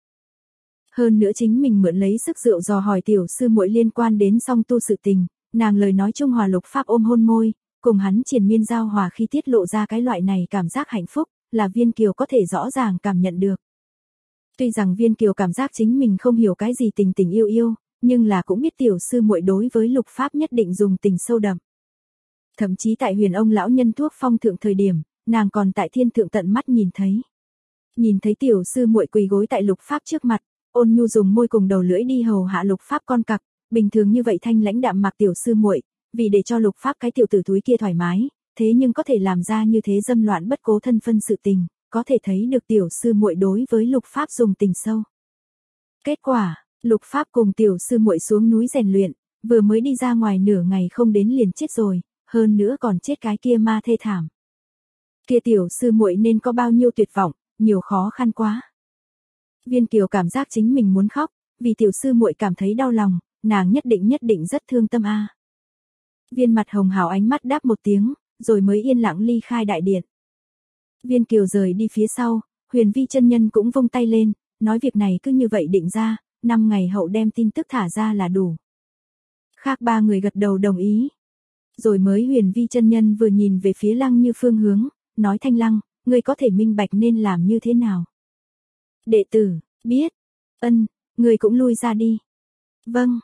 Hơn nữa chính mình mượn lấy sức rượu dò hỏi tiểu sư muội liên quan đến song tu sự tình, nàng lời nói trung hòa Lục Pháp ôm hôn môi, cùng hắn triền miên giao hòa khi tiết lộ ra cái loại này cảm giác hạnh phúc, là Viên Kiều có thể rõ ràng cảm nhận được. Tuy rằng Viên Kiều cảm giác chính mình không hiểu cái gì tình tình yêu yêu, nhưng là cũng biết tiểu sư muội đối với Lục Pháp nhất định dùng tình sâu đậm. Thậm chí tại Huyền ông lão nhân thuốc phong thượng thời điểm, nàng còn tại thiên thượng tận mắt nhìn thấy. Nhìn thấy tiểu sư muội quỳ gối tại Lục Pháp trước mặt, ôn nhu dùng môi cùng đầu lưỡi đi hầu hạ Lục Pháp con cặc, bình thường như vậy thanh lãnh đạm mặc tiểu sư muội, vì để cho Lục Pháp cái tiểu tử túi kia thoải mái, thế nhưng có thể làm ra như thế dâm loạn bất cố thân phân sự tình, có thể thấy được tiểu sư muội đối với Lục Pháp dùng tình sâu. Kết quả, Lục Pháp cùng tiểu sư muội xuống núi rèn luyện, vừa mới đi ra ngoài nửa ngày không đến liền chết rồi, hơn nữa còn chết cái kia ma thê thảm. Kia tiểu sư muội nên có bao nhiêu tuyệt vọng, nhiều khó khăn quá. Viên Kiều cảm giác chính mình muốn khóc, vì tiểu sư muội cảm thấy đau lòng, nàng nhất định nhất định rất thương tâm a. Viên mặt hồng hào ánh mắt đáp một tiếng, rồi mới yên lặng ly khai đại điện. Viên Kiều rời đi phía sau, Huyền Vi chân nhân cũng vung tay lên, nói việc này cứ như vậy định ra, năm ngày hậu đem tin tức thả ra là đủ. Khác ba người gật đầu đồng ý. Rồi mới Huyền Vi chân nhân vừa nhìn về phía Lăng Như phương hướng, nói Thanh Lăng, ngươi có thể minh bạch nên làm như thế nào? Đệ tử, biết. Ân, ngươi cũng lui ra đi. Vâng.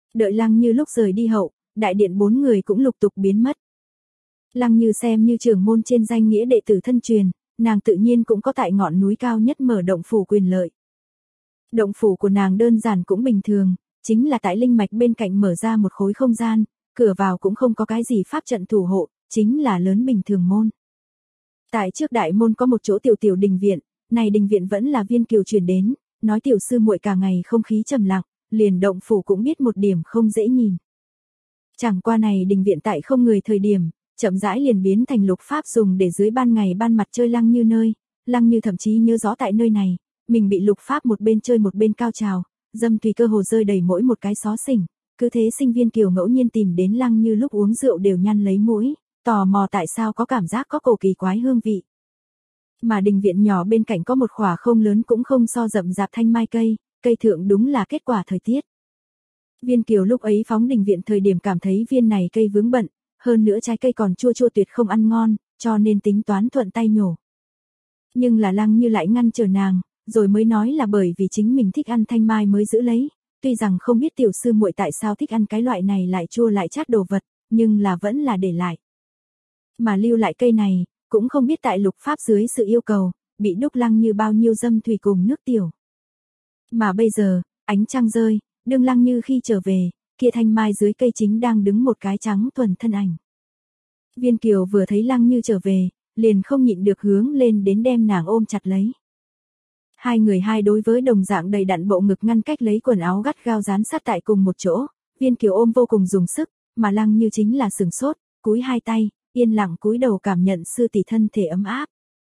Đợi Lăng Như lúc rời đi hậu, đại điện bốn người cũng lục tục biến mất. Lăng Như xem như trưởng môn trên danh nghĩa đệ tử thân truyền, nàng tự nhiên cũng có tại ngọn núi cao nhất mở động phủ quyền lợi. Động phủ của nàng đơn giản cũng bình thường, chính là tại linh mạch bên cạnh mở ra một khối không gian, cửa vào cũng không có cái gì pháp trận thủ hộ, chính là lớn bình thường môn. Tại trước đại môn có một chỗ tiểu tiểu đình viện, này đình viện vẫn là Viên Kiều chuyển đến, nói tiểu sư muội cả ngày không khí trầm lặng, liền động phủ cũng biết một điểm không dễ nhìn. Chẳng qua này đình viện tại không người thời điểm, chậm rãi liền biến thành lục pháp dùng để dưới ban ngày ban mặt chơi Lăng Như nơi, Lăng Như thậm chí nhớ rõ tại nơi này, mình bị lục pháp một bên chơi một bên cao trào, dâm tùy cơ hồ rơi đầy mỗi một cái xó xỉnh, cứ thế sinh Viên Kiều ngẫu nhiên tìm đến Lăng Như lúc uống rượu đều nhăn lấy mũi, tò mò tại sao có cảm giác có cổ kỳ quái hương vị. Mà đình viện nhỏ bên cạnh có một khỏa không lớn cũng không so rậm rạp thanh mai cây, cây thượng đúng là kết quả thời tiết. Viên Kiều lúc ấy phóng đình viện thời điểm cảm thấy viên này cây vướng bận, hơn nữa trái cây còn chua chua tuyệt không ăn ngon, cho nên tính toán thuận tay nhổ. Nhưng là Lăng Như lại ngăn trở nàng, rồi mới nói là bởi vì chính mình thích ăn thanh mai mới giữ lấy, tuy rằng không biết tiểu sư muội tại sao thích ăn cái loại này lại chua lại chát đồ vật, nhưng là vẫn là để lại. Mà lưu lại cây này, cũng không biết tại lục pháp dưới sự yêu cầu, bị đúc Lăng Như bao nhiêu dâm thủy cùng nước tiểu. Mà bây giờ, ánh trăng rơi, đương Lăng Như khi trở về, kia thanh mai dưới cây chính đang đứng một cái trắng thuần thân ảnh. Viên Kiều vừa thấy Lăng Như trở về, liền không nhịn được hướng lên đến đem nàng ôm chặt lấy. Hai người hai đối với đồng dạng đầy đặn bộ ngực ngăn cách lấy quần áo gắt gao dán sát tại cùng một chỗ, Viên Kiều ôm vô cùng dùng sức, mà Lăng Như chính là sừng sốt, cúi hai tay, yên lặng cúi đầu cảm nhận sư tỷ thân thể ấm áp.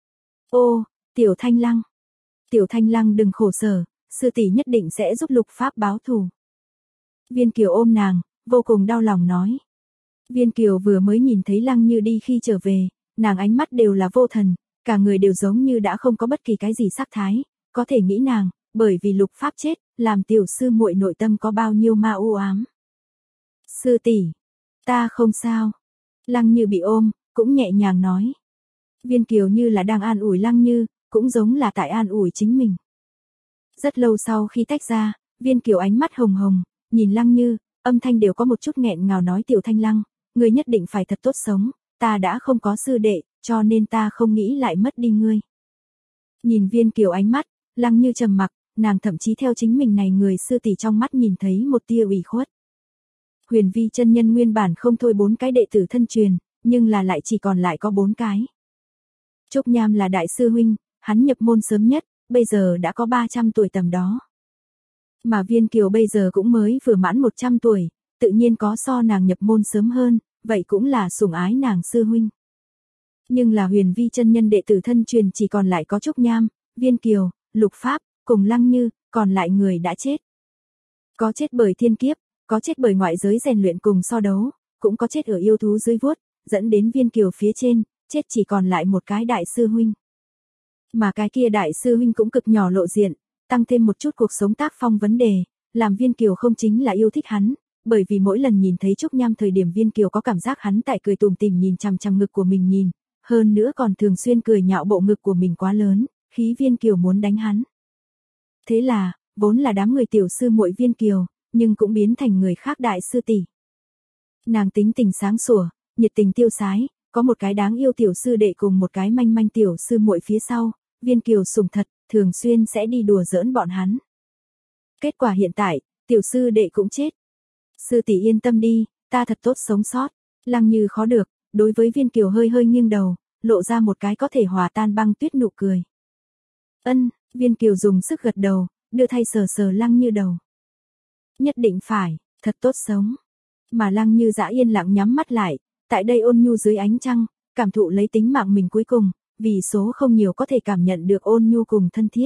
Ô, Tiểu Thanh Lăng, Tiểu Thanh Lăng đừng khổ sở, sư tỷ nhất định sẽ giúp lục pháp báo thù. Viên Kiều ôm nàng, vô cùng đau lòng nói. Viên Kiều vừa mới nhìn thấy Lăng Như đi khi trở về, nàng ánh mắt đều là vô thần, cả người đều giống như đã không có bất kỳ cái gì sắc thái, có thể nghĩ nàng, bởi vì lục pháp chết, làm tiểu sư muội nội tâm có bao nhiêu ma u ám. Sư tỷ, ta không sao. Lăng Như bị ôm, cũng nhẹ nhàng nói. Viên Kiều như là đang an ủi Lăng Như, cũng giống là tại an ủi chính mình. Rất lâu sau khi tách ra, Viên Kiều ánh mắt hồng hồng, nhìn Lăng Như, âm thanh đều có một chút nghẹn ngào nói Tiểu Thanh Lăng, ngươi nhất định phải thật tốt sống, ta đã không có sư đệ, cho nên ta không nghĩ lại mất đi ngươi. Nhìn Viên Kiều ánh mắt, Lăng Như trầm mặc, nàng thậm chí theo chính mình này người sư tỷ trong mắt nhìn thấy một tia ủy khuất. Huyền Vi chân nhân nguyên bản không thôi bốn cái đệ tử thân truyền, nhưng là lại chỉ còn lại có bốn cái. Trúc Nham là đại sư huynh, hắn nhập môn sớm nhất, bây giờ đã có ba trăm tuổi tầm đó. Mà Viên Kiều bây giờ cũng mới vừa mãn một trăm tuổi, tự nhiên có so nàng nhập môn sớm hơn, vậy cũng là sủng ái nàng sư huynh. Nhưng là Huyền Vi chân nhân đệ tử thân truyền chỉ còn lại có Trúc Nham, Viên Kiều, Lục Pháp, cùng Lăng Như, còn lại người đã chết. Có chết bởi thiên kiếp, có chết bởi ngoại giới rèn luyện cùng so đấu, cũng có chết ở yêu thú dưới vuốt, dẫn đến Viên Kiều phía trên, chết chỉ còn lại một cái đại sư huynh. Mà cái kia đại sư huynh cũng cực nhỏ lộ diện, tăng thêm một chút cuộc sống tác phong vấn đề, làm Viên Kiều không chính là yêu thích hắn, bởi vì mỗi lần nhìn thấy Trúc Nham thời điểm Viên Kiều có cảm giác hắn tại cười tủm tỉm nhìn chằm chằm ngực của mình nhìn, hơn nữa còn thường xuyên cười nhạo bộ ngực của mình quá lớn, khí Viên Kiều muốn đánh hắn. Thế là, vốn là đám người tiểu sư muội Viên Kiều, nhưng cũng biến thành người khác đại sư tỷ. Nàng tính tình sáng sủa, nhiệt tình tiêu sái, có một cái đáng yêu tiểu sư đệ cùng một cái manh manh tiểu sư muội phía sau, Viên Kiều sủng thật, thường xuyên sẽ đi đùa giỡn bọn hắn. Kết quả hiện tại, tiểu sư đệ cũng chết. Sư tỷ yên tâm đi, ta thật tốt sống sót. Lăng Như khó được, đối với Viên Kiều hơi hơi nghiêng đầu, lộ ra một cái có thể hòa tan băng tuyết nụ cười. Ân, Viên Kiều dùng sức gật đầu, đưa thay sờ sờ Lăng Như đầu. Nhất định phải, thật tốt sống. Mà Lăng Như dã yên lặng nhắm mắt lại, tại đây ôn nhu dưới ánh trăng, cảm thụ lấy tính mạng mình cuối cùng, vì số không nhiều có thể cảm nhận được ôn nhu cùng thân thiết.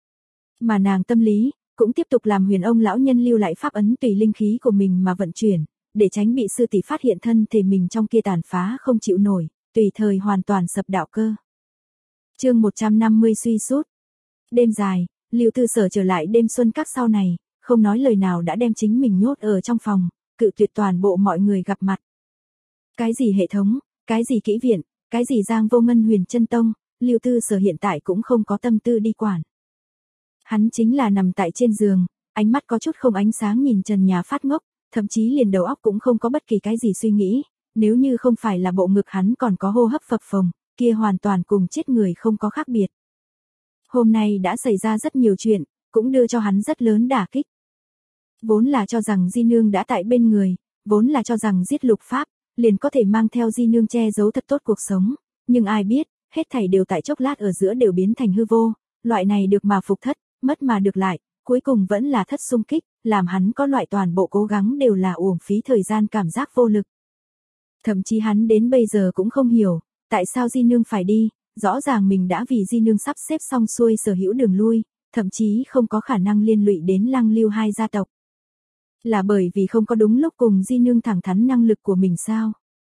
Mà nàng tâm lý, cũng tiếp tục làm Huyền ông lão nhân lưu lại pháp ấn tùy linh khí của mình mà vận chuyển, để tránh bị sư tỷ phát hiện thân thể mình trong kia tàn phá không chịu nổi, tùy thời hoàn toàn sập đạo cơ. Chương một trăm năm mươi suy sút. Đêm dài, Lưu Tư Sở trở lại đêm xuân các sau này, không nói lời nào đã đem chính mình nhốt ở trong phòng, cự tuyệt toàn bộ mọi người gặp mặt. Cái gì hệ thống, cái gì kỹ viện, cái gì Giang Vô Ngân Huyền Chân Tông, Lưu Tư Sở hiện tại cũng không có tâm tư đi quản. Hắn chính là nằm tại trên giường, ánh mắt có chút không ánh sáng nhìn trần nhà phát ngốc, thậm chí liền đầu óc cũng không có bất kỳ cái gì suy nghĩ, nếu như không phải là bộ ngực hắn còn có hô hấp phập phồng, kia hoàn toàn cùng chết người không có khác biệt. Hôm nay đã xảy ra rất nhiều chuyện, cũng đưa cho hắn rất lớn đả kích. Vốn là cho rằng Di Nương đã tại bên người, vốn là cho rằng giết Lục Pháp, liền có thể mang theo Di Nương che giấu thật tốt cuộc sống, nhưng ai biết, hết thảy đều tại chốc lát ở giữa đều biến thành hư vô, loại này được mà phục thất, mất mà được lại, cuối cùng vẫn là thất xung kích, làm hắn có loại toàn bộ cố gắng đều là uổng phí thời gian cảm giác vô lực. Thậm chí hắn đến bây giờ cũng không hiểu, tại sao Di Nương phải đi, rõ ràng mình đã vì Di Nương sắp xếp xong xuôi sở hữu đường lui, thậm chí không có khả năng liên lụy đến Lăng Lưu hai gia tộc. Là bởi vì không có đúng lúc cùng Di Nương thẳng thắn năng lực của mình sao?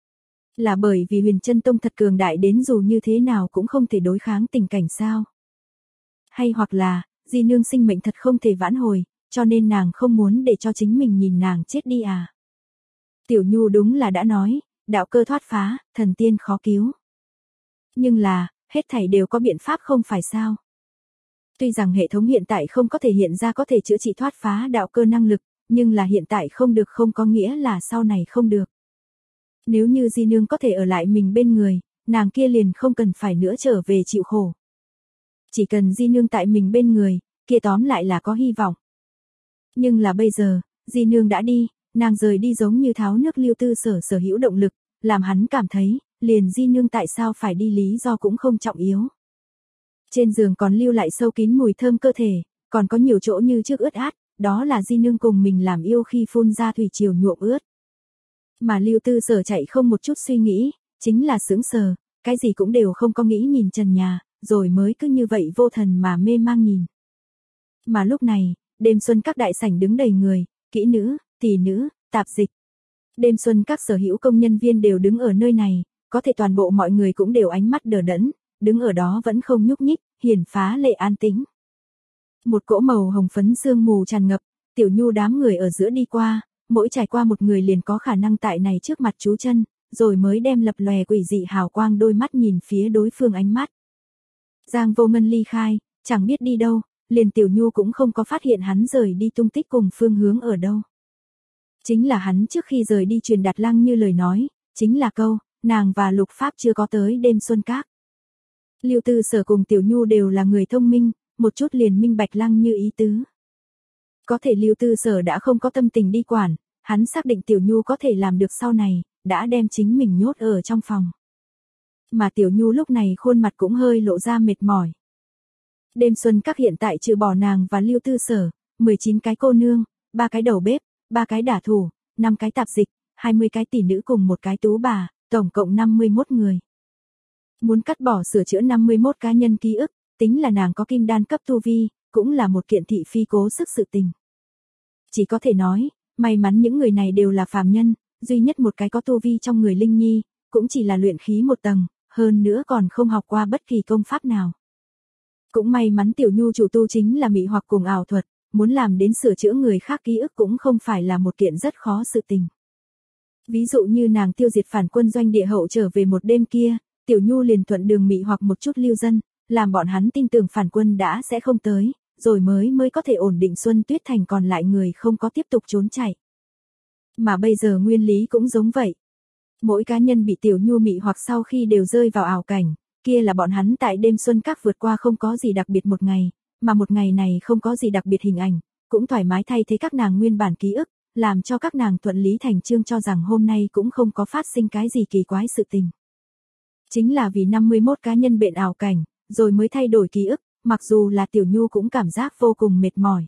Là bởi vì Huyền Chân Tông thật cường đại đến dù như thế nào cũng không thể đối kháng tình cảnh sao? Hay hoặc là, Di Nương sinh mệnh thật không thể vãn hồi, cho nên nàng không muốn để cho chính mình nhìn nàng chết đi à? Tiểu Nhu đúng là đã nói, đạo cơ thoát phá, thần tiên khó cứu. Nhưng là, hết thảy đều có biện pháp không phải sao? Tuy rằng hệ thống hiện tại không có thể hiện ra có thể chữa trị thoát phá đạo cơ năng lực, nhưng là hiện tại không được không có nghĩa là sau này không được. Nếu như Di Nương có thể ở lại mình bên người, nàng kia liền không cần phải nữa trở về chịu khổ. Chỉ cần Di Nương tại mình bên người, kia tóm lại là có hy vọng. Nhưng là bây giờ, Di Nương đã đi, nàng rời đi giống như tháo nước Lưu Tư Sở sở hữu động lực, làm hắn cảm thấy, liền Di Nương tại sao phải đi lý do cũng không trọng yếu. Trên giường còn lưu lại sâu kín mùi thơm cơ thể, còn có nhiều chỗ như trước ướt át, đó là Di Nương cùng mình làm yêu khi phun ra thủy triều nhuộm ướt. Mà Lưu Tư Sở chạy không một chút suy nghĩ, chính là sững sờ, cái gì cũng đều không có nghĩ nhìn trần nhà, rồi mới cứ như vậy vô thần mà mê mang nhìn. Mà lúc này, đêm xuân các đại sảnh đứng đầy người, kỹ nữ, tỷ nữ, tạp dịch. Đêm xuân các sở hữu công nhân viên đều đứng ở nơi này, có thể toàn bộ mọi người cũng đều ánh mắt đờ đẫn, đứng ở đó vẫn không nhúc nhích, hiển phá lệ an tĩnh. Một cỗ màu hồng phấn sương mù tràn ngập, Tiểu Nhu đám người ở giữa đi qua, mỗi trải qua một người liền có khả năng tại này trước mặt chú chân, rồi mới đem lập lòe quỷ dị hào quang đôi mắt nhìn phía đối phương ánh mắt. Giang Vô Ngân ly khai, chẳng biết đi đâu, liền Tiểu Nhu cũng không có phát hiện hắn rời đi tung tích cùng phương hướng ở đâu. Chính là hắn trước khi rời đi truyền đạt Lăng Như lời nói, chính là câu, nàng và Lục Pháp chưa có tới đêm xuân các. Lưu Tư Sở cùng Tiểu Nhu đều là người thông minh, một chút liền minh bạch Lăng Như ý tứ. Có thể Lưu Tư Sở đã không có tâm tình đi quản, hắn xác định Tiểu Nhu có thể làm được sau này, đã đem chính mình nhốt ở trong phòng. Mà Tiểu Nhu lúc này khuôn mặt cũng hơi lộ ra mệt mỏi. Đêm xuân các hiện tại trừ bỏ nàng và Lưu Tư Sở, mười chín cái cô nương, ba cái đầu bếp, ba cái đả thủ, năm cái tạp dịch, hai mươi cái tỷ nữ cùng một cái tú bà, tổng cộng năm mươi mốt người. Muốn cắt bỏ sửa chữa năm mươi mốt cá nhân ký ức, tính là nàng có kim đan cấp tu vi, cũng là một kiện thị phi cố sức sự tình. Chỉ có thể nói, may mắn những người này đều là phàm nhân, duy nhất một cái có tu vi trong người Linh Nhi, cũng chỉ là luyện khí một tầng, hơn nữa còn không học qua bất kỳ công pháp nào. Cũng may mắn Tiểu Nhu chủ tu chính là mị hoặc cùng ảo thuật, muốn làm đến sửa chữa người khác ký ức cũng không phải là một kiện rất khó sự tình. Ví dụ như nàng tiêu diệt phản quân doanh địa hậu trở về một đêm kia, Tiểu Nhu liền thuận đường mị hoặc một chút lưu dân, làm bọn hắn tin tưởng phản quân đã sẽ không tới, rồi mới mới có thể ổn định Xuân Tuyết Thành còn lại người không có tiếp tục trốn chạy. Mà bây giờ nguyên lý cũng giống vậy. Mỗi cá nhân bị Tiểu Nhu mị hoặc sau khi đều rơi vào ảo cảnh, kia là bọn hắn tại đêm xuân các vượt qua không có gì đặc biệt một ngày, mà một ngày này không có gì đặc biệt hình ảnh, cũng thoải mái thay thế các nàng nguyên bản ký ức, làm cho các nàng thuận lý thành chương cho rằng hôm nay cũng không có phát sinh cái gì kỳ quái sự tình. Chính là vì năm mươi mốt cá nhân bệnh ảo cảnh, rồi mới thay đổi ký ức, mặc dù là Tiểu Nhu cũng cảm giác vô cùng mệt mỏi.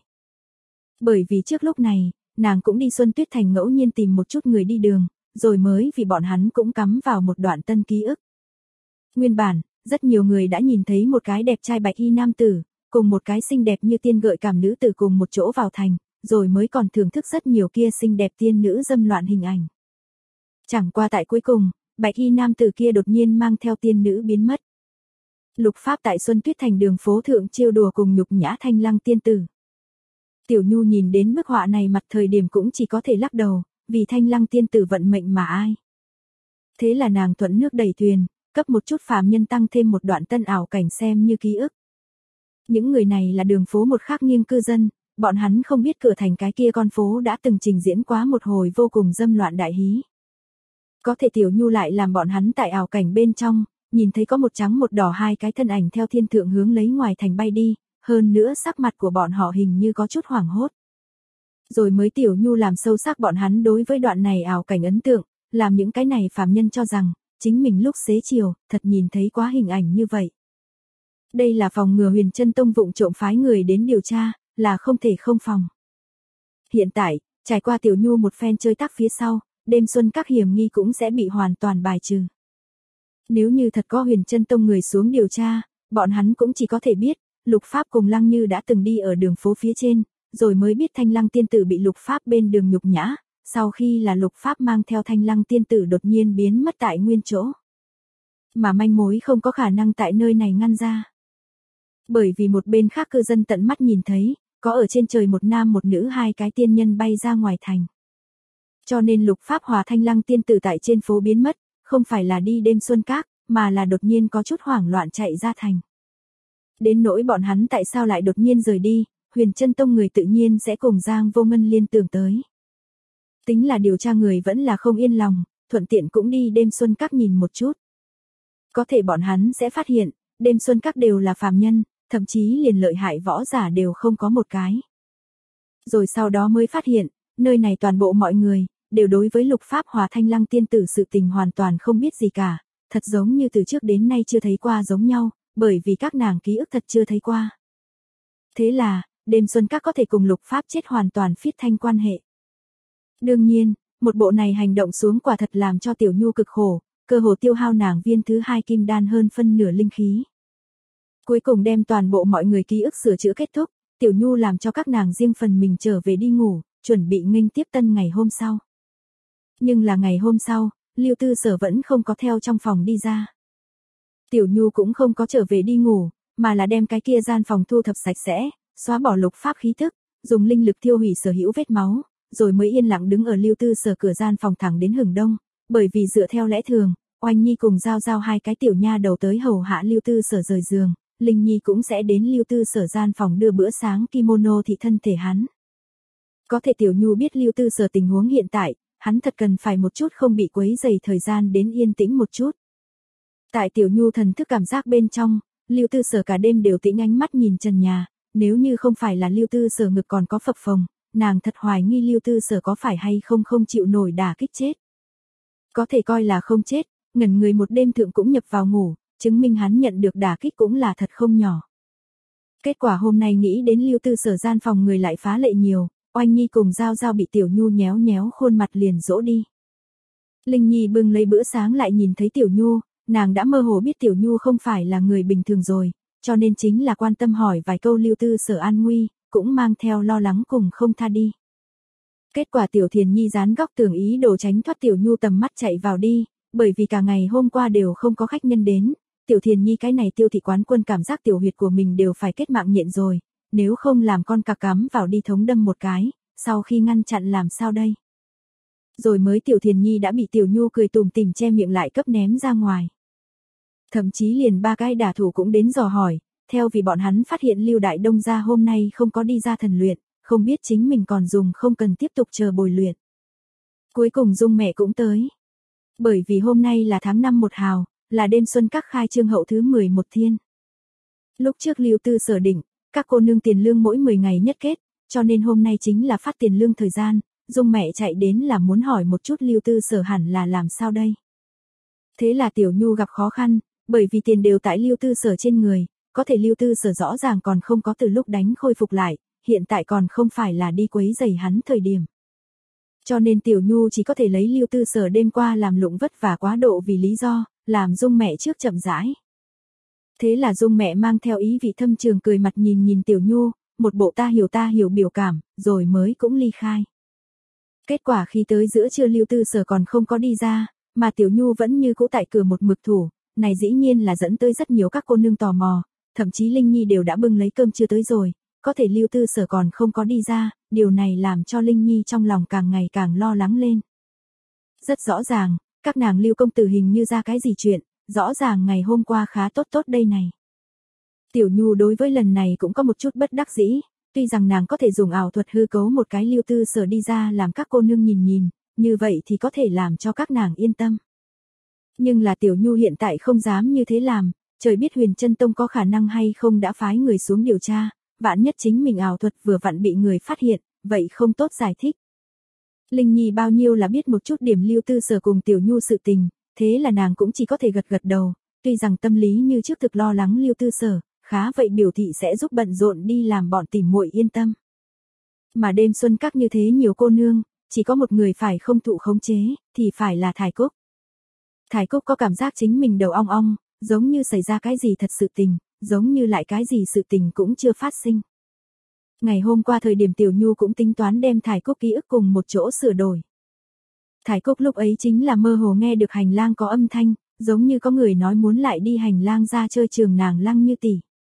Bởi vì trước lúc này, nàng cũng đi Xuân Tuyết Thành ngẫu nhiên tìm một chút người đi đường, rồi mới vì bọn hắn cũng cắm vào một đoạn tân ký ức. Nguyên bản, rất nhiều người đã nhìn thấy một cái đẹp trai bạch y nam tử, cùng một cái xinh đẹp như tiên gợi cảm nữ tử cùng một chỗ vào thành, rồi mới còn thưởng thức rất nhiều kia xinh đẹp tiên nữ dâm loạn hình ảnh. Chẳng qua tại cuối cùng, bạch y nam tử kia đột nhiên mang theo tiên nữ biến mất. Lục Pháp tại Xuân Tuyết Thành đường phố thượng trêu đùa cùng nhục nhã Thanh Lăng tiên tử. Tiểu Nhu nhìn đến bức họa này mặt thời điểm cũng chỉ có thể lắc đầu, vì Thanh Lăng tiên tử vận mệnh mà ai. Thế là nàng thuận nước đẩy thuyền, cấp một chút phàm nhân tăng thêm một đoạn tân ảo cảnh xem như ký ức. Những người này là đường phố một khác nghiêng cư dân, bọn hắn không biết cửa thành cái kia con phố đã từng trình diễn quá một hồi vô cùng dâm loạn đại hí. Có thể Tiểu Nhu lại làm bọn hắn tại ảo cảnh bên trong, nhìn thấy có một trắng một đỏ hai cái thân ảnh theo thiên thượng hướng lấy ngoài thành bay đi, hơn nữa sắc mặt của bọn họ hình như có chút hoảng hốt. Rồi mới Tiểu Nhu làm sâu sắc bọn hắn đối với đoạn này ảo cảnh ấn tượng, làm những cái này phàm nhân cho rằng, chính mình lúc xế chiều, thật nhìn thấy quá hình ảnh như vậy. Đây là phòng ngừa Huyền Chân Tông vụng trộm phái người đến điều tra, là không thể không phòng. Hiện tại, trải qua Tiểu Nhu một phen chơi tác phía sau, đêm xuân các hiểm nghi cũng sẽ bị hoàn toàn bài trừ. Nếu như thật có Huyền Chân Tông người xuống điều tra, bọn hắn cũng chỉ có thể biết, Lục Pháp cùng Lăng Như đã từng đi ở đường phố phía trên, rồi mới biết Thanh Lăng tiên tử bị Lục Pháp bên đường nhục nhã, sau khi là Lục Pháp mang theo Thanh Lăng tiên tử đột nhiên biến mất tại nguyên chỗ. Mà manh mối không có khả năng tại nơi này ngăn ra. Bởi vì một bên khác cư dân tận mắt nhìn thấy, có ở trên trời một nam một nữ hai cái tiên nhân bay ra ngoài thành. Cho nên Lục Pháp hòa Thanh Lăng tiên tử tại trên phố biến mất, không phải là đi đêm xuân các, mà là đột nhiên có chút hoảng loạn chạy ra thành. Đến nỗi bọn hắn tại sao lại đột nhiên rời đi, Huyền Chân Tông người tự nhiên sẽ cùng Giang Vô Ngân liên tưởng tới. Tính là điều tra người vẫn là không yên lòng, thuận tiện cũng đi đêm xuân các nhìn một chút. Có thể bọn hắn sẽ phát hiện, đêm xuân các đều là phàm nhân, thậm chí liền lợi hại võ giả đều không có một cái. Rồi sau đó mới phát hiện, nơi này toàn bộ mọi người, đều đối với Lục Pháp hòa Thanh Lăng tiên tử sự tình hoàn toàn không biết gì cả, thật giống như từ trước đến nay chưa thấy qua giống nhau, bởi vì các nàng ký ức thật chưa thấy qua. Thế là, đêm xuân các có thể cùng Lục Pháp chết hoàn toàn phiết thanh quan hệ. Đương nhiên, một bộ này hành động xuống quả thật làm cho Tiểu Nhu cực khổ, cơ hồ tiêu hao nàng viên thứ hai kim đan hơn phân nửa linh khí. Cuối cùng đem toàn bộ mọi người ký ức sửa chữa kết thúc, Tiểu Nhu làm cho các nàng riêng phần mình trở về đi ngủ, chuẩn bị nghênh tiếp tân ngày hôm sau. Nhưng là ngày hôm sau, Lưu Tư Sở vẫn không có theo trong phòng đi ra. Tiểu Nhu cũng không có trở về đi ngủ, mà là đem cái kia gian phòng thu thập sạch sẽ, xóa bỏ Lục Pháp khí thức, dùng linh lực thiêu hủy sở hữu vết máu, rồi mới yên lặng đứng ở Lưu Tư Sở cửa gian phòng thẳng đến hừng đông, bởi vì dựa theo lẽ thường, Oanh Nhi cùng Giao Giao hai cái tiểu nha đầu tới hầu hạ Lưu Tư Sở rời giường, Linh Nhi cũng sẽ đến Lưu Tư Sở gian phòng đưa bữa sáng kimono thị thân thể hắn. Có thể Tiểu Nhu biết Lưu Tư Sở tình huống hiện tại, hắn thật cần phải một chút không bị quấy rầy thời gian đến yên tĩnh một chút. Tại Tiểu Nhu thần thức cảm giác bên trong, Lưu Tư Sở cả đêm đều tĩnh ánh mắt nhìn trần nhà, nếu như không phải là Lưu Tư Sở ngực còn có phập phồng, nàng thật hoài nghi Lưu Tư Sở có phải hay không không chịu nổi đả kích chết. Có thể coi là không chết, ngẩn người một đêm thượng cũng nhập vào ngủ, chứng minh hắn nhận được đả kích cũng là thật không nhỏ. Kết quả hôm nay nghĩ đến Lưu Tư Sở gian phòng người lại phá lệ nhiều, Oanh Nhi cùng Giao Giao bị Tiểu Nhu nhéo nhéo khuôn mặt liền dỗ đi. Linh Nhi bưng lấy bữa sáng lại nhìn thấy Tiểu Nhu, nàng đã mơ hồ biết Tiểu Nhu không phải là người bình thường rồi, cho nên chính là quan tâm hỏi vài câu Lưu Tư Sở an nguy, cũng mang theo lo lắng cùng không tha đi. Kết quả Tiểu Thiền Nhi dán góc tường ý đồ tránh thoát Tiểu Nhu tầm mắt chạy vào đi, bởi vì cả ngày hôm qua đều không có khách nhân đến, Tiểu Thiền Nhi cái này Tiêu thị quán quân cảm giác tiểu huyệt của mình đều phải kết mạng nhện rồi, nếu không làm con cặc cắm vào đi thống đâm một cái, sau khi ngăn chặn làm sao đây? Rồi mới Tiểu Thiền Nhi đã bị Tiểu Nhu cười tủm tỉm che miệng lại cấp ném ra ngoài. Thậm chí liền ba cái đả thủ cũng đến dò hỏi, theo vì bọn hắn phát hiện Lưu Đại Đông gia hôm nay không có đi ra thần luyện, không biết chính mình còn dùng không cần tiếp tục chờ bồi luyện. Cuối cùng Dung mẹ cũng tới. Bởi vì hôm nay là tháng năm một hào, là đêm xuân các khai trương hậu thứ mười một thiên. Lúc trước Lưu Tư Sở định, các cô nương tiền lương mỗi mười ngày nhất kết, cho nên hôm nay chính là phát tiền lương thời gian, Dung mẹ chạy đến là muốn hỏi một chút Lưu Tư Sở hẳn là làm sao đây. Thế là Tiểu Nhu gặp khó khăn, bởi vì tiền đều tại Lưu Tư Sở trên người, có thể Lưu Tư Sở rõ ràng còn không có từ lúc đánh khôi phục lại, hiện tại còn không phải là đi quấy rầy hắn thời điểm. Cho nên Tiểu Nhu chỉ có thể lấy Lưu Tư Sở đêm qua làm lụng vất vả quá độ vì lý do, làm Dung mẹ trước chậm rãi. Thế là Dung mẹ mang theo ý vị thâm trường cười mặt nhìn nhìn Tiểu Nhu, một bộ ta hiểu ta hiểu biểu cảm, rồi mới cũng ly khai. Kết quả khi tới giữa trưa Lưu Tư Sở còn không có đi ra, mà Tiểu Nhu vẫn như cũ tại cửa một mực thủ, này dĩ nhiên là dẫn tới rất nhiều các cô nương tò mò, thậm chí Linh Nhi đều đã bưng lấy cơm chưa tới rồi, có thể Lưu Tư Sở còn không có đi ra, điều này làm cho Linh Nhi trong lòng càng ngày càng lo lắng lên. Rất rõ ràng, các nàng Lưu công tử hình như ra cái gì chuyện, rõ ràng ngày hôm qua khá tốt tốt đây này. Tiểu Nhu đối với lần này cũng có một chút bất đắc dĩ, Tuy rằng nàng có thể dùng ảo thuật hư cấu một cái Lưu Tư Sở đi ra làm các cô nương nhìn nhìn, như vậy thì có thể làm cho các nàng yên tâm. Nhưng là Tiểu Nhu hiện tại không dám như thế làm, trời biết Huyền Chân Tông có khả năng hay không đã phái người xuống điều tra, vạn nhất chính mình ảo thuật vừa vặn bị người phát hiện, vậy không tốt giải thích. Linh Nhi bao nhiêu là biết một chút điểm Lưu Tư Sở cùng Tiểu Nhu sự tình, thế là nàng cũng chỉ có thể gật gật đầu, tuy rằng tâm lý như trước thực lo lắng Lưu Tư Sở, khá vậy biểu thị sẽ giúp bận rộn đi làm bọn tỉ muội yên tâm. Mà đêm xuân các như thế nhiều cô nương, chỉ có một người phải không thụ khống chế, thì phải là Thải Cúc. Thải Cúc có cảm giác chính mình đầu ong ong, giống như xảy ra cái gì thật sự tình, giống như lại cái gì sự tình cũng chưa phát sinh. Ngày hôm qua thời điểm Tiểu Nhu cũng tính toán đem Thải Cúc ký ức cùng một chỗ sửa đổi. Thải Cúc lúc ấy chính là mơ hồ nghe được hành lang có âm thanh, giống như có người nói muốn lại đi hành lang ra chơi trường nàng Lăng Như tỷ.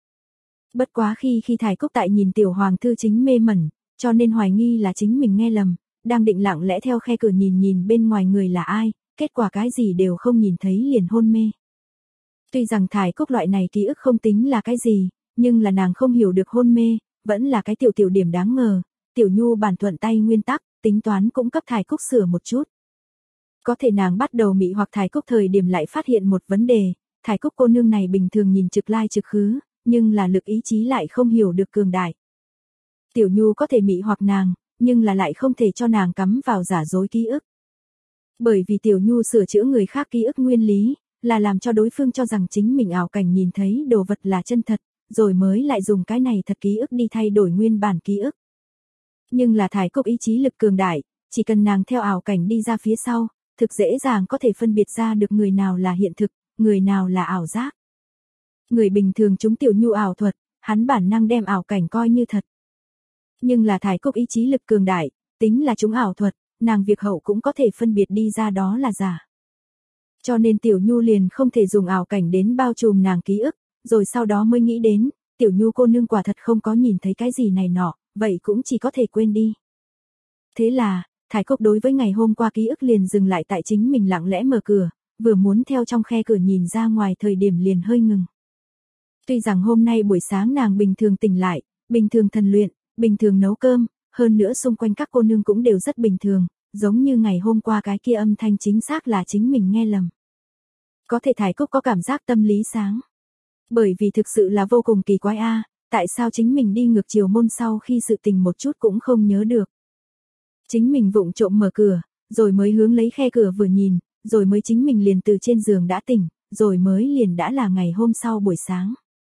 Bất quá khi khi Thải Cúc tại nhìn Tiểu Hoàng thư chính mê mẩn, cho nên hoài nghi là chính mình nghe lầm, đang định lặng lẽ theo khe cửa nhìn nhìn bên ngoài người là ai, kết quả cái gì đều không nhìn thấy liền hôn mê. Tuy rằng Thải Cúc loại này ký ức không tính là cái gì, nhưng là nàng không hiểu được hôn mê, vẫn là cái tiểu tiểu điểm đáng ngờ, Tiểu Nhu bản thuận tay nguyên tắc, tính toán cũng cấp Thải Cúc sửa một chút. Có thể nàng bắt đầu mị hoặc Thải Cúc thời điểm lại phát hiện một vấn đề, Thải Cúc cô nương này bình thường nhìn trực lai trực khứ, nhưng là lực ý chí lại không hiểu được cường đại. Tiểu Nhu có thể mị hoặc nàng, nhưng là lại không thể cho nàng cắm vào giả dối ký ức. Bởi vì Tiểu Nhu sửa chữa người khác ký ức nguyên lý, là làm cho đối phương cho rằng chính mình ảo cảnh nhìn thấy đồ vật là chân thật, rồi mới lại dùng cái này thật ký ức đi thay đổi nguyên bản ký ức. Nhưng là Thải Cúc ý chí lực cường đại, chỉ cần nàng theo ảo cảnh đi ra phía sau, thực dễ dàng có thể phân biệt ra được người nào là hiện thực, người nào là ảo giác. Người bình thường chúng Tiểu Nhu ảo thuật, hắn bản năng đem ảo cảnh coi như thật. Nhưng là Thải Cúc ý chí lực cường đại, tính là chúng ảo thuật, nàng việc hậu cũng có thể phân biệt đi ra đó là giả. Cho nên Tiểu Nhu liền không thể dùng ảo cảnh đến bao trùm nàng ký ức, rồi sau đó mới nghĩ đến, Tiểu Nhu cô nương quả thật không có nhìn thấy cái gì này nọ, vậy cũng chỉ có thể quên đi. Thế là, Thải Cúc đối với ngày hôm qua ký ức liền dừng lại tại chính mình lặng lẽ mở cửa, vừa muốn theo trong khe cửa nhìn ra ngoài thời điểm liền hơi ngừng. Tuy rằng hôm nay buổi sáng nàng bình thường tỉnh lại, bình thường thần luyện, bình thường nấu cơm, hơn nữa xung quanh các cô nương cũng đều rất bình thường, giống như ngày hôm qua cái kia âm thanh chính xác là chính mình nghe lầm. Có thể Thải Cúc có cảm giác tâm lý sáng. Bởi vì thực sự là vô cùng kỳ quái a, tại sao chính mình đi ngược chiều môn sau khi sự tình một chút cũng không nhớ được. Chính mình vụng trộm mở cửa, rồi mới hướng lấy khe cửa vừa nhìn, rồi mới chính mình liền từ trên giường đã tỉnh, rồi mới liền đã là ngày hôm sau buổi sáng.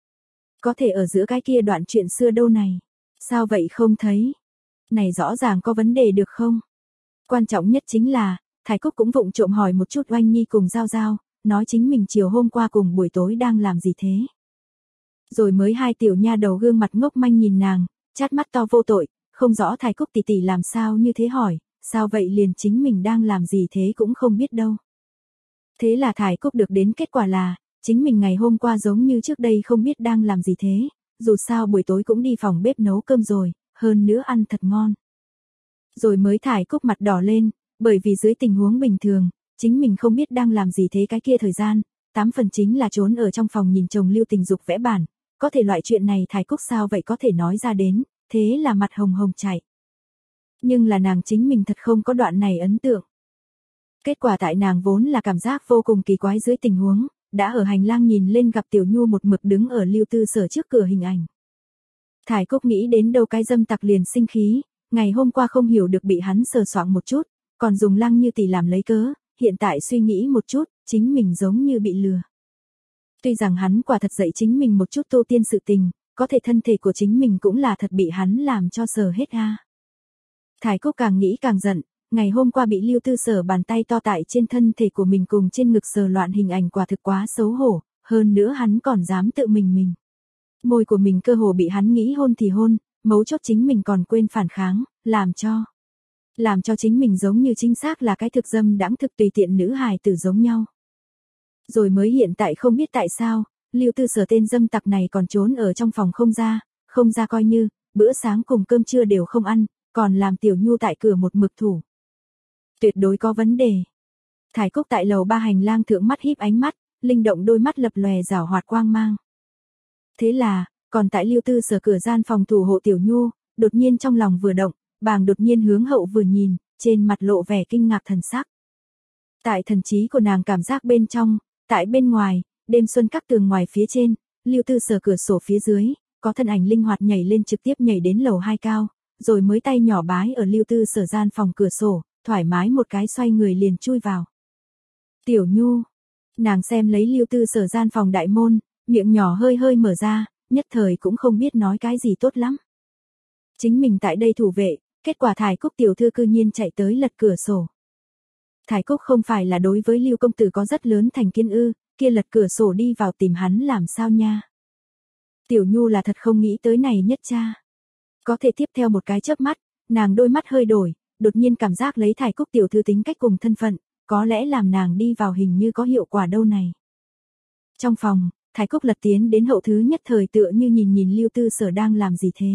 Có thể ở giữa cái kia đoạn chuyện xưa đâu này, sao vậy không thấy? Này rõ ràng có vấn đề được không? Quan trọng nhất chính là, Thải Cúc cũng vụng trộm hỏi một chút Oanh Nhi cùng Giao Giao, nói chính mình chiều hôm qua cùng buổi tối đang làm gì thế. Rồi mới hai tiểu nha đầu gương mặt ngốc manh nhìn nàng, chát mắt to vô tội, không rõ Thải Cúc tỷ tỷ làm sao như thế hỏi, sao vậy liền chính mình đang làm gì thế cũng không biết đâu. Thế là Thải Cúc được đến kết quả là, chính mình ngày hôm qua giống như trước đây không biết đang làm gì thế, dù sao buổi tối cũng đi phòng bếp nấu cơm rồi, hơn nữa ăn thật ngon. Rồi mới Thải Cúc mặt đỏ lên, bởi vì dưới tình huống bình thường, chính mình không biết đang làm gì thế cái kia thời gian, tám phần chính là trốn ở trong phòng nhìn chồng Lưu Tình Dục vẽ bản, có thể loại chuyện này Thải Cúc sao vậy có thể nói ra đến, thế là mặt hồng hồng chạy. Nhưng là nàng chính mình thật không có đoạn này ấn tượng. Kết quả tại nàng vốn là cảm giác vô cùng kỳ quái dưới tình huống, đã ở hành lang nhìn lên gặp Tiểu Nhu một mực đứng ở Lưu Tư Sở trước cửa hình ảnh. Thải Cúc nghĩ đến đâu cái dâm tặc liền sinh khí, ngày hôm qua không hiểu được bị hắn sờ soạng một chút, còn dùng Lăng Như tỷ làm lấy cớ, hiện tại suy nghĩ một chút, chính mình giống như bị lừa. Tuy rằng hắn quả thật dạy chính mình một chút tu tiên sự tình, có thể thân thể của chính mình cũng là thật bị hắn làm cho sờ hết a. Thải Cúc càng nghĩ càng giận, ngày hôm qua bị Lưu Tư Sở bàn tay to tại trên thân thể của mình cùng trên ngực sờ loạn hình ảnh quả thực quá xấu hổ, hơn nữa hắn còn dám tự mình mình. Môi của mình cơ hồ bị hắn nghĩ hôn thì hôn, mấu chốt chính mình còn quên phản kháng, làm cho làm cho chính mình giống như chính xác là cái thực dâm đãng thực tùy tiện nữ hài tử giống nhau. Rồi mới hiện tại không biết tại sao, Lưu Tư Sở tên dâm tặc này còn trốn ở trong phòng không ra, không ra coi như, bữa sáng cùng cơm trưa đều không ăn, còn làm Tiểu Nhu tại cửa một mực thủ. Tuyệt đối có vấn đề. Thải Cúc tại lầu ba hành lang thượng mắt híp ánh mắt, linh động đôi mắt lập lòe rảo hoạt quang mang. Thế là, còn tại Lưu Tư Sở cửa gian phòng thủ hộ Tiểu Nhu, đột nhiên trong lòng vừa động, bàng đột nhiên hướng hậu vừa nhìn, trên mặt lộ vẻ kinh ngạc thần sắc. Tại thần trí của nàng cảm giác bên trong, tại bên ngoài, đêm xuân các tường ngoài phía trên, Lưu Tư Sở cửa sổ phía dưới, có thân ảnh linh hoạt nhảy lên trực tiếp nhảy đến lầu hai cao, rồi mới tay nhỏ bái ở Lưu Tư Sở gian phòng cửa sổ, thoải mái một cái xoay người liền chui vào. Tiểu Nhu, nàng xem lấy Lưu Tư Sở gian phòng đại môn, miệng nhỏ hơi hơi mở ra, nhất thời cũng không biết nói cái gì tốt lắm. Chính mình tại đây thủ vệ, kết quả Thải Cúc tiểu thư cư nhiên chạy tới lật cửa sổ. Thải Cúc không phải là đối với Lưu công tử có rất lớn thành kiến ư, kia lật cửa sổ đi vào tìm hắn làm sao nha. Tiểu Nhu là thật không nghĩ tới này nhất cha. Có thể tiếp theo một cái chớp mắt, nàng đôi mắt hơi đổi, đột nhiên cảm giác lấy Thải Cúc tiểu thư tính cách cùng thân phận, có lẽ làm nàng đi vào hình như có hiệu quả đâu này. Trong phòng, Thải Cúc lật tiến đến hậu thứ nhất thời tựa như nhìn nhìn Lưu Tư Sở đang làm gì thế.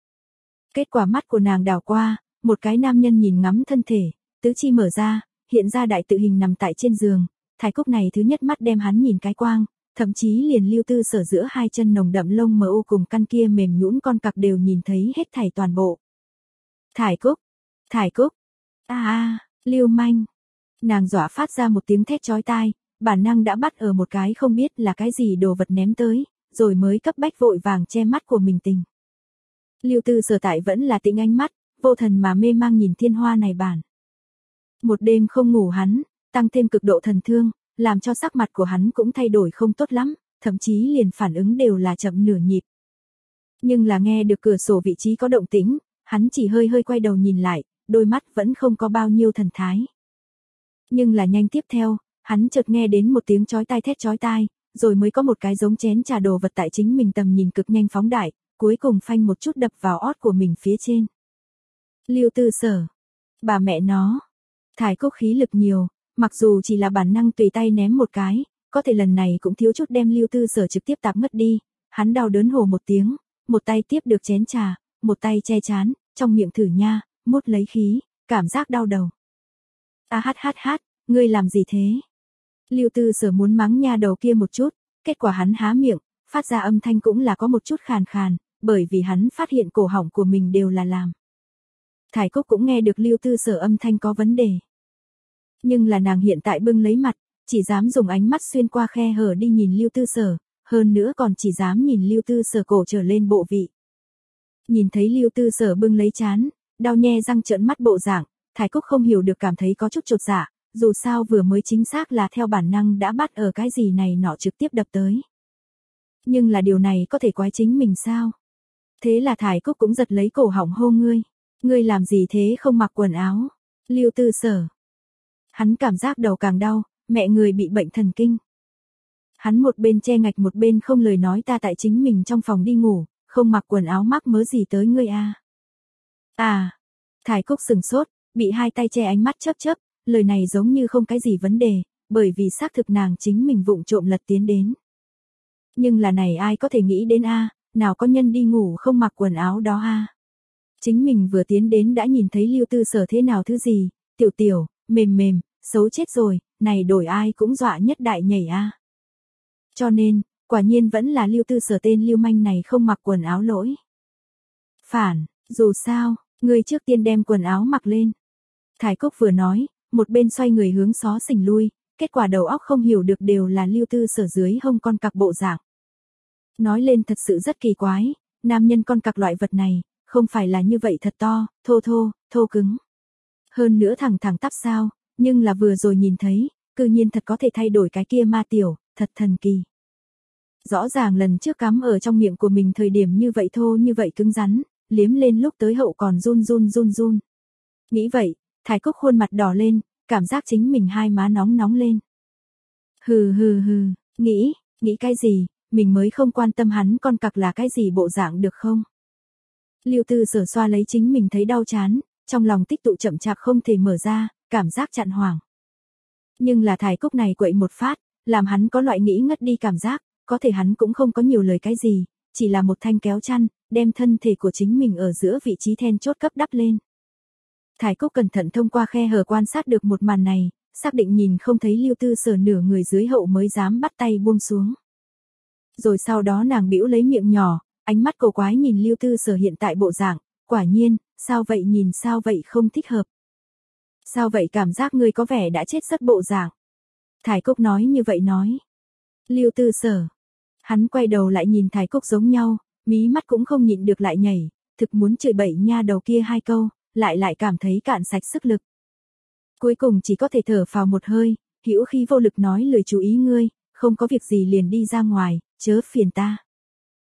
Kết quả mắt của nàng đảo qua, một cái nam nhân nhìn ngắm thân thể, tứ chi mở ra, hiện ra đại tự hình nằm tại trên giường, Thải Cúc này thứ nhất mắt đem hắn nhìn cái quang, thậm chí liền Lưu Tư Sở giữa hai chân nồng đậm lông mờ ô cùng căn kia mềm nhũn con cặc đều nhìn thấy hết thảy toàn bộ. Thải Cúc, Thải Cúc, a a, Lưu manh. Nàng dọa phát ra một tiếng thét chói tai, bản năng đã bắt ở một cái không biết là cái gì đồ vật ném tới, rồi mới cấp bách vội vàng che mắt của mình tình. Lưu Tư Sở tại vẫn là tĩnh ánh mắt, vô thần mà mê mang nhìn thiên hoa này bản. Một đêm không ngủ hắn, tăng thêm cực độ thần thương, làm cho sắc mặt của hắn cũng thay đổi không tốt lắm, thậm chí liền phản ứng đều là chậm nửa nhịp. Nhưng là nghe được cửa sổ vị trí có động tĩnh, hắn chỉ hơi hơi quay đầu nhìn lại, đôi mắt vẫn không có bao nhiêu thần thái. Nhưng là nhanh tiếp theo, hắn chợt nghe đến một tiếng chói tai thét chói tai, rồi mới có một cái giống chén trà đồ vật tại chính mình tầm nhìn cực nhanh phóng đại, cuối cùng phanh một chút đập vào ót của mình phía trên. Lưu Tư Sở, bà mẹ nó, Thải Cúc khí lực nhiều, mặc dù chỉ là bản năng tùy tay ném một cái, có thể lần này cũng thiếu chút đem Lưu Tư Sở trực tiếp tạp ngất đi, hắn đau đớn hổ một tiếng, một tay tiếp được chén trà, một tay che chán, trong miệng thử nha, mút lấy khí, cảm giác đau đầu. A hát hát hát, ngươi làm gì thế? Lưu Tư Sở muốn mắng nha đầu kia một chút, kết quả hắn há miệng, phát ra âm thanh cũng là có một chút khàn khàn, bởi vì hắn phát hiện cổ họng của mình đều là làm. Thải Cúc cũng nghe được Lưu Tư Sở âm thanh có vấn đề. Nhưng là nàng hiện tại bưng lấy mặt, chỉ dám dùng ánh mắt xuyên qua khe hở đi nhìn Lưu Tư Sở, hơn nữa còn chỉ dám nhìn Lưu Tư Sở cổ trở lên bộ vị. Nhìn thấy Lưu Tư Sở bưng lấy chán, đau nhe răng trợn mắt bộ dạng, Thải Cúc không hiểu được cảm thấy có chút chột dạ, dù sao vừa mới chính xác là theo bản năng đã bắt ở cái gì này nọ trực tiếp đập tới. Nhưng là điều này có thể quái chính mình sao? Thế là Thải Cúc cũng giật lấy cổ họng hô ngươi, ngươi làm gì thế không mặc quần áo? Lưu Tư Sở. Hắn cảm giác đầu càng đau, mẹ người bị bệnh thần kinh. Hắn một bên che ngạch một bên không lời nói ta tại chính mình trong phòng đi ngủ, không mặc quần áo mắc mớ gì tới ngươi a. À. à, Thải Cúc sừng sốt, bị hai tay che ánh mắt chớp chớp, lời này giống như không cái gì vấn đề, bởi vì xác thực nàng chính mình vụng trộm lật tiến đến. Nhưng là này ai có thể nghĩ đến a, à, nào có nhân đi ngủ không mặc quần áo đó a. À. Chính mình vừa tiến đến đã nhìn thấy Lưu Tư Sở thế nào thứ gì, tiểu tiểu, mềm mềm, xấu chết rồi, này đổi ai cũng dọa nhất đại nhảy a. À. Cho nên, quả nhiên vẫn là Lưu Tư Sở tên lưu manh này không mặc quần áo lỗi. Phản, dù sao, ngươi trước tiên đem quần áo mặc lên. Thải Cúc vừa nói, một bên xoay người hướng xó xỉnh lui, kết quả đầu óc không hiểu được đều là Lưu Tư Sở dưới hông con cặc bộ dạng. Nói lên thật sự rất kỳ quái, nam nhân con cặc loại vật này, không phải là như vậy thật to, thô thô, thô cứng. Hơn nữa thẳng thẳng tắp sao, nhưng là vừa rồi nhìn thấy, cư nhiên thật có thể thay đổi cái kia ma tiểu, thật thần kỳ. Rõ ràng lần trước cắm ở trong miệng của mình thời điểm như vậy thô như vậy cứng rắn, liếm lên lúc tới hậu còn run run run run. Nghĩ vậy, Thải Cúc khuôn mặt đỏ lên, cảm giác chính mình hai má nóng nóng lên. Hừ hừ hừ, nghĩ, nghĩ cái gì, mình mới không quan tâm hắn con cặc là cái gì bộ dạng được không? Lưu Tư Sở xoa lấy chính mình thấy đau chán, trong lòng tích tụ chậm chạp không thể mở ra, cảm giác chặn hoảng. Nhưng là Thải Cúc này quậy một phát, làm hắn có loại nghĩ ngất đi cảm giác, có thể hắn cũng không có nhiều lời cái gì, chỉ là một thanh kéo chăn, đem thân thể của chính mình ở giữa vị trí then chốt cấp đắp lên. Thải Cúc cẩn thận thông qua khe hở quan sát được một màn này, xác định nhìn không thấy Lưu Tư Sở nửa người dưới hậu mới dám bắt tay buông xuống. Rồi sau đó nàng bĩu lấy miệng nhỏ, ánh mắt cổ quái nhìn Lưu Tư Sở hiện tại bộ dạng, quả nhiên, sao vậy nhìn sao vậy không thích hợp. Sao vậy cảm giác ngươi có vẻ đã chết rất bộ dạng. Thải Cúc nói như vậy nói. Lưu Tư Sở. Hắn quay đầu lại nhìn Thải Cúc giống nhau, mí mắt cũng không nhịn được lại nhảy, thực muốn chửi bậy nha đầu kia hai câu, lại lại cảm thấy cạn sạch sức lực. Cuối cùng chỉ có thể thở phào một hơi, hữu khí vô lực nói lời chú ý ngươi, không có việc gì liền đi ra ngoài, chớ phiền ta.